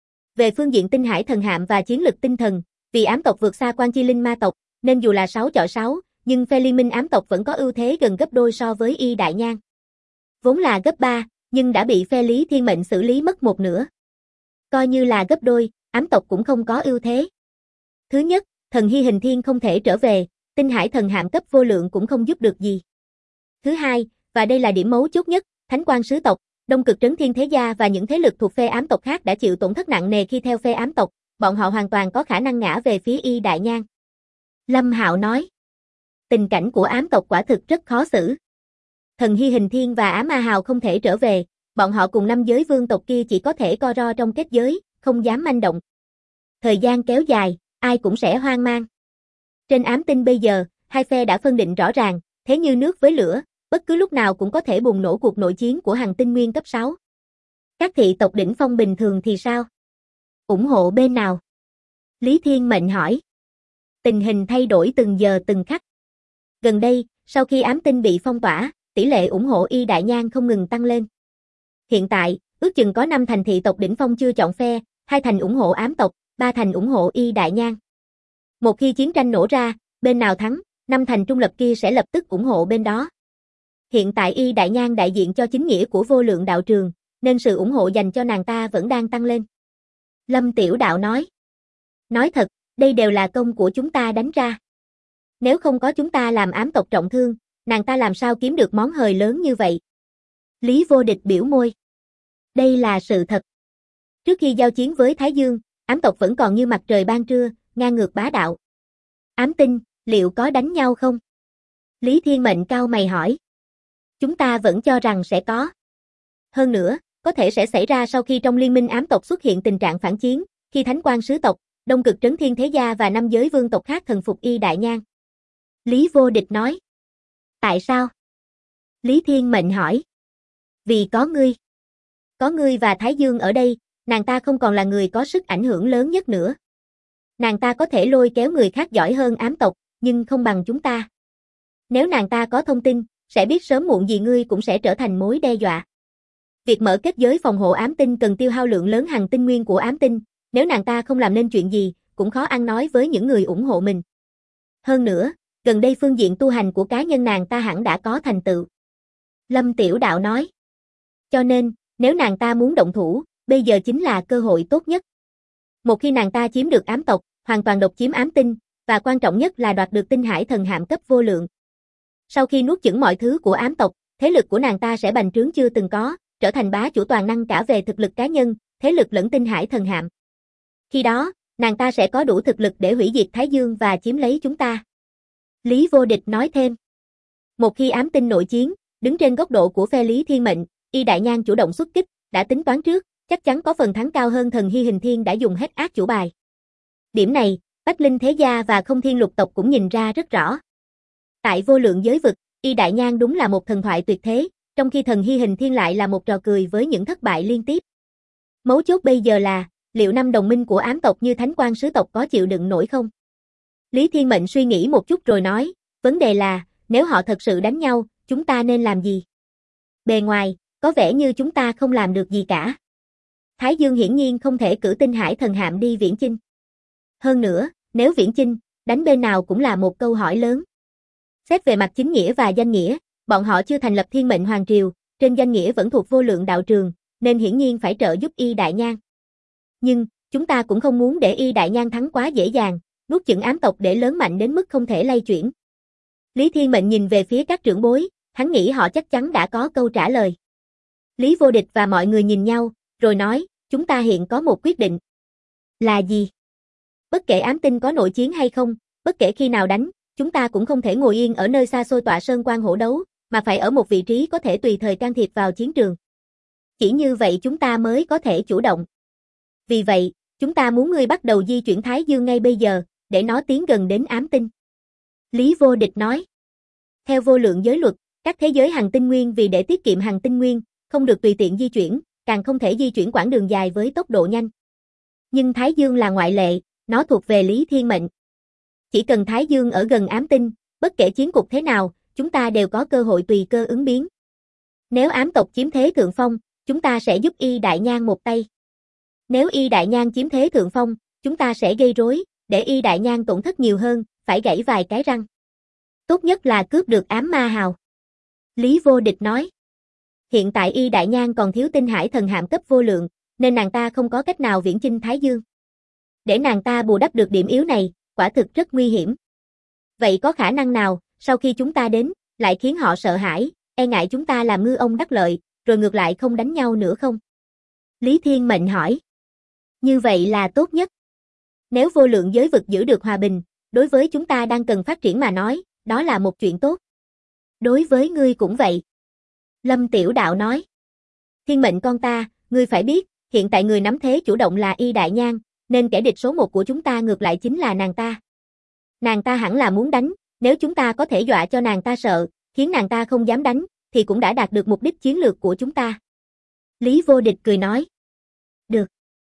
Speaker 1: Về phương diện tinh hải thần hạm và chiến lực tinh thần, vì ám tộc vượt xa Quan Chi Linh ma tộc, nên dù là 6 chọi 6, nhưng phe liên minh ám tộc vẫn có ưu thế gần gấp đôi so với Y Đại Nhan. Vốn là gấp 3, nhưng đã bị phe Lý Thiên Mệnh xử lý mất một nửa. Coi như là gấp đôi, ám tộc cũng không có ưu thế. Thứ nhất, Thần Hy Hình Thiên không thể trở về, tinh hải thần hạm cấp vô lượng cũng không giúp được gì. Thứ hai, và đây là điểm mấu chốt nhất, Thánh Quang Sứ tộc, Đông Cực Trấn Thiên Thế Gia và những thế lực thuộc phe ám tộc khác đã chịu tổn thất nặng nề khi theo phe ám tộc, bọn họ hoàn toàn có khả năng ngã về phía Y Đại Nhan. Lâm Hạo nói. Tình cảnh của ám tộc quả thực rất khó xử. Thần Hy Hình Thiên và Ám A Hào không thể trở về, bọn họ cùng 5 giới vương tộc kia chỉ có thể co ro trong kết giới, không dám manh động. Thời gian kéo dài, ai cũng sẽ hoang mang. Trên ám tinh bây giờ, hai phe đã phân định rõ ràng, thế như nước với lửa, bất cứ lúc nào cũng có thể bùng nổ cuộc nội chiến của Hằng Tinh Nguyên cấp 6. Các thị tộc đỉnh phong bình thường thì sao? Ủng hộ bên nào? Lý Thiên Mệnh hỏi. Tình hình thay đổi từng giờ từng khắc. Gần đây, sau khi ám tinh bị phong tỏa, tỷ lệ ủng hộ Y Đại Nhan không ngừng tăng lên. Hiện tại, ước chừng có 5 thành thị tộc đỉnh phong chưa chọn phe, 2 thành ủng hộ ám tộc, 3 thành ủng hộ Y Đại Nhan. Một khi chiến tranh nổ ra, bên nào thắng, 5 thành trung lập kia sẽ lập tức ủng hộ bên đó. Hiện tại Y Đại Nhan đại diện cho chính nghĩa của vô lượng đạo trường, nên sự ủng hộ dành cho nàng ta vẫn đang tăng lên. Lâm Tiểu Đạo nói. Nói thật, đây đều là công của chúng ta đánh ra. Nếu không có chúng ta làm ám tộc trọng thương, nàng ta làm sao kiếm được món hời lớn như vậy? Lý Vô Địch biểu môi. Đây là sự thật. Trước khi giao chiến với Thái Dương, ám tộc vẫn còn như mặt trời ban trưa, ngang ngược bá đạo. Ám tinh, liệu có đánh nhau không? Lý Thiên Mệnh cau mày hỏi. Chúng ta vẫn cho rằng sẽ có. Hơn nữa, có thể sẽ xảy ra sau khi trong liên minh ám tộc xuất hiện tình trạng phản chiến, khi Thánh Quang Sứ tộc, Đông Cực Trấn Thiên Thế Gia và 5 giới vương tộc khác thần phục Y Đại Nhan. Lý Vô Địch nói. Tại sao? Lý Thiên Mệnh hỏi. Vì có ngươi. Có ngươi và Thái Dương ở đây, nàng ta không còn là người có sức ảnh hưởng lớn nhất nữa. Nàng ta có thể lôi kéo người khác giỏi hơn ám tộc, nhưng không bằng chúng ta. Nếu nàng ta có thông tin, sẽ biết sớm muộn gì ngươi cũng sẽ trở thành mối đe dọa. Việc mở kết giới phòng hộ ám tinh cần tiêu hao lượng lớn Hằng Tinh Nguyên của ám tinh, nếu nàng ta không làm nên chuyện gì, cũng khó ăn nói với những người ủng hộ mình. Hơn nữa, gần đây phương diện tu hành của cá nhân nàng ta hẳn đã có thành tựu. Lâm Tiểu Đạo nói. Cho nên, nếu nàng ta muốn động thủ, bây giờ chính là cơ hội tốt nhất. Một khi nàng ta chiếm được ám tộc, hoàn toàn độc chiếm ám tinh, và quan trọng nhất là đoạt được tinh hải thần hạm cấp vô lượng. Sau khi nuốt chửng mọi thứ của ám tộc, thế lực của nàng ta sẽ bành trướng chưa từng có, trở thành bá chủ toàn năng cả về thực lực cá nhân, thế lực lẫn tinh hải thần hạm. Khi đó, nàng ta sẽ có đủ thực lực để hủy diệt Thái Dương và chiếm lấy chúng ta. Lý Vô Địch nói thêm. Một khi ám tinh nội chiến, đứng trên góc độ của phe Lý Thiên Mệnh, Y Đại Nhan chủ động xuất kích, đã tính toán trước, chắc chắn có phần thắng cao hơn Thần Hy Hình Thiên đã dùng hết át chủ bài. Điểm này, Bách Linh Thế Gia và Không Thiên Lục tộc cũng nhìn ra rất rõ. Tại vô lượng giới vực, Y Đại Nhan đúng là một thần thoại tuyệt thế, trong khi Thần Hy Hình Thiên lại là một trò cười với những thất bại liên tiếp. Mấu chốt bây giờ là, liệu 5 đồng minh của ám tộc như Thánh Quang Sứ tộc có chịu đựng nổi không? Lý Thiên Mệnh suy nghĩ một chút rồi nói, vấn đề là, nếu họ thật sự đánh nhau, chúng ta nên làm gì? Bề ngoài, có vẻ như chúng ta không làm được gì cả. Thái Dương hiển nhiên không thể cử tinh hải thần hạm đi viễn chinh. Hơn nữa, nếu viễn chinh, đánh bên nào cũng là một câu hỏi lớn. Xét về mặt chính nghĩa và danh nghĩa, bọn họ chưa thành lập Thiên Mệnh Hoàng Triều, trên danh nghĩa vẫn thuộc vô lượng đạo trường, nên hiển nhiên phải trợ giúp Y Đại Nhan. Nhưng, chúng ta cũng không muốn để Y Đại Nhan thắng quá dễ dàng, nuốt chửng ám tộc để lớn mạnh đến mức không thể lay chuyển. Lý Thiên Mệnh nhìn về phía các trưởng bối, hắn nghĩ họ chắc chắn đã có câu trả lời. Lý Vô Địch và mọi người nhìn nhau, rồi nói, chúng ta hiện có một quyết định. Là gì? Bất kể ám tinh có nội chiến hay không, bất kể khi nào đánh, chúng ta cũng không thể ngồi yên ở nơi xa xôi tọa sơn quan hổ đấu, mà phải ở một vị trí có thể tùy thời can thiệp vào chiến trường. Chỉ như vậy chúng ta mới có thể chủ động. Vì vậy, chúng ta muốn ngươi bắt đầu di chuyển Thái Dương ngay bây giờ, để nó tiến gần đến ám tinh. Lý Vô Địch nói. Theo vô lượng giới luật, các thế giới hành tinh nguyên vì để tiết kiệm hành tinh nguyên, không được tùy tiện di chuyển, càng không thể di chuyển quãng đường dài với tốc độ nhanh. Nhưng Thái Dương là ngoại lệ, nó thuộc về Lý Thiên Mệnh. Chỉ cần Thái Dương ở gần ám tinh, bất kể chiến cục thế nào, chúng ta đều có cơ hội tùy cơ ứng biến. Nếu ám tộc chiếm thế thượng phong, chúng ta sẽ giúp Y Đại Nhang một tay. Nếu Y Đại Nhang chiếm thế thượng phong, chúng ta sẽ gây rối, để Y Đại Nhang tổn thất nhiều hơn, phải gãy vài cái răng. Tốt nhất là cướp được ám ma hào. Lý Vô Địch nói. Hiện tại Y Đại Nhang còn thiếu tinh hải thần hạm cấp vô lượng, nên nàng ta không có cách nào viễn chinh Thái Dương. Để nàng ta bù đắp được điểm yếu này, quả thực rất nguy hiểm. Vậy có khả năng nào, sau khi chúng ta đến, lại khiến họ sợ hãi, e ngại chúng ta làm ngư ông đắc lợi, rồi ngược lại không đánh nhau nữa không? Lý Thiên Mệnh hỏi. Như vậy là tốt nhất. Nếu vô lượng giới vực giữ được hòa bình, đối với chúng ta đang cần phát triển mà nói, đó là một chuyện tốt. Đối với ngươi cũng vậy. Lâm Tiểu Đạo nói. Thiên Mệnh con ta, ngươi phải biết, hiện tại người nắm thế chủ động là Y Đại Nhang, nên kẻ địch số 1 của chúng ta ngược lại chính là nàng ta. Nàng ta hẳn là muốn đánh, nếu chúng ta có thể dọa cho nàng ta sợ, khiến nàng ta không dám đánh, thì cũng đã đạt được mục đích chiến lược của chúng ta. Lý Vô Địch cười nói. Được.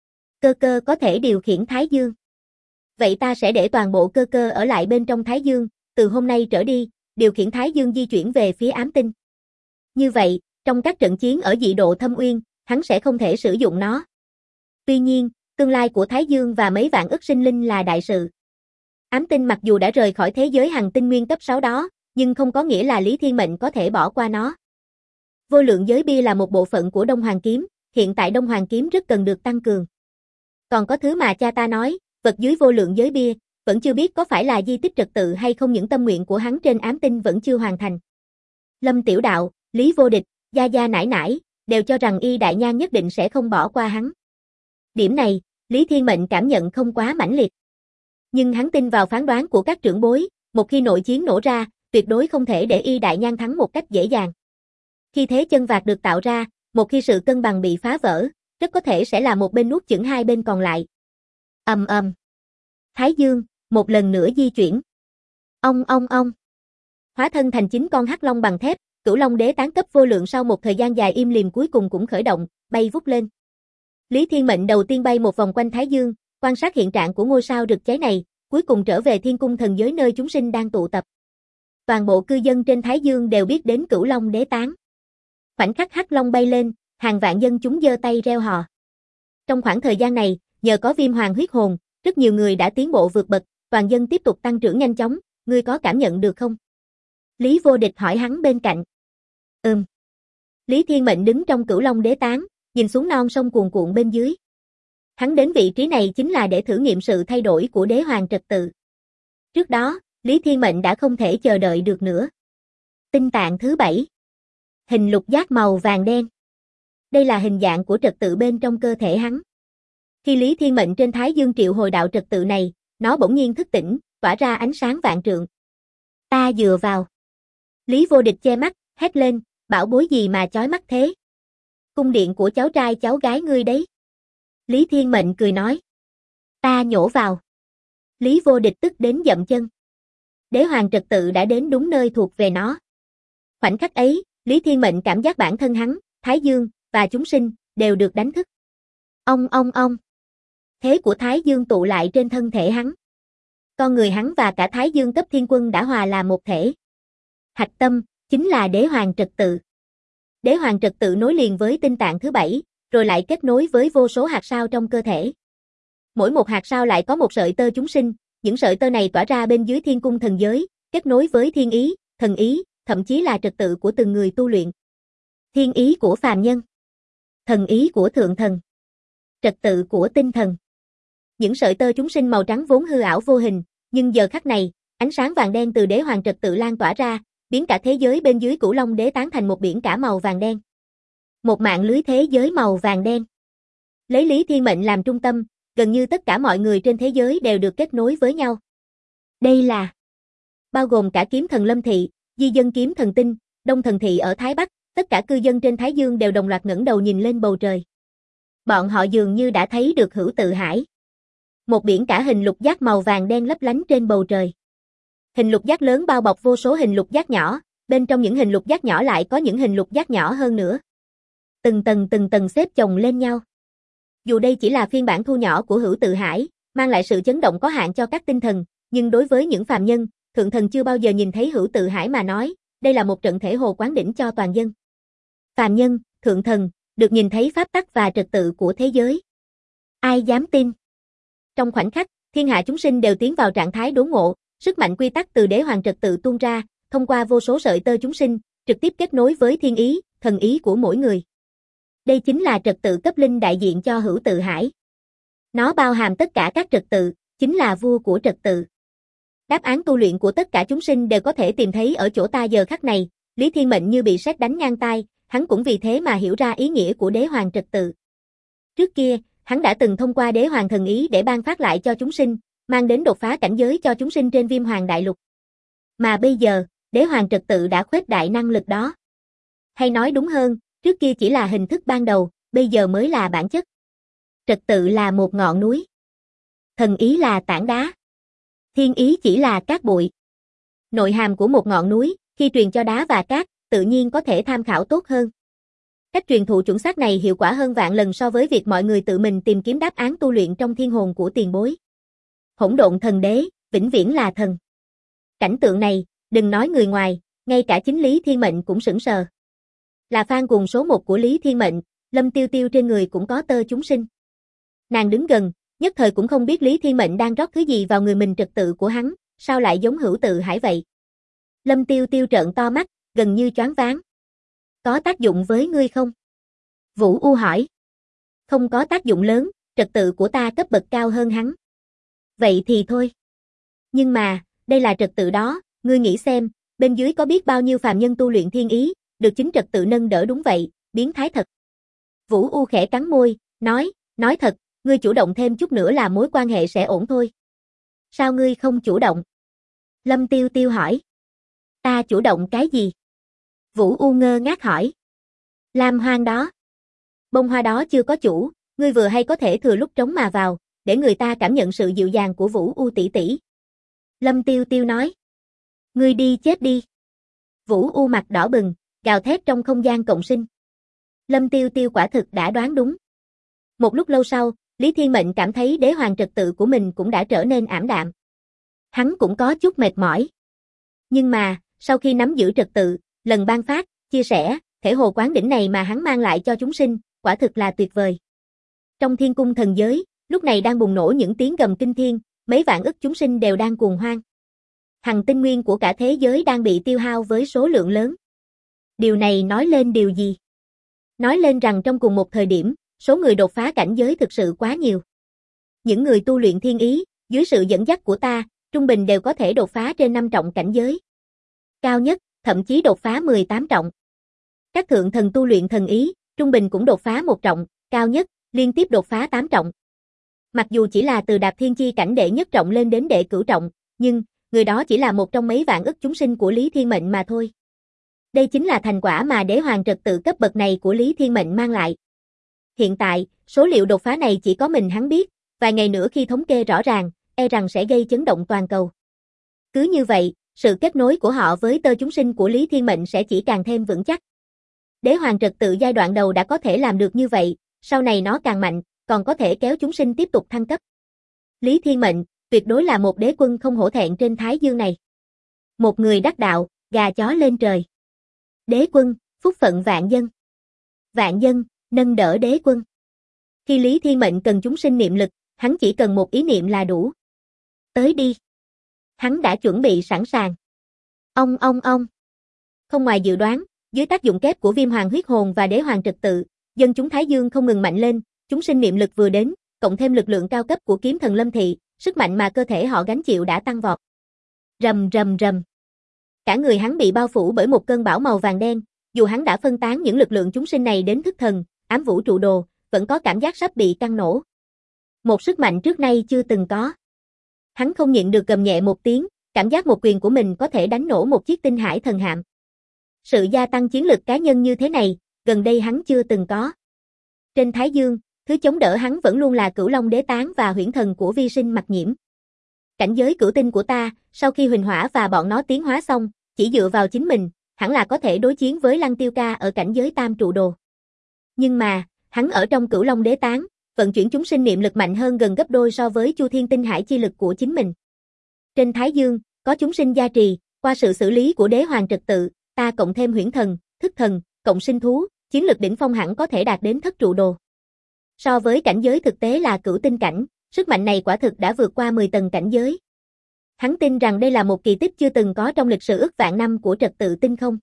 Speaker 1: Cơ cơ có thể điều khiển Thái Dương. Vậy ta sẽ để toàn bộ cơ cơ ở lại bên trong Thái Dương, từ hôm nay trở đi, điều khiển Thái Dương di chuyển về phía ám tinh. Như vậy, trong các trận chiến ở dị độ Thâm Uyên, hắn sẽ không thể sử dụng nó. Tuy nhiên, tương lai của Thái Dương và mấy vạn ức sinh linh là đại sự. Ám tinh mặc dù đã rời khỏi thế giới hành tinh nguyên cấp 6 đó, nhưng không có nghĩa là Lý Thiên Mệnh có thể bỏ qua nó. Vô lượng giới bia là một bộ phận của Đông Hoàng kiếm, hiện tại Đông Hoàng kiếm rất cần được tăng cường. Còn có thứ mà cha ta nói, vật dưới vô lượng giới bia, vẫn chưa biết có phải là di tích trật tự hay không, những tâm nguyện của hắn trên ám tinh vẫn chưa hoàn thành. Lâm Tiểu Đạo, Lý Vô Địch, Gia Gia nải nải, đều cho rằng Y Đại Nhang nhất định sẽ không bỏ qua hắn. Điểm này, Lý Thiên Mệnh cảm nhận không quá mãnh liệt. Nhưng hắn tin vào phán đoán của các trưởng bối, một khi nội chiến nổ ra, tuyệt đối không thể để Y Đại Nhang thắng một cách dễ dàng. Khi thế chân vạc được tạo ra, một khi sự cân bằng bị phá vỡ, rất có thể sẽ là một bên nuốt chửng hai bên còn lại. Ầm ầm. Thái Dương, một lần nữa di chuyển. Ong. Hóa thân thành 9 con hắc long bằng thép, Cửu Long Đế tán cấp vô lượng sau một thời gian dài im lìm cuối cùng cũng khởi động, bay vút lên. Lý Thiên Mệnh đầu tiên bay một vòng quanh Thái Dương, quan sát hiện trạng của ngôi sao rực cháy này, cuối cùng trở về thiên cung thần giới nơi chúng sinh đang tụ tập. Toàn bộ cư dân trên Thái Dương đều biết đến Cửu Long Đế tán. Khoảnh khắc hắc long bay lên, hàng vạn dân chúng giơ tay reo hò. Trong khoảng thời gian này, nhờ có Viêm Hoàng huyết hồn, rất nhiều người đã tiến bộ vượt bậc, toàn dân tiếp tục tăng trưởng nhanh chóng, ngươi có cảm nhận được không? Lý Vô Địch hỏi hắn bên cạnh. Lý Thiên Mệnh đứng trong Cửu Long Đế tán, nhìn xuống non sông cuồn cuộn bên dưới. Hắn đến vị trí này chính là để thử nghiệm sự thay đổi của đế hoàng trật tự. Trước đó, Lý Thiên Mệnh đã không thể chờ đợi được nữa. Tinh tạng thứ 7. Hình lục giác màu vàng đen. Đây là hình dạng của trật tự bên trong cơ thể hắn. Khi Lý Thiên Mệnh trên Thái Dương triệu hồi đạo trật tự này, nó bỗng nhiên thức tỉnh, tỏa ra ánh sáng vạn trượng. Ta dựa vào. Lý Vô Địch che mắt, hét lên, bảo bối gì mà chói mắt thế? Cung điện của cháu trai cháu gái ngươi đấy. Lý Thiên Mệnh cười nói. Ta nhổ vào. Lý Vô Địch tức đến dậm chân. Đế hoàng trật tự đã đến đúng nơi thuộc về nó. Khoảnh khắc ấy, Lý Thiên Mệnh cảm giác bản thân hắn, Thái Dương, và chúng sinh, đều được đánh thức. Ong. Thế của Thái Dương tụ lại trên thân thể hắn. Con người hắn và cả Thái Dương cấp thiên quân đã hòa làm một thể. Hạch tâm, chính là đế hoàng trật tự. Đế hoàng trật tự nối liền với tinh tạng thứ 7, rồi lại kết nối với vô số hạt sao trong cơ thể. Mỗi một hạt sao lại có một sợi tơ chúng sinh, những sợi tơ này tỏa ra bên dưới thiên cung thần giới, kết nối với thiên ý, thần ý, thậm chí là trật tự của từng người tu luyện. Thiên ý của phàm nhân, thần ý của thượng thần, trật tự của tinh thần. Những sợi tơ chúng sinh màu trắng vốn hư ảo vô hình, nhưng giờ khắc này, ánh sáng vàng đen từ đế hoàng trật tự lan tỏa ra, biến cả thế giới bên dưới Cửu Long Đế tán thành một biển cả màu vàng đen. Một mạng lưới thế giới màu vàng đen. Lấy Lý Thiên Mệnh làm trung tâm, gần như tất cả mọi người trên thế giới đều được kết nối với nhau. Đây là bao gồm cả kiếm thần Lâm Thị, di dân kiếm thần Tinh, Đông Thần Thị ở Thái Bắc, tất cả cư dân trên Thái Dương đều đồng loạt ngẩng đầu nhìn lên bầu trời. Bọn họ dường như đã thấy được Hữu Tự Hải. Một biển cả hình lục giác màu vàng đen lấp lánh trên bầu trời. Hình lục giác lớn bao bọc vô số hình lục giác nhỏ, bên trong những hình lục giác nhỏ lại có những hình lục giác nhỏ hơn nữa. Từng tầng xếp chồng lên nhau. Dù đây chỉ là phiên bản thu nhỏ của Hữu Tự Hải, mang lại sự chấn động có hạn cho các tinh thần, nhưng đối với những phàm nhân, thượng thần chưa bao giờ nhìn thấy Hữu Tự Hải mà nói, đây là một trận thể hồ quán đỉnh cho toàn dân. Phàm nhân, thượng thần, được nhìn thấy pháp tắc và trật tự của thế giới. Ai dám tin? Trong khoảnh khắc, thiên hạ chúng sinh đều tiến vào trạng thái đốn ngộ, sức mạnh quy tắc từ đế hoàng trật tự tuôn ra, thông qua vô số sợi tơ chúng sinh, trực tiếp kết nối với thiên ý, thần ý của mỗi người. Đây chính là trật tự cấp linh đại diện cho Hữu Tự Hải. Nó bao hàm tất cả các trật tự, chính là vua của trật tự. Đáp án tu luyện của tất cả chúng sinh đều có thể tìm thấy ở chỗ ta giờ khắc này, Lý Thiên Mệnh như bị sét đánh ngang tai, hắn cũng vì thế mà hiểu ra ý nghĩa của đế hoàng trật tự. Trước kia, hắn đã từng thông qua đế hoàng thần ý để ban phát lại cho chúng sinh, mang đến đột phá cảnh giới cho chúng sinh trên Viêm Hoàng Đại Lục. Mà bây giờ, đế hoàng trật tự đã khuếch đại năng lực đó. Hay nói đúng hơn, trước kia chỉ là hình thức ban đầu, bây giờ mới là bản chất. Trật tự là một ngọn núi. Thần ý là tảng đá. Thiên ý chỉ là cát bụi. Nội hàm của một ngọn núi, khi truyền cho đá và cát, tự nhiên có thể tham khảo tốt hơn. Cách truyền thụ chuẩn xác này hiệu quả hơn vạn lần so với việc mọi người tự mình tìm kiếm đáp án tu luyện trong thiên hồn của tiền bối. Hỗn độn thần đế, vĩnh viễn là thần. Cảnh tượng này, đừng nói người ngoài, ngay cả chính Lý Thiên Mệnh cũng sững sờ. Là fan cuồng số 1 của Lý Thiên Mệnh, Lâm Tiêu Tiêu trên người cũng có tơ chúng sinh. Nàng đứng gần, nhất thời cũng không biết Lý Thiên Mệnh đang rót thứ gì vào người mình trật tự của hắn, sao lại giống Hữu Tự Hải vậy. Lâm Tiêu Tiêu trợn to mắt, gần như choáng váng. Có tác dụng với ngươi không? Vũ U hỏi. Không có tác dụng lớn, trật tự của ta cấp bậc cao hơn hắn. Vậy thì thôi. Nhưng mà, đây là trật tự đó, ngươi nghĩ xem, bên dưới có biết bao nhiêu phàm nhân tu luyện thiên ý, được chính trật tự nâng đỡ đúng vậy, biến thái thật. Vũ U khẽ cắn môi, nói thật, ngươi chủ động thêm chút nữa là mối quan hệ sẽ ổn thôi. Sao ngươi không chủ động? Lâm Tiêu Tiêu hỏi. Ta chủ động cái gì? Vũ U ngơ ngác hỏi. Lam hoang đó. Bông hoa đó chưa có chủ, ngươi vừa hay có thể thừa lúc trống mà vào, để người ta cảm nhận sự dịu dàng của Vũ U tỷ tỷ. Lâm Tiêu Tiêu nói. Ngươi đi chết đi. Vũ U mặt đỏ bừng, gào thét trong không gian cộng sinh. Lâm Tiêu Tiêu quả thực đã đoán đúng. Một lúc lâu sau, Lý Thiên Mệnh cảm thấy đế hoàng trật tự của mình cũng đã trở nên ảm đạm. Hắn cũng có chút mệt mỏi. Nhưng mà, sau khi nắm giữ trật tự, lần ban phát, chia sẻ, thể hồ quán đỉnh này mà hắn mang lại cho chúng sinh, quả thực là tuyệt vời. Trong thiên cung thần giới, lúc này đang bùng nổ những tiếng gầm kinh thiên, mấy vạn ức chúng sinh đều đang cuồng hoan. Hằng tinh nguyên của cả thế giới đang bị tiêu hao với số lượng lớn. Điều này nói lên điều gì? Nói lên rằng trong cùng một thời điểm, số người đột phá cảnh giới thực sự quá nhiều. Những người tu luyện thiên ý, dưới sự dẫn dắt của ta, trung bình đều có thể đột phá trên 5 trọng cảnh giới. Cao nhất, thậm chí đột phá 18 trọng. Các thượng thần tu luyện thần ý, trung bình cũng đột phá 1 trọng, cao nhất, liên tiếp đột phá 8 trọng. Mặc dù chỉ là từ đạp thiên chi cảnh đệ nhất trọng lên đến đệ cửu trọng, nhưng, người đó chỉ là một trong mấy vạn ức chúng sinh của Lý Thiên Mệnh mà thôi. Đây chính là thành quả mà đế hoàng trật tự cấp bậc này của Lý Thiên Mệnh mang lại. Hiện tại, số liệu đột phá này chỉ có mình hắn biết, vài ngày nữa khi thống kê rõ ràng, e rằng sẽ gây chấn động toàn cầu. Cứ như vậy, sự kết nối của họ với tơ chúng sinh của Lý Thiên Mệnh sẽ chỉ càng thêm vững chắc. Đế hoàng trật tự giai đoạn đầu đã có thể làm được như vậy, sau này nó càng mạnh, còn có thể kéo chúng sinh tiếp tục thăng cấp. Lý Thiên Mệnh, tuyệt đối là một đế quân không hổ thẹn trên Thái Dương này. Một người đắc đạo, gà chó lên trời. Đế quân, phúc phận vạn dân. Vạn dân, nâng đỡ đế quân. Khi Lý Thiên Mệnh cần chúng sinh niệm lực, hắn chỉ cần một ý niệm là đủ. Tới đi. Hắn đã chuẩn bị sẵn sàng. Ông. Không ngoài dự đoán, dưới tác dụng kép của Viêm Hoàng huyết hồn và đế hoàng trật tự, dân chúng Thái Dương không ngừng mạnh lên, chúng sinh niệm lực vừa đến, cộng thêm lực lượng cao cấp của kiếm thần Lâm Thị, sức mạnh mà cơ thể họ gánh chịu đã tăng vọt. Rầm. Cả người hắn bị bao phủ bởi một cơn bão màu vàng đen, dù hắn đã phân tán những lực lượng chúng sinh này đến thức thần, ám vũ trụ đồ, vẫn có cảm giác sắp bị căng nổ. Một sức mạnh trước nay chưa từng có. Hắn không nhịn được gầm nhẹ một tiếng, cảm giác một quyền của mình có thể đánh nổ một chiếc tinh hải thần hạm. Sự gia tăng chiến lực cá nhân như thế này, gần đây hắn chưa từng có. Trên Thái Dương, thứ chống đỡ hắn vẫn luôn là Cửu Long Đế Tán và huyễn thần của vi sinh Mặc Nhiễm. Cảnh giới cửu tinh của ta, sau khi Huỳnh Hỏa và bọn nó tiến hóa xong, chỉ dựa vào chính mình, hẳn là có thể đối chiến với Lăng Tiêu Ca ở cảnh giới tam trụ đồ. Nhưng mà, hắn ở trong Cửu Long Đế Tán, vận chuyển chúng sinh niệm lực mạnh hơn gần gấp đôi so với Chu Thiên Tinh Hải chi lực của chính mình. Trên Thái Dương, có chúng sinh gia trì, qua sự xử lý của đế hoàng trật tự, ta cộng thêm huyễn thần, thức thần, cộng sinh thú, chiến lực đỉnh phong hẳn có thể đạt đến thất trụ đồ. So với cảnh giới thực tế là cửu tinh cảnh, sức mạnh này quả thực đã vượt qua 10 tầng cảnh giới. Hắn tin rằng đây là một kỳ tích chưa từng có trong lịch sử ức vạn năm của trật tự tinh không.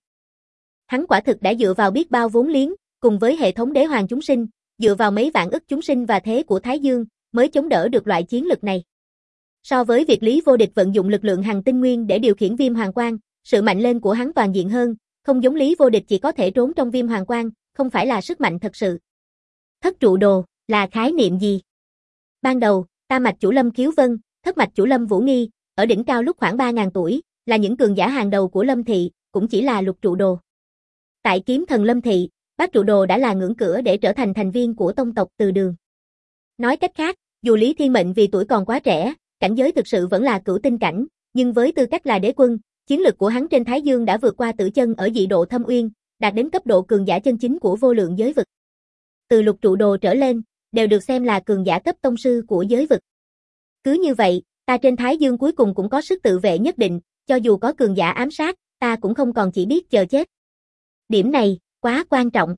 Speaker 1: Hắn quả thực đã dựa vào biết bao vốn liếng, cùng với hệ thống đế hoàng chúng sinh, dựa vào mấy vạn ức chúng sinh và thế của Thái Dương, mới chống đỡ được loại chiến lực này. So với việc Lý Vô Địch vận dụng lực lượng hằng tinh nguyên để điều khiển viêm hoàng quang, sự mạnh lên của hắn toàn diện hơn, không giống Lý Vô Địch chỉ có thể trốn trong viêm hoàng quang, không phải là sức mạnh thật sự. Thất trụ đồ, là khái niệm gì? Ban đầu, Tam Mạch Chủ Lâm Khiếu Vân, Thất Mạch Chủ Lâm Vũ Nghi, ở đỉnh cao lúc khoảng 3.000 tuổi, là những cường giả hàng đầu của Lâm Thị, cũng chỉ là lục trụ đồ. Tại Kiếm Thần Lâm Thị, bát trụ đồ đã là ngưỡng cửa để trở thành thành viên của tông tộc Từ Đường. Nói cách khác, dù Lý Thiên Mệnh vì tuổi còn quá trẻ, cảnh giới thực sự vẫn là cửu tinh cảnh, nhưng với tư cách là đế quân, chiến lực của hắn trên Thái Dương đã vượt qua Tử Chân ở dị độ Thâm Uyên, đạt đến cấp độ cường giả chân chính của vô lượng giới vực. Từ lục trụ đồ trở lên, đều được xem là cường giả cấp tông sư của giới vực. Cứ như vậy, ta trên Thái Dương cuối cùng cũng có sức tự vệ nhất định, cho dù có cường giả ám sát, ta cũng không còn chỉ biết chờ chết. Điểm này, quá quan trọng.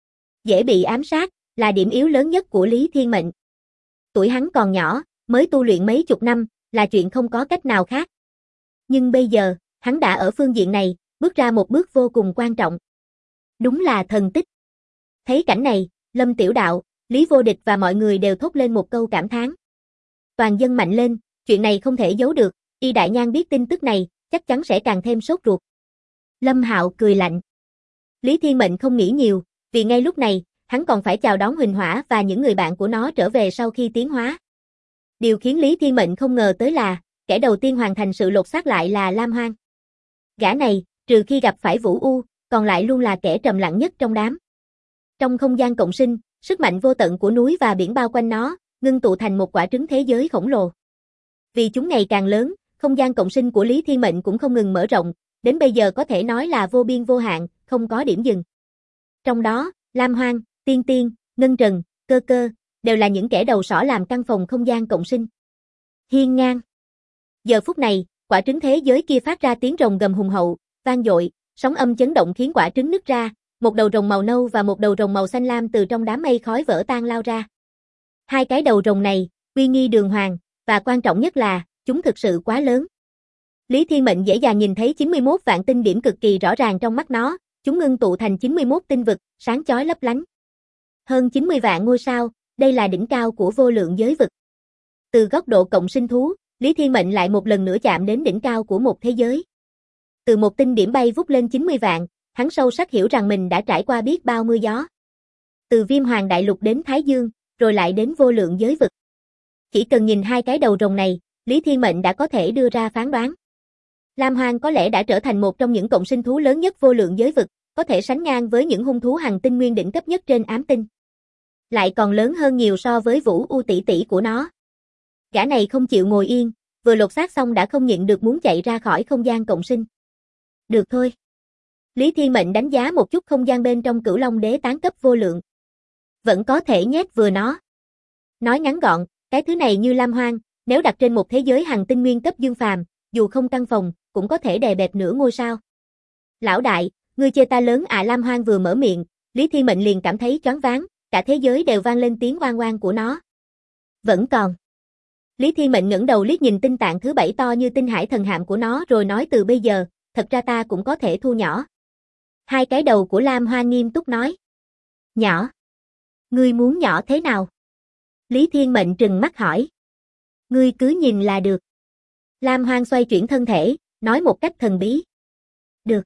Speaker 1: Dễ bị ám sát, là điểm yếu lớn nhất của Lý Thiên Mệnh. Tuổi hắn còn nhỏ, mới tu luyện mấy chục năm, là chuyện không có cách nào khác. Nhưng bây giờ, hắn đã ở phương diện này, bước ra một bước vô cùng quan trọng. Đúng là thần tích. Thấy cảnh này, Lâm Tiểu Đạo, Lý Vô Địch và mọi người đều thốt lên một câu cảm thán. Toàn dân mạnh lên, chuyện này không thể giấu được, Y Đại Nhan biết tin tức này, chắc chắn sẽ càng thêm sốt ruột. Lâm Hạo cười lạnh. Lý Thiên Mệnh không nghĩ nhiều, vì ngay lúc này, hắn còn phải chào đón Huỳnh Hỏa và những người bạn của nó trở về sau khi tiến hóa. Điều khiến Lý Thiên Mệnh không ngờ tới là, kẻ đầu tiên hoàn thành sự lột xác lại là Lam Hoang. Gã này, trừ khi gặp phải Vũ U, còn lại luôn là kẻ trầm lặng nhất trong đám. Trong không gian cộng sinh, sức mạnh vô tận của núi và biển bao quanh nó, ngưng tụ thành một quả trứng thế giới khổng lồ. Vì chúng ngày càng lớn, không gian cộng sinh của Lý Thiên Mệnh cũng không ngừng mở rộng, đến bây giờ có thể nói là vô biên vô hạn, không có điểm dừng. Trong đó, Lam Hoang, Tiên Tiên, Ngân Trần, Cơ Cơ, đều là những kẻ đầu sỏ làm căn phòng không gian cộng sinh. Hiên ngang. Giờ phút này, quả trứng thế giới kia phát ra tiếng rồng gầm hùng hậu, vang dội, sóng âm chấn động khiến quả trứng nứt ra, một đầu rồng màu nâu và một đầu rồng màu xanh lam từ trong đám mây khói vỡ tan lao ra. Hai cái đầu rồng này, uy nghi đường hoàng, và quan trọng nhất là, chúng thực sự quá lớn. Lý Thiên Mệnh dễ dàng nhìn thấy 91 vạn tinh điểm cực kỳ rõ ràng trong mắt nó, chúng ngưng tụ thành 91 tinh vực, sáng chói lấp lánh. Hơn 90 vạn ngôi sao, đây là đỉnh cao của vô lượng giới vực. Từ góc độ cộng sinh thú, Lý Thiên Mệnh lại một lần nữa chạm đến đỉnh cao của một thế giới. Từ một tinh điểm bay vút lên 90 vạn, hắn sâu sắc hiểu rằng mình đã trải qua biết bao mưa gió. Từ Viêm Hoàng Đại Lục đến Thái Dương, rồi lại đến vô lượng giới vực. Chỉ cần nhìn hai cái đầu rồng này, Lý Thiên Mệnh đã có thể đưa ra phán đoán. Lam Hoang có lẽ đã trở thành một trong những cộng sinh thú lớn nhất vô lượng giới vực, có thể sánh ngang với những hung thú hằng tinh nguyên đỉnh cấp nhất trên ám tinh. Lại còn lớn hơn nhiều so với Vũ U tỷ tỷ của nó. Gã này không chịu ngồi yên, vừa lột xác xong đã không nhịn được muốn chạy ra khỏi không gian cộng sinh. Được thôi. Lý Thiên Mệnh đánh giá một chút không gian bên trong Cửu Long Đế Tán cấp vô lượng. Vẫn có thể nhét vừa nó. Nói ngắn gọn, cái thứ này như Lam Hoang, nếu đặt trên một thế giới hằng tinh nguyên cấp dương phàm, dù không căn phòng, cũng có thể đè bẹp nửa ngôi sao. Lão đại, ngươi chê ta lớn à? Lam Hoang vừa mở miệng, Lý Thiên Mệnh liền cảm thấy choáng váng, cả thế giới đều vang lên tiếng oang oang của nó. Vẫn còn. Lý Thiên Mệnh ngẩng đầu liếc nhìn tinh tạng thứ 7 to như tinh hải thần hạm của nó rồi nói từ bây giờ, thật ra ta cũng có thể thu nhỏ. Hai cái đầu của Lam Hoang nghiêm túc nói. Nhỏ? Ngươi muốn nhỏ thế nào? Lý Thiên Mệnh trừng mắt hỏi. Ngươi cứ nhìn là được. Lam Hoang xoay chuyển thân thể, nói một cách thần bí. Được.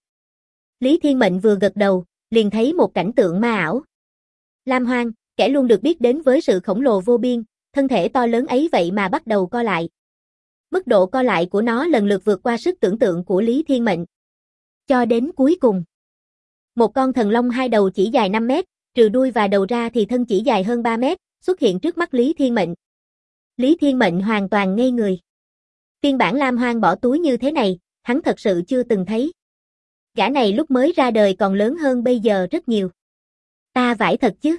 Speaker 1: Lý Thiên Mệnh vừa gật đầu, liền thấy một cảnh tượng ma ảo. Lam Hoang, kẻ luôn được biết đến với sự khổng lồ vô biên, thân thể to lớn ấy vậy mà bắt đầu co lại. Mức độ co lại của nó lần lượt vượt qua sức tưởng tượng của Lý Thiên Mệnh. Cho đến cuối cùng, một con thần long hai đầu chỉ dài 5 mét, trừ đuôi và đầu ra thì thân chỉ dài hơn 3 mét, xuất hiện trước mắt Lý Thiên Mệnh. Lý Thiên Mệnh hoàn toàn ngây người. Phiên bản Lam Hoang bỏ túi như thế này, hắn thật sự chưa từng thấy. Gã này lúc mới ra đời còn lớn hơn bây giờ rất nhiều. Ta vãi thật chứ?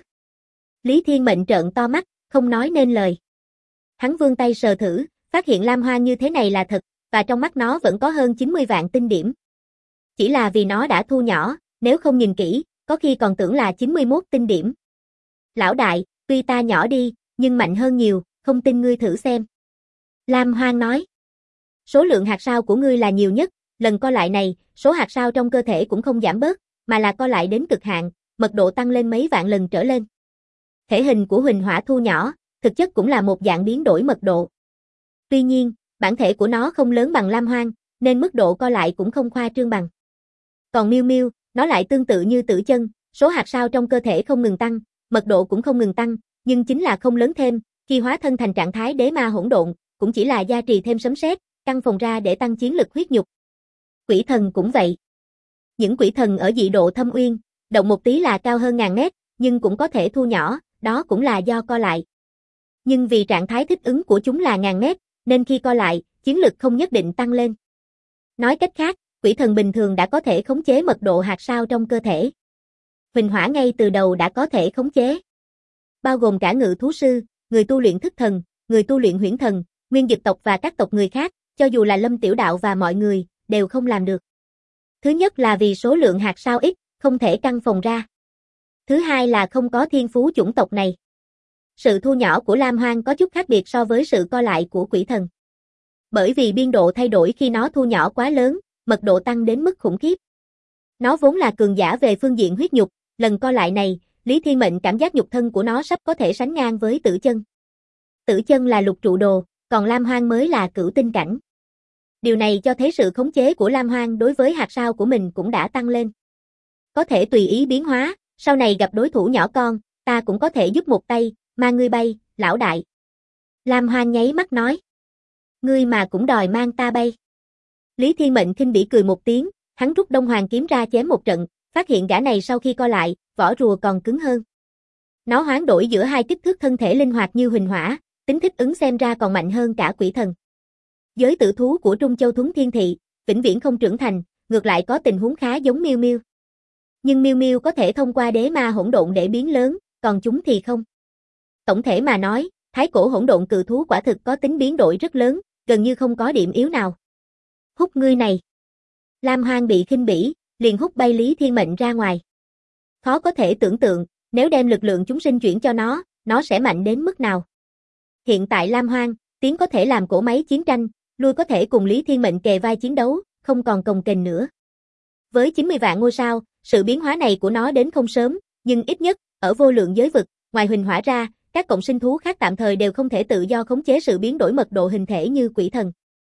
Speaker 1: Lý Thiên Mệnh trợn to mắt, không nói nên lời. Hắn vươn tay sờ thử, phát hiện Lam Hoang như thế này là thật, và trong mắt nó vẫn có hơn 90 vạn tinh điểm. Chỉ là vì nó đã thu nhỏ, nếu không nhìn kỹ, có khi còn tưởng là 91 tinh điểm. Lão đại, tuy ta nhỏ đi, nhưng mạnh hơn nhiều, không tin ngươi thử xem. Lam Hoang nói. Số lượng hạt sao của ngươi là nhiều nhất, lần co lại này, số hạt sao trong cơ thể cũng không giảm bớt, mà là co lại đến cực hạn, mật độ tăng lên mấy vạn lần trở lên. Thể hình của Huỳnh Hỏa thu nhỏ, thực chất cũng là một dạng biến đổi mật độ. Tuy nhiên, bản thể của nó không lớn bằng Lam Hoang, nên mức độ co lại cũng không khoa trương bằng. Còn Miêu Miêu, nó lại tương tự như Tử Chân, số hạt sao trong cơ thể không ngừng tăng, mật độ cũng không ngừng tăng, nhưng chính là không lớn thêm, khi hóa thân thành trạng thái đế ma hỗn độn, cũng chỉ là gia trì thêm sấm sét, căng phồng ra để tăng chiến lực huyết nhục. Quỷ thần cũng vậy. Những quỷ thần ở dị độ Thâm Uyên, động một tí là cao hơn ngàn mét, nhưng cũng có thể thu nhỏ, đó cũng là do co lại. Nhưng vì trạng thái thích ứng của chúng là ngàn mét, nên khi co lại, chiến lực không nhất định tăng lên. Nói cách khác, quỷ thần bình thường đã có thể khống chế mật độ hạt sao trong cơ thể. Huỳnh Hỏa ngay từ đầu đã có thể khống chế. Bao gồm cả ngự thú sư, người tu luyện thức thần, người tu luyện huyễn thần, nguyên dực tộc và các tộc người khác, cho dù là Lâm Tiểu Đạo và mọi người, đều không làm được. Thứ nhất là vì số lượng hạt sao ít, không thể căng phồng ra. Thứ hai là không có thiên phú chủng tộc này. Sự thu nhỏ của Lam Hoang có chút khác biệt so với sự co lại của quỷ thần. Bởi vì biên độ thay đổi khi nó thu nhỏ quá lớn, mật độ tăng đến mức khủng khiếp. Nó vốn là cường giả về phương diện huyết nhục, lần co lại này, Lý Thiên Mệnh cảm giác nhục thân của nó sắp có thể sánh ngang với Tử Chân. Tử Chân là lục trụ đồ, còn Lam Hoang mới là cửu tinh cảnh. Điều này cho thấy sự khống chế của Lam Hoang đối với hạt sao của mình cũng đã tăng lên. Có thể tùy ý biến hóa, sau này gặp đối thủ nhỏ con, ta cũng có thể giúp một tay, mang ngươi bay, lão đại. Lam Hoang nháy mắt nói. Ngươi mà cũng đòi mang ta bay. Lý Thiên Mệnh khinh bỉ cười một tiếng, hắn rút Đông Hoàng kiếm ra chém một trận, phát hiện gã này sau khi co lại, vỏ rùa còn cứng hơn. Nó hoán đổi giữa hai kích thước thân thể linh hoạt như Huỳnh Hỏa, tính thích ứng xem ra còn mạnh hơn cả quỷ thần. Giới tử thú của Trung Châu Thuấn Thiên Thị, vĩnh viễn không trưởng thành, ngược lại có tình huống khá giống Miêu Miêu. Nhưng Miêu Miêu có thể thông qua đế ma hỗn độn để biến lớn, còn chúng thì không. Tổng thể mà nói, thái cổ hỗn độn cự thú quả thực có tính biến đổi rất lớn, gần như không có điểm yếu nào. Hút ngươi này. Lam Hoang bị khinh bỉ, liền hút bay Lý Thiên Mệnh ra ngoài. Khó có thể tưởng tượng, nếu đem lực lượng chúng sinh chuyển cho nó sẽ mạnh đến mức nào. Hiện tại Lam Hoang, tiến có thể làm cỗ máy chiến tranh, lui có thể cùng Lý Thiên Mệnh kề vai chiến đấu, không còn cồng kềnh nữa. Với 90 vạn ngôi sao, sự biến hóa này của nó đến không sớm, nhưng ít nhất, ở vô lượng giới vực, ngoài Huỳnh Hỏa ra, các cộng sinh thú khác tạm thời đều không thể tự do khống chế sự biến đổi mật độ hình thể như quỷ thần.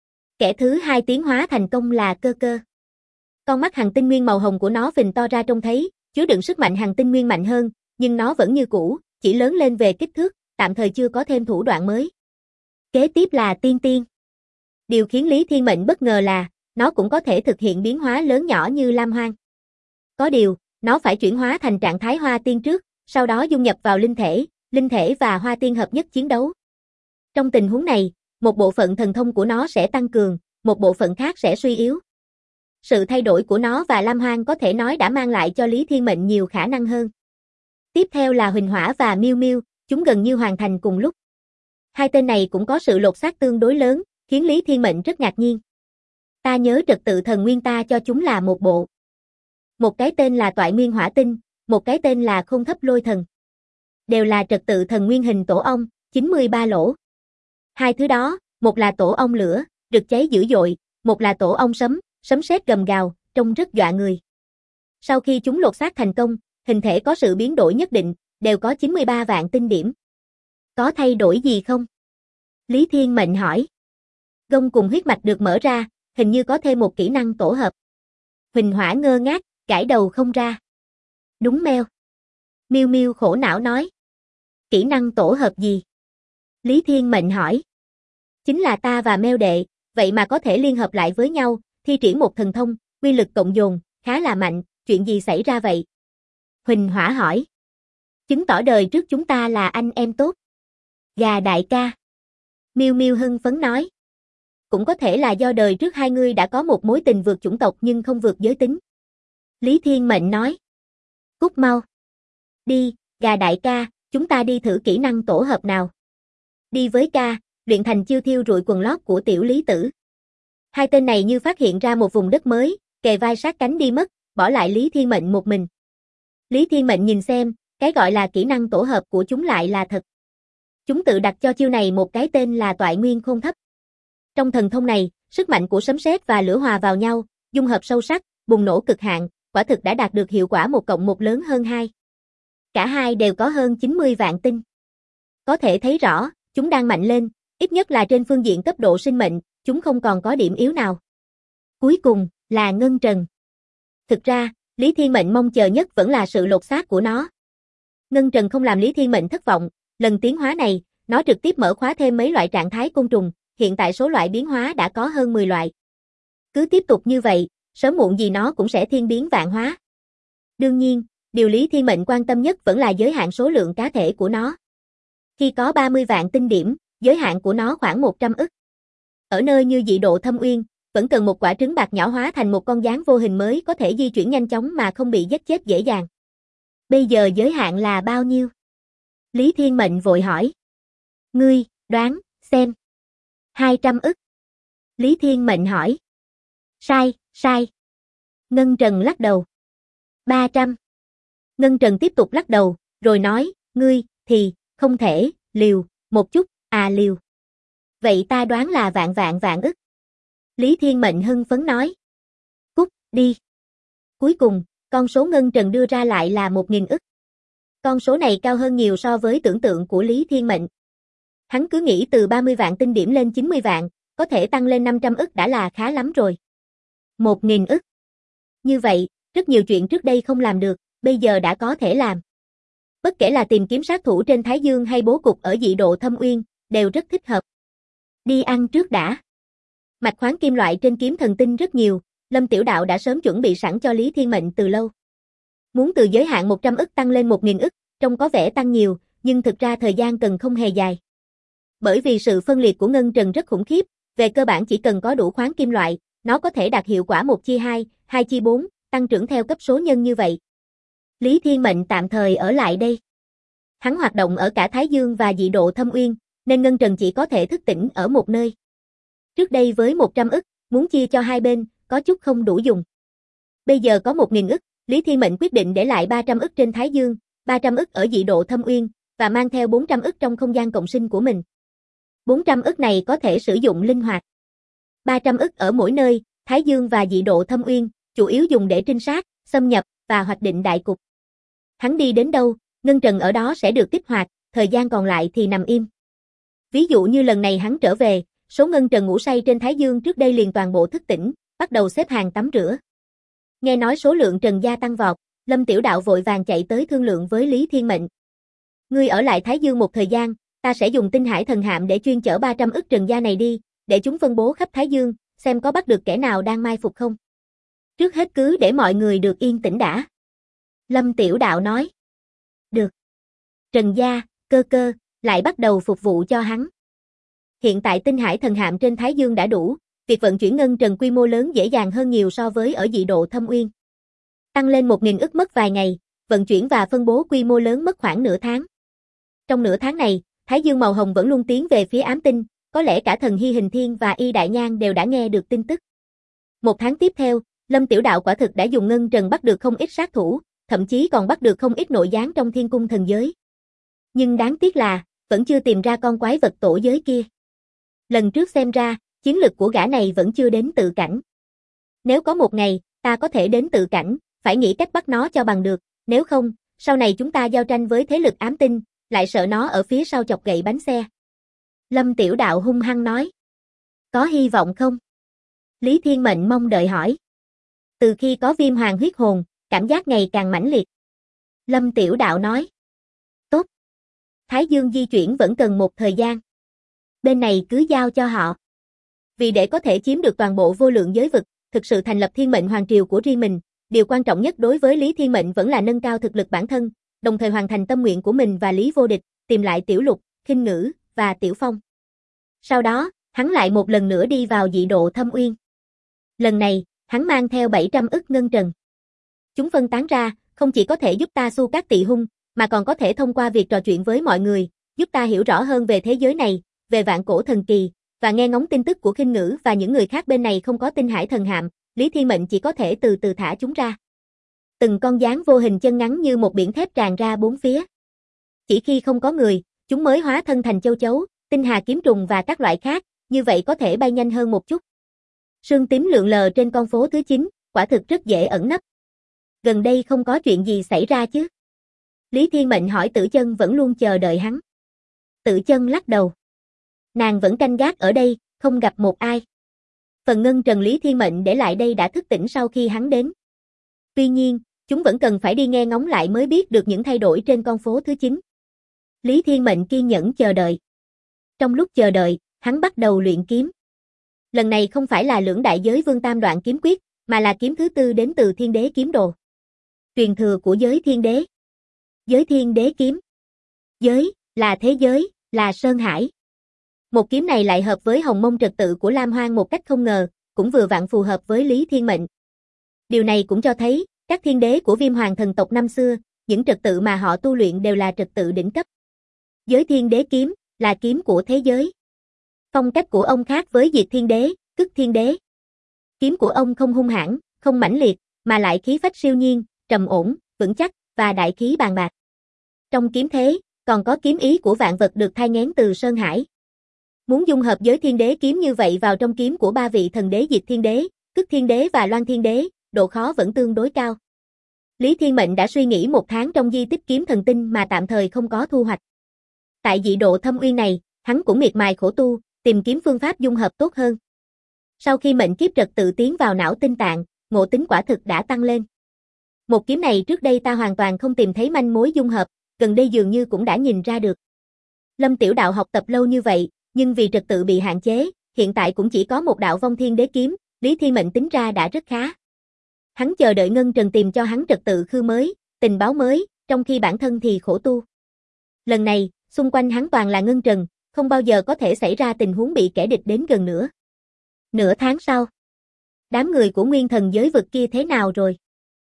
Speaker 1: Kẻ thứ hai tiến hóa thành công là Cơ Cơ. Con mắt hằng tinh nguyên màu hồng của nó phình to ra trông thấy, chứa đựng sức mạnh hằng tinh nguyên mạnh hơn, nhưng nó vẫn như cũ, chỉ lớn lên về kích thước, tạm thời chưa có thêm thủ đoạn mới. Kế tiếp là Tiên Tiên. Điều khiến Lý Thiên Mệnh bất ngờ là, nó cũng có thể thực hiện biến hóa lớn nhỏ như Lam Hoang. Có điều, nó phải chuyển hóa thành trạng thái Hoa Tiên trước, sau đó dung nhập vào linh thể và Hoa Tiên hợp nhất chiến đấu. Trong tình huống này, một bộ phận thần thông của nó sẽ tăng cường, một bộ phận khác sẽ suy yếu. Sự thay đổi của nó và Lam Hoang có thể nói đã mang lại cho Lý Thiên Mệnh nhiều khả năng hơn. Tiếp theo là Huỳnh Hỏa và Miêu Miêu, chúng gần như hoàn thành cùng lúc. Hai tên này cũng có sự lột xác tương đối lớn, khiến Lý Thiên Mệnh rất ngạc nhiên. Ta nhớ trật tự thần nguyên ta cho chúng là một bộ. Một cái tên là Toại Nguyên Hỏa Tinh, một cái tên là Khôn Thấp Lôi Thần. Đều là trật tự thần nguyên hình tổ ong, 93 lỗ. Hai thứ đó, một là tổ ong lửa, rực cháy dữ dội, một là tổ ong sấm, sấm sét gầm gào, trông rất dọa người. Sau khi chúng lột xác thành công, hình thể có sự biến đổi nhất định, đều có 93 vạn tinh điểm. Có thay đổi gì không? Lý Thiên Mệnh hỏi. Gông cùng huyết mạch được mở ra, hình như có thêm một kỹ năng tổ hợp. Huỳnh Hỏa ngơ ngác, gãi đầu không ra. Đúng meo. Miêu Miêu khổ não nói. Kỹ năng tổ hợp gì? Lý Thiên Mệnh hỏi. Chính là ta và Meo đệ, vậy mà có thể liên hợp lại với nhau, thi triển một thần thông, quy lực cộng dồn, khá là mạnh, chuyện gì xảy ra vậy? Huỳnh Hỏa hỏi. Chứng tỏ đời trước chúng ta là anh em tốt. Gà đại ca. Miêu Miêu hưng phấn nói. Cũng có thể là do đời trước hai người đã có một mối tình vượt chủng tộc nhưng không vượt giới tính. Lý Thiên Mệnh nói. Cút mau. Đi, gà đại ca, chúng ta đi thử kỹ năng tổ hợp nào. Đi với ca, luyện thành chiêu thiêu rụi quần lót của tiểu Lý Tử. Hai tên này như phát hiện ra một vùng đất mới, kề vai sát cánh đi mất, bỏ lại Lý Thiên Mệnh một mình. Lý Thiên Mệnh nhìn xem, cái gọi là kỹ năng tổ hợp của chúng lại là thật. Chúng tự đặt cho chiêu này một cái tên là Toại Nguyên Khôn Thấp. Trong thần thông này, sức mạnh của sấm sét và lửa hòa vào nhau, dung hợp sâu sắc, bùng nổ cực hạn, quả thực đã đạt được hiệu quả 1+1 lớn hơn 2. Cả hai đều có hơn 90 vạn tinh. Có thể thấy rõ, chúng đang mạnh lên, ít nhất là trên phương diện cấp độ sinh mệnh, chúng không còn có điểm yếu nào. Cuối cùng, là Ngân Trần. Thực ra, Lý Thiên Mệnh mong chờ nhất vẫn là sự lột xác của nó. Ngân Trần không làm Lý Thiên Mệnh thất vọng, lần tiến hóa này, nó trực tiếp mở khóa thêm mấy loại trạng thái côn trùng, hiện tại số loại biến hóa đã có hơn 10 loại. Cứ tiếp tục như vậy, sớm muộn gì nó cũng sẽ thiên biến vạn hóa. Đương nhiên, điều Lý Thiên Mệnh quan tâm nhất vẫn là giới hạn số lượng cá thể của nó. Khi có 30 vạn tinh điểm, giới hạn của nó khoảng 100 ức. Ở nơi như dị độ thâm uyên, vẫn cần một quả trứng bạc nhỏ hóa thành một con gián vô hình mới có thể di chuyển nhanh chóng mà không bị giết chết dễ dàng. Bây giờ giới hạn là bao nhiêu? Lý Thiên Mệnh vội hỏi. Ngươi, đoán, xem. 200 ức. Lý Thiên Mệnh hỏi. Sai, sai. Ngân Trần lắc đầu. 300. Ngân Trần tiếp tục lắc đầu, rồi nói, ngươi, thì, không thể, liều, một chút, liều. Vậy ta đoán là vạn ức. Lý Thiên Mệnh hưng phấn nói. Cút, đi. Cuối cùng, con số Ngân Trần đưa ra lại là 1000 ức. Con số này cao hơn nhiều so với tưởng tượng của Lý Thiên Mệnh. Hắn cứ nghĩ từ 30 vạn tinh điểm lên 90 vạn, có thể tăng lên 500 ức đã là khá lắm rồi. 1000 ức. Như vậy, rất nhiều chuyện trước đây không làm được, bây giờ đã có thể làm. Bất kể là tìm kiếm sát thủ trên Thái Dương hay bố cục ở dị độ thâm uyên, đều rất thích hợp. Đi ăn trước đã. Mạch khoáng kim loại trên kiếm thần tinh rất nhiều, Lâm Tiểu Đạo đã sớm chuẩn bị sẵn cho Lý Thiên Mệnh từ lâu. Muốn từ giới hạn 100 ức tăng lên 1000 ức, trông có vẻ tăng nhiều, nhưng thực ra thời gian cần không hề dài. Bởi vì sự phân liệt của Ngân Trần rất khủng khiếp, về cơ bản chỉ cần có đủ khoáng kim loại, nó có thể đạt hiệu quả 1/2, 2/4, tăng trưởng theo cấp số nhân như vậy. Lý Thiên Mệnh tạm thời ở lại đây. Hắn hoạt động ở cả Thái Dương và dị độ thâm uyên, nên Ngân Trần chỉ có thể thức tỉnh ở một nơi. Trước đây với 100 ức, muốn chia cho hai bên, có chút không đủ dùng. Bây giờ có 1000 ức, Lý Thiên Mệnh quyết định để lại 300 ức trên Thái Dương, 300 ức ở dị độ thâm uyên, và mang theo 400 ức trong không gian cộng sinh của mình. 400 ức này có thể sử dụng linh hoạt. 300 ức ở mỗi nơi, Thái Dương và dị độ thâm uyên, chủ yếu dùng để trinh sát, xâm nhập, và hoạch định đại cục. Hắn đi đến đâu, Ngân Trần ở đó sẽ được kích hoạt, thời gian còn lại thì nằm im. Ví dụ như lần này hắn trở về, số Ngân Trần ngủ say trên Thái Dương trước đây liền toàn bộ thức tỉnh, bắt đầu xếp hàng tắm rửa. Nghe nói số lượng Trần gia tăng vọt, Lâm Tiểu Đạo vội vàng chạy tới thương lượng với Lý Thiên Mệnh. Ngươi ở lại Thái Dương một thời gian, ta sẽ dùng tinh hải thần hạm để chuyên chở 300 ức Trần gia này đi, để chúng phân bố khắp Thái Dương, xem có bắt được kẻ nào đang mai phục không. Trước hết cứ để mọi người được yên tĩnh đã. Lâm Tiểu Đạo nói. Được. Trần gia, cơ cơ, lại bắt đầu phục vụ cho hắn. Hiện tại tinh hải thần hạm trên Thái Dương đã đủ, việc vận chuyển Ngân Trần quy mô lớn dễ dàng hơn nhiều so với ở dị độ thâm uyên. Tăng lên 1000 ức mất vài ngày, vận chuyển và phân bố quy mô lớn mất khoảng nửa tháng. Trong nửa tháng này, Thái Dương màu hồng vẫn luôn tiến về phía ám tinh, có lẽ cả thần Hy Hình Thiên và Y Đại Nhan đều đã nghe được tin tức. Một tháng tiếp theo, Lâm Tiểu Đạo quả thực đã dùng Ngân Trần bắt được không ít sát thủ, thậm chí còn bắt được không ít nội gián trong thiên cung thần giới. Nhưng đáng tiếc là, vẫn chưa tìm ra con quái vật tổ giới kia. Lần trước xem ra, chiến lực của gã này vẫn chưa đến tự cảnh. Nếu có một ngày, ta có thể đến tự cảnh, phải nghĩ cách bắt nó cho bằng được, nếu không, sau này chúng ta giao tranh với thế lực ám tinh, lại sợ nó ở phía sau chọc gậy bánh xe. Lâm Tiểu Đạo hung hăng nói. Có hy vọng không? Lý Thiên Mệnh mong đợi hỏi. Từ khi có viêm hoàng huyết hồn, cảm giác ngày càng mãnh liệt. Lâm Tiểu Đạo nói. Tốt. Thái Dương di chuyển vẫn cần một thời gian. Bên này cứ giao cho họ. Vì để có thể chiếm được toàn bộ vô lượng giới vực, thực sự thành lập thiên mệnh hoàng triều của riêng mình, điều quan trọng nhất đối với Lý Thiên Mệnh vẫn là nâng cao thực lực bản thân, đồng thời hoàn thành tâm nguyện của mình và Lý Vô Địch, tìm lại Tiểu Lục, Khinh Ngữ và Tiểu Phong. Sau đó, hắn lại một lần nữa đi vào dị độ Thâm Uyên. Lần này, hắn mang theo 700 ức ngân trần. Chúng phân tán ra, không chỉ có thể giúp ta xu các tị hung, mà còn có thể thông qua việc trò chuyện với mọi người, giúp ta hiểu rõ hơn về thế giới này, về vạn cổ thần kỳ, và nghe ngóng tin tức của Khinh Ngữ và những người khác. Bên này không có tinh hải thần hạm, Lý Thiên Mệnh chỉ có thể từ từ thả chúng ra. Từng con gián vô hình chân ngắn như một biển thép tràn ra bốn phía. Chỉ khi không có người, chúng mới hóa thân thành châu chấu, tinh hà kiếm trùng và các loại khác, như vậy có thể bay nhanh hơn một chút. Sương tím lượn lờ trên con phố thứ 9, quả thực rất dễ ẩn nấp. Gần đây không có chuyện gì xảy ra chứ? Lý Thiên Mệnh hỏi Tử Chân vẫn luôn chờ đợi hắn. Tử Chân lắc đầu. Nàng vẫn canh gác ở đây, không gặp một ai. Phần ngân trần Lý Thiên Mệnh để lại đây đã thức tỉnh sau khi hắn đến. Tuy nhiên, chúng vẫn cần phải đi nghe ngóng lại mới biết được những thay đổi trên con phố thứ 9. Lý Thiên Mệnh kiên nhẫn chờ đợi. Trong lúc chờ đợi, hắn bắt đầu luyện kiếm. Lần này không phải là Lưỡng Đại Giới Vương Tam Đoạn Kiếm Quyết, mà là kiếm thứ 4 đến từ Thiên Đế Kiếm Đồ. Truyền thừa của giới Thiên Đế. Giới Thiên Đế kiếm. Giới, là thế giới, là Sơn Hải. Một kiếm này lại hợp với hồng mông trật tự của Lam Hoang một cách không ngờ, cũng vừa vặn phù hợp với Lý Thiên Mệnh. Điều này cũng cho thấy, các thiên đế của Viêm Hoàng thần tộc năm xưa, những trật tự mà họ tu luyện đều là trật tự đỉnh cấp. Giới Thiên Đế kiếm, là kiếm của thế giới. Phong cách của ông khác với Diệt Thiên Đế, Cức Thiên Đế. Kiếm của ông không hung hãn, không mãnh liệt, mà lại khí phách siêu nhiên, trầm ổn, vững chắc, và đại khí bàn bạc. Trong kiếm thế, còn có kiếm ý của vạn vật được thai nghén từ Sơn Hải. Muốn dung hợp giới Thiên Đế kiếm như vậy vào trong kiếm của ba vị thần đế Diệt Thiên Đế, Cức Thiên Đế và Loan Thiên Đế, độ khó vẫn tương đối cao. Lý Thiên Mệnh đã suy nghĩ 1 tháng trong di tích kiếm thần tinh mà tạm thời không có thu hoạch. Tại dị độ Thâm Uyên này, hắn cũng miệt mài khổ tu, tìm kiếm phương pháp dung hợp tốt hơn. Sau khi mệnh kiếp trật tự tiến vào não tinh tạng, ngộ tính quả thực đã tăng lên. Một kiếm này trước đây ta hoàn toàn không tìm thấy manh mối dung hợp, gần đây dường như cũng đã nhìn ra được. Lâm Tiểu Đạo học tập lâu như vậy, nhưng vì trật tự bị hạn chế, hiện tại cũng chỉ có một đạo Vong Thiên Đế kiếm, Lý Thiên Mệnh tính ra đã rất khá. Hắn chờ đợi ngân trần tìm cho hắn trật tự khư mới, tình báo mới, trong khi bản thân thì khổ tu. Lần này, xung quanh hắn toàn là ngân trần, không bao giờ có thể xảy ra tình huống bị kẻ địch đến gần nữa. Nửa tháng sau, đám người của nguyên thần giới vực kia thế nào rồi?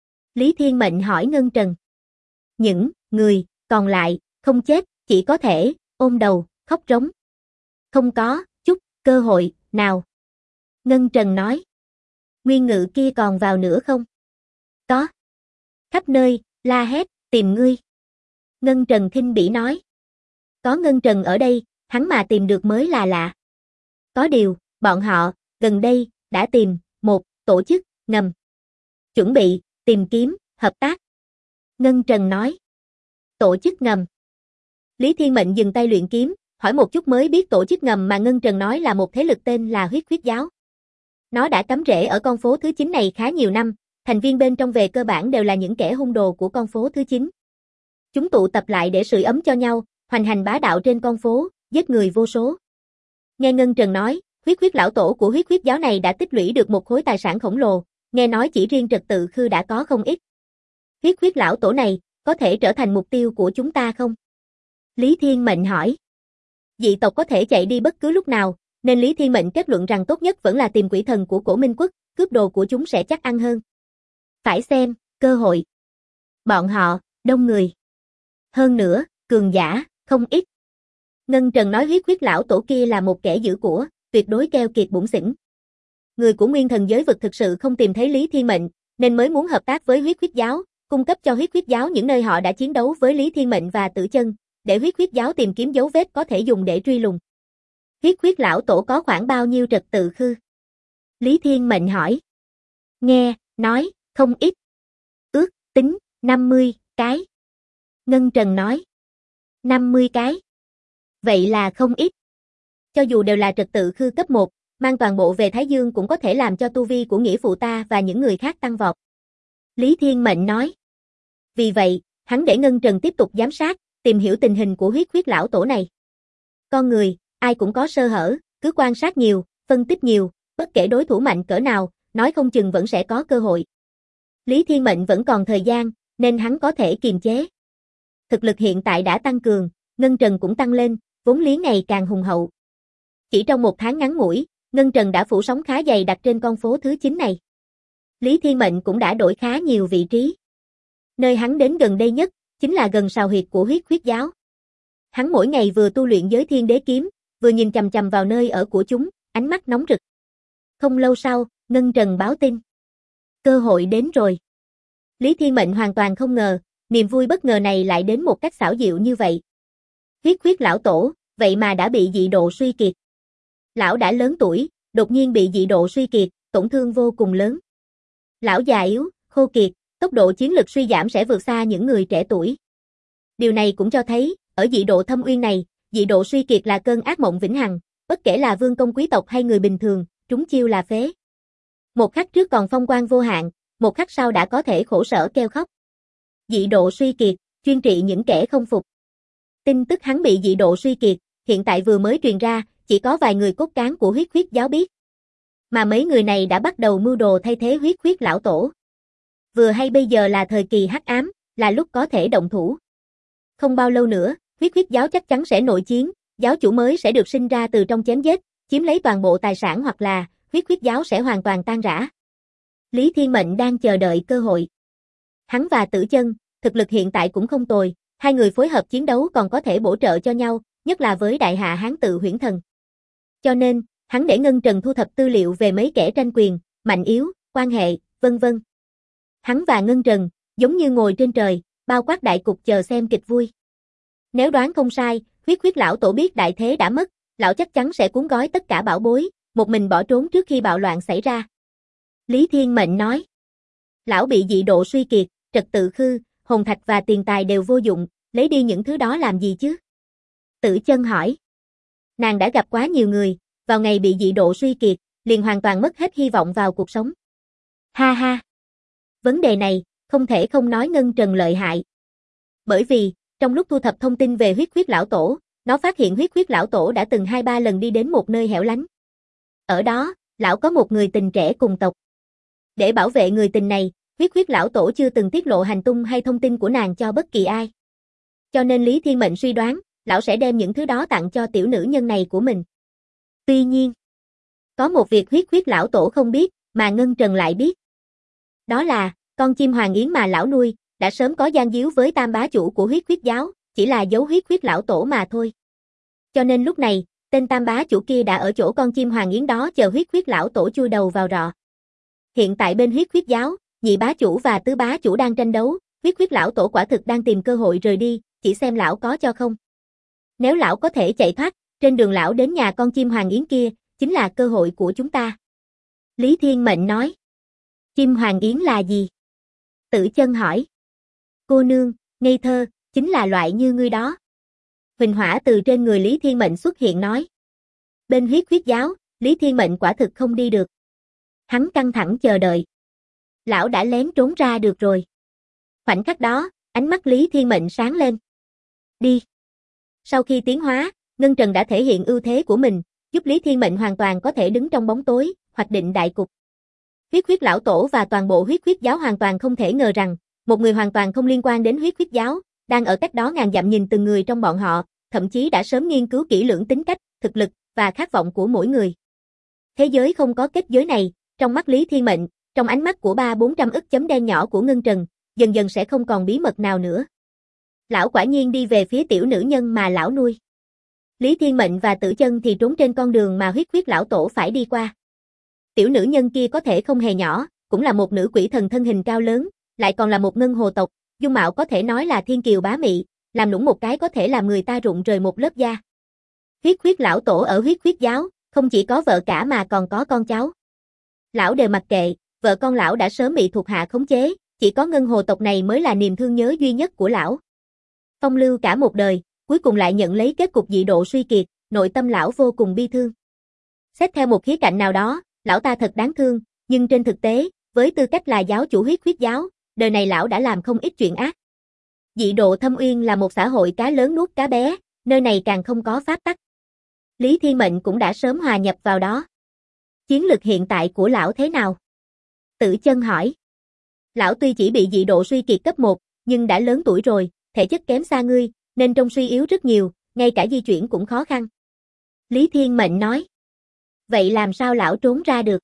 Speaker 1: Lý Thiên Mệnh hỏi Ngân Trần. Những người còn lại không chết, chỉ có thể ôm đầu, khóc rống. Không có chút cơ hội nào. Ngân Trần nói. Nguyên Ngự kia còn vào nữa không? Có. Khắp nơi, la hét, tìm ngươi. Ngân Trần khinh bỉ nói. Có Ngân Trần ở đây, hắn mà tìm được mới là lạ. Có điều, bọn họ, gần đây, đã tìm một tổ chức ngầm. Chuẩn bị tìm kiếm hợp tác. Ngân Trần nói. Tổ chức ngầm. Lý Thiên Mệnh dừng tay luyện kiếm, hỏi một chút mới biết tổ chức ngầm mà Ngân Trần nói là một thế lực tên là Huyết Huyết Giáo. Nó đã cắm rễ ở con phố thứ 9 này khá nhiều năm, thành viên bên trong về cơ bản đều là những kẻ hung đồ của con phố thứ 9. Chúng tụ tập lại để sưởi ấm cho nhau, hoành hành bá đạo trên con phố, giết người vô số. Nghe Ngân Trần nói, Huyết Huyết lão tổ của Huyết Huyết Giáo này đã tích lũy được một khối tài sản khổng lồ, nghe nói chỉ riêng trật tự khư đã có không ít. Huyết Huyết lão tổ này, có thể trở thành mục tiêu của chúng ta không? Lý Thiên Mệnh hỏi. Dị tộc có thể chạy đi bất cứ lúc nào, nên Lý Thiên Mệnh kết luận rằng tốt nhất vẫn là tìm quỷ thần của Cổ Minh Quốc, cướp đồ của chúng sẽ chắc ăn hơn. Phải xem, cơ hội. Bọn họ, đông người. Hơn nữa, cường giả, không ít. Ngân Trần nói Huyết Huyết lão tổ kia là một kẻ giữ của, tuyệt đối keo kiệt bủn xỉn. Người của nguyên thần giới vực thực sự không tìm thấy Lý Thiên Mệnh, nên mới muốn hợp tác với Huyết Huyết Giáo, cung cấp cho Huyết Huyết Giáo những nơi họ đã chiến đấu với Lý Thiên Mệnh và Tử Chân, để Huyết Huyết Giáo tìm kiếm dấu vết có thể dùng để truy lùng. Huyết Huyết lão tổ có khoảng bao nhiêu trật tự khư? Lý Thiên Mệnh hỏi. Nghe, nói, không ít. Ước, tính, 50 cái. Ngân Trần nói. 50 cái. Vậy là không ít. Cho dù đều là trật tự khư cấp 1, mang toàn bộ về Thái Dương cũng có thể làm cho tu vi của nghĩa phụ ta và những người khác tăng vọt. Lý Thiên Mệnh nói. Vì vậy, hắn để Ngân Trần tiếp tục giám sát, tìm hiểu tình hình của Huyết Huyết lão tổ này. Con người, ai cũng có sơ hở, cứ quan sát nhiều, phân tích nhiều, bất kể đối thủ mạnh cỡ nào, nói không chừng vẫn sẽ có cơ hội. Lý Thiên Mệnh vẫn còn thời gian, nên hắn có thể kiềm chế. Thực lực hiện tại đã tăng cường, ngân trần cũng tăng lên, vốn liếng ngày càng hùng hậu. Chỉ trong một tháng ngắn ngủi, ngân trần đã phủ sóng khá dày đặc trên con phố thứ 9 này. Lý Thiên Mệnh cũng đã đổi khá nhiều vị trí. Nơi hắn đến gần đây nhất, chính là gần sào huyệt của huyết khuyết giáo. Hắn mỗi ngày vừa tu luyện giới thiên đế kiếm, vừa nhìn chằm chằm vào nơi ở của chúng, ánh mắt nóng rực. Không lâu sau, ngân trần báo tin. Cơ hội đến rồi. Lý Thiên Mệnh hoàn toàn không ngờ, niềm vui bất ngờ này lại đến một cách xảo diệu như vậy. Huyết khuyết lão tổ, vậy mà đã bị dị độ suy kiệt. Lão đã lớn tuổi, đột nhiên bị dị độ suy kiệt, tổn thương vô cùng lớn. Lão già yếu, khô kiệt, tốc độ chiến lực suy giảm sẽ vượt xa những người trẻ tuổi. Điều này cũng cho thấy, ở dị độ thâm uyên này, dị độ suy kiệt là cơn ác mộng vĩnh hằng, bất kể là vương công quý tộc hay người bình thường, trúng chiêu là phế. Một khắc trước còn phong quang vô hạn, một khắc sau đã có thể khổ sở kêu khóc. Dị độ suy kiệt, chuyên trị những kẻ không phục. Tin tức hắn bị dị độ suy kiệt, hiện tại vừa mới truyền ra, chỉ có vài người cốt cán của huyết khuyết giáo biết. Mà mấy người này đã bắt đầu mưu đồ thay thế huyết khuyết lão tổ. Vừa hay bây giờ là thời kỳ hắc ám, là lúc có thể động thủ. Không bao lâu nữa, huyết khuyết giáo chắc chắn sẽ nội chiến, giáo chủ mới sẽ được sinh ra từ trong chém giết, chiếm lấy toàn bộ tài sản hoặc là huyết khuyết giáo sẽ hoàn toàn tan rã. Lý Thiên Mệnh đang chờ đợi cơ hội. Hắn và Tử Chân, thực lực hiện tại cũng không tồi, hai người phối hợp chiến đấu còn có thể bổ trợ cho nhau, nhất là với đại hạ Hán Tự Huyễn Thần. Cho nên, hắn để Ngân Trần thu thập tư liệu về mấy kẻ tranh quyền, mạnh yếu, quan hệ, vân vân. Hắn và Ngân Trần, giống như ngồi trên trời, bao quát đại cục chờ xem kịch vui. Nếu đoán không sai, huyết khuyết lão tổ biết đại thế đã mất, lão chắc chắn sẽ cuốn gói tất cả bảo bối, một mình bỏ trốn trước khi bạo loạn xảy ra. Lý Thiên Mệnh nói. Lão bị dị độ suy kiệt, trật tự khư, hồn thạch và tiền tài đều vô dụng, lấy đi những thứ đó làm gì chứ? Tử Chân hỏi. Nàng đã gặp quá nhiều người, vào ngày bị dị độ suy kiệt, liền hoàn toàn mất hết hy vọng vào cuộc sống. Ha ha. Vấn đề này, không thể không nói Ngân Trần lợi hại. Bởi vì, trong lúc thu thập thông tin về huyết khuyết lão tổ, nó phát hiện huyết khuyết lão tổ đã từng 2-3 lần đi đến một nơi hẻo lánh. Ở đó, lão có một người tình trẻ cùng tộc. Để bảo vệ người tình này, huyết khuyết lão tổ chưa từng tiết lộ hành tung hay thông tin của nàng cho bất kỳ ai. Cho nên Lý Thiên Mệnh suy đoán, lão sẽ đem những thứ đó tặng cho tiểu nữ nhân này của mình. Tuy nhiên, có một việc huyết khuyết lão tổ không biết, mà Ngân Trần lại biết. Đó là, con chim hoàng yến mà lão nuôi, đã sớm có gian díu với tam bá chủ của huyết khuyết giáo, chỉ là giấu huyết khuyết lão tổ mà thôi. Cho nên lúc này, tên tam bá chủ kia đã ở chỗ con chim hoàng yến đó chờ huyết khuyết lão tổ chui đầu vào rọ. Hiện tại bên huyết khuyết giáo, nhị bá chủ và tứ bá chủ đang tranh đấu, huyết khuyết lão tổ quả thực đang tìm cơ hội rời đi, chỉ xem lão có cho không. Nếu lão có thể chạy thoát, trên đường lão đến nhà con chim hoàng yến kia, chính là cơ hội của chúng ta. Lý Thiên Mệnh nói. Chim hoàng yến là gì? Tử Chân hỏi. Cô nương, ngây thơ, chính là loại như ngươi đó. Huỳnh hỏa từ trên người Lý Thiên Mệnh xuất hiện nói. Bên huyết khuyết giáo, Lý Thiên Mệnh quả thực không đi được. Hắn căng thẳng chờ đợi. Lão đã lén trốn ra được rồi. Khoảnh khắc đó, ánh mắt Lý Thiên Mệnh sáng lên. Đi. Sau khi tiến hóa, Ngân Trần đã thể hiện ưu thế của mình, giúp Lý Thiên Mệnh hoàn toàn có thể đứng trong bóng tối, hoạch định đại cục. Huyết khuyết lão tổ và toàn bộ huyết khuyết giáo hoàn toàn không thể ngờ rằng, một người hoàn toàn không liên quan đến huyết khuyết giáo, đang ở cách đó ngàn dặm nhìn từng người trong bọn họ, thậm chí đã sớm nghiên cứu kỹ lưỡng tính cách, thực lực và khát vọng của mỗi người. Thế giới không có kết giới này, trong mắt Lý Thiên Mệnh, trong ánh mắt của 300-400 ức chấm đen nhỏ của Ngân Trần, dần dần sẽ không còn bí mật nào nữa. Lão quả nhiên đi về phía tiểu nữ nhân mà lão nuôi. Lý Thiên Mệnh và Tử Chân thì trốn trên con đường mà huyết khuyết lão tổ phải đi qua. Tiểu nữ nhân kia có thể không hề nhỏ, cũng là một nữ quỷ thần thân hình cao lớn, lại còn là một ngân hồ tộc, dung mạo có thể nói là thiên kiều bá mị, làm nũng một cái có thể làm người ta rụng rời một lớp da. Huyết khuyết lão tổ ở huyết khuyết giáo, không chỉ có vợ cả mà còn có con cháu. Lão đều mặc kệ, vợ con lão đã sớm bị thuộc hạ khống chế, chỉ có ngân hồ tộc này mới là niềm thương nhớ duy nhất của lão. Phong lưu cả một đời, cuối cùng lại nhận lấy kết cục dị độ suy kiệt, nội tâm lão vô cùng bi thương. Xét theo một khía cạnh nào đó, lão ta thật đáng thương, nhưng trên thực tế, với tư cách là giáo chủ huyết khuyết giáo, đời này lão đã làm không ít chuyện ác. Dị độ thâm uyên là một xã hội cá lớn nuốt cá bé, nơi này càng không có pháp tắc. Lý Thiên Mệnh cũng đã sớm hòa nhập vào đó. Chiến lực hiện tại của lão thế nào? Tử Chân hỏi. Lão tuy chỉ bị dị độ suy kiệt cấp 1, nhưng đã lớn tuổi rồi, thể chất kém xa ngươi, nên trông suy yếu rất nhiều, ngay cả di chuyển cũng khó khăn. Lý Thiên Mệnh nói. Vậy làm sao lão trốn ra được?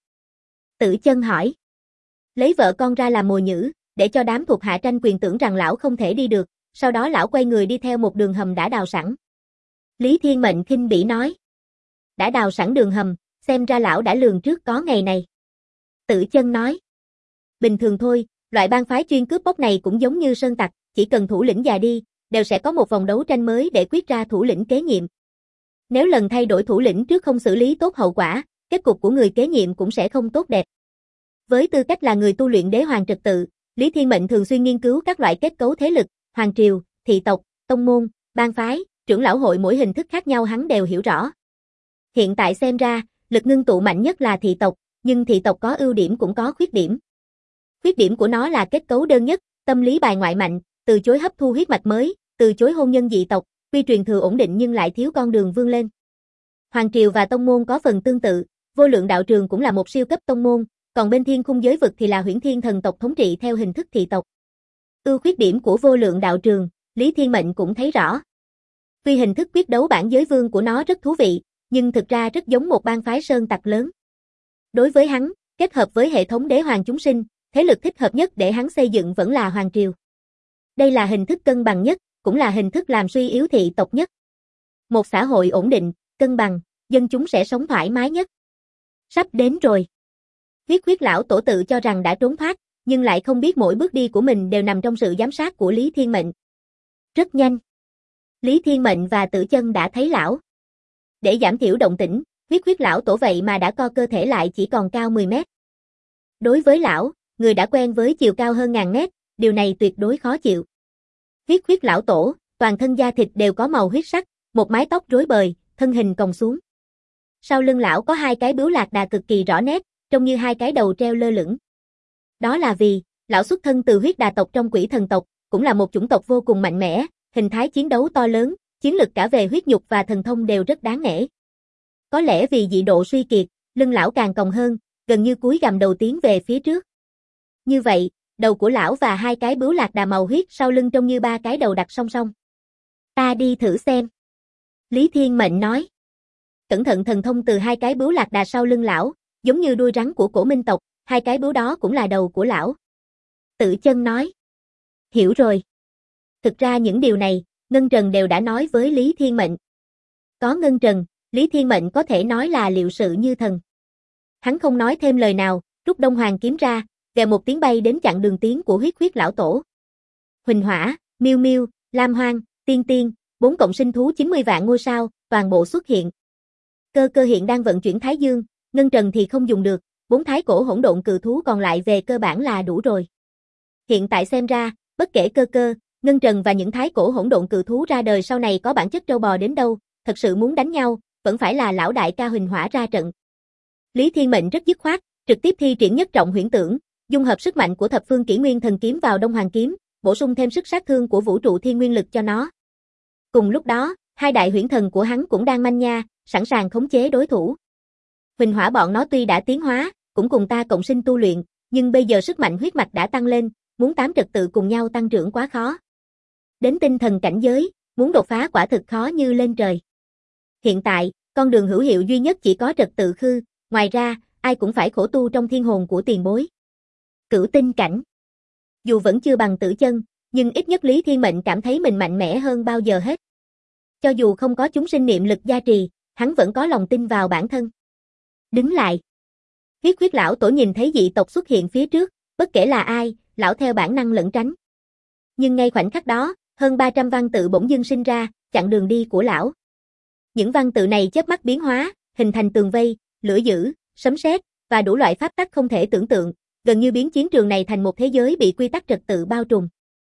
Speaker 1: Tử Chân hỏi. Lấy vợ con ra làm mồi nhử, để cho đám thuộc hạ tranh quyền tưởng rằng lão không thể đi được, sau đó lão quay người đi theo một đường hầm đã đào sẵn. Lý Thiên Mệnh khinh bỉ nói. Đã đào sẵn đường hầm, xem ra lão đã lường trước có ngày này. Tử Chân nói. Bình thường thôi, loại bang phái chuyên cướp bóc này cũng giống như sơn tặc, chỉ cần thủ lĩnh già đi, đều sẽ có một vòng đấu tranh mới để quyết ra thủ lĩnh kế nhiệm. Nếu lần thay đổi thủ lĩnh trước không xử lý tốt hậu quả, kết cục của người kế nhiệm cũng sẽ không tốt đẹp. Với tư cách là người tu luyện đế hoàng trật tự, Lý Thiên Mệnh thường xuyên nghiên cứu các loại kết cấu thế lực, hoàng triều, thị tộc, tông môn, bang phái, trưởng lão hội mỗi hình thức khác nhau hắn đều hiểu rõ. Hiện tại xem ra, lực ngưng tụ mạnh nhất là thị tộc, nhưng thị tộc có ưu điểm cũng có khuyết điểm. Khuyết điểm của nó là kết cấu đơn nhất, tâm lý bài ngoại mạnh, từ chối hấp thu huyết mạch mới, từ chối hôn nhân dị tộc, quy truyền thừa ổn định nhưng lại thiếu con đường vươn lên. Hoàng triều và tông môn có phần tương tự, Vô Lượng Đạo Trường cũng là một siêu cấp tông môn, còn bên Thiên Khung giới vực thì là Huyễn Thiên thần tộc thống trị theo hình thức thị tộc. Ưu khuyết điểm của Vô Lượng Đạo Trường, Lý Thiên Mệnh cũng thấy rõ. Tuy hình thức quyết đấu bản giới vương của nó rất thú vị, nhưng thực ra rất giống một bang phái sơn tặc lớn. Đối với hắn, kết hợp với hệ thống đế hoàng chúng sinh, thế lực thích hợp nhất để hắn xây dựng vẫn là hoàng triều. Đây là hình thức cân bằng nhất, cũng là hình thức làm suy yếu thị tộc nhất. Một xã hội ổn định, cân bằng, dân chúng sẽ sống thoải mái nhất. Sắp đến rồi. Huyết lão tổ tự cho rằng đã trốn thoát, nhưng lại không biết mỗi bước đi của mình đều nằm trong sự giám sát của Lý Thiên Mệnh. Rất nhanh. Lý Thiên Mệnh và Tử Chân đã thấy lão. Để giảm thiểu động tĩnh, huyết lão tổ vậy mà đã co cơ thể lại chỉ còn cao 10 mét. Đối với lão, người đã quen với chiều cao hơn ngàn mét, điều này tuyệt đối khó chịu. Huyết lão tổ, toàn thân da thịt đều có màu huyết sắc, một mái tóc rối bời, thân hình còng xuống. Sau lưng lão có hai cái bướu lạc đà cực kỳ rõ nét, trông như hai cái đầu treo lơ lửng. Đó là vì, lão xuất thân từ huyết đà tộc trong quỷ thần tộc, cũng là một chủng tộc vô cùng mạnh mẽ, hình thái chiến đấu to lớn, chiến lực cả về huyết nhục và thần thông đều rất đáng nể. Có lẽ vì dị độ suy kiệt, lưng lão càng còng hơn, gần như cúi gằm đầu tiến về phía trước. Như vậy, đầu của lão và hai cái bướu lạc đà màu huyết sau lưng trông như ba cái đầu đặt song song. Ta đi thử xem. Lý Thiên Mệnh nói. Cẩn thận thần thông từ hai cái bướu lạc đà sau lưng lão, giống như đuôi rắn của Cổ Minh tộc, hai cái bướu đó cũng là đầu của lão. Tử Chân nói. Hiểu rồi. Thực ra những điều này, Ngân Trần đều đã nói với Lý Thiên Mệnh. Có Ngân Trần, Lý Thiên Mệnh có thể nói là liệu sự như thần. Hắn không nói thêm lời nào, rút Đông Hoàng kiếm ra, vèo một tiếng bay đến chặn đường tiến của huyết lão tổ. Huỳnh Hỏa, Miêu Miêu, Lam Hoang, Tiên Tiên, 4 cộng sinh thú 90 vạn ngôi sao, toàn bộ xuất hiện. Cơ hiện đang vận chuyển Thái Dương, Ngân Trần thì không dùng được, 4 thái cổ hỗn độn cự thú còn lại về cơ bản là đủ rồi. Hiện tại xem ra, bất kể cơ, Ngân Trần và những thái cổ hỗn độn cự thú ra đời sau này có bản chất trâu bò đến đâu, thật sự muốn đánh nhau, vẫn phải là lão đại ca Huỳnh Hỏa ra trận. Lý Thiên Mệnh rất dứt khoát, trực tiếp thi triển nhất trọng huyễn tưởng, dung hợp sức mạnh của thập phương kỷ nguyên thần kiếm vào Đông Hoàng kiếm, bổ sung thêm sức sát thương của vũ trụ thiên nguyên lực cho nó. Cùng lúc đó, hai đại huyễn thần của hắn cũng đang manh nha, sẵn sàng khống chế đối thủ. Huỳnh Hỏa bọn nó tuy đã tiến hóa, cũng cùng ta cộng sinh tu luyện, nhưng bây giờ sức mạnh huyết mạch đã tăng lên, muốn 8 trật tự cùng nhau tăng trưởng quá khó. Đến tinh thần cảnh giới, muốn đột phá quả thực khó như lên trời. Hiện tại, con đường hữu hiệu duy nhất chỉ có trật tự khư, ngoài ra, ai cũng phải khổ tu trong thiên hồn của tiền bối. Cửu tinh cảnh. Dù vẫn chưa bằng Tử Chân, nhưng ít nhất Lý Thiên Mệnh cảm thấy mình mạnh mẽ hơn bao giờ hết. Cho dù không có chúng sinh niệm lực gia trì, hắn vẫn có lòng tin vào bản thân. Đứng lại. Huyết lão tổ nhìn thấy dị tộc xuất hiện phía trước, bất kể là ai, lão theo bản năng lẩn tránh. Nhưng ngay khoảnh khắc đó, hơn 300 văn tự bỗng dưng sinh ra, chặn đường đi của lão. Những văn tự này chớp mắt biến hóa, hình thành tường vây, lửa dữ, sấm sét và đủ loại pháp tắc không thể tưởng tượng, gần như biến chiến trường này thành một thế giới bị quy tắc trật tự bao trùm.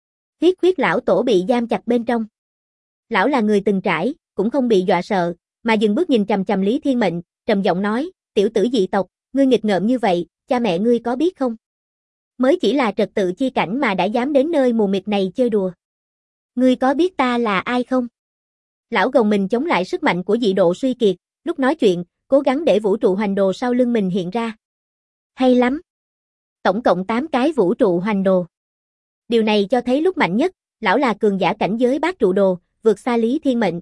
Speaker 1: Huyết lão tổ bị giam chặt bên trong. Lão là người từng trải, cũng không bị dọa sợ, mà dừng bước nhìn chằm chằm Lý Thiên Mệnh, trầm giọng nói, tiểu tử dị tộc, ngươi nghịch ngợm như vậy, cha mẹ ngươi có biết không? Mới chỉ là trật tự chi cảnh mà đã dám đến nơi mù mịt này chơi đùa. Ngươi có biết ta là ai không? Lão gồng mình chống lại sức mạnh của dị độ suy kiệt, lúc nói chuyện, cố gắng để vũ trụ hoành đồ sau lưng mình hiện ra. Hay lắm. Tổng cộng 8 cái vũ trụ hoành đồ. Điều này cho thấy lúc mạnh nhất, lão là cường giả cảnh giới bát trụ đồ, vượt xa Lý Thiên Mệnh.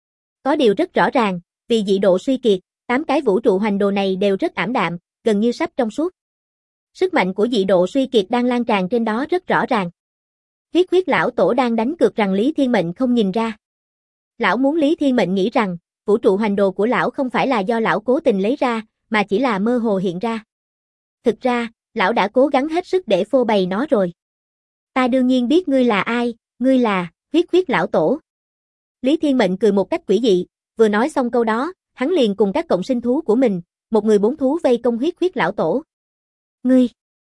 Speaker 1: Có điều rất rõ ràng, vì dị độ suy kiệt, 8 cái vũ trụ hoành đồ này đều rất ảm đạm, gần như sắp trong suốt. Sức mạnh của dị độ suy kiệt đang lan tràn trên đó rất rõ ràng. Huyết lão tổ đang đánh cược rằng Lý Thiên Mệnh không nhìn ra. Lão muốn Lý Thiên Mệnh nghĩ rằng, vũ trụ hoành đồ của lão không phải là do lão cố tình lấy ra, mà chỉ là mơ hồ hiện ra. Thực ra, lão đã cố gắng hết sức để phô bày nó rồi. Ta đương nhiên biết ngươi là ai, ngươi là huyết lão tổ. Lý Thiên Mệnh cười một cách quỷ dị, vừa nói xong câu đó, hắn liền cùng các cộng sinh thú của mình, một người 4 thú vây công huyết lão tổ. Ngươi!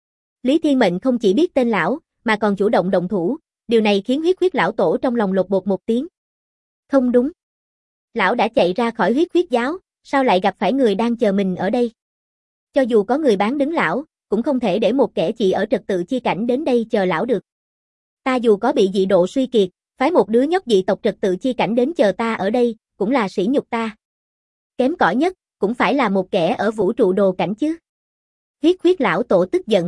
Speaker 1: Lý Thiên Mệnh không chỉ biết tên lão, mà còn chủ động động thủ, điều này khiến huyết lão tổ trong lòng lột bột một tiếng. Không đúng. Lão đã chạy ra khỏi huyết giáo, sao lại gặp phải người đang chờ mình ở đây? Cho dù có người bán đứng lão, cũng không thể để một kẻ chỉ ở trật tự chi cảnh đến đây chờ lão được. Ta dù có bị dị độ suy kiệt, phái một đứa nhóc dị tộc trật tự chi cảnh đến chờ ta ở đây, cũng là sỉ nhục ta. Kém cỏi nhất, cũng phải là một kẻ ở vũ trụ đồ cảnh chứ. Huyết lão tổ tức giận.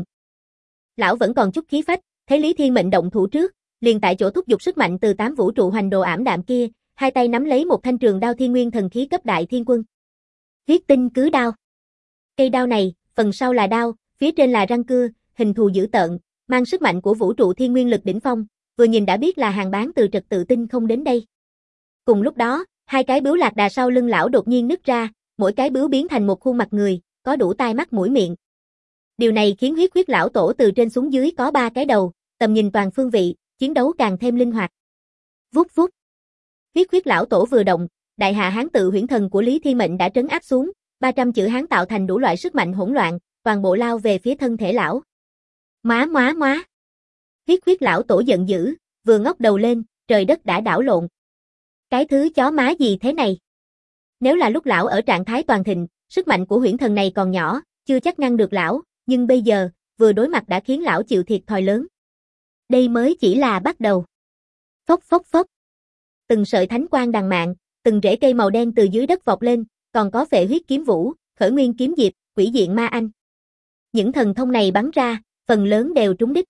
Speaker 1: Lão vẫn còn chút khí phách, thấy Lý Thiên Mệnh động thủ trước, liền tại chỗ thúc giục sức mạnh từ 8 vũ trụ hoành đồ ảm đạm kia, hai tay nắm lấy một thanh trường đao thiên nguyên thần khí cấp đại thiên quân. Huyết tinh cứ đao. Cây đao này, phần sau là đao, phía trên là răng cưa, hình thù dữ tợn, mang sức mạnh của vũ trụ thiên nguyên lực đỉnh phong, vừa nhìn đã biết là hàng bán từ trật tự tinh không đến đây. Cùng lúc đó, hai cái bướu lạc đà sau lưng lão đột nhiên nứt ra, mỗi cái bướu biến thành một khuôn mặt người, có đủ tai mắt mũi miệng. Điều này khiến huyết lão tổ từ trên xuống dưới có 3 cái đầu, tầm nhìn toàn phương vị, chiến đấu càng thêm linh hoạt. Vút vút. Huyết lão tổ vừa động, đại hạ hán tự huyễn thần của Lý Thiên Mệnh đã trấn áp xuống, 300 chữ hán tạo thành đủ loại sức mạnh hỗn loạn, toàn bộ lao về phía thân thể lão. Móa. Huyết lão tổ giận dữ, vừa ngóc đầu lên, trời đất đã đảo lộn. Cái thứ chó má gì thế này? Nếu là lúc lão ở trạng thái toàn thịnh, sức mạnh của huyễn thần này còn nhỏ, chưa chắc ngăn được lão, nhưng bây giờ, vừa đối mặt đã khiến lão chịu thiệt thòi lớn. Đây mới chỉ là bắt đầu. Phốc. Từng sợi thánh quang đằng mạn, từng rễ cây màu đen từ dưới đất vọt lên, còn có phệ huyết kiếm vũ, khởi nguyên kiếm diệp, quỷ diện ma anh. Những thần thông này bắn ra, phần lớn đều trúng đích.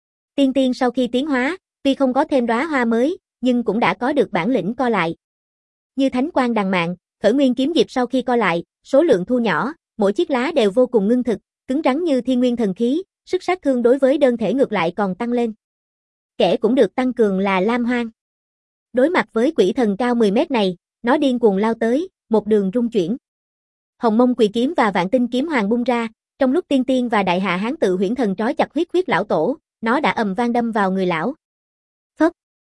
Speaker 1: Tiên sau khi tiến hóa, tuy không có thêm đóa hoa mới, nhưng cũng đã có được bản lĩnh co lại. Như thánh quang đằng mạn, khởi nguyên kiếm diệp sau khi co lại, số lượng thu nhỏ, mỗi chiếc lá đều vô cùng ngưng thực, cứng rắn như thiên nguyên thần khí, sức sát thương đối với đơn thể ngược lại còn tăng lên. Kẻ cũng được tăng cường là Lam Hoang. Đối mặt với quỷ thần cao 10 mét này, nó điên cuồng lao tới, một đường rung chuyển. Hồng Mông Quỳ kiếm và Vạn Tinh kiếm hoàng bung ra, trong lúc Tiên và đại hạ hán tự huyễn thần trói chặt huyết lão tổ, nó đã ầm vang đâm vào người lão. Phốc.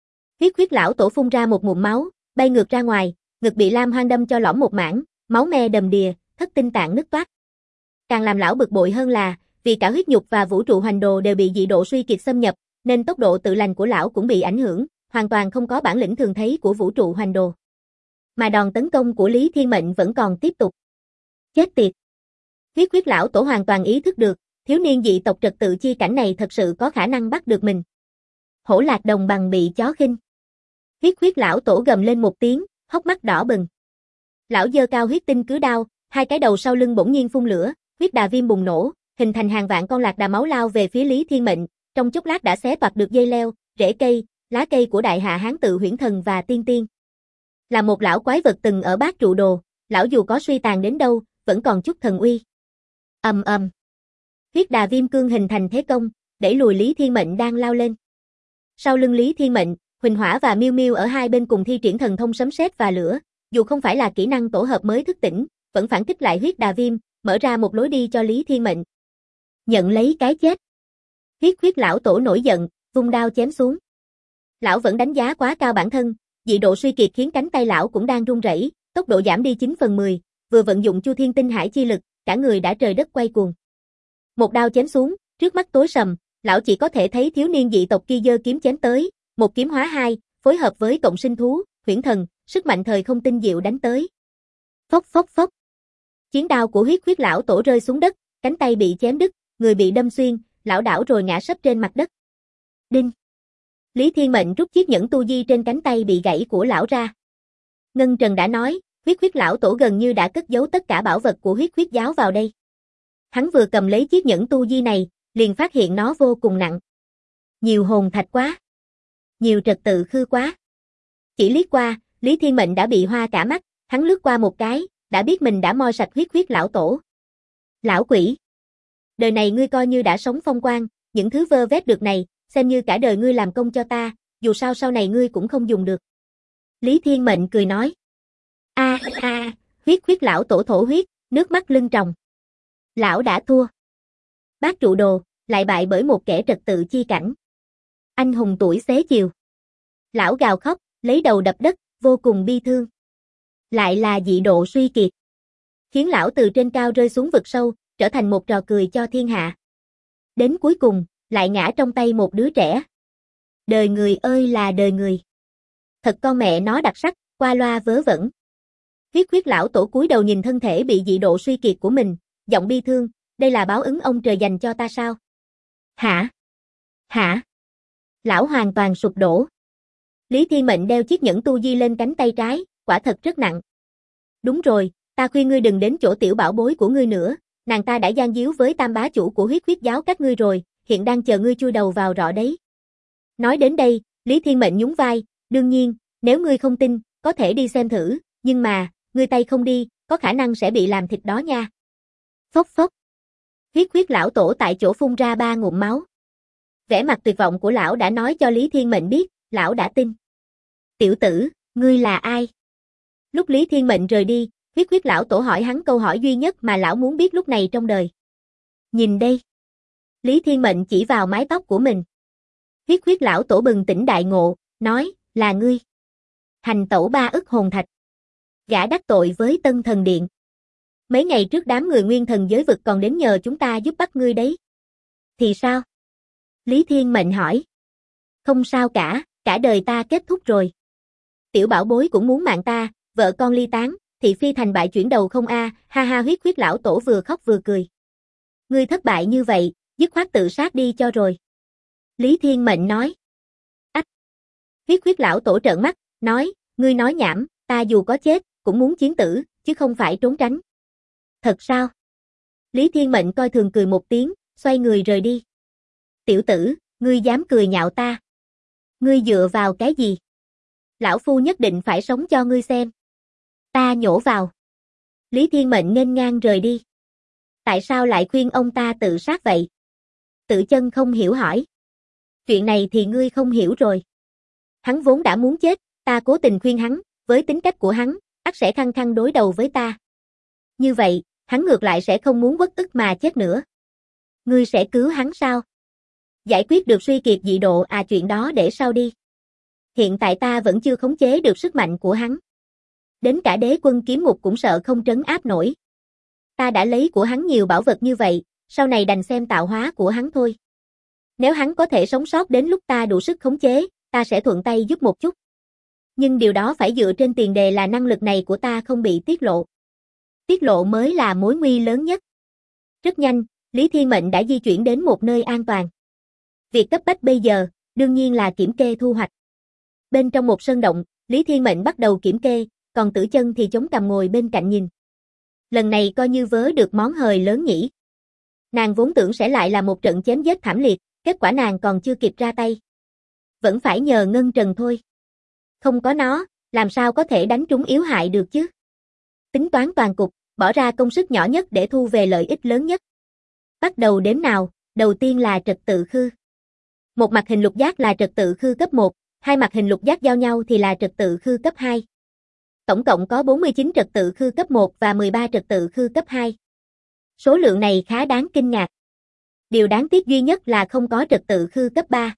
Speaker 1: Huyết lão tổ phun ra một ngụm máu, bay ngược ra ngoài, ngực bị Lam Hoang đâm cho lõm một mảng, máu me đầm đìa, thất tinh tạng nứt toác. Càng làm lão bực bội hơn là, vì cả huyết nhục và vũ trụ hoành đồ đều bị dị độ suy kiệt xâm nhập, nên tốc độ tự lành của lão cũng bị ảnh hưởng, hoàn toàn không có bản lĩnh thường thấy của vũ trụ hoành đồ. Mà đòn tấn công của Lý Thiên Mệnh vẫn còn tiếp tục. Chết tiệt. Huyết lão tổ hoàn toàn ý thức được, thiếu niên dị tộc trật tự chi cảnh này thật sự có khả năng bắt được mình. Hổ lạc đồng bằng bị chó khinh. Huyết lão tổ gầm lên một tiếng, hốc mắt đỏ bừng. Lão giơ cao huyết tinh cứ đao, hai cái đầu sau lưng bỗng nhiên phun lửa, huyết đà viêm bùng nổ, hình thành hàng vạn con lạc đà máu lao về phía Lý Thiên Mệnh, trong chốc lát đã xé toạc được dây leo, rễ cây, lá cây của đại hạ hán tự huyễn thần và tiên. Là một lão quái vật từng ở bát trụ đồ, lão dù có suy tàn đến đâu, vẫn còn chút thần uy. Ầm. Huyết đà viêm cương hình thành thế công, đẩy lùi Lý Thiên Mệnh đang lao lên. Sau lưng Lý Thiên Mệnh, Huỳnh Hỏa và Miêu Miêu ở hai bên cùng thi triển thần thông sấm sét và lửa, dù không phải là kỹ năng tổ hợp mới thức tỉnh, vẫn phản kích lại huyết đà viêm, mở ra một lối đi cho Lý Thiên Mệnh. Nhận lấy cái chết. Huyết lão tổ nổi giận, vung đao chém xuống. Lão vẫn đánh giá quá cao bản thân, dị độ suy kiệt khiến cánh tay lão cũng đang run rẩy, tốc độ giảm đi 9/10, vừa vận dụng Chu Thiên Tinh Hải chi lực, cả người đã trời đất quay cuồng. Một đao chém xuống, trước mắt tối sầm, lão chỉ có thể thấy thiếu niên dị tộc kia giơ kiếm chém tới, một kiếm hóa hai, phối hợp với cộng sinh thú, huyễn thần, sức mạnh thời không tinh diệu đánh tới. Phốc. Chiến đao của huyết lão tổ rơi xuống đất, cánh tay bị chém đứt, người bị đâm xuyên, lão đảo rồi ngã sấp trên mặt đất. Đinh. Lý Thiên Mệnh rút chiếc nhẫn tu di trên cánh tay bị gãy của lão ra. Ngân Trần đã nói, Huyết Huyết lão tổ gần như đã cất giấu tất cả bảo vật của Huyết Huyết giáo vào đây. Hắn vừa cầm lấy chiếc nhẫn tu di này, liền phát hiện nó vô cùng nặng. Nhiều hồn thạch quá. Nhiều trật tự khư quá. Chỉ liếc qua, Lý Thiên Mệnh đã bị hoa cả mắt, hắn lướt qua một cái, đã biết mình đã moi sạch Huyết Huyết lão tổ. Lão quỷ. Đời này ngươi coi như đã sống phong quang, những thứ vơ vét được này, xem như cả đời ngươi làm công cho ta, dù sao sau này ngươi cũng không dùng được. Lý Thiên Mệnh cười nói. Huyết Huyết lão tổ thổ huyết, nước mắt lưng tròng. Lão đã thua. Bát trụ đồ, lại bại bởi một kẻ trật tự chi cảnh. Anh hùng tuổi xế chiều. Lão gào khóc, lấy đầu đập đất, vô cùng bi thương. Lại là dị độ suy kiệt. Khiến lão từ trên cao rơi xuống vực sâu, trở thành một trò cười cho thiên hạ. Đến cuối cùng, lại ngã trong tay một đứa trẻ. Đời người ơi là đời người. Thật con mẹ nó đặc sắc, qua loa vớ vẩn. Huyết Huyết lão tổ cúi đầu nhìn thân thể bị dị độ suy kiệt của mình, giọng bi thương, đây là báo ứng ông trời dành cho ta sao? Hả? Hả? Lão hoàn toàn sụp đổ. Lý Thiên Mệnh đeo chiếc nhẫn tu di lên cánh tay trái, quả thật rất nặng. Đúng rồi, ta khuyên ngươi đừng đến chỗ tiểu bảo bối của ngươi nữa, nàng ta đã gian díu với tam bá chủ của Huyết Huyết giáo các ngươi rồi, hiện đang chờ ngươi chui đầu vào rọ đấy. Nói đến đây, Lý Thiên Mệnh nhún vai, đương nhiên, nếu ngươi không tin, có thể đi xem thử, nhưng mà, ngươi tay không đi, có khả năng sẽ bị làm thịt đó nha. Phốc phốc. Huyết Huyết lão tổ tại chỗ phun ra 3 ngụm máu. Vẻ mặt tuyệt vọng của lão đã nói cho Lý Thiên Mệnh biết, lão đã tin. Tiểu tử, ngươi là ai? Lúc Lý Thiên Mệnh rời đi, Huyết Huyết lão tổ hỏi hắn câu hỏi duy nhất mà lão muốn biết lúc này trong đời. Nhìn đây. Lý Thiên Mệnh chỉ vào mái tóc của mình. Huyết Huyết lão tổ bừng tỉnh đại ngộ, nói, là ngươi. Hành tẩu 3 ức hồn thạch. Gã đắc tội với Tân Thần Điện. Mấy ngày trước đám người nguyên thần giới vực còn đến nhờ chúng ta giúp bắt ngươi đấy. Thì sao? Lý Thiên Mệnh hỏi. Không sao cả đời ta kết thúc rồi. Tiểu bảo bối cũng muốn mạng ta, vợ con ly tán, thị phi thành bại chuyển đầu không a, ha ha. Huyết Huyết lão tổ vừa khóc vừa cười. Ngươi thất bại như vậy, dứt khoát tự sát đi cho rồi. Lý Thiên Mệnh nói. Ách. Huyết Huyết lão tổ trợn mắt, nói, ngươi nói nhảm, ta dù có chết, cũng muốn chiến tử, chứ không phải trốn tránh. Thật sao? Lý Thiên Mệnh coi thường cười một tiếng, xoay người rời đi. Tiểu tử, ngươi dám cười nhạo ta? Ngươi dựa vào cái gì? Lão phu nhất định phải sống cho ngươi xem. Ta nhổ vào. Lý Thiên Mệnh nghênh ngang rời đi. Tại sao lại khuyên ông ta tự sát vậy? Tự chân không hiểu hỏi. Chuyện này thì ngươi không hiểu rồi. Hắn vốn đã muốn chết, ta cố tình khuyên hắn, với tính cách của hắn, ắt sẽ khăng khăng đối đầu với ta. Như vậy, hắn ngược lại sẽ không muốn uất ức mà chết nữa. Ngươi sẽ cứu hắn sao? Giải quyết được suy kiệt dị độ chuyện đó để sau đi. Hiện tại ta vẫn chưa khống chế được sức mạnh của hắn. Đến cả đế quân kiếm ngục cũng sợ không trấn áp nổi. Ta đã lấy của hắn nhiều bảo vật như vậy, sau này đành xem tạo hóa của hắn thôi. Nếu hắn có thể sống sót đến lúc ta đủ sức khống chế, ta sẽ thuận tay giúp một chút. Nhưng điều đó phải dựa trên tiền đề là năng lực này của ta không bị tiết lộ. Tiết lộ mới là mối nguy lớn nhất. Rất nhanh, Lý Thiên Mệnh đã di chuyển đến một nơi an toàn. Việc cấp bách bây giờ, đương nhiên là kiểm kê thu hoạch. Bên trong một sơn động, Lý Thiên Mệnh bắt đầu kiểm kê, còn Tử Chân thì chống cằm ngồi bên cạnh nhìn. Lần này coi như vớ được món hời lớn nhỉ. Nàng vốn tưởng sẽ lại là một trận chém giết thảm liệt, kết quả nàng còn chưa kịp ra tay. Vẫn phải nhờ Ngân Trần thôi. Không có nó, làm sao có thể đánh trúng yếu hại được chứ? Tính toán toàn cục, bỏ ra công sức nhỏ nhất để thu về lợi ích lớn nhất. Bắt đầu đếm nào, đầu tiên là trật tự khư. Một mặt hình lục giác là trật tự khư cấp 1, hai mặt hình lục giác giao nhau thì là trật tự khư cấp 2. Tổng cộng có 49 trật tự khư cấp 1 và 13 trật tự khư cấp 2. Số lượng này khá đáng kinh ngạc. Điều đáng tiếc duy nhất là không có trật tự khư cấp 3.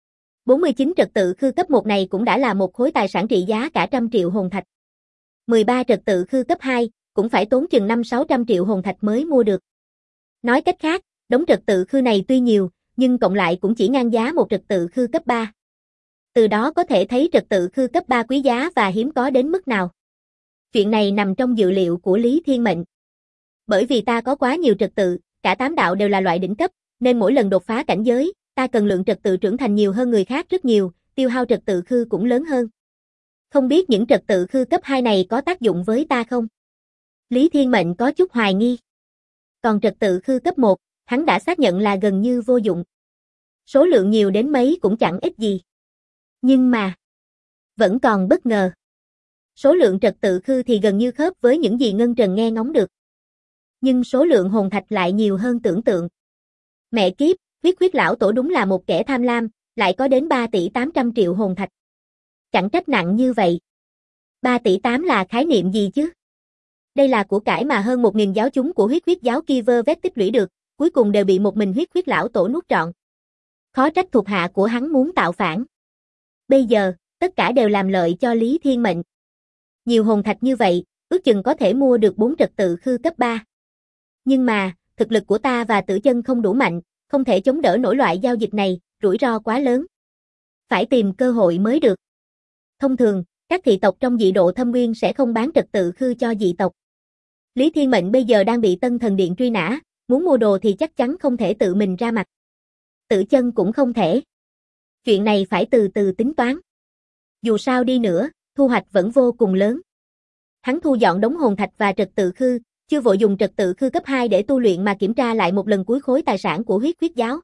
Speaker 1: 49 trật tự khư cấp 1 này cũng đã là một khối tài sản trị giá cả trăm triệu hồn thạch. 13 trật tự khư cấp 2 cũng phải tốn chừng 500-600 triệu hồn thạch mới mua được. Nói cách khác, đống trật tự khư này tuy nhiều, nhưng cộng lại cũng chỉ ngang giá một trật tự khư cấp 3. Từ đó có thể thấy trật tự khư cấp 3 quý giá và hiếm có đến mức nào. Chuyện này nằm trong dự liệu của Lý Thiên Mệnh. Bởi vì ta có quá nhiều trật tự, cả 8 đạo đều là loại đỉnh cấp, nên mỗi lần đột phá cảnh giới, ta cần lượng trật tự trưởng thành nhiều hơn người khác rất nhiều, tiêu hao trật tự khư cũng lớn hơn. Không biết những trật tự khư cấp 2 này có tác dụng với ta không? Lý Thiên Mệnh có chút hoài nghi. Còn trật tự khư cấp 1, hắn đã xác nhận là gần như vô dụng. Số lượng nhiều đến mấy cũng chẳng ích gì. Nhưng mà, vẫn còn bất ngờ. Số lượng trật tự khư thì gần như khớp với những gì Ngân Trần nghe ngóng được. Nhưng số lượng hồn thạch lại nhiều hơn tưởng tượng. Mẹ kiếp, huyết lão tổ đúng là một kẻ tham lam, lại có đến 3 tỷ 800 triệu hồn thạch. Chẳng trách nặng như vậy. 3 tỷ 8 là khái niệm gì chứ? Đây là của cải mà hơn 1.000 giáo chúng của huyết giáo kia vơ vét tích lũy được, cuối cùng đều bị một mình huyết lão tổ nuốt trọn. Khó trách thuộc hạ của hắn muốn tạo phản. Bây giờ, tất cả đều làm lợi cho Lý Thiên Mệnh. Nhiều hồn thạch như vậy, ước chừng có thể mua được 4 trật tự khư cấp 3. Nhưng mà, thực lực của ta và Tử Chân không đủ mạnh, không thể chống đỡ nổi loại giao dịch này, rủi ro quá lớn. Phải tìm cơ hội mới được. Thông thường, các thị tộc trong dị độ thâm nguyên sẽ không bán trật tự khư cho dị tộc. Lý Thiên Mệnh bây giờ đang bị Tân Thần Điện truy nã, muốn mua đồ thì chắc chắn không thể tự mình ra mặt. Tử Chân cũng không thể. Chuyện này phải từ từ tính toán. Dù sao đi nữa, thu hoạch vẫn vô cùng lớn. Hắn thu dọn đống hồn thạch và trật tự khư, chưa vội dùng trật tự khư cấp 2 để tu luyện mà kiểm tra lại một lần cuối khối tài sản của huyết giáo.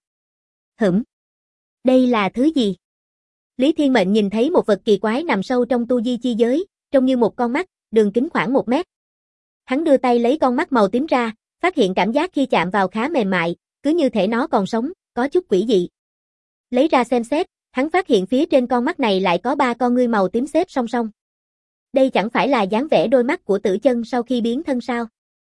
Speaker 1: Đây là thứ gì? Lý Thiên Mệnh nhìn thấy một vật kỳ quái nằm sâu trong tu di chi giới, trông như một con mắt, đường kính khoảng 1 mét. Hắn đưa tay lấy con mắt màu tím ra, phát hiện cảm giác khi chạm vào khá mềm mại, cứ như thể nó còn sống, có chút quỷ dị. Lấy ra xem xét, hắn phát hiện phía trên con mắt này lại có 3 con ngươi màu tím xếp song song. Đây chẳng phải là dáng vẻ đôi mắt của Tử Chân sau khi biến thân sao?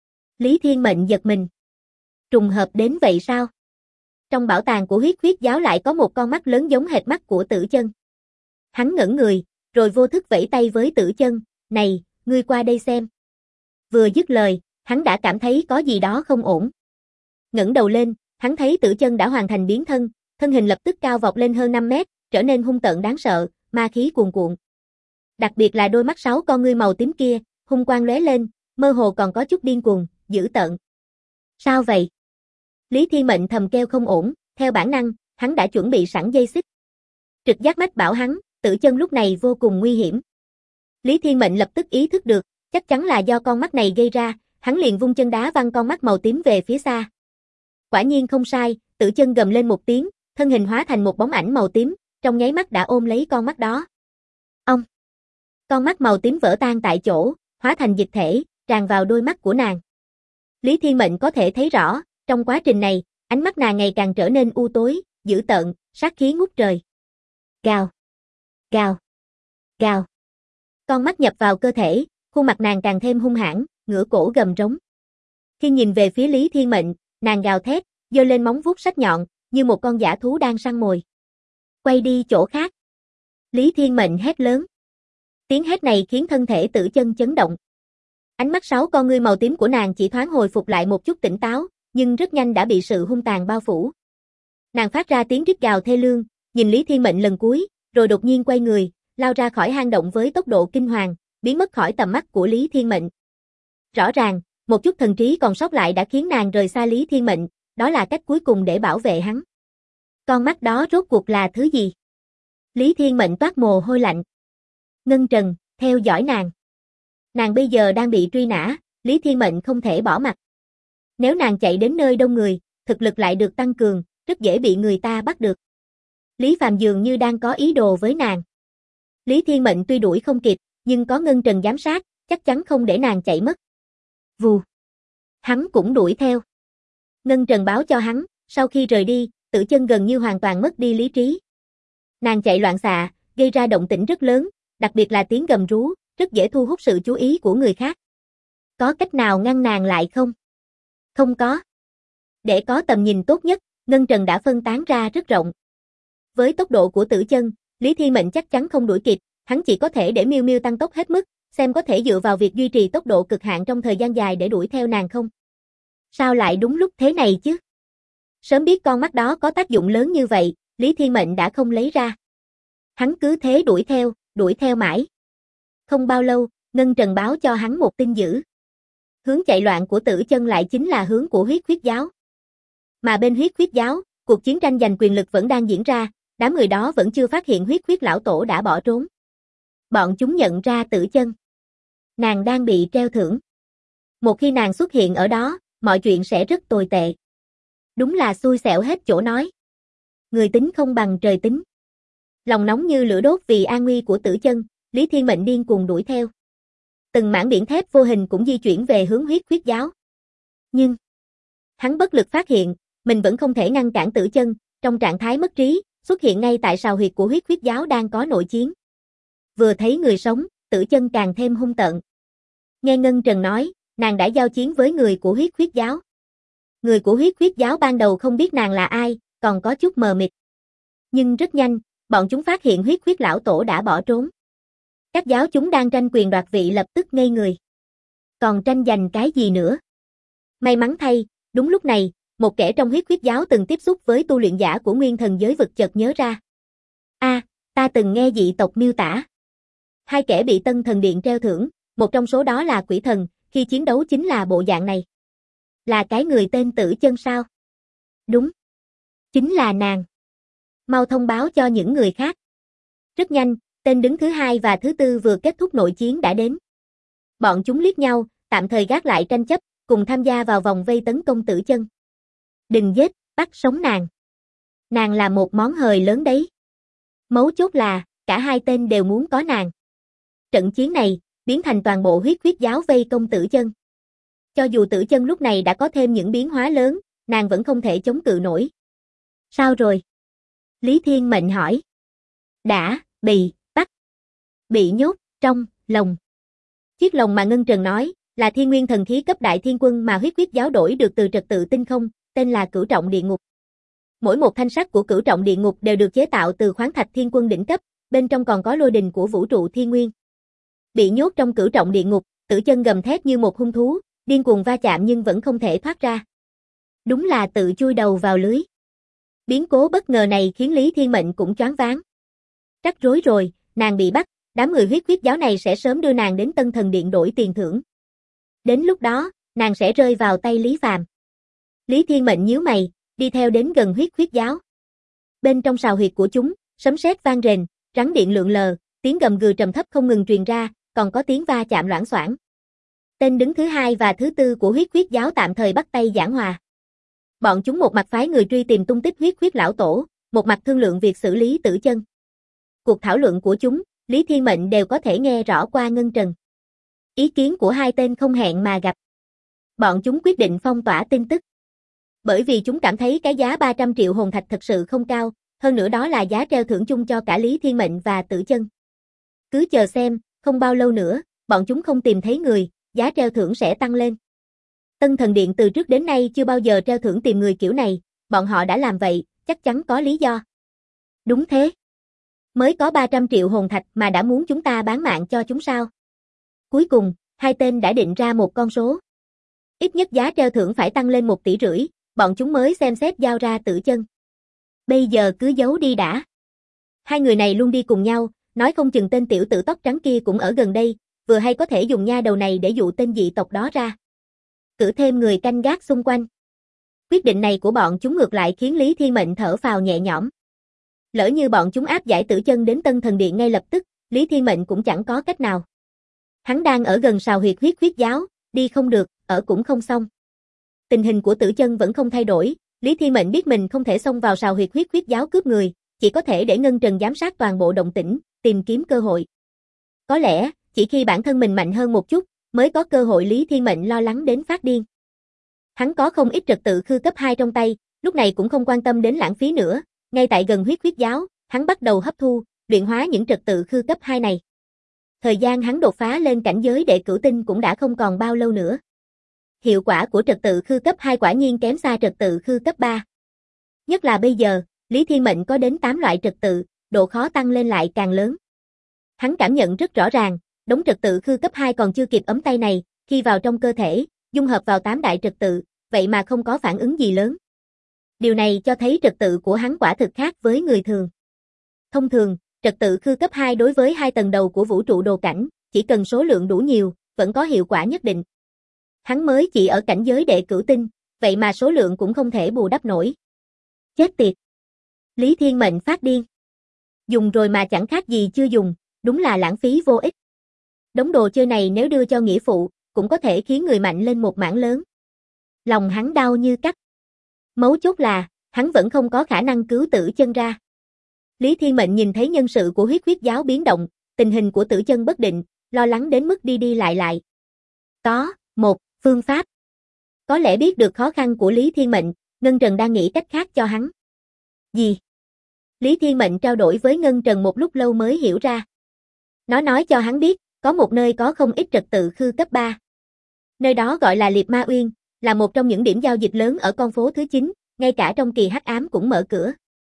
Speaker 1: Lý Thiên Mệnh giật mình. Trùng hợp đến vậy sao? Trong bảo tàng của huyết giáo lại có một con mắt lớn giống hệt mắt của Tử Chân. Hắn ngẩn người, rồi vô thức vẫy tay với Tử Chân, "Này, ngươi qua đây xem." Vừa dứt lời, hắn đã cảm thấy có gì đó không ổn. Ngẩng đầu lên, hắn thấy Tử Chân đã hoàn thành biến thân, thân hình lập tức cao vọt lên hơn 5 mét, trở nên hung tợn đáng sợ, ma khí cuồn cuộn. Đặc biệt là đôi mắt 6 con ngươi màu tím kia, hung quang lóe lên, mơ hồ còn có chút điên cuồng, dữ tợn. Sao vậy? Lý Thiên Mệnh thầm kêu không ổn, theo bản năng, hắn đã chuẩn bị sẵn dây xích. Trực giác mách bảo hắn, Tử Chân lúc này vô cùng nguy hiểm. Lý Thiên Mệnh lập tức ý thức được, chắc chắn là do con mắt này gây ra, hắn liền vung chân đá văng con mắt màu tím về phía xa. Quả nhiên không sai, Tử Chân gầm lên một tiếng, thân hình hóa thành một bóng ảnh màu tím, trong nháy mắt đã ôm lấy con mắt đó. Ông! Con mắt màu tím vỡ tan tại chỗ, hóa thành dịch thể, tràn vào đôi mắt của nàng. Lý Thiên Mệnh có thể thấy rõ, trong quá trình này, ánh mắt nàng ngày càng trở nên u tối, dữ tợn, sát khí ngút trời. Gào! Gào! Gào! Con mắt nhập vào cơ thể, khuôn mặt nàng càng thêm hung hãn, ngửa cổ gầm rống. Khi nhìn về phía Lý Thiên Mệnh, nàng gào thét, giơ lên móng vuốt sắc nhọn, như một con dã thú đang săn mồi. Quay đi chỗ khác. Lý Thiên Mệnh hét lớn. Tiếng hét này khiến thân thể Tử Chân chấn động. Ánh mắt 6 con ngươi màu tím của nàng chỉ thoáng hồi phục lại một chút tỉnh táo, nhưng rất nhanh đã bị sự hung tàn bao phủ. Nàng phát ra tiếng rít gào thê lương, nhìn Lý Thiên Mệnh lần cuối, rồi đột nhiên quay người, lao ra khỏi hang động với tốc độ kinh hoàng, biến mất khỏi tầm mắt của Lý Thiên Mệnh. Rõ ràng, một chút thần trí còn sót lại đã khiến nàng rời xa Lý Thiên Mệnh, đó là cách cuối cùng để bảo vệ hắn. Con mắt đó rốt cuộc là thứ gì? Lý Thiên Mệnh toát mồ hôi lạnh. Ngân Trần, theo dõi nàng. Nàng bây giờ đang bị truy nã, Lý Thiên Mệnh không thể bỏ mặc. Nếu nàng chạy đến nơi đông người, thực lực lại được tăng cường, rất dễ bị người ta bắt được. Lý Phàm dường như đang có ý đồ với nàng. Lý Thiên Mệnh tuy đuổi không kịp, nhưng có Ngân Trần giám sát, chắc chắn không để nàng chạy mất. Vù. Hắn cũng đuổi theo. Ngân Trần báo cho hắn, sau khi rời đi, Tử Chân gần như hoàn toàn mất đi lý trí. Nàng chạy loạn xạ, gây ra động tĩnh rất lớn, đặc biệt là tiếng gầm rú, rất dễ thu hút sự chú ý của người khác. Có cách nào ngăn nàng lại không? Không có. Để có tầm nhìn tốt nhất, Ngân Trần đã phân tán ra rất rộng. Với tốc độ của Tử Chân, Lý Thiên Mệnh chắc chắn không đuổi kịp, hắn chỉ có thể để Miêu Miêu tăng tốc hết mức, xem có thể dựa vào việc duy trì tốc độ cực hạn trong thời gian dài để đuổi theo nàng không. Sao lại đúng lúc thế này chứ? Sớm biết con mắt đó có tác dụng lớn như vậy, Lý Thiên Mệnh đã không lấy ra. Hắn cứ thế đuổi theo mãi. Không bao lâu, Ngân Trần báo cho hắn một tin dữ. Hướng chạy loạn của Tử Chân lại chính là hướng của huyết giáo. Mà bên huyết giáo, cuộc chiến tranh giành quyền lực vẫn đang diễn ra, đám người đó vẫn chưa phát hiện huyết lão tổ đã bỏ trốn. Bọn chúng nhận ra Tử Chân. Nàng đang bị treo thưởng. Một khi nàng xuất hiện ở đó, mọi chuyện sẽ rất tồi tệ. Đúng là xui xẻo hết chỗ nói. Người tính không bằng trời tính. Lòng nóng như lửa đốt vì an nguy của Tử Chân, Lý Thiên Mệnh điên cuồng đuổi theo. Từng mảng biển thép vô hình cũng di chuyển về hướng Huyết Khuyết giáo. Nhưng hắn bất lực phát hiện, mình vẫn không thể ngăn cản Tử Chân, trong trạng thái mất trí, xuất hiện ngay tại sào huyệt của Huyết Khuyết giáo đang có nội chiến. Vừa thấy người sống, Tử Chân càng thêm hung tợn. Nghe Ngân Trần nói, nàng đã giao chiến với người của Huyết Khuyết giáo. Người của Huyết Khuyết giáo ban đầu không biết nàng là ai, còn có chút mờ mịt. Nhưng rất nhanh, bọn chúng phát hiện Huyết Khuyết lão tổ đã bỏ trốn. Các giáo chúng đang tranh quyền đoạt vị lập tức ngây người. Còn tranh giành cái gì nữa? May mắn thay, đúng lúc này, một kẻ trong Huyết Khuyết giáo từng tiếp xúc với tu luyện giả của Nguyên Thần giới vực chợt nhớ ra. Ta từng nghe dị tộc miêu tả. Hai kẻ bị Tân Thần Điện treo thưởng, một trong số đó là Quỷ Thần, khi chiến đấu chính là bộ dạng này. Là cái người tên Tử Chân sao? Đúng. Chính là nàng. Mau thông báo cho những người khác. Rất nhanh, tên đứng thứ hai và thứ tư vừa kết thúc nội chiến đã đến. Bọn chúng liếc nhau, tạm thời gác lại tranh chấp, cùng tham gia vào vòng vây tấn công Tử Chân. Đừng giết, bắt sống nàng. Nàng là một món hời lớn đấy. Mấu chốt là, cả hai tên đều muốn có nàng. Trận chiến này, biến thành toàn bộ Huyết Khuyết giáo vây công Tử Chân. Cho dù Tử Chân lúc này đã có thêm những biến hóa lớn, nàng vẫn không thể chống cự nổi. Sao rồi? Lý Thiên Mệnh hỏi. Đã, bị bắt. Bị nhốt, trong, lồng. Chiếc lồng mà Ngân Trần nói, là thiên nguyên thần khí cấp đại thiên quân mà Huyết Khuyết giáo đổi được từ trật tự tinh không, tên là Cửu Trọng Địa Ngục. Mỗi một thanh sắt của Cửu Trọng Địa Ngục đều được chế tạo từ khoáng thạch thiên quân đỉnh cấp, bên trong còn có lôi đình của vũ trụ thiên nguyên. Bị nhốt trong Cửu Trọng Địa Ngục, Tử Chân gầm thét như một hung thú, điên cuồng va chạm nhưng vẫn không thể thoát ra. Đúng là tự chui đầu vào lưới. Biến cố bất ngờ này khiến Lý Thiên Mệnh cũng choáng váng. Rắc rối rồi, nàng bị bắt, đám người Huyết Khuyết giáo này sẽ sớm đưa nàng đến Tân Thần Điện đổi tiền thưởng. Đến lúc đó, nàng sẽ rơi vào tay Lý Phàm. Lý Thiên Mệnh nhíu mày, đi theo đến gần Huyết Khuyết giáo. Bên trong sào huyệt của chúng, sấm sét vang rền, rắn điện lượn lờ, tiếng gầm gừ trầm thấp không ngừng truyền ra, còn có tiếng va chạm loảng xoảng. Tên đứng thứ hai và thứ tư của Huyết Khuyết giáo tạm thời bắt tay giảng hòa. Bọn chúng một mặt phái người truy tìm tung tích Huyết Khuyết lão tổ, một mặt thương lượng việc xử lý Tử Chân. Cuộc thảo luận của chúng, Lý Thiên Mệnh đều có thể nghe rõ qua Ngân Trần. Ý kiến của hai tên không hẹn mà gặp. Bọn chúng quyết định phong tỏa tin tức. Bởi vì chúng cảm thấy cái giá 300 triệu hồn thạch thật sự không cao, hơn nữa đó là giá treo thưởng chung cho cả Lý Thiên Mệnh và Tử Chân. Cứ chờ xem, không bao lâu nữa, bọn chúng không tìm thấy người, giá treo thưởng sẽ tăng lên. Tân Thần Điện từ trước đến nay chưa bao giờ treo thưởng tìm người kiểu này, bọn họ đã làm vậy, chắc chắn có lý do. Đúng thế. Mới có 300 triệu hồn thạch mà đã muốn chúng ta bán mạng cho chúng sao? Cuối cùng, hai tên đã định ra một con số. Ít nhất giá treo thưởng phải tăng lên 1,5 tỷ, bọn chúng mới xem xét giao ra Tử Chân. Bây giờ cứ giấu đi đã. Hai người này luôn đi cùng nhau, nói không chừng tên tiểu tử tóc trắng kia cũng ở gần đây, vừa hay có thể dùng nha đầu này để dụ tên dị tộc đó ra. Cử thêm người canh gác xung quanh. Quyết định này của bọn chúng ngược lại khiến Lý Thiên Mệnh thở phào nhẹ nhõm. Lỡ như bọn chúng áp giải Tử Chân đến Tân Thần Điện ngay lập tức, Lý Thiên Mệnh cũng chẳng có cách nào. Hắn đang ở gần sào huyệt Huyết Khuyết giáo, đi không được, ở cũng không xong. Tình hình của Tử Chân vẫn không thay đổi, Lý Thiên Mệnh biết mình không thể xông vào sào huyệt Huyết Khuyết giáo cướp người, chỉ có thể để Ngân Trần giám sát toàn bộ động tĩnh, tìm kiếm cơ hội. Có lẽ, chỉ khi bản thân mình mạnh hơn một chút, mới có cơ hội. Lý Thiên Mệnh lo lắng đến phát điên. Hắn có không ít trật tự khư cấp 2 trong tay, lúc này cũng không quan tâm đến lãng phí nữa, ngay tại gần Huyết Khuyết giáo, hắn bắt đầu hấp thu, luyện hóa những trật tự khư cấp 2 này. Thời gian hắn đột phá lên cảnh giới đệ cửu tinh cũng đã không còn bao lâu nữa. Hiệu quả của trật tự khư cấp 2 quả nhiên kém xa trật tự khư cấp 3. Nhất là bây giờ, Lý Thiên Mệnh có đến 8 loại trật tự, độ khó tăng lên lại càng lớn. Hắn cảm nhận rất rõ ràng, đống trật tự khư cấp 2 còn chưa kịp ấm tay này, khi vào trong cơ thể, dung hợp vào 8 đại trật tự, vậy mà không có phản ứng gì lớn. Điều này cho thấy trật tự của hắn quả thực khác với người thường. Thông thường, trật tự khư cấp 2 đối với 2 tầng đầu của vũ trụ đồ cảnh, chỉ cần số lượng đủ nhiều, vẫn có hiệu quả nhất định. Hắn mới chỉ ở cảnh giới đệ cửu tinh, vậy mà số lượng cũng không thể bù đắp nổi. Chết tiệt! Lý Thiên Mệnh phát điên. Dùng rồi mà chẳng khác gì chưa dùng, Đúng là lãng phí vô ích. Đống đồ chơi này nếu đưa cho nghĩa phụ, cũng có thể khiến người mạnh lên một mảng lớn. Lòng hắn đau như cắt. Mấu chốt là, hắn vẫn không có khả năng cứu Tử Chân ra. Lý Thiên Mệnh nhìn thấy nhân sự của huyết giáo biến động, tình hình của Tử Chân bất định, lo lắng đến mức đi đi lại. Có, một phương pháp. Có lẽ biết được khó khăn của Lý Thiên Mệnh, Ngân Trần đang nghĩ cách khác cho hắn. Gì? Lý Thiên Mệnh trao đổi với Ngân Trần một lúc lâu mới hiểu ra. Nó nói cho hắn biết, có một nơi có không ít trật tự khư cấp 3. Nơi đó gọi là Liệt Ma Uyên, là một trong những điểm giao dịch lớn ở con phố thứ 9, ngay cả trong kỳ hắc ám cũng mở cửa.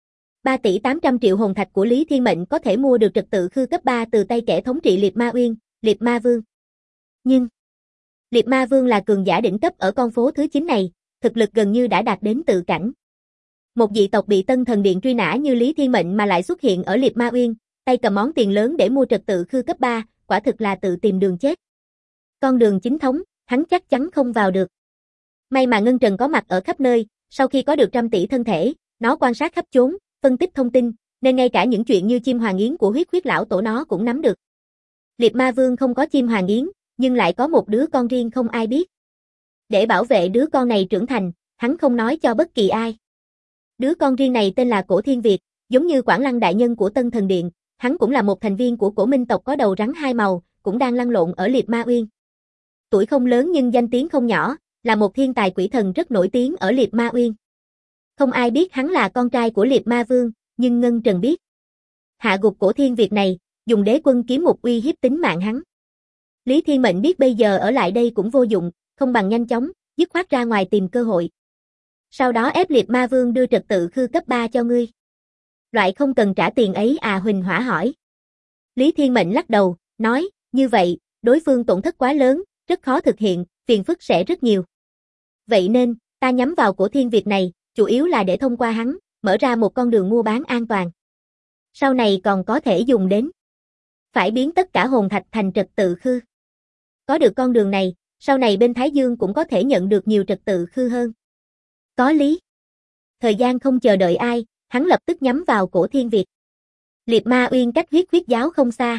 Speaker 1: 3 tỷ 800 triệu hồn thạch của Lý Thiên Mệnh có thể mua được trật tự khư cấp 3 từ tay kẻ thống trị Liệt Ma Uyên, Liệt Ma Vương. Nhưng, Liệt Ma Vương là cường giả đỉnh cấp ở con phố thứ 9 này, thực lực gần như đã đạt đến tự cảnh. Một dị tộc bị Tân Thần Điện truy nã như Lý Thiên Mệnh mà lại xuất hiện ở Liệt Ma Uyên, tay cầm món tiền lớn để mua trật tự khư cấp 3, quả thực là tự tìm đường chết. Con đường chính thống, hắn chắc chắn không vào được. May mà Ngân Trần có mặt ở khắp nơi, sau khi có được 100 tỷ thân thể, nó quan sát khắp chốn, phân tích thông tin, nên ngay cả những chuyện như chim hoàng yến của huyết lão tổ nó cũng nắm được. Liệt Ma Vương không có chim hoàng yến, nhưng lại có một đứa con riêng không ai biết. Để bảo vệ đứa con này trưởng thành, hắn không nói cho bất kỳ ai. Đứa con riêng này tên là Cổ Thiên Việt, giống như Quảng Lăng đại nhân của Tân Thần Điện, hắn cũng là một thành viên của Cổ Minh tộc có đầu rắn hai màu, cũng đang lăn lộn ở Liệt Ma Uyên. Tuổi không lớn nhưng danh tiếng không nhỏ, là một thiên tài quỷ thần rất nổi tiếng ở Liệt Ma Uyên. Không ai biết hắn là con trai của Liệt Ma Vương, nhưng Ngân Trần biết. Hạ gục Cổ Thiên Việt này, dùng đế quân kiếm mục uy hiếp tính mạng hắn. Lý Thiên Mệnh biết bây giờ ở lại đây cũng vô dụng, không bằng nhanh chóng, dứt khoát ra ngoài tìm cơ hội. Sau đó ép Liệt Ma Vương đưa trật tự khư cấp 3 cho ngươi. Loại không cần trả tiền ấy à, Huỳnh Hỏa hỏi. Lý Thiên Mệnh lắc đầu, nói, như vậy, đối phương tổn thất quá lớn, rất khó thực hiện, phiền phức sẽ rất nhiều. Vậy nên, ta nhắm vào Cổ Thiên Việt này, chủ yếu là để thông qua hắn, mở ra một con đường mua bán an toàn. Sau này còn có thể dùng đến. Phải biến tất cả hồn thạch thành trật tự khư. Có được con đường này, sau này bên Thái Dương cũng có thể nhận được nhiều trật tự khư hơn. Có lý. Thời gian không chờ đợi ai, hắn lập tức nhắm vào Cổ Thiên Việt. Liệt Ma Uyên cách huyết giáo không xa.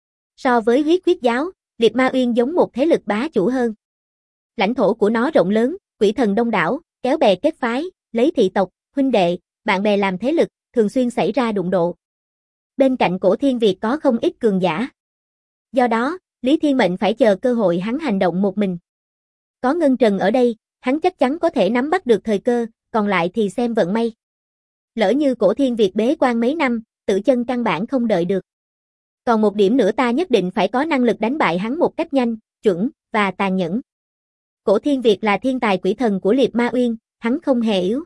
Speaker 1: So với huyết giáo, Liệt Ma Uyên giống một thế lực bá chủ hơn. Lãnh thổ của nó rộng lớn, quỷ thần đông đảo, kéo bè kết phái, lấy thị tộc, huynh đệ, bạn bè làm thế lực, thường xuyên xảy ra đụng độ. Bên cạnh Cổ Thiên Việt có không ít cường giả. Do đó, Lý Thiên Mệnh phải chờ cơ hội hắn hành động một mình. Có Ngân Trần ở đây, hắn chắc chắn có thể nắm bắt được thời cơ, còn lại thì xem vận may. Lỡ như Cổ Thiên Việt bế quan mấy năm, Tử Chân căn bản không đợi được. Còn một điểm nữa, ta nhất định phải có năng lực đánh bại hắn một cách nhanh, chuẩn, và tàn nhẫn. Cổ Thiên Việt là thiên tài quỷ thần của Liệt Ma Uyên, hắn không hề yếu.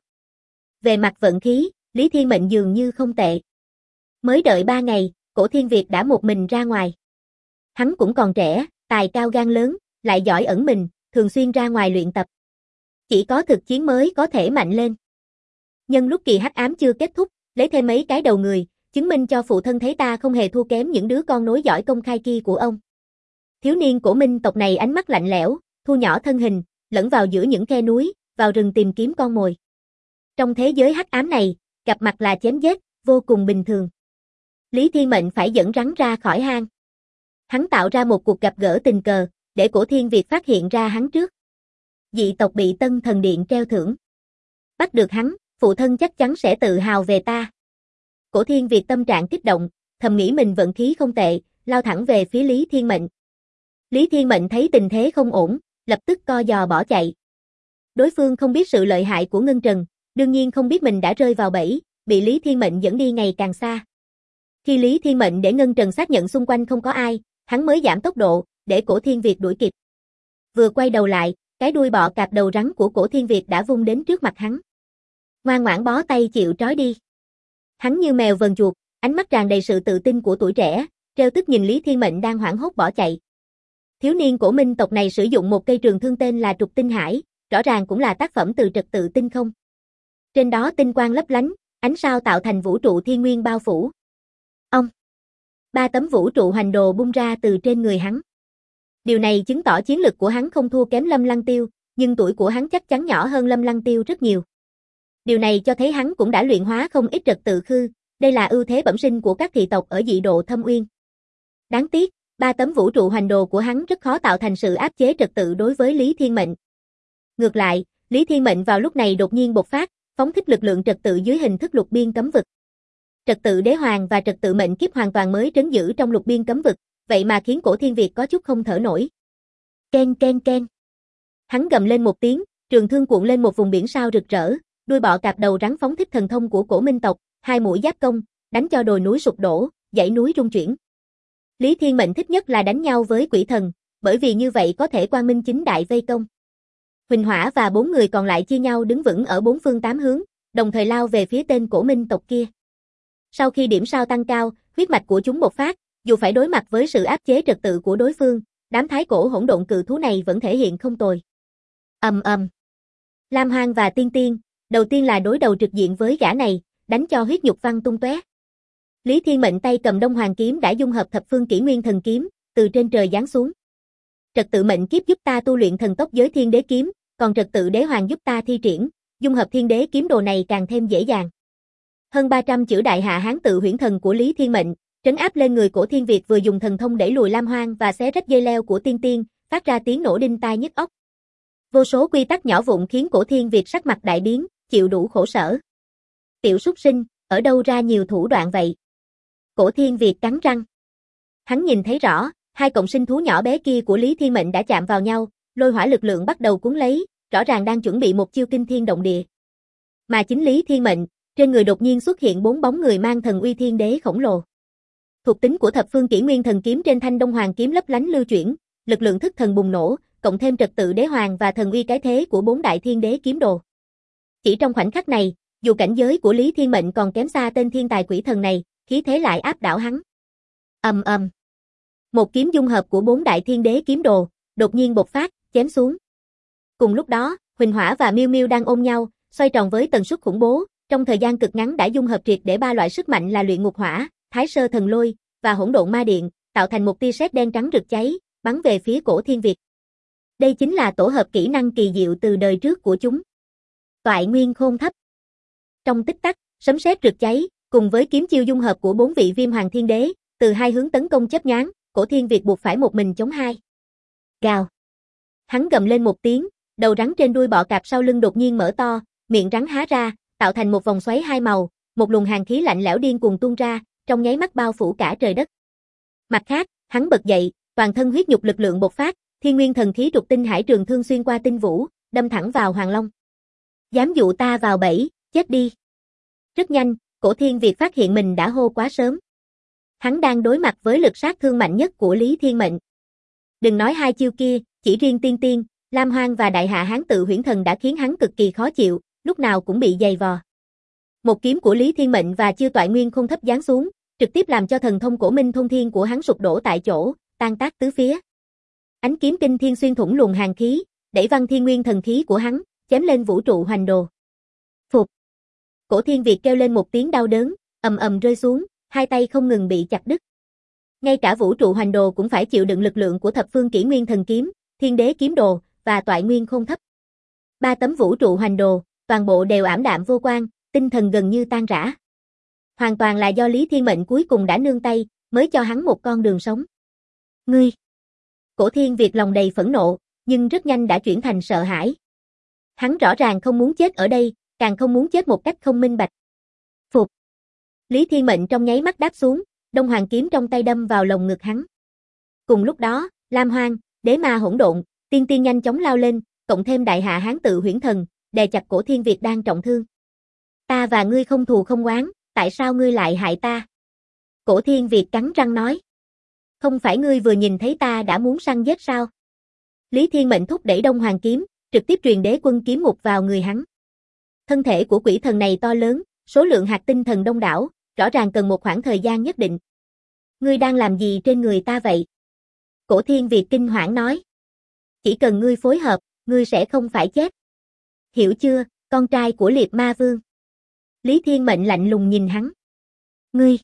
Speaker 1: Về mặt vận khí, Lý Thiên Mệnh dường như không tệ. Mới đợi 3 ngày, Cổ Thiên Việt đã một mình ra ngoài. Hắn cũng còn trẻ, tài cao gan lớn, lại giỏi ẩn mình, thường xuyên ra ngoài luyện tập. Chỉ có thực chiến mới có thể mạnh lên. Nhân lúc kỳ hắc ám chưa kết thúc, lấy thêm mấy cái đầu người, chứng minh cho phụ thân thấy ta không hề thua kém những đứa con nối dõi công khai kia của ông. Thiếu niên Cổ Minh tộc này ánh mắt lạnh lẽo, thu nhỏ thân hình, lẫn vào giữa những khe núi, vào rừng tìm kiếm con mồi. Trong thế giới hắc ám này, gặp mặt là chém giết, vô cùng bình thường. Lý Thiên Mệnh phải dẫn rắn ra khỏi hang. Hắn tạo ra một cuộc gặp gỡ tình cờ, để Cổ Thiên Việt phát hiện ra hắn trước. Dị tộc bị Tân Thần Điện treo thưởng. Bắt được hắn, phụ thân chắc chắn sẽ tự hào về ta. Cổ Thiên Việt tâm trạng kích động, thầm nghĩ mình vận khí không tệ, lao thẳng về phía Lý Thiên Mệnh. Lý Thiên Mệnh thấy tình thế không ổn, lập tức co giò bỏ chạy. Đối phương không biết sự lợi hại của Ngân Trần, đương nhiên không biết mình đã rơi vào bẫy, bị Lý Thiên Mệnh dẫn đi ngày càng xa. Khi Lý Thiên Mệnh để Ngân Trần xác nhận xung quanh không có ai, hắn mới giảm tốc độ, để Cổ Thiên Việt đuổi kịp. Vừa quay đầu lại, cái đuôi bọ cạp đầu rắn của Cổ Thiên Việt đã vung đến trước mặt hắn. Ngoan ngoãn bó tay chịu trói đi. Hắn như mèo vờn chuột, ánh mắt tràn đầy sự tự tin của tuổi trẻ, trêu tức nhìn Lý Thiên Mệnh đang hoảng hốt bỏ chạy. Thiếu niên Cổ Minh tộc này sử dụng một cây trường thương tên là Trục Tinh Hải, rõ ràng cũng là tác phẩm từ trật tự tinh không. Trên đó tinh quang lấp lánh, ánh sao tạo thành vũ trụ thiên nguyên bao phủ. Ông! 3 tấm vũ trụ hoành đồ bung ra từ trên người hắn. Điều này chứng tỏ chiến lực của hắn không thua kém Lâm Lăng Tiêu, nhưng tuổi của hắn chắc chắn nhỏ hơn Lâm Lăng Tiêu rất nhiều. Điều này cho thấy hắn cũng đã luyện hóa không ít trật tự khư, đây là ưu thế bẩm sinh của các thị tộc ở dị độ Thâm Uyên. Đáng tiếc, 3 tấm vũ trụ hoành đồ của hắn rất khó tạo thành sự áp chế trật tự đối với Lý Thiên Mệnh. Ngược lại, Lý Thiên Mệnh vào lúc này đột nhiên bộc phát, phóng thích lực lượng trật tự dưới hình thức lục biên cấm vực. Trật tự đế hoàng và trật tự mệnh kiếp hoàn toàn mới trấn giữ trong lục biên cấm vực, vậy mà khiến Cổ Thiên Việt có chút không thở nổi. Ken ken ken. Hắn gầm lên một tiếng, trường thương cuộn lên một vùng biển sao rực rỡ, đuôi bọ cạp đầu rắn phóng thích thần thông của Cổ Minh tộc, 2 mũi giáp công, đánh cho đồi núi sụp đổ, dãy núi rung chuyển. Lý Thiên Mệnh thích nhất là đánh nhau với quỷ thần, bởi vì như vậy có thể quang minh chính đại vây công. Huỳnh Hỏa và 4 người còn lại chia nhau đứng vững ở 4 phương 8 hướng, đồng thời lao về phía tên Cổ Minh tộc kia. Sau khi điểm sao tăng cao, huyết mạch của chúng bộc phát, dù phải đối mặt với sự áp chế trật tự của đối phương, đám thái cổ hỗn độn cự thú này vẫn thể hiện không tồi. Lam Hoang và Tiên Tiên, đầu tiên là đối đầu trực diện với gã này, đánh cho huyết nhục văng tung tóe. Lý Thiên Mệnh tay cầm Đông Hoàng kiếm đã dung hợp thập phương kỷ nguyên thần kiếm, từ trên trời giáng xuống. Trật tự mệnh kiếp giúp ta tu luyện thần tốc giới thiên đế kiếm, còn trật tự đế hoàng giúp ta thi triển, dung hợp thiên đế kiếm đồ này càng thêm dễ dàng. Hơn 300 chữ đại hạ hán tự huyễn thần của Lý Thiên Mệnh, trấn áp lên người Cổ Thiên Việt vừa dùng thần thông đẩy lùi Lam Hoang và xé rách dây leo của Tiên Tiên, phát ra tiếng nổ đinh tai nhức óc. Vô số quy tắc nhỏ vụn khiến Cổ Thiên Việt sắc mặt đại biến, chịu đủ khổ sở. Tiểu súc sinh, ở đâu ra nhiều thủ đoạn vậy? Cổ Thiên Việt cắn răng. Hắn nhìn thấy rõ, 2 cộng sinh thú nhỏ bé kia của Lý Thiên Mệnh đã chạm vào nhau, lôi hỏa lực lượng bắt đầu cuốn lấy, rõ ràng đang chuẩn bị một chiêu kinh thiên động địa. Mà chính Lý Thiên Mệnh, trên người đột nhiên xuất hiện 4 bóng người mang thần uy thiên đế khổng lồ. Thuộc tính của thập phương kỷ nguyên thần kiếm trên thanh Đông Hoàng kiếm lấp lánh lưu chuyển, lực lượng thức thần bùng nổ, cộng thêm trật tự đế hoàng và thần uy cái thế của 4 đại thiên đế kiếm đồ. Chỉ trong khoảnh khắc này, dù cảnh giới của Lý Thiên Mệnh còn kém xa tên thiên tài quỷ thần này, khí thế lại áp đảo hắn. Một kiếm dung hợp của 4 đại thiên đế kiếm đồ, đột nhiên bộc phát, chém xuống. Cùng lúc đó, Huỳnh Hỏa và Miêu Miêu đang ôm nhau, xoay tròn với tần suất khủng bố, trong thời gian cực ngắn đã dung hợp triệt để 3 loại sức mạnh là luyện ngục hỏa, thái sơ thần lôi và hỗn độn ma điện, tạo thành một tia sét đen trắng rực cháy, bắn về phía Cổ Thiên Việt. Đây chính là tổ hợp kỹ năng kỳ diệu từ đời trước của chúng. Toại nguyên khôn thấp. Trong tích tắc, sấm sét rực cháy, cùng với kiếm chiêu dung hợp của 4 vị viêm hoàng thiên đế, từ 2 hướng tấn công chớp nhoáng, Cổ Thiên Việt buộc phải một mình chống 2. Gào. Hắn gầm lên một tiếng, đầu rắn trên đuôi bọ cạp sau lưng đột nhiên mở to, miệng rắn há ra, tạo thành một vòng xoáy 2 màu, một luồng hàn khí lạnh lẽo điên cuồng tuôn ra, trong nháy mắt bao phủ cả trời đất. Mặt khác, hắn bật dậy, toàn thân huyết nhục lực lượng bộc phát, thiên nguyên thần khí trục tinh hải trường thương xuyên qua tinh vũ, đâm thẳng vào Hoàng Long. Dám dụ ta vào bẫy, chết đi. Rất nhanh, Cổ Thiên Việt phát hiện mình đã hô quá sớm. Hắn đang đối mặt với lực sát thương mạnh nhất của Lý Thiên Mệnh. Đừng nói 2 chiêu kia, chỉ riêng Tiên Tiên, Lam Hoang và đại hạ hán tự huyễn thần đã khiến hắn cực kỳ khó chịu, lúc nào cũng bị giày vò. Một kiếm của Lý Thiên Mệnh và chiêu toại nguyên khôn thấp giáng xuống, trực tiếp làm cho thần thông cổ minh thôn thiên của hắn sụp đổ tại chỗ, tan tác tứ phía. Ánh kiếm kinh thiên xuyên thủng luồng hàn khí, đẩy văng thiên nguyên thần khí của hắn, chém lên vũ trụ hoành đồ. Phục. Cổ Thiên Việt kêu lên một tiếng đau đớn, ầm rơi xuống, 2 tay không ngừng bị chặt đứt. Ngay cả vũ trụ hoành đồ cũng phải chịu đựng lực lượng của thập phương kỷ nguyên thần kiếm, thiên đế kiếm đồ và toại nguyên khôn thấp. 3 tấm vũ trụ hoành đồ, toàn bộ đều ảm đạm vô quang, tinh thần gần như tan rã. Hoàn toàn là do Lý Thiên Mệnh cuối cùng đã nương tay, mới cho hắn một con đường sống. Ngươi! Cổ Thiên Việt lòng đầy phẫn nộ, nhưng rất nhanh đã chuyển thành sợ hãi. Hắn rõ ràng không muốn chết ở đây, càng không muốn chết một cách không minh bạch. Phục! Lý Thiên Mệnh trong nháy mắt đáp xuống, Đông Hoàng kiếm trong tay đâm vào lồng ngực hắn. Cùng lúc đó, Lam Hoang, đế ma hỗn độn, Tiên Tiên nhanh chóng lao lên, cộng thêm đại hạ hán tự huyễn thần, đè chặt Cổ Thiên Việt đang trọng thương. Ta và ngươi không thù không oán, tại sao ngươi lại hại ta? Cổ Thiên Việt cắn răng nói. Không phải ngươi vừa nhìn thấy ta đã muốn săn giết sao? Lý Thiên Mệnh thúc đẩy Đông Hoàng kiếm, trực tiếp truyền đế quân kiếm ngục vào người hắn. Thân thể của quỷ thần này to lớn, số lượng hạt tinh thần đông đảo, rõ ràng cần một khoảng thời gian nhất định. Ngươi đang làm gì trên người ta vậy? Cổ Thiên Việt kinh hoảng nói. Chỉ cần ngươi phối hợp, ngươi sẽ không phải chết. Hiểu chưa, con trai của Liệt Ma Vương? Lý Thiên Mệnh lạnh lùng nhìn hắn. Ngươi!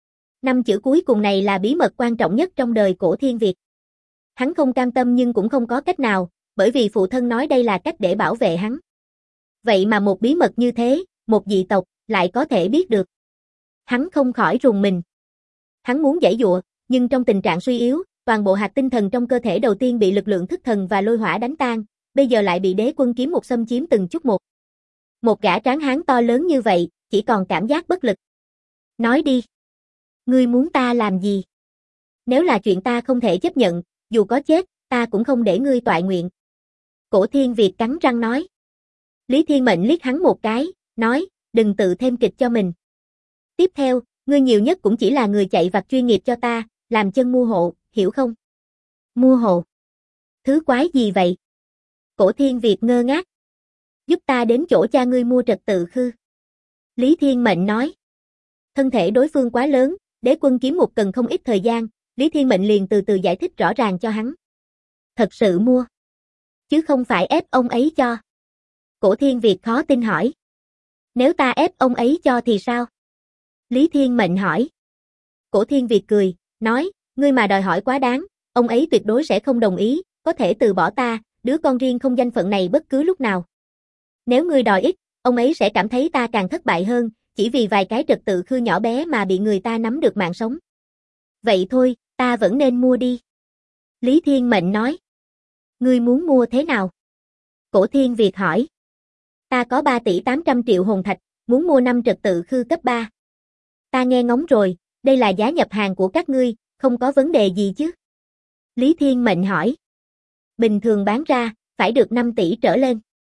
Speaker 1: 5 chữ cuối cùng này là bí mật quan trọng nhất trong đời Cổ Thiên Việt. Hắn không cam tâm nhưng cũng không có cách nào, bởi vì phụ thân nói đây là cách để bảo vệ hắn. Vậy mà một bí mật như thế, một dị tộc, lại có thể biết được. Hắn không khỏi rùng mình. Hắn muốn giãy giụa, nhưng trong tình trạng suy yếu, toàn bộ hạt tinh thần trong cơ thể đầu tiên bị lực lượng thức thần và lôi hỏa đánh tan, bây giờ lại bị Đế Quân kiếm một xâm chiếm từng chút một. Một gã tráng hán to lớn như vậy, chỉ còn cảm giác bất lực. Nói đi. Ngươi muốn ta làm gì? Nếu là chuyện ta không thể chấp nhận, dù có chết, ta cũng không để ngươi toại nguyện. Cổ Thiên Việt cắn răng nói. Lý Thiên Mệnh liếc hắn một cái, nói, đừng tự thêm kịch cho mình. Tiếp theo, ngươi nhiều nhất cũng chỉ là người chạy vặt chuyên nghiệp cho ta, làm chân mua hộ, hiểu không? Mua hộ? Thứ quái gì vậy? Cổ Thiên Việt ngơ ngác. Giúp ta đến chỗ cha ngươi mua trật tự khư. Lý Thiên Mệnh nói. Thân thể đối phương quá lớn, Đế Quân kiếm một cần không ít thời gian, Lý Thiên Mệnh liền từ từ giải thích rõ ràng cho hắn. Thật sự mua. Chứ không phải ép ông ấy cho. Cổ Thiên Việt khó tin hỏi. Nếu ta ép ông ấy cho thì sao? Lý Thiên Mệnh hỏi. Cổ Thiên Việt cười, nói, ngươi mà đòi hỏi quá đáng, ông ấy tuyệt đối sẽ không đồng ý, có thể từ bỏ ta, đứa con riêng không danh phận này bất cứ lúc nào. Nếu ngươi đòi ít, ông ấy sẽ cảm thấy ta càng thất bại hơn, chỉ vì vài cái trật tự khư nhỏ bé mà bị người ta nắm được mạng sống. Vậy thôi, ta vẫn nên mua đi. Lý Thiên Mệnh nói. Ngươi muốn mua thế nào? Cổ Thiên Việt hỏi. Ta có 3 tỷ 800 triệu hồn thạch, muốn mua 5 trật tự khư cấp 3. Ta nghe ngóng rồi, đây là giá nhập hàng của các ngươi, không có vấn đề gì chứ? Lý Thiên Mệnh hỏi. Bình thường bán ra, phải được 5 tỷ trở lên.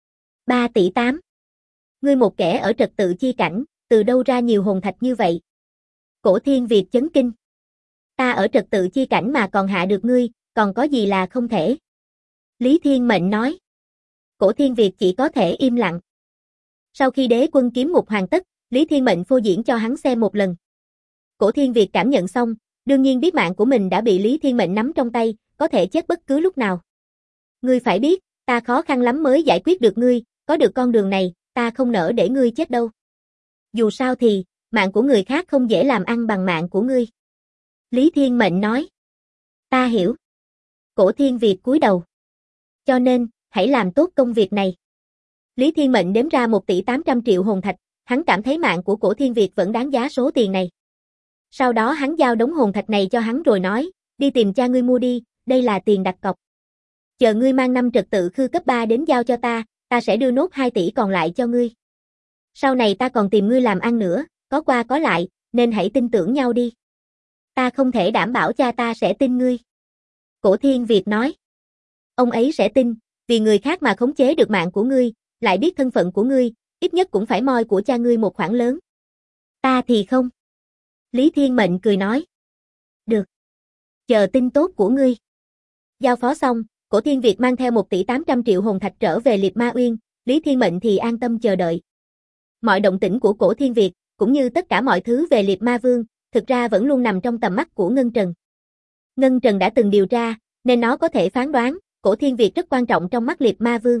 Speaker 1: 3 tỷ 8. Ngươi một kẻ ở trật tự chi cảnh, từ đâu ra nhiều hồn thạch như vậy? Cổ Thiên Việt chấn kinh. Ta ở trật tự chi cảnh mà còn hạ được ngươi, còn có gì là không thể? Lý Thiên Mệnh nói. Cổ Thiên Việt chỉ có thể im lặng. Sau khi Đế Quân kiếm một hoàn tất, Lý Thiên Mệnh phô diễn cho hắn xem một lần. Cổ Thiên Việt cảm nhận xong, đương nhiên biết mạng của mình đã bị Lý Thiên Mệnh nắm trong tay, có thể chết bất cứ lúc nào. Ngươi phải biết, ta khó khăn lắm mới giải quyết được ngươi, có được con đường này, ta không nỡ để ngươi chết đâu. Dù sao thì, mạng của người khác không dễ làm ăn bằng mạng của ngươi. Lý Thiên Mệnh nói. Ta hiểu. Cổ Thiên Việt cúi đầu. Cho nên, hãy làm tốt công việc này. Lý Thiên Mệnh đếm ra 1 tỷ 800 triệu hồn thạch, hắn cảm thấy mạng của Cổ Thiên Việt vẫn đáng giá số tiền này. Sau đó hắn giao đống hồn thạch này cho hắn rồi nói, đi tìm cha ngươi mua đi, đây là tiền đặt cọc. Chờ ngươi mang 5 trật tự khư cấp 3 đến giao cho ta sẽ đưa nốt 2 tỷ còn lại cho ngươi. Sau này ta còn tìm ngươi làm ăn nữa, có qua có lại, nên hãy tin tưởng nhau đi. Ta không thể đảm bảo cha ta sẽ tin ngươi. Cổ Thiên Việt nói. Ông ấy sẽ tin, vì người khác mà khống chế được mạng của ngươi, lại biết thân phận của ngươi, ít nhất cũng phải moi của cha ngươi một khoản lớn. Ta thì không. Lý Thiên Mệnh cười nói. Được. Chờ tin tốt của ngươi. Giao phó xong, Cổ Thiên Việt mang theo 1 tỷ 800 triệu hồn thạch trở về Liệt Ma Uyên, Lý Thiên Mệnh thì an tâm chờ đợi. Mọi động tĩnh của Cổ Thiên Việt, cũng như tất cả mọi thứ về Liệt Ma Vương, thực ra vẫn luôn nằm trong tầm mắt của Ngân Trần. Ngân Trần đã từng điều tra, nên nó có thể phán đoán, Cổ Thiên Việt rất quan trọng trong mắt Liệt Ma Vương.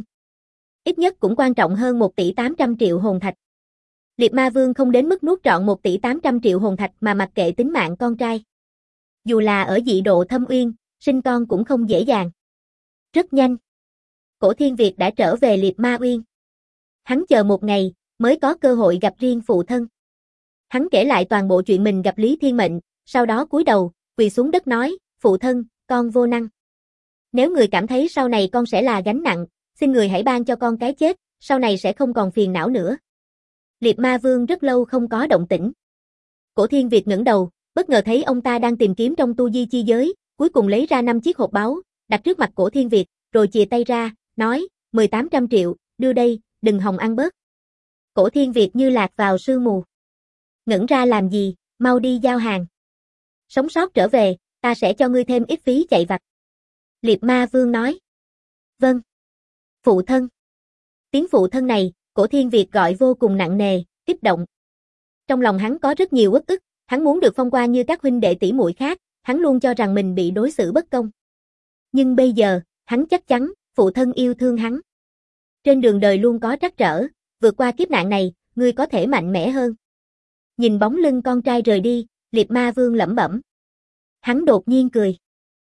Speaker 1: Ít nhất cũng quan trọng hơn 1 tỷ 800 triệu hồn thạch. Liệt Ma Vương không đến mức nuốt trọn 1 tỷ 800 triệu hồn thạch mà mặc kệ tính mạng con trai. Dù là ở dị độ Thâm Uyên, sinh con cũng không dễ dàng. Rất nhanh. Cổ Thiên Việt đã trở về Liệt Ma Uyên. Hắn chờ một ngày, mới có cơ hội gặp riêng phụ thân. Hắn kể lại toàn bộ chuyện mình gặp Lý Thiên Mệnh, sau đó cúi đầu, quỳ xuống đất nói, phụ thân, con vô năng. Nếu người cảm thấy sau này con sẽ là gánh nặng, xin người hãy ban cho con cái chết, sau này sẽ không còn phiền não nữa. Liệt Ma Vương rất lâu không có động tĩnh. Cổ Thiên Việt ngẩng đầu, bất ngờ thấy ông ta đang tìm kiếm trong tu di chi giới, cuối cùng lấy ra 5 chiếc hộp báu, đặt trước mặt Cổ Thiên Việt, rồi chìa tay ra, nói, 1800 triệu, đưa đây, đừng hòng ăn bớt. Cổ Thiên Việt như lạc vào sương mù. Ngẩn ra làm gì, mau đi giao hàng. Sống sót trở về, ta sẽ cho ngươi thêm ít phí chạy vặt. Liệt Ma Vương nói. Vâng. Phụ thân. Tiếng phụ thân này, Cổ Thiên Việt gọi vô cùng nặng nề, kích động. Trong lòng hắn có rất nhiều uất ức, hắn muốn được phong qua như các huynh đệ tỷ muội khác, hắn luôn cho rằng mình bị đối xử bất công. Nhưng bây giờ, hắn chắc chắn, phụ thân yêu thương hắn. Trên đường đời luôn có trắc trở, vượt qua kiếp nạn này, ngươi có thể mạnh mẽ hơn. Nhìn bóng lưng con trai rời đi, Liệt Ma Vương lẩm bẩm. Hắn đột nhiên cười.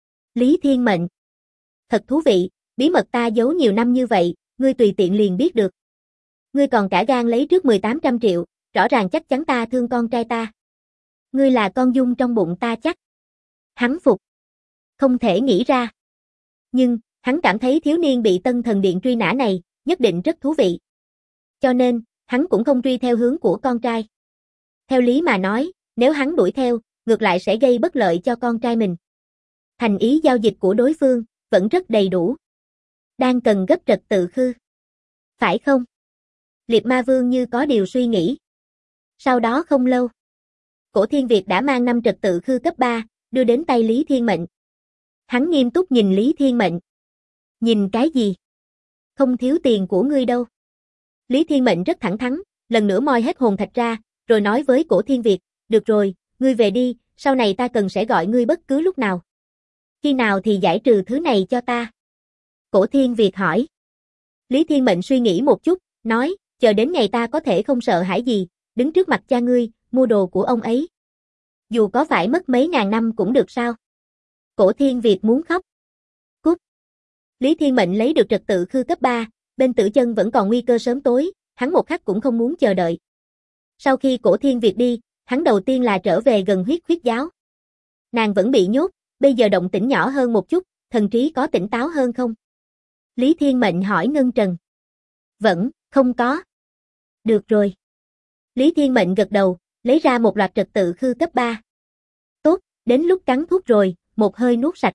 Speaker 1: Lý Thiên Mệnh. Thật thú vị, bí mật ta giấu nhiều năm như vậy, ngươi tùy tiện liền biết được. Ngươi còn cả gan lấy trước 1800 triệu, rõ ràng chắc chắn ta thương con trai ta. Ngươi là con dung trong bụng ta chắc. Hắn phục. Không thể nghĩ ra. Nhưng, hắn cảm thấy thiếu niên bị Tân Thần Điện truy nã này, nhất định rất thú vị. Cho nên, hắn cũng không truy theo hướng của con trai. Theo lý mà nói, nếu hắn đuổi theo, ngược lại sẽ gây bất lợi cho con trai mình. Thành ý giao dịch của đối phương, vẫn rất đầy đủ. Đang cần gấp trật tự khư. Phải không? Liệt Ma Vương như có điều suy nghĩ. Sau đó không lâu, Cổ Thiên Việt đã mang 5 trật tự khư cấp 3, đưa đến tay Lý Thiên Mệnh. Hắn nghiêm túc nhìn Lý Thiên Mệnh. Nhìn cái gì? Không thiếu tiền của ngươi đâu. Lý Thiên Mệnh rất thẳng thắn, lần nữa moi hết hồn thạch ra, rồi nói với Cổ Thiên Việt, được rồi, ngươi về đi, sau này ta cần sẽ gọi ngươi bất cứ lúc nào. Khi nào thì giải trừ thứ này cho ta? Cổ Thiên Việt hỏi. Lý Thiên Mệnh suy nghĩ một chút, nói, chờ đến ngày ta có thể không sợ hãi gì, đứng trước mặt cha ngươi, mua đồ của ông ấy. Dù có phải mất mấy ngàn năm cũng được sao? Cổ Thiên Việt muốn khóc. Cút. Lý Thiên Mệnh lấy được trật tự khư cấp 3, bên Tử Chân vẫn còn nguy cơ sớm tối, hắn một khắc cũng không muốn chờ đợi. Sau khi Cổ Thiên Việt đi, hắn đầu tiên là trở về gần Huyết Khuyết giáo. Nàng vẫn bị nhốt, bây giờ động tĩnh nhỏ hơn một chút, thần trí có tỉnh táo hơn không? Lý Thiên Mệnh hỏi Ngân Trần. Vẫn, không có. Được rồi. Lý Thiên Mệnh gật đầu, lấy ra một loạt trật tự khư cấp 3. Tốt, đến lúc cắn thuốc rồi, một hơi nuốt sạch.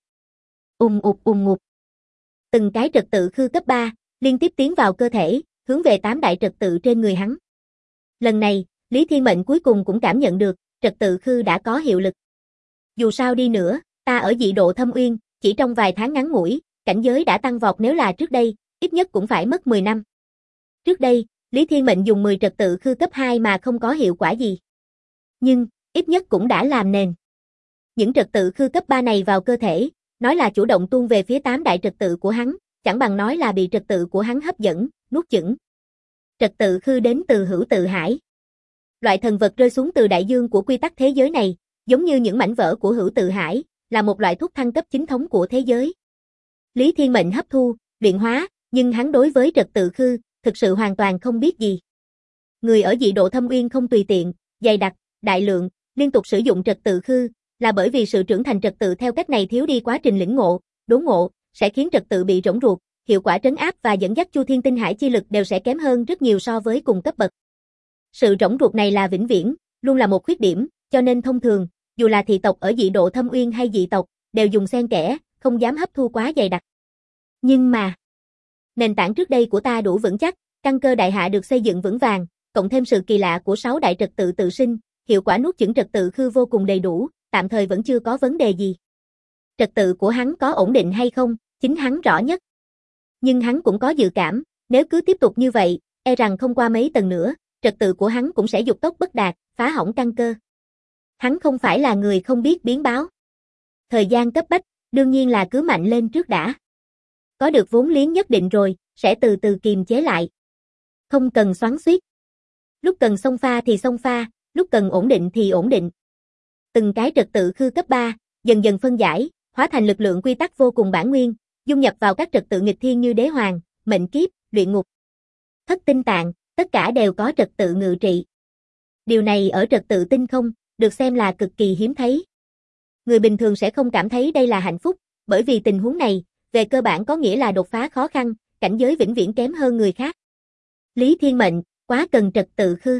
Speaker 1: Ùng. Từng cái trật tự khư cấp 3, liên tiếp tiến vào cơ thể, hướng về 8 đại trật tự trên người hắn. Lần này, Lý Thiên Mệnh cuối cùng cũng cảm nhận được, trật tự khư đã có hiệu lực. Dù sao đi nữa, ta ở dị độ Thâm Uyên, chỉ trong vài tháng ngắn ngủi, cảnh giới đã tăng vọt, nếu là trước đây, ít nhất cũng phải mất 10 năm. Trước đây, Lý Thiên Mệnh dùng 10 trật tự khư cấp 2 mà không có hiệu quả gì. Nhưng, ít nhất cũng đã làm nền. Những trật tự khư cấp 3 này vào cơ thể, nói là chủ động tuôn về phía 8 đại trật tự của hắn, chẳng bằng nói là bị trật tự của hắn hấp dẫn, nuốt chửng. Trật tự khư đến từ Hữu Tự Hải. Loại thần vật rơi xuống từ đại dương của quy tắc thế giới này, giống như những mảnh vỡ của Hữu Tự Hải, là một loại thuốc thăng cấp chính thống của thế giới. Lý Thiên Mệnh hấp thu, luyện hóa, nhưng hắn đối với trật tự khư, thực sự hoàn toàn không biết gì. Người ở dị độ Thâm Uyên không tùy tiện, dày đặc, đại lượng, liên tục sử dụng trật tự khư, là bởi vì sự trưởng thành trật tự theo cách này thiếu đi quá trình lĩnh ngộ, đốn ngộ, sẽ khiến trật tự bị rỗng ruột, hiệu quả trấn áp và dẫn dắt Chu Thiên Tinh Hải chi lực đều sẽ kém hơn rất nhiều so với cùng cấp bậc. Sự rỗng ruột này là vĩnh viễn, luôn là một khuyết điểm, cho nên thông thường, dù là thị tộc ở dị độ Thâm Uyên hay dị tộc, đều dùng xen kẽ, không dám hấp thu quá dày đặc. Nhưng mà, nền tảng trước đây của ta đủ vững chắc, căn cơ đại hạ được xây dựng vững vàng, cộng thêm sự kỳ lạ của 6 đại trật tự tự sinh, hiệu quả nuốt chửng trật tự khư vô cùng đầy đủ, tạm thời vẫn chưa có vấn đề gì. Trật tự của hắn có ổn định hay không, chính hắn rõ nhất. Nhưng hắn cũng có dự cảm, nếu cứ tiếp tục như vậy, e rằng không qua mấy tầng nữa, trật tự của hắn cũng sẽ dục tốc bất đạt, phá hỏng căn cơ. Hắn không phải là người không biết biến báo. Thời gian cấp bách, đương nhiên là cứ mạnh lên trước đã. Có được vốn liếng nhất định rồi, sẽ từ từ kiềm chế lại. Không cần xoắn xuýt. Lúc cần xông pha thì xông pha, lúc cần ổn định thì ổn định. Từng cái trật tự khư cấp 3, dần dần phân giải, hóa thành lực lượng quy tắc vô cùng bản nguyên, dung nhập vào các trật tự nghịch thiên như đế hoàng, mệnh kiếp, luyện ngục, thất tinh tạng, tất cả đều có trật tự ngự trị. Điều này ở trật tự tinh không, được xem là cực kỳ hiếm thấy. Người bình thường sẽ không cảm thấy đây là hạnh phúc, bởi vì tình huống này, về cơ bản có nghĩa là đột phá khó khăn, cảnh giới vĩnh viễn kém hơn người khác. Lý Thiên Mệnh, quá cần trật tự khư.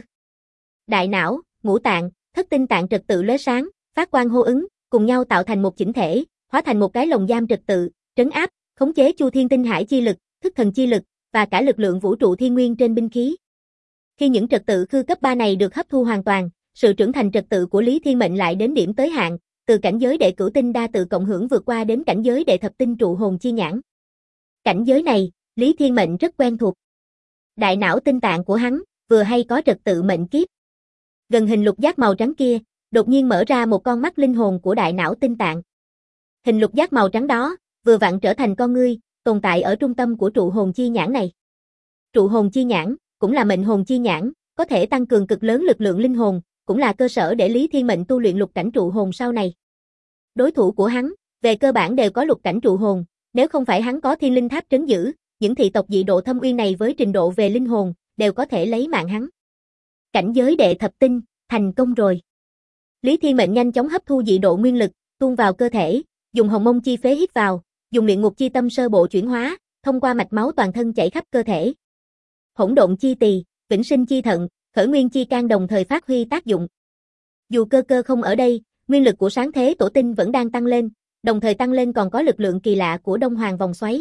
Speaker 1: Đại não, ngũ tạng, thất tinh tạng trật tự lóe sáng, phát quang hô ứng, cùng nhau tạo thành một chỉnh thể, hóa thành một cái lồng giam trật tự, trấn áp, khống chế Chu Thiên Tinh Hải chi lực, thức thần chi lực, và cả lực lượng vũ trụ thiên nguyên trên binh khí. Khi những trật tự khư cấp 3 này được hấp thu hoàn toàn, sự trưởng thành trật tự của Lý Thiên Mệnh lại đến điểm tới hạn, từ cảnh giới đệ cửu tinh đa tự cộng hưởng vượt qua đến cảnh giới đệ thập tinh trụ hồn chi nhãn. Cảnh giới này, Lý Thiên Mệnh rất quen thuộc. Đại não tinh tạng của hắn, vừa hay có trật tự mệnh kiếp. Gần hình lục giác màu trắng kia, đột nhiên mở ra một con mắt linh hồn của đại não tinh tạng. Hình lục giác màu trắng đó, vừa vặn trở thành con ngươi, tồn tại ở trung tâm của trụ hồn chi nhãn này. Trụ hồn chi nhãn, cũng là mệnh hồn chi nhãn, có thể tăng cường cực lớn lực lượng linh hồn, cũng là cơ sở để Lý Thiên Mệnh tu luyện lục cảnh trụ hồn sau này. Đối thủ của hắn, về cơ bản đều có lục cảnh trụ hồn, nếu không phải hắn có thiên linh tháp trấn giữ, những thị tộc dị độ Thâm Uyên này với trình độ về linh hồn, đều có thể lấy mạng hắn. Cảnh giới đệ thập tinh, thành công rồi. Lý Thiên Mệnh nhanh chóng hấp thu dị độ nguyên lực, tuôn vào cơ thể, dùng hồng mông chi phế hít vào, dùng luyện ngục chi tâm sơ bộ chuyển hóa, thông qua mạch máu toàn thân chảy khắp cơ thể. Hỗn độn chi tỳ, vĩnh sinh chi thận, khởi nguyên chi can đồng thời phát huy tác dụng. Dù cơ cơ không ở đây, nguyên lực của sáng thế tổ tinh vẫn đang tăng lên, đồng thời tăng lên còn có lực lượng kỳ lạ của Đông Hoàng vòng xoáy.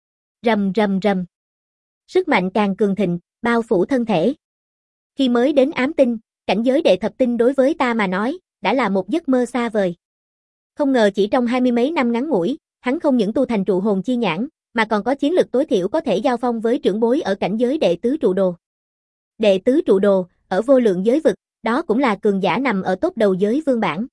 Speaker 1: Rầm rầm rầm. Sức mạnh càng cường thịnh, bao phủ thân thể. Khi mới đến ám tinh, cảnh giới đệ thập tinh đối với ta mà nói, đã là một giấc mơ xa vời. Không ngờ chỉ trong 20 mấy năm ngắn ngủi, hắn không những tu thành trụ hồn chi nhãn, mà còn có chiến lực tối thiểu có thể giao phong với trưởng bối ở cảnh giới đệ tứ trụ đồ. Đệ tứ trụ đồ, ở vô lượng giới vực, đó cũng là cường giả nằm ở top đầu giới vương bảng.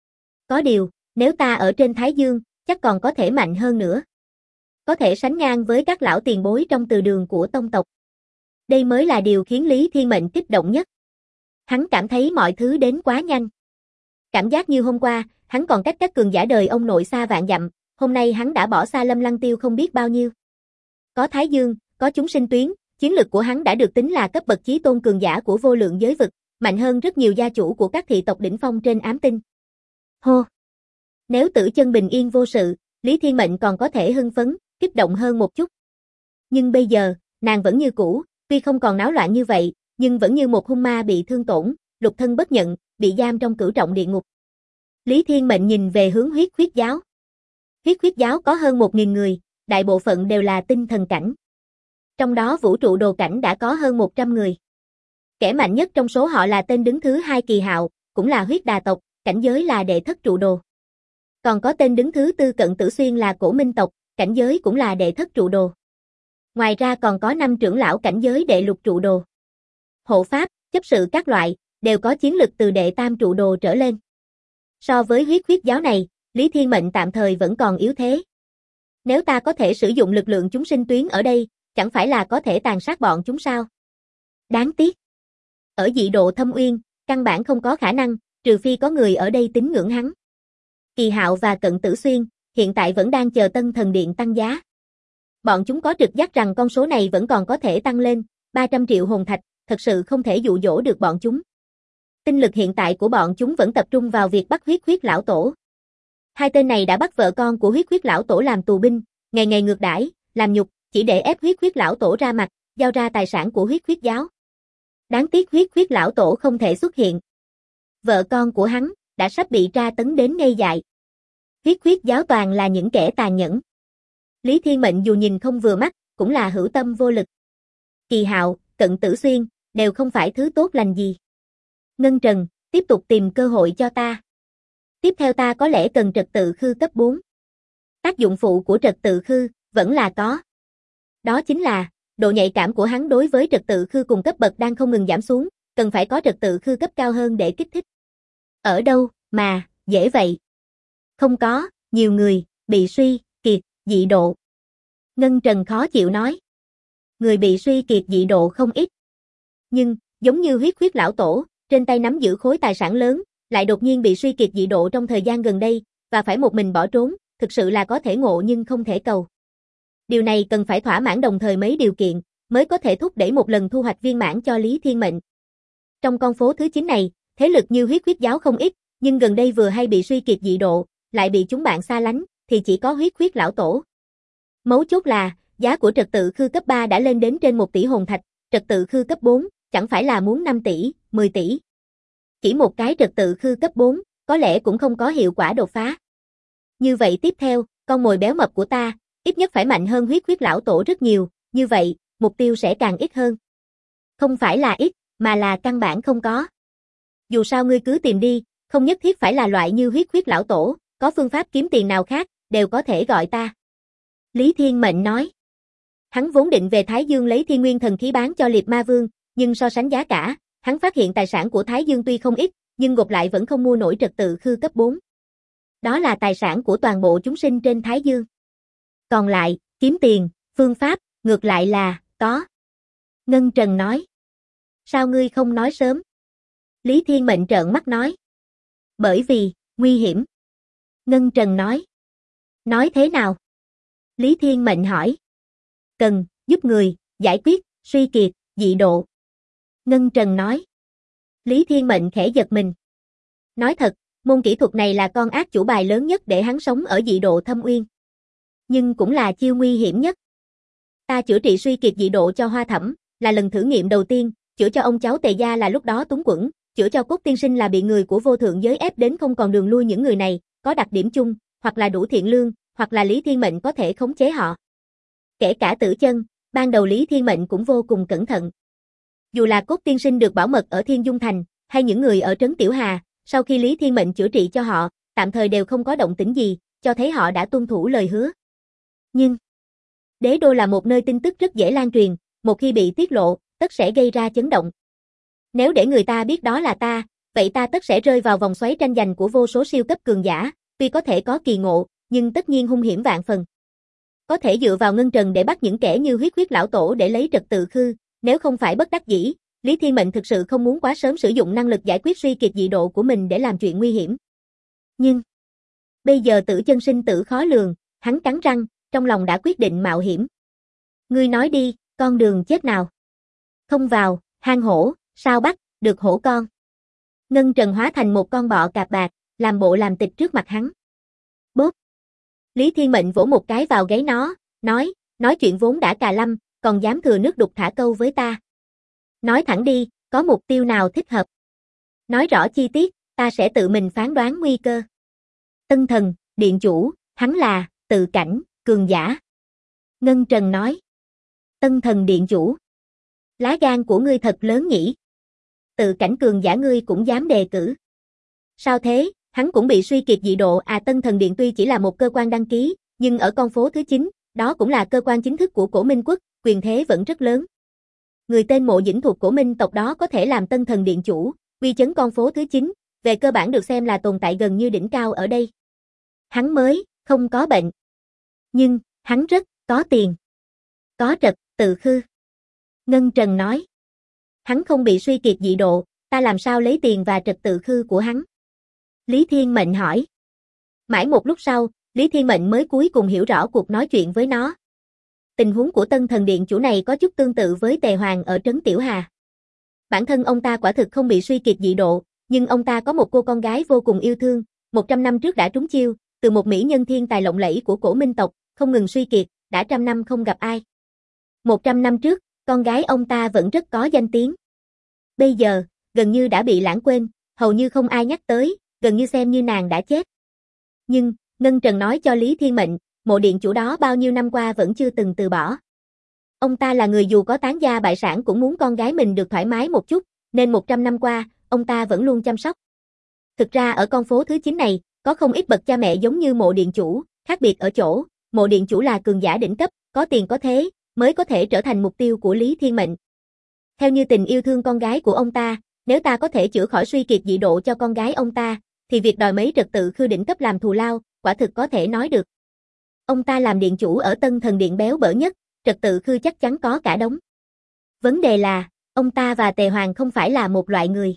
Speaker 1: Có điều, nếu ta ở trên Thái Dương, chắc còn có thể mạnh hơn nữa. Có thể sánh ngang với các lão tiền bối trong từ đường của tông tộc. Đây mới là điều khiến Lý Thiên Mệnh kích động nhất. Hắn cảm thấy mọi thứ đến quá nhanh. Cảm giác như hôm qua, hắn còn cách các cường giả đời ông nội xa vạn dặm, hôm nay hắn đã bỏ xa Lâm Lăng Tiêu không biết bao nhiêu. Có Thái Dương, có chúng sinh tuyến, chiến lực của hắn đã được tính là cấp bậc chí tôn cường giả của vô lượng giới vực, mạnh hơn rất nhiều gia chủ của các thị tộc đỉnh phong trên ám tinh. Hô! Nếu Tử Chân bình yên vô sự, Lý Thiên Mệnh còn có thể hưng phấn, kích động hơn một chút. Nhưng bây giờ, nàng vẫn như cũ, tuy không còn náo loạn như vậy, nhưng vẫn như một hung ma bị thương tổn, lục thân bất nhận, bị giam trong cửu trọng địa ngục. Lý Thiên Mệnh nhìn về hướng huyết khuyết giáo. Huyết khuyết giáo có hơn 1.000 người, đại bộ phận đều là tinh thần cảnh. Trong đó vũ trụ đồ cảnh đã có hơn 100 người. Kẻ mạnh nhất trong số họ là tên đứng thứ 2 Kỳ Hạo, cũng là huyết đà tộc, cảnh giới là đệ thất trụ đồ. Còn có tên đứng thứ 4 Cận Tử Xuyên là cổ minh tộc, cảnh giới cũng là đệ thất trụ đồ. Ngoài ra còn có 5 trưởng lão cảnh giới đệ lục trụ đồ. Hộ pháp, chấp sự các loại, đều có chiến lực từ đệ tam trụ đồ trở lên. So với huyết khuyết giáo này, Lý Thiên Mệnh tạm thời vẫn còn yếu thế. Nếu ta có thể sử dụng lực lượng chúng sinh tuyến ở đây, chẳng phải là có thể tàn sát bọn chúng sao? Đáng tiếc. Ở dị độ thâm uyên, căn bản không có khả năng, trừ phi có người ở đây tín ngưỡng hắn. Kỳ Hạo và Cận Tử Xuyên, hiện tại vẫn đang chờ Tân Thần Điện tăng giá. Bọn chúng có trực giác rằng con số này vẫn còn có thể tăng lên, 300 triệu hồn thạch, thật sự không thể dụ dỗ được bọn chúng. Tinh lực hiện tại của bọn chúng vẫn tập trung vào việc bắt huyết khuyết lão tổ. Hai tên này đã bắt vợ con của huyết khuyết lão tổ làm tù binh, ngày ngày ngược đãi, làm nhục, chỉ để ép huyết khuyết lão tổ ra mặt, giao ra tài sản của huyết khuyết giáo. Đáng tiếc huyết khuyết lão tổ không thể xuất hiện. Vợ con của hắn đã sắp bị tra tấn đến ngây dại. Huyết khuyết giáo toàn là những kẻ tàn nhẫn. Lý Thiên Mệnh dù nhìn không vừa mắt, cũng là hữu tâm vô lực. Kỳ Hạo, Cận Tử Xuyên, đều không phải thứ tốt lành gì. Ngân Trần, tiếp tục tìm cơ hội cho ta. Tiếp theo ta có lẽ cần trật tự khư cấp 4. Tác dụng phụ của trật tự khư, vẫn là có. Đó chính là, độ nhạy cảm của hắn đối với trật tự khư cùng cấp bậc đang không ngừng giảm xuống, cần phải có trật tự khư cấp cao hơn để kích thích. Ở đâu, mà, dễ vậy? Không có, nhiều người, bị suy, kiệt, dị độ. Ngân Trần khó chịu nói. Người bị suy kiệt dị độ không ít. Nhưng, giống như huyết khuyết lão tổ, trên tay nắm giữ khối tài sản lớn, lại đột nhiên bị suy kiệt dị độ trong thời gian gần đây, và phải một mình bỏ trốn, thực sự là có thể ngộ nhưng không thể cầu. Điều này cần phải thỏa mãn đồng thời mấy điều kiện, mới có thể thúc đẩy một lần thu hoạch viên mãn cho Lý Thiên Mệnh. Trong con phố thứ 9 này, thế lực như huyết khuyết giáo không ít, nhưng gần đây vừa hay bị suy kiệt dị độ, lại bị chúng bạn xa lánh, thì chỉ có huyết khuyết lão tổ. Mấu chốt là, giá của trật tự khư cấp 3 đã lên đến trên 1 tỷ hồn thạch, trật tự khư cấp 4, chẳng phải là muốn 5 tỷ, 10 tỷ. Chỉ một cái trật tự khư cấp 4, có lẽ cũng không có hiệu quả đột phá. Như vậy tiếp theo, con mồi béo mập của ta, ít nhất phải mạnh hơn huyết khuyết lão tổ rất nhiều, như vậy, mục tiêu sẽ càng ít hơn. Không phải là ít, mà là căn bản không có. Dù sao ngươi cứ tìm đi, không nhất thiết phải là loại như huyết khuyết lão tổ, có phương pháp kiếm tiền nào khác, đều có thể gọi ta. Lý Thiên Mệnh nói. Hắn vốn định về Thái Dương lấy Thiên Nguyên thần khí bán cho Liệt Ma Vương, nhưng so sánh giá cả, hắn phát hiện tài sản của Thái Dương tuy không ít, nhưng gộp lại vẫn không mua nổi trật tự khư cấp 4. Đó là tài sản của toàn bộ chúng sinh trên Thái Dương. Còn lại, kiếm tiền, phương pháp, ngược lại là, có. Ngân Trần nói. Sao ngươi không nói sớm? Lý Thiên Mệnh trợn mắt nói. Bởi vì, nguy hiểm. Ngân Trần nói. Nói thế nào? Lý Thiên Mệnh hỏi. Cần, giúp người, giải quyết, suy kiệt, dị độ. Ngân Trần nói. Lý Thiên Mệnh khẽ giật mình. Nói thật, Môn kỹ thuật này là con ác chủ bài lớn nhất để hắn sống ở dị độ Thâm Uyên. Nhưng cũng là chiêu nguy hiểm nhất. Ta chữa trị suy kiệt dị độ cho Hoa Thẩm, là lần thử nghiệm đầu tiên, chữa cho ông cháu Tề gia là lúc đó túng quẫn, chữa cho Cốt tiên sinh là bị người của vô thượng giới ép đến không còn đường lui. Những người này, có đặc điểm chung, hoặc là đủ thiện lương, hoặc là Lý Thiên Mệnh có thể khống chế họ. Kể cả Tử Chân, ban đầu Lý Thiên Mệnh cũng vô cùng cẩn thận. Dù là Cốt tiên sinh được bảo mật ở Thiên Dung Thành, hay những người ở Trấn Tiểu Hà, sau khi Lý Thiên Mệnh chữa trị cho họ, tạm thời đều không có động tĩnh gì, cho thấy họ đã tuân thủ lời hứa. Nhưng, Đế Đô là một nơi tin tức rất dễ lan truyền, một khi bị tiết lộ, tất sẽ gây ra chấn động. Nếu để người ta biết đó là ta, vậy ta tất sẽ rơi vào vòng xoáy tranh giành của vô số siêu cấp cường giả, tuy có thể có kỳ ngộ, nhưng tất nhiên hung hiểm vạn phần. Có thể dựa vào ngân trần để bắt những kẻ như huyết lão tổ để lấy trật tự khư, nếu không phải bất đắc dĩ, Lý Thiên Mệnh thực sự không muốn quá sớm sử dụng năng lực giải quyết suy kiệt dị độ của mình để làm chuyện nguy hiểm. Nhưng, bây giờ Tử Chân sinh tử khó lường, hắn cắn răng, trong lòng đã quyết định mạo hiểm. Ngươi nói đi, con đường chết nào? Không vào, hang hổ, sao bắt, được hổ con. Ngân trần hóa thành một con bọ cạp bạc, làm bộ làm tịch trước mặt hắn. Bốp. Lý Thiên Mệnh vỗ một cái vào gáy nó, nói chuyện vốn đã cà lâm, còn dám thừa nước đục thả câu với ta. Nói thẳng đi, có mục tiêu nào thích hợp? Nói rõ chi tiết, ta sẽ tự mình phán đoán nguy cơ. Tân thần, điện chủ, hắn là, tự cảnh, cường giả. Ngân Trần nói. Tân thần điện chủ. Lá gan của ngươi thật lớn nhỉ. Tự cảnh cường giả ngươi cũng dám đề cử. Sao thế, hắn cũng bị suy kiệt dị độ à? Tân thần điện tuy chỉ là một cơ quan đăng ký, nhưng ở con phố thứ 9, đó cũng là cơ quan chính thức của Cổ Minh quốc, quyền thế vẫn rất lớn. Người tên Mộ Dĩnh thuộc Cổ Minh tộc đó có thể làm tân thần điện chủ, uy chấn con phố thứ 9, về cơ bản được xem là tồn tại gần như đỉnh cao ở đây. Hắn mới, không có bệnh. Nhưng, hắn rất, có tiền. Có trật tự khư. Ngân Trần nói. Hắn không bị suy kiệt dị độ, ta làm sao lấy tiền và trật tự khư của hắn? Lý Thiên Mệnh hỏi. Mãi một lúc sau, Lý Thiên Mệnh mới cuối cùng hiểu rõ cuộc nói chuyện với nó. Tình huống của tân thần điện chủ này có chút tương tự với Tề Hoàng ở Trấn Tiểu Hà. Bản thân ông ta quả thực không bị suy kiệt dị độ, nhưng ông ta có một cô con gái vô cùng yêu thương, 100 năm trước đã trúng chiêu, từ một mỹ nhân thiên tài lộng lẫy của Cổ Minh tộc, không ngừng suy kiệt, đã 100 năm không gặp ai. 100 năm trước, con gái ông ta vẫn rất có danh tiếng. Bây giờ, gần như đã bị lãng quên, hầu như không ai nhắc tới, gần như xem như nàng đã chết. Nhưng, Ngân Trần nói cho Lý Thiên Mệnh, Mộ điện chủ đó bao nhiêu năm qua vẫn chưa từng từ bỏ. Ông ta là người dù có tán gia bại sản cũng muốn con gái mình được thoải mái một chút, nên 100 năm qua, ông ta vẫn luôn chăm sóc. Thực ra ở con phố thứ 9 này, có không ít bậc cha mẹ giống như Mộ điện chủ, khác biệt ở chỗ, Mộ điện chủ là cường giả đỉnh cấp, có tiền có thế, mới có thể trở thành mục tiêu của Lý Thiên Mệnh. Theo như tình yêu thương con gái của ông ta, nếu ta có thể chữa khỏi suy kiệt dị độ cho con gái ông ta, thì việc đòi mấy trật tự khư đỉnh cấp làm thù lao, quả thực có thể nói được. Ông ta làm điện chủ ở Tân Thần Điện béo bở nhất, trật tự khư chắc chắn có cả đống. Vấn đề là, ông ta và Tề Hoàng không phải là một loại người.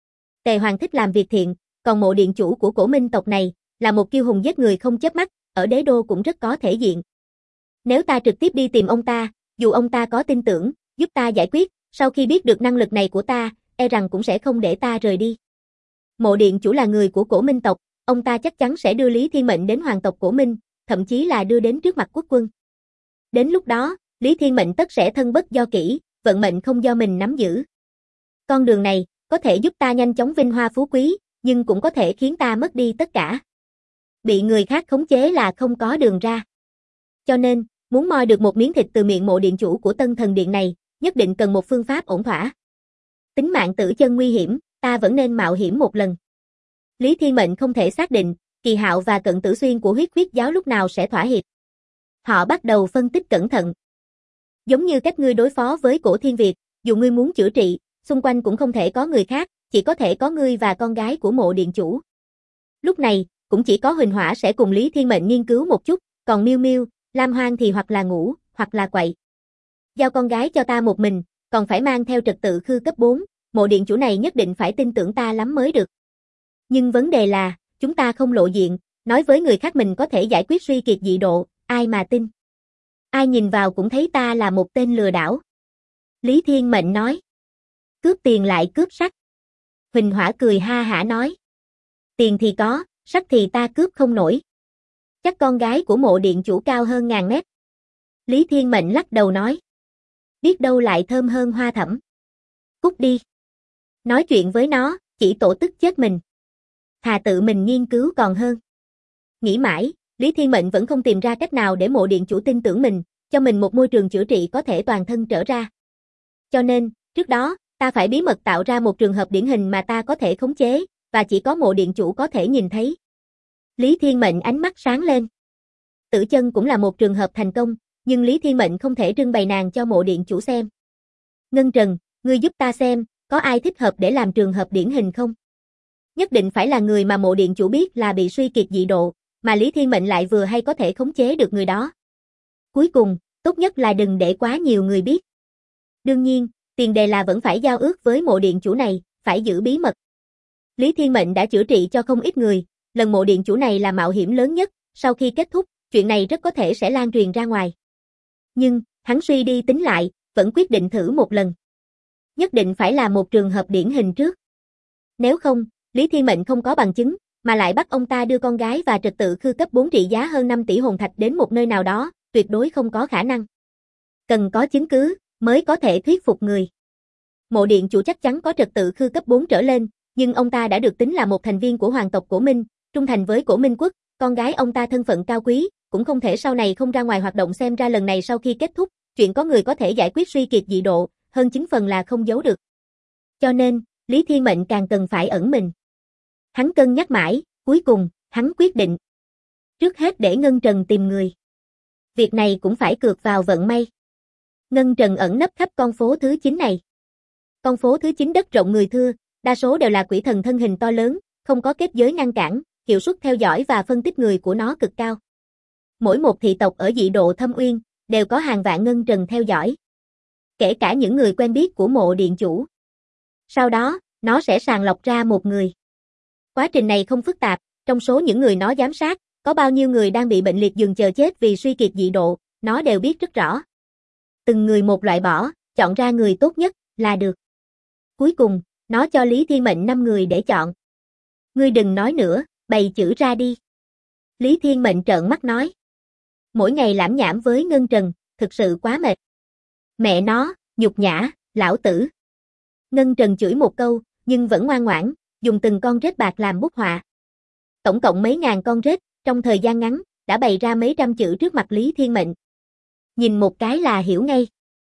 Speaker 1: Tề Hoàng thích làm việc thiện, còn Mộ điện chủ của Cổ Minh tộc này, là một kiêu hùng giết người không chớp mắt, ở đế đô cũng rất có thể diện. Nếu ta trực tiếp đi tìm ông ta, dù ông ta có tin tưởng, giúp ta giải quyết, sau khi biết được năng lực này của ta, e rằng cũng sẽ không để ta rời đi. Mộ điện chủ là người của Cổ Minh tộc, ông ta chắc chắn sẽ đưa Lý Thiên Mệnh đến hoàng tộc Cổ Minh, thậm chí là đưa đến trước mặt quốc quân. Đến lúc đó, Lý Thiên Mệnh tất sẽ thân bất do kỷ, vận mệnh không do mình nắm giữ. Con đường này, có thể giúp ta nhanh chóng vinh hoa phú quý, nhưng cũng có thể khiến ta mất đi tất cả. Bị người khác khống chế là không có đường ra. Cho nên, muốn moi được một miếng thịt từ miệng Mộ điện chủ của Tân Thần Điện này, nhất định cần một phương pháp ổn thỏa. Tính mạng Tử Chân nguy hiểm, ta vẫn nên mạo hiểm một lần. Lý Thiên Mệnh không thể xác định, Kỳ Hạo và Cận Tử Xuyên của huyết giáo lúc nào sẽ thỏa hiệp. Họ bắt đầu phân tích cẩn thận. Giống như cách ngươi đối phó với Cổ Thiên Việt, dù ngươi muốn chữa trị, xung quanh cũng không thể có người khác, chỉ có thể có ngươi và con gái của Mộ điện chủ. Lúc này, cũng chỉ có Huỳnh Hỏa sẽ cùng Lý Thiên Mệnh nghiên cứu một chút, còn Miêu Miêu, Lam Hoang thì hoặc là ngủ, hoặc là quậy. Giao con gái cho ta một mình, còn phải mang theo trật tự khư cấp 4, Mộ điện chủ này nhất định phải tin tưởng ta lắm mới được. Nhưng vấn đề là, chúng ta không lộ diện, nói với người khác mình có thể giải quyết suy kiệt dị độ, ai mà tin. Ai nhìn vào cũng thấy ta là một tên lừa đảo. Lý Thiên Mệnh nói. Cướp tiền lại cướp sắc. Huỳnh Hỏa cười ha hả nói. Tiền thì có, sắt thì ta cướp không nổi. Chắc con gái của mộ điện chủ cao hơn ngàn mét. Lý Thiên Mệnh lắc đầu nói. Biết đâu lại thơm hơn hoa thẫm. Cút đi. Nói chuyện với nó, chỉ tổ tức chết mình. Thà tự mình nghiên cứu còn hơn. Nghĩ mãi, Lý Thiên Mệnh vẫn không tìm ra cách nào để mộ điện chủ tin tưởng mình, cho mình một môi trường chữa trị có thể toàn thân trở ra. Cho nên, trước đó, ta phải bí mật tạo ra một trường hợp điển hình mà ta có thể khống chế, và chỉ có mộ điện chủ có thể nhìn thấy. Lý Thiên Mệnh ánh mắt sáng lên. Tử Chân cũng là một trường hợp thành công, nhưng Lý Thiên Mệnh không thể trưng bày nàng cho mộ điện chủ xem. Ngân Trần, ngươi giúp ta xem, có ai thích hợp để làm trường hợp điển hình không? Nhất định phải là người mà mộ điện chủ biết là bị suy kiệt dị độ, mà Lý Thiên Mệnh lại vừa hay có thể khống chế được người đó. Cuối cùng, tốt nhất là đừng để quá nhiều người biết. Đương nhiên, tiền đề là vẫn phải giao ước với mộ điện chủ này, phải giữ bí mật. Lý Thiên Mệnh đã chữa trị cho không ít người, lần mộ điện chủ này là mạo hiểm lớn nhất, sau khi kết thúc, chuyện này rất có thể sẽ lan truyền ra ngoài. Nhưng, hắn suy đi tính lại, vẫn quyết định thử một lần. Nhất định phải là một trường hợp điển hình trước. Nếu không, Lý Thiên Mệnh không có bằng chứng, mà lại bắt ông ta đưa con gái và trật tự khư cấp 4 trị giá hơn 5 tỷ hồn thạch đến một nơi nào đó, tuyệt đối không có khả năng. Cần có chứng cứ, mới có thể thuyết phục người. Mộ điện chủ chắc chắn có trật tự khư cấp 4 trở lên, nhưng ông ta đã được tính là một thành viên của hoàng tộc Cổ Minh, trung thành với Cổ Minh quốc, con gái ông ta thân phận cao quý, cũng không thể sau này không ra ngoài hoạt động, xem ra lần này sau khi kết thúc, chuyện có người có thể giải quyết suy kiệt dị độ, hơn 9 phần là không giấu được. Cho nên, Lý Thiên Mệnh càng cần phải ẩn mình. Hắn cân nhắc mãi, cuối cùng, hắn quyết định. Trước hết để Ngân Trần tìm người. Việc này cũng phải cược vào vận may. Ngân Trần ẩn nấp khắp con phố thứ 9 này. Con phố thứ 9 đất rộng người thưa, đa số đều là quỷ thần thân hình to lớn, không có kết giới ngăn cản, hiệu suất theo dõi và phân tích người của nó cực cao. Mỗi một thị tộc ở dị độ Thâm Uyên, đều có hàng vạn Ngân Trần theo dõi. Kể cả những người quen biết của mộ điện chủ. Sau đó, nó sẽ sàng lọc ra một người. Quá trình này không phức tạp, trong số những người nó giám sát, có bao nhiêu người đang bị bệnh liệt giường chờ chết vì suy kiệt dị độ, nó đều biết rất rõ. Từng người một loại bỏ, chọn ra người tốt nhất, là được. Cuối cùng, nó cho Lý Thiên Mệnh 5 người để chọn. Ngươi đừng nói nữa, bày chữ ra đi. Lý Thiên Mệnh trợn mắt nói. Mỗi ngày lảm nhảm với Ngân Trần, thực sự quá mệt. Mẹ nó, nhục nhã, lão tử. Ngân Trần chửi một câu, nhưng vẫn ngoan ngoãn, dùng từng con rết bạc làm bút họa. Tổng cộng mấy ngàn con rết, trong thời gian ngắn, đã bày ra mấy trăm chữ trước mặt Lý Thiên Mệnh. Nhìn một cái là hiểu ngay.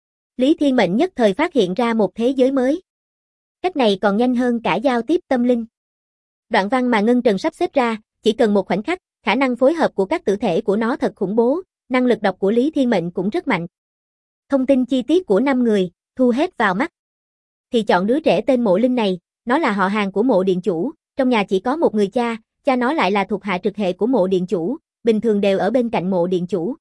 Speaker 1: Lý Thiên Mệnh nhất thời phát hiện ra một thế giới mới. Cách này còn nhanh hơn cả giao tiếp tâm linh. Đoạn văn mà Ngân Trần sắp xếp ra, chỉ cần một khoảnh khắc, khả năng phối hợp của các tử thể của nó thật khủng bố, năng lực đọc của Lý Thiên Mệnh cũng rất mạnh. Thông tin chi tiết của 5 người, thu hết vào mắt. Thì chọn đứa trẻ tên Mộ Linh này, nó là họ hàng của mộ điện chủ, trong nhà chỉ có một người cha, cha nó lại là thuộc hạ trực hệ của mộ điện chủ, bình thường đều ở bên cạnh mộ điện chủ.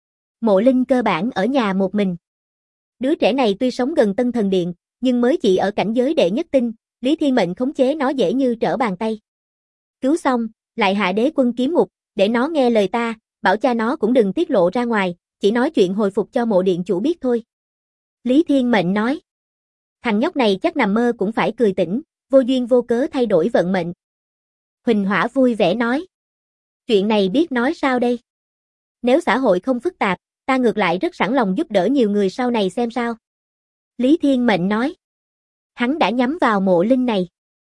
Speaker 1: Mộ Linh cơ bản ở nhà một mình. Đứa trẻ này tuy sống gần Tân Thần Điện, nhưng mới chỉ ở cảnh giới đệ nhất tinh, Lý Thiên Mệnh khống chế nó dễ như trở bàn tay. Cứu xong, lại hạ đế quân kiếm ngục, để nó nghe lời ta, bảo cha nó cũng đừng tiết lộ ra ngoài, chỉ nói chuyện hồi phục cho mộ điện chủ biết thôi. Lý Thiên Mệnh nói. Thằng nhóc này chắc nằm mơ cũng phải cười tỉnh, vô duyên vô cớ thay đổi vận mệnh. Huỳnh Hỏa vui vẻ nói. Chuyện này biết nói sao đây? Nếu xã hội không phức tạp, ta ngược lại rất sẵn lòng giúp đỡ nhiều người sau này xem sao. Lý Thiên Mệnh nói. Hắn đã nhắm vào Mộ Linh này.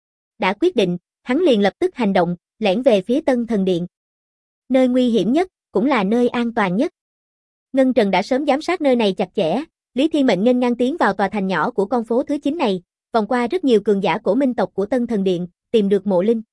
Speaker 1: Đã quyết định, hắn liền lập tức hành động, lẻn về phía Tân Thần Điện. Nơi nguy hiểm nhất, cũng là nơi an toàn nhất. Ngân Trần đã sớm giám sát nơi này chặt chẽ, Lý Thiên Mệnh nghênh ngang tiến vào tòa thành nhỏ của con phố thứ 9 này, vòng qua rất nhiều cường giả của minh tộc của Tân Thần Điện, tìm được Mộ Linh.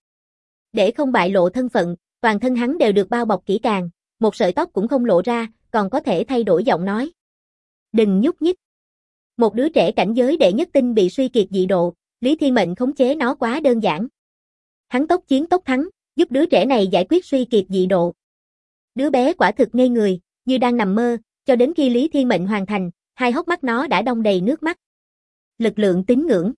Speaker 1: Để không bại lộ thân phận, toàn thân hắn đều được bao bọc kỹ càng, một sợi tóc cũng không lộ ra, còn có thể thay đổi giọng nói. Đừng nhúc nhích. Một đứa trẻ cảnh giới đệ nhất tinh bị suy kiệt dị độ, Lý Thiên Mệnh khống chế nó quá đơn giản. Hắn tốc chiến tốc thắng, giúp đứa trẻ này giải quyết suy kiệt dị độ. Đứa bé quả thực ngây người, như đang nằm mơ, cho đến khi Lý Thiên Mệnh hoàn thành, hai hốc mắt nó đã đong đầy nước mắt. Lực lượng tín ngưỡng.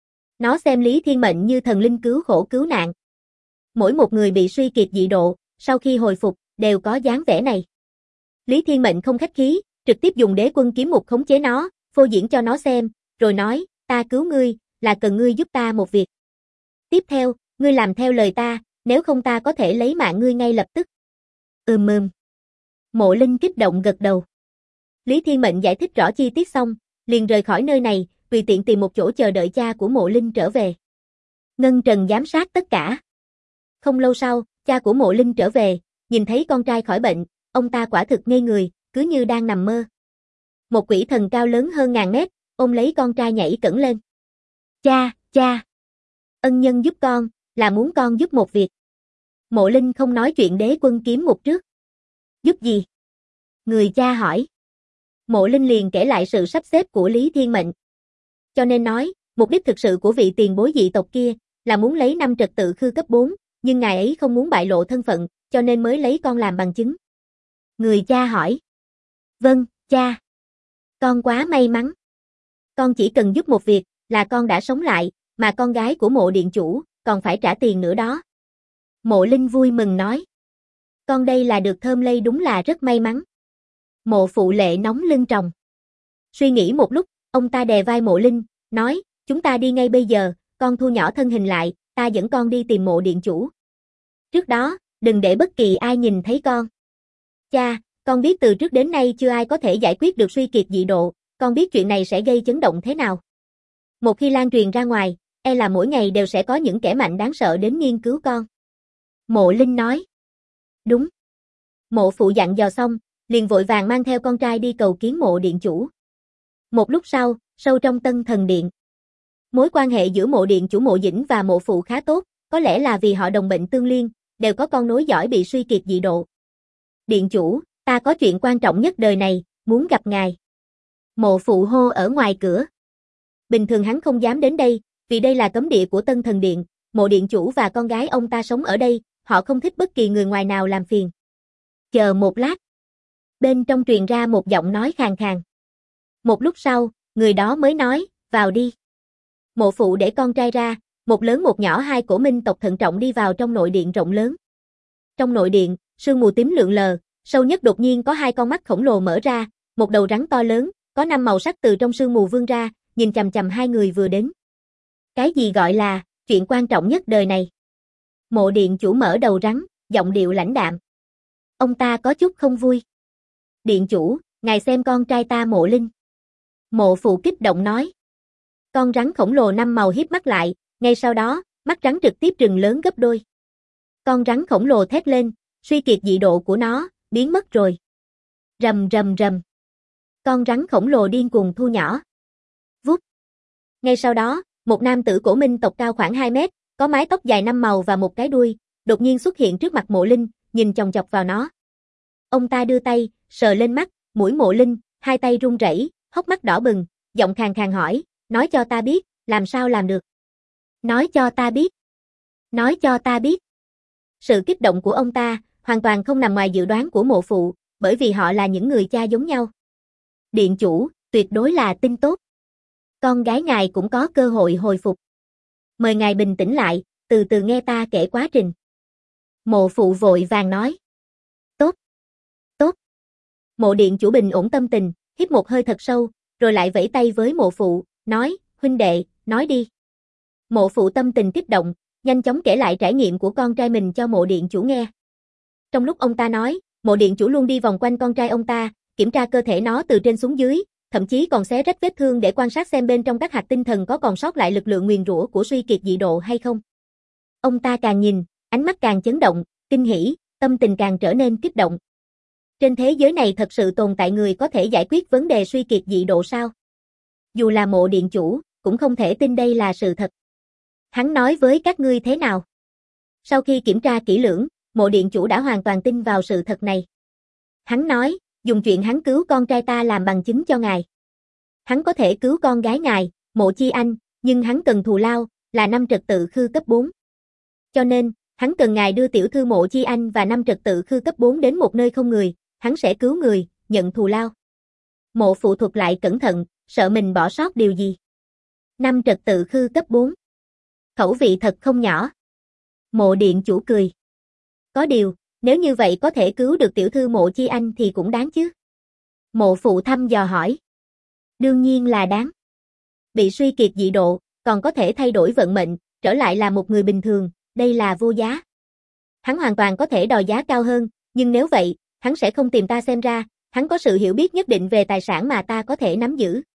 Speaker 1: Nó xem Lý Thiên Mệnh như thần linh cứu khổ cứu nạn. Mỗi một người bị suy kiệt dị độ, sau khi hồi phục, đều có dáng vẻ này. Lý Thiên Mệnh không khách khí, trực tiếp dùng đế quân kiếm mục khống chế nó, phô diễn cho nó xem, rồi nói, ta cứu ngươi, là cần ngươi giúp ta một việc. Tiếp theo, ngươi làm theo lời ta, Nếu không ta có thể lấy mạng ngươi ngay lập tức. Ừm. Mộ Linh kích động gật đầu. Lý Thiên Mệnh giải thích rõ chi tiết xong, liền rời khỏi nơi này, tùy tiện tìm một chỗ chờ đợi cha của Mộ Linh trở về. Ngân Trần giám sát tất cả. Không lâu sau, cha của Mộ Linh trở về, nhìn thấy con trai khỏi bệnh, ông ta quả thực ngây người, cứ như đang nằm mơ. Một quỷ thần cao lớn hơn ngàn mét, ôm lấy con trai nhảy cẫng lên. Cha, ân nhân giúp con, là muốn con giúp một việc. Mộ Linh không nói chuyện Đế Quân kiếm ngục trước. Giúp gì? Người cha hỏi. Mộ Linh liền kể lại sự sắp xếp của Lý Thiên Mệnh. Cho nên nói, mục đích thực sự của vị tiền bối dị tộc kia, là muốn lấy 5 trật tự khư cấp 4, nhưng ngài ấy không muốn bại lộ thân phận, cho nên mới lấy con làm bằng chứng. Người cha hỏi. Vâng, cha. Con quá may mắn. Con chỉ cần giúp một việc, là con đã sống lại, mà con gái của Mộ điện chủ, còn phải trả tiền nữa đó. Mộ Linh vui mừng nói. Con đây là được thơm lây đúng là rất may mắn. Mộ Phụ lệ nóng lưng tròng. Suy nghĩ một lúc, ông ta đè vai Mộ Linh, nói, chúng ta đi ngay bây giờ, con thu nhỏ thân hình lại, ta dẫn con đi tìm Mộ điện chủ. Trước đó, đừng để bất kỳ ai nhìn thấy con. Cha, con biết từ trước đến nay chưa ai có thể giải quyết được suy kiệt dị độ, con biết chuyện này sẽ gây chấn động thế nào. Một khi lan truyền ra ngoài, e là mỗi ngày đều sẽ có những kẻ mạnh đáng sợ đến nghiên cứu con. Mộ Linh nói. Đúng. Mộ Phụ dặn dò xong, liền vội vàng mang theo con trai đi cầu kiến Mộ điện chủ. Một lúc sau, sâu trong Tân Thần Điện. Mối quan hệ giữa Mộ điện chủ Mộ Dĩnh và Mộ Phụ khá tốt, có lẽ là vì họ đồng bệnh tương liên, đều có con nối dõi bị suy kiệt dị độ. Điện chủ, ta có chuyện quan trọng nhất đời này, muốn gặp ngài. Mộ Phụ hô ở ngoài cửa. Bình thường hắn không dám đến đây, vì đây là cấm địa của Tân Thần Điện, Mộ điện chủ và con gái ông ta sống ở đây, họ không thích bất kỳ người ngoài nào làm phiền. Chờ một lát. Bên trong truyền ra một giọng nói khàn khàn. Một lúc sau, người đó mới nói, vào đi. Mộ Phụ để con trai ra, một lớn một nhỏ hai cổ minh tộc thận trọng đi vào trong nội điện rộng lớn. Trong nội điện, sương mù tím lượn lờ, sâu nhất đột nhiên có hai con mắt khổng lồ mở ra, một đầu rắn to lớn, có 5 màu sắc từ trong sương mù vươn ra, nhìn chằm chằm hai người vừa đến. Cái gì gọi là chuyện quan trọng nhất đời này? Mộ điện chủ mở đầu rắn, giọng điệu lãnh đạm. Ông ta có chút không vui. Điện chủ, ngài xem con trai ta Mộ Linh. Mộ Phụ kích động nói. Con rắn khổng lồ 5 màu híp mắt lại, ngay sau đó, mắt rắn trực tiếp trừng lớn gấp đôi. Con rắn khổng lồ thét lên, suy kiệt dị độ của nó, biến mất rồi. Rầm. Con rắn khổng lồ điên cuồng thu nhỏ. Vút. Ngay sau đó, một nam tử cổ minh tộc cao khoảng 2 mét, có mái tóc dài 5 màu và một cái đuôi, đột nhiên xuất hiện trước mặt Mộ Linh, nhìn chòng chọc vào nó. Ông ta đưa tay, sờ lên mắt, mũi Mộ Linh, hai tay run rẩy, hốc mắt đỏ bừng, giọng khàn khàn hỏi, nói cho ta biết, làm sao làm được? Nói cho ta biết. Nói cho ta biết. Sự kích động của ông ta, hoàn toàn không nằm ngoài dự đoán của Mộ Phụ, bởi vì họ là những người cha giống nhau. Điện chủ, tuyệt đối là tin tốt. Con gái ngài cũng có cơ hội hồi phục. Mời ngài bình tĩnh lại, từ từ nghe ta kể quá trình. Mộ Phụ vội vàng nói. Tốt. Mộ điện chủ bình ổn tâm tình, hít một hơi thật sâu, rồi lại vẫy tay với Mộ Phụ, nói, huynh đệ, nói đi. Mộ Phụ tâm tình kích động, nhanh chóng kể lại trải nghiệm của con trai mình cho Mộ điện chủ nghe. Trong lúc ông ta nói, Mộ điện chủ luôn đi vòng quanh con trai ông ta, kiểm tra cơ thể nó từ trên xuống dưới, thậm chí còn xé rách vết thương để quan sát xem bên trong các hạt tinh thần có còn sót lại lực lượng nguyền rủa của suy kiệt dị độ hay không. Ông ta càng nhìn, ánh mắt càng chấn động, kinh hỉ, tâm tình càng trở nên kích động. Trên thế giới này thật sự tồn tại người có thể giải quyết vấn đề suy kiệt dị độ sao? Dù là Mộ điện chủ, cũng không thể tin đây là sự thật. Hắn nói với các ngươi thế nào? Sau khi kiểm tra kỹ lưỡng, Mộ điện chủ đã hoàn toàn tin vào sự thật này. Hắn nói, dùng chuyện hắn cứu con trai ta làm bằng chứng cho ngài. Hắn có thể cứu con gái ngài, Mộ Chi Anh, nhưng hắn cần thù lao, là 5 trật tự khư cấp 4. Cho nên, hắn cần ngài đưa tiểu thư Mộ Chi Anh và 5 trật tự khư cấp 4 đến một nơi không người, hắn sẽ cứu người, nhận thù lao. Mộ Phụ thuật lại cẩn thận, sợ mình bỏ sót điều gì. 5 trật tự khư cấp 4. Khẩu vị thật không nhỏ. Mộ điện chủ cười. Có điều, nếu như vậy có thể cứu được tiểu thư Mộ Chi Anh thì cũng đáng chứ. Mộ Phụ thăm dò hỏi. Đương nhiên là đáng. Bị suy kiệt dị độ, còn có thể thay đổi vận mệnh, trở lại là một người bình thường, đây là vô giá. Hắn hoàn toàn có thể đòi giá cao hơn, nhưng nếu vậy, hắn sẽ không tìm ta xem ra, hắn có sự hiểu biết nhất định về tài sản mà ta có thể nắm giữ.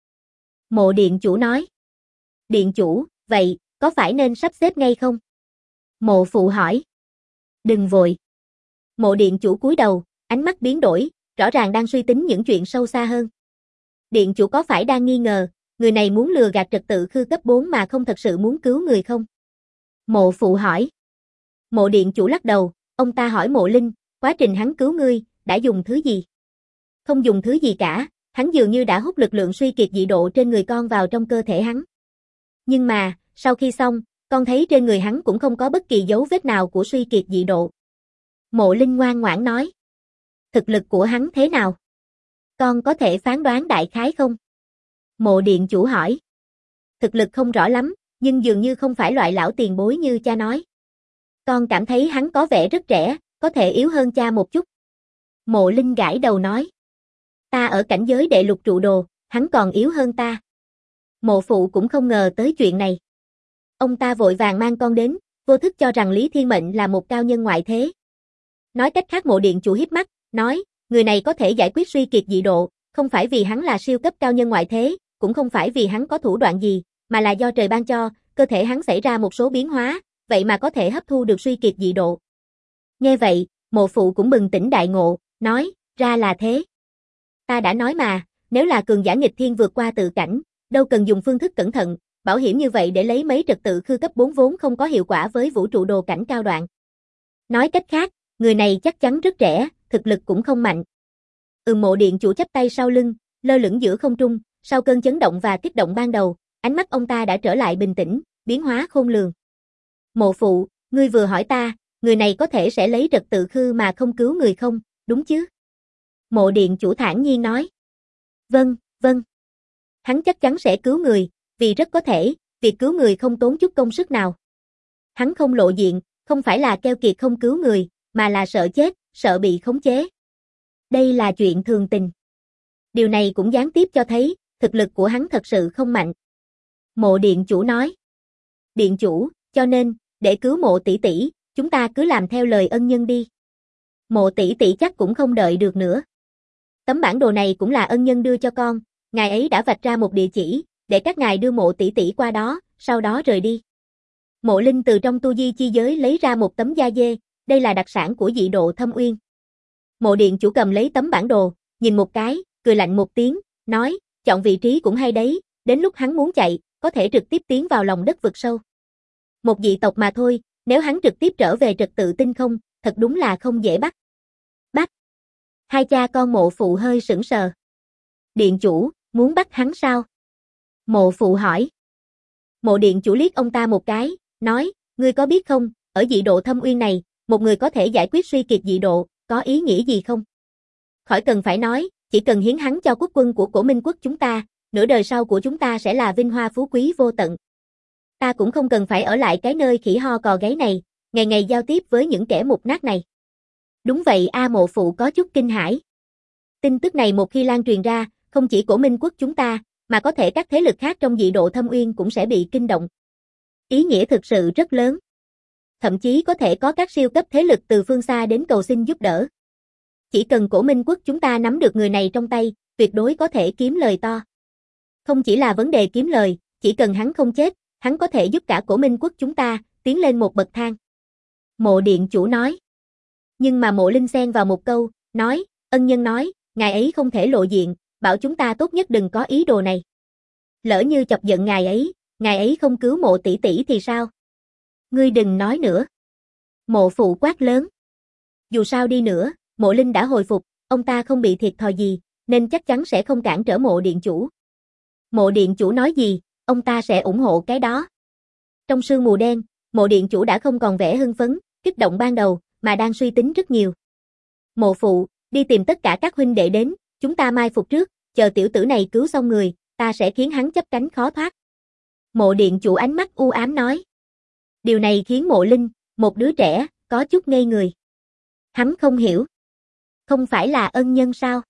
Speaker 1: Mộ điện chủ nói. Điện chủ, vậy, có phải nên sắp xếp ngay không? Mộ phụ hỏi. Đừng vội. Mộ điện chủ cúi đầu, ánh mắt biến đổi, rõ ràng đang suy tính những chuyện sâu xa hơn. Điện chủ có phải đang nghi ngờ, người này muốn lừa gạt trật tự khư cấp 4 mà không thật sự muốn cứu người không? Mộ phụ hỏi. Mộ điện chủ lắc đầu, ông ta hỏi Mộ Linh, quá trình hắn cứu ngươi, đã dùng thứ gì? Không dùng thứ gì cả, hắn dường như đã hút lực lượng suy kiệt dị độ trên người con vào trong cơ thể hắn. Nhưng mà, sau khi xong, con thấy trên người hắn cũng không có bất kỳ dấu vết nào của suy kiệt dị độ. Mộ Linh ngoan ngoãn nói. Thực lực của hắn thế nào? Con có thể phán đoán đại khái không? Mộ điện chủ hỏi. Thực lực không rõ lắm, nhưng dường như không phải loại lão tiền bối như cha nói. Con cảm thấy hắn có vẻ rất trẻ, có thể yếu hơn cha một chút. Mộ Linh gãi đầu nói. Ta ở cảnh giới đệ lục trụ đồ, hắn còn yếu hơn ta. Mộ phụ cũng không ngờ tới chuyện này. Ông ta vội vàng mang con đến, vô thức cho rằng Lý Thiên Mệnh là một cao nhân ngoại thế. Nói cách khác mộ điện chủ híp mắt, nói, người này có thể giải quyết suy kiệt dị độ, không phải vì hắn là siêu cấp cao nhân ngoại thế, cũng không phải vì hắn có thủ đoạn gì, mà là do trời ban cho, cơ thể hắn xảy ra một số biến hóa, vậy mà có thể hấp thu được suy kiệt dị độ. Nghe vậy, mộ phụ cũng bừng tỉnh đại ngộ, nói, ra là thế. Ta đã nói mà, nếu là cường giả nghịch thiên vượt qua tự cảnh, đâu cần dùng phương thức cẩn thận, bảo hiểm như vậy để lấy mấy trật tự khư cấp 4 vốn không có hiệu quả với vũ trụ đồ cảnh cao đoạn. Nói cách khác, người này chắc chắn rất trẻ, thực lực cũng không mạnh. Mộ điện chủ chắp tay sau lưng, lơ lửng giữa không trung, sau cơn chấn động và kích động ban đầu, ánh mắt ông ta đã trở lại bình tĩnh, biến hóa khôn lường. Mộ phụ, ngươi vừa hỏi ta, người này có thể sẽ lấy trật tự khư mà không cứu người không, đúng chứ? Mộ điện chủ thản nhiên nói. Vâng, vâng. Hắn chắc chắn sẽ cứu người, vì rất có thể, việc cứu người không tốn chút công sức nào. Hắn không lộ diện, không phải là keo kiệt không cứu người, mà là sợ chết, sợ bị khống chế. Đây là chuyện thường tình. Điều này cũng gián tiếp cho thấy, thực lực của hắn thật sự không mạnh. Mộ điện chủ nói. Điện chủ, cho nên, để cứu mộ tỷ tỷ, chúng ta cứ làm theo lời ân nhân đi. Mộ tỷ tỷ chắc cũng không đợi được nữa. Tấm bản đồ này cũng là ân nhân đưa cho con, ngài ấy đã vạch ra một địa chỉ, để các ngài đưa mộ tỷ tỷ qua đó, sau đó rời đi. Mộ Linh từ trong tu di chi giới lấy ra một tấm da dê, đây là đặc sản của dị độ Thâm Uyên. Mộ điện chủ cầm lấy tấm bản đồ, nhìn một cái, cười lạnh một tiếng, nói, chọn vị trí cũng hay đấy, đến lúc hắn muốn chạy, có thể trực tiếp tiến vào lòng đất vực sâu. Một dị tộc mà thôi, nếu hắn trực tiếp trở về trật tự tinh không, thật đúng là không dễ bắt. Bắt. Hai cha con mộ phụ hơi sững sờ. Điện chủ, muốn bắt hắn sao? Mộ phụ hỏi. Mộ điện chủ liếc ông ta một cái, nói, ngươi có biết không, ở dị độ Thâm Uyên này, một người có thể giải quyết suy kiệt dị độ, có ý nghĩa gì không? Khỏi cần phải nói, chỉ cần hiến hắn cho quốc quân của Cổ Minh quốc chúng ta, nửa đời sau của chúng ta sẽ là vinh hoa phú quý vô tận. Ta cũng không cần phải ở lại cái nơi khỉ ho cò gáy này, ngày ngày giao tiếp với những kẻ mục nát này. Đúng vậy mộ phụ có chút kinh hãi. Tin tức này một khi lan truyền ra, không chỉ Cổ Minh quốc chúng ta, mà có thể các thế lực khác trong dị độ Thâm Uyên cũng sẽ bị kinh động. Ý nghĩa thực sự rất lớn. Thậm chí có thể có các siêu cấp thế lực từ phương xa đến cầu xin giúp đỡ. Chỉ cần Cổ Minh quốc chúng ta nắm được người này trong tay, tuyệt đối có thể kiếm lời to. Không chỉ là vấn đề kiếm lời, chỉ cần hắn không chết, hắn có thể giúp cả Cổ Minh quốc chúng ta tiến lên một bậc thang. Mộ điện chủ nói. Nhưng mà Mộ Linh xen vào một câu, nói, ân nhân nói, ngài ấy không thể lộ diện, bảo chúng ta tốt nhất đừng có ý đồ này. Lỡ như chọc giận ngài ấy không cứu mộ tỷ tỷ thì sao? Ngươi đừng nói nữa. Mộ phụ quát lớn. Dù sao đi nữa, Mộ Linh đã hồi phục, ông ta không bị thiệt thòi gì, nên chắc chắn sẽ không cản trở mộ điện chủ. Mộ điện chủ nói gì, ông ta sẽ ủng hộ cái đó. Trong sương mù đen, mộ điện chủ đã không còn vẻ hưng phấn, kích động ban đầu, mà đang suy tính rất nhiều. Mộ phụ, đi tìm tất cả các huynh đệ đến, chúng ta mai phục trước, chờ tiểu tử này cứu xong người, ta sẽ khiến hắn chấp cánh khó thoát. Mộ điện chủ ánh mắt u ám nói. Điều này khiến Mộ Linh, một đứa trẻ, có chút ngây người. Hắn không hiểu. Không phải là ân nhân sao?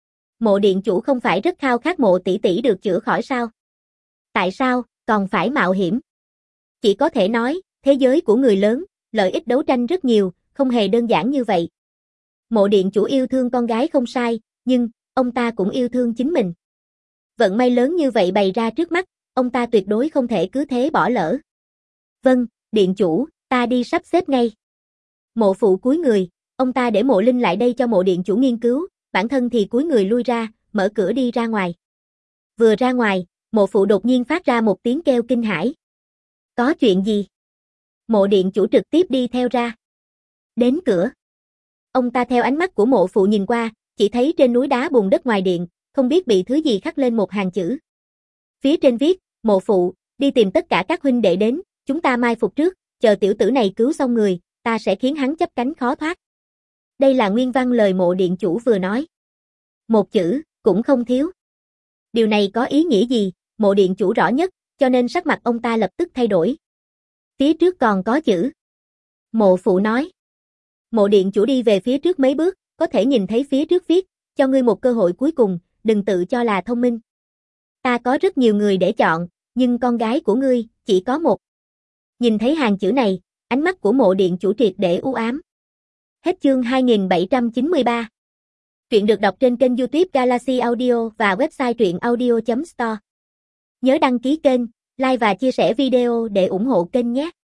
Speaker 1: Mộ điện chủ không phải rất khao khát mộ tỷ tỷ được chữa khỏi sao? Tại sao, còn phải mạo hiểm? Chỉ có thể nói, thế giới của người lớn, lợi ích đấu tranh rất nhiều, không hề đơn giản như vậy. Mộ điện chủ yêu thương con gái không sai, nhưng, ông ta cũng yêu thương chính mình. Vận may lớn như vậy bày ra trước mắt, ông ta tuyệt đối không thể cứ thế bỏ lỡ. Vâng, điện chủ, ta đi sắp xếp ngay. Mộ phụ cúi người, ông ta để Mộ Linh lại đây cho mộ điện chủ nghiên cứu, bản thân thì cúi người lui ra, mở cửa đi ra ngoài. Vừa ra ngoài, mộ phụ đột nhiên phát ra một tiếng kêu kinh hãi. Có chuyện gì? Mộ điện chủ trực tiếp đi theo ra. Đến cửa. Ông ta theo ánh mắt của mộ phụ nhìn qua, chỉ thấy trên núi đá bùn đất ngoài điện, không biết bị thứ gì khắc lên một hàng chữ. Phía trên viết, mộ phụ, đi tìm tất cả các huynh đệ đến, chúng ta mai phục trước, chờ tiểu tử này cứu xong người, ta sẽ khiến hắn chấp cánh khó thoát. Đây là nguyên văn lời mộ điện chủ vừa nói. Một chữ, cũng không thiếu. Điều này có ý nghĩa gì, mộ điện chủ rõ nhất, cho nên sắc mặt ông ta lập tức thay đổi. Phía trước còn có chữ. Mộ phụ nói. Mộ điện chủ đi về phía trước mấy bước, có thể nhìn thấy phía trước viết, cho ngươi một cơ hội cuối cùng, đừng tự cho là thông minh. Ta có rất nhiều người để chọn, nhưng con gái của ngươi, chỉ có một. Nhìn thấy hàng chữ này, ánh mắt của mộ điện chủ triệt để u ám. Hết chương 2793. Truyện được đọc trên kênh YouTube Galaxy Audio và website truyệnaudio.store. Nhớ đăng ký kênh, like và chia sẻ video để ủng hộ kênh nhé.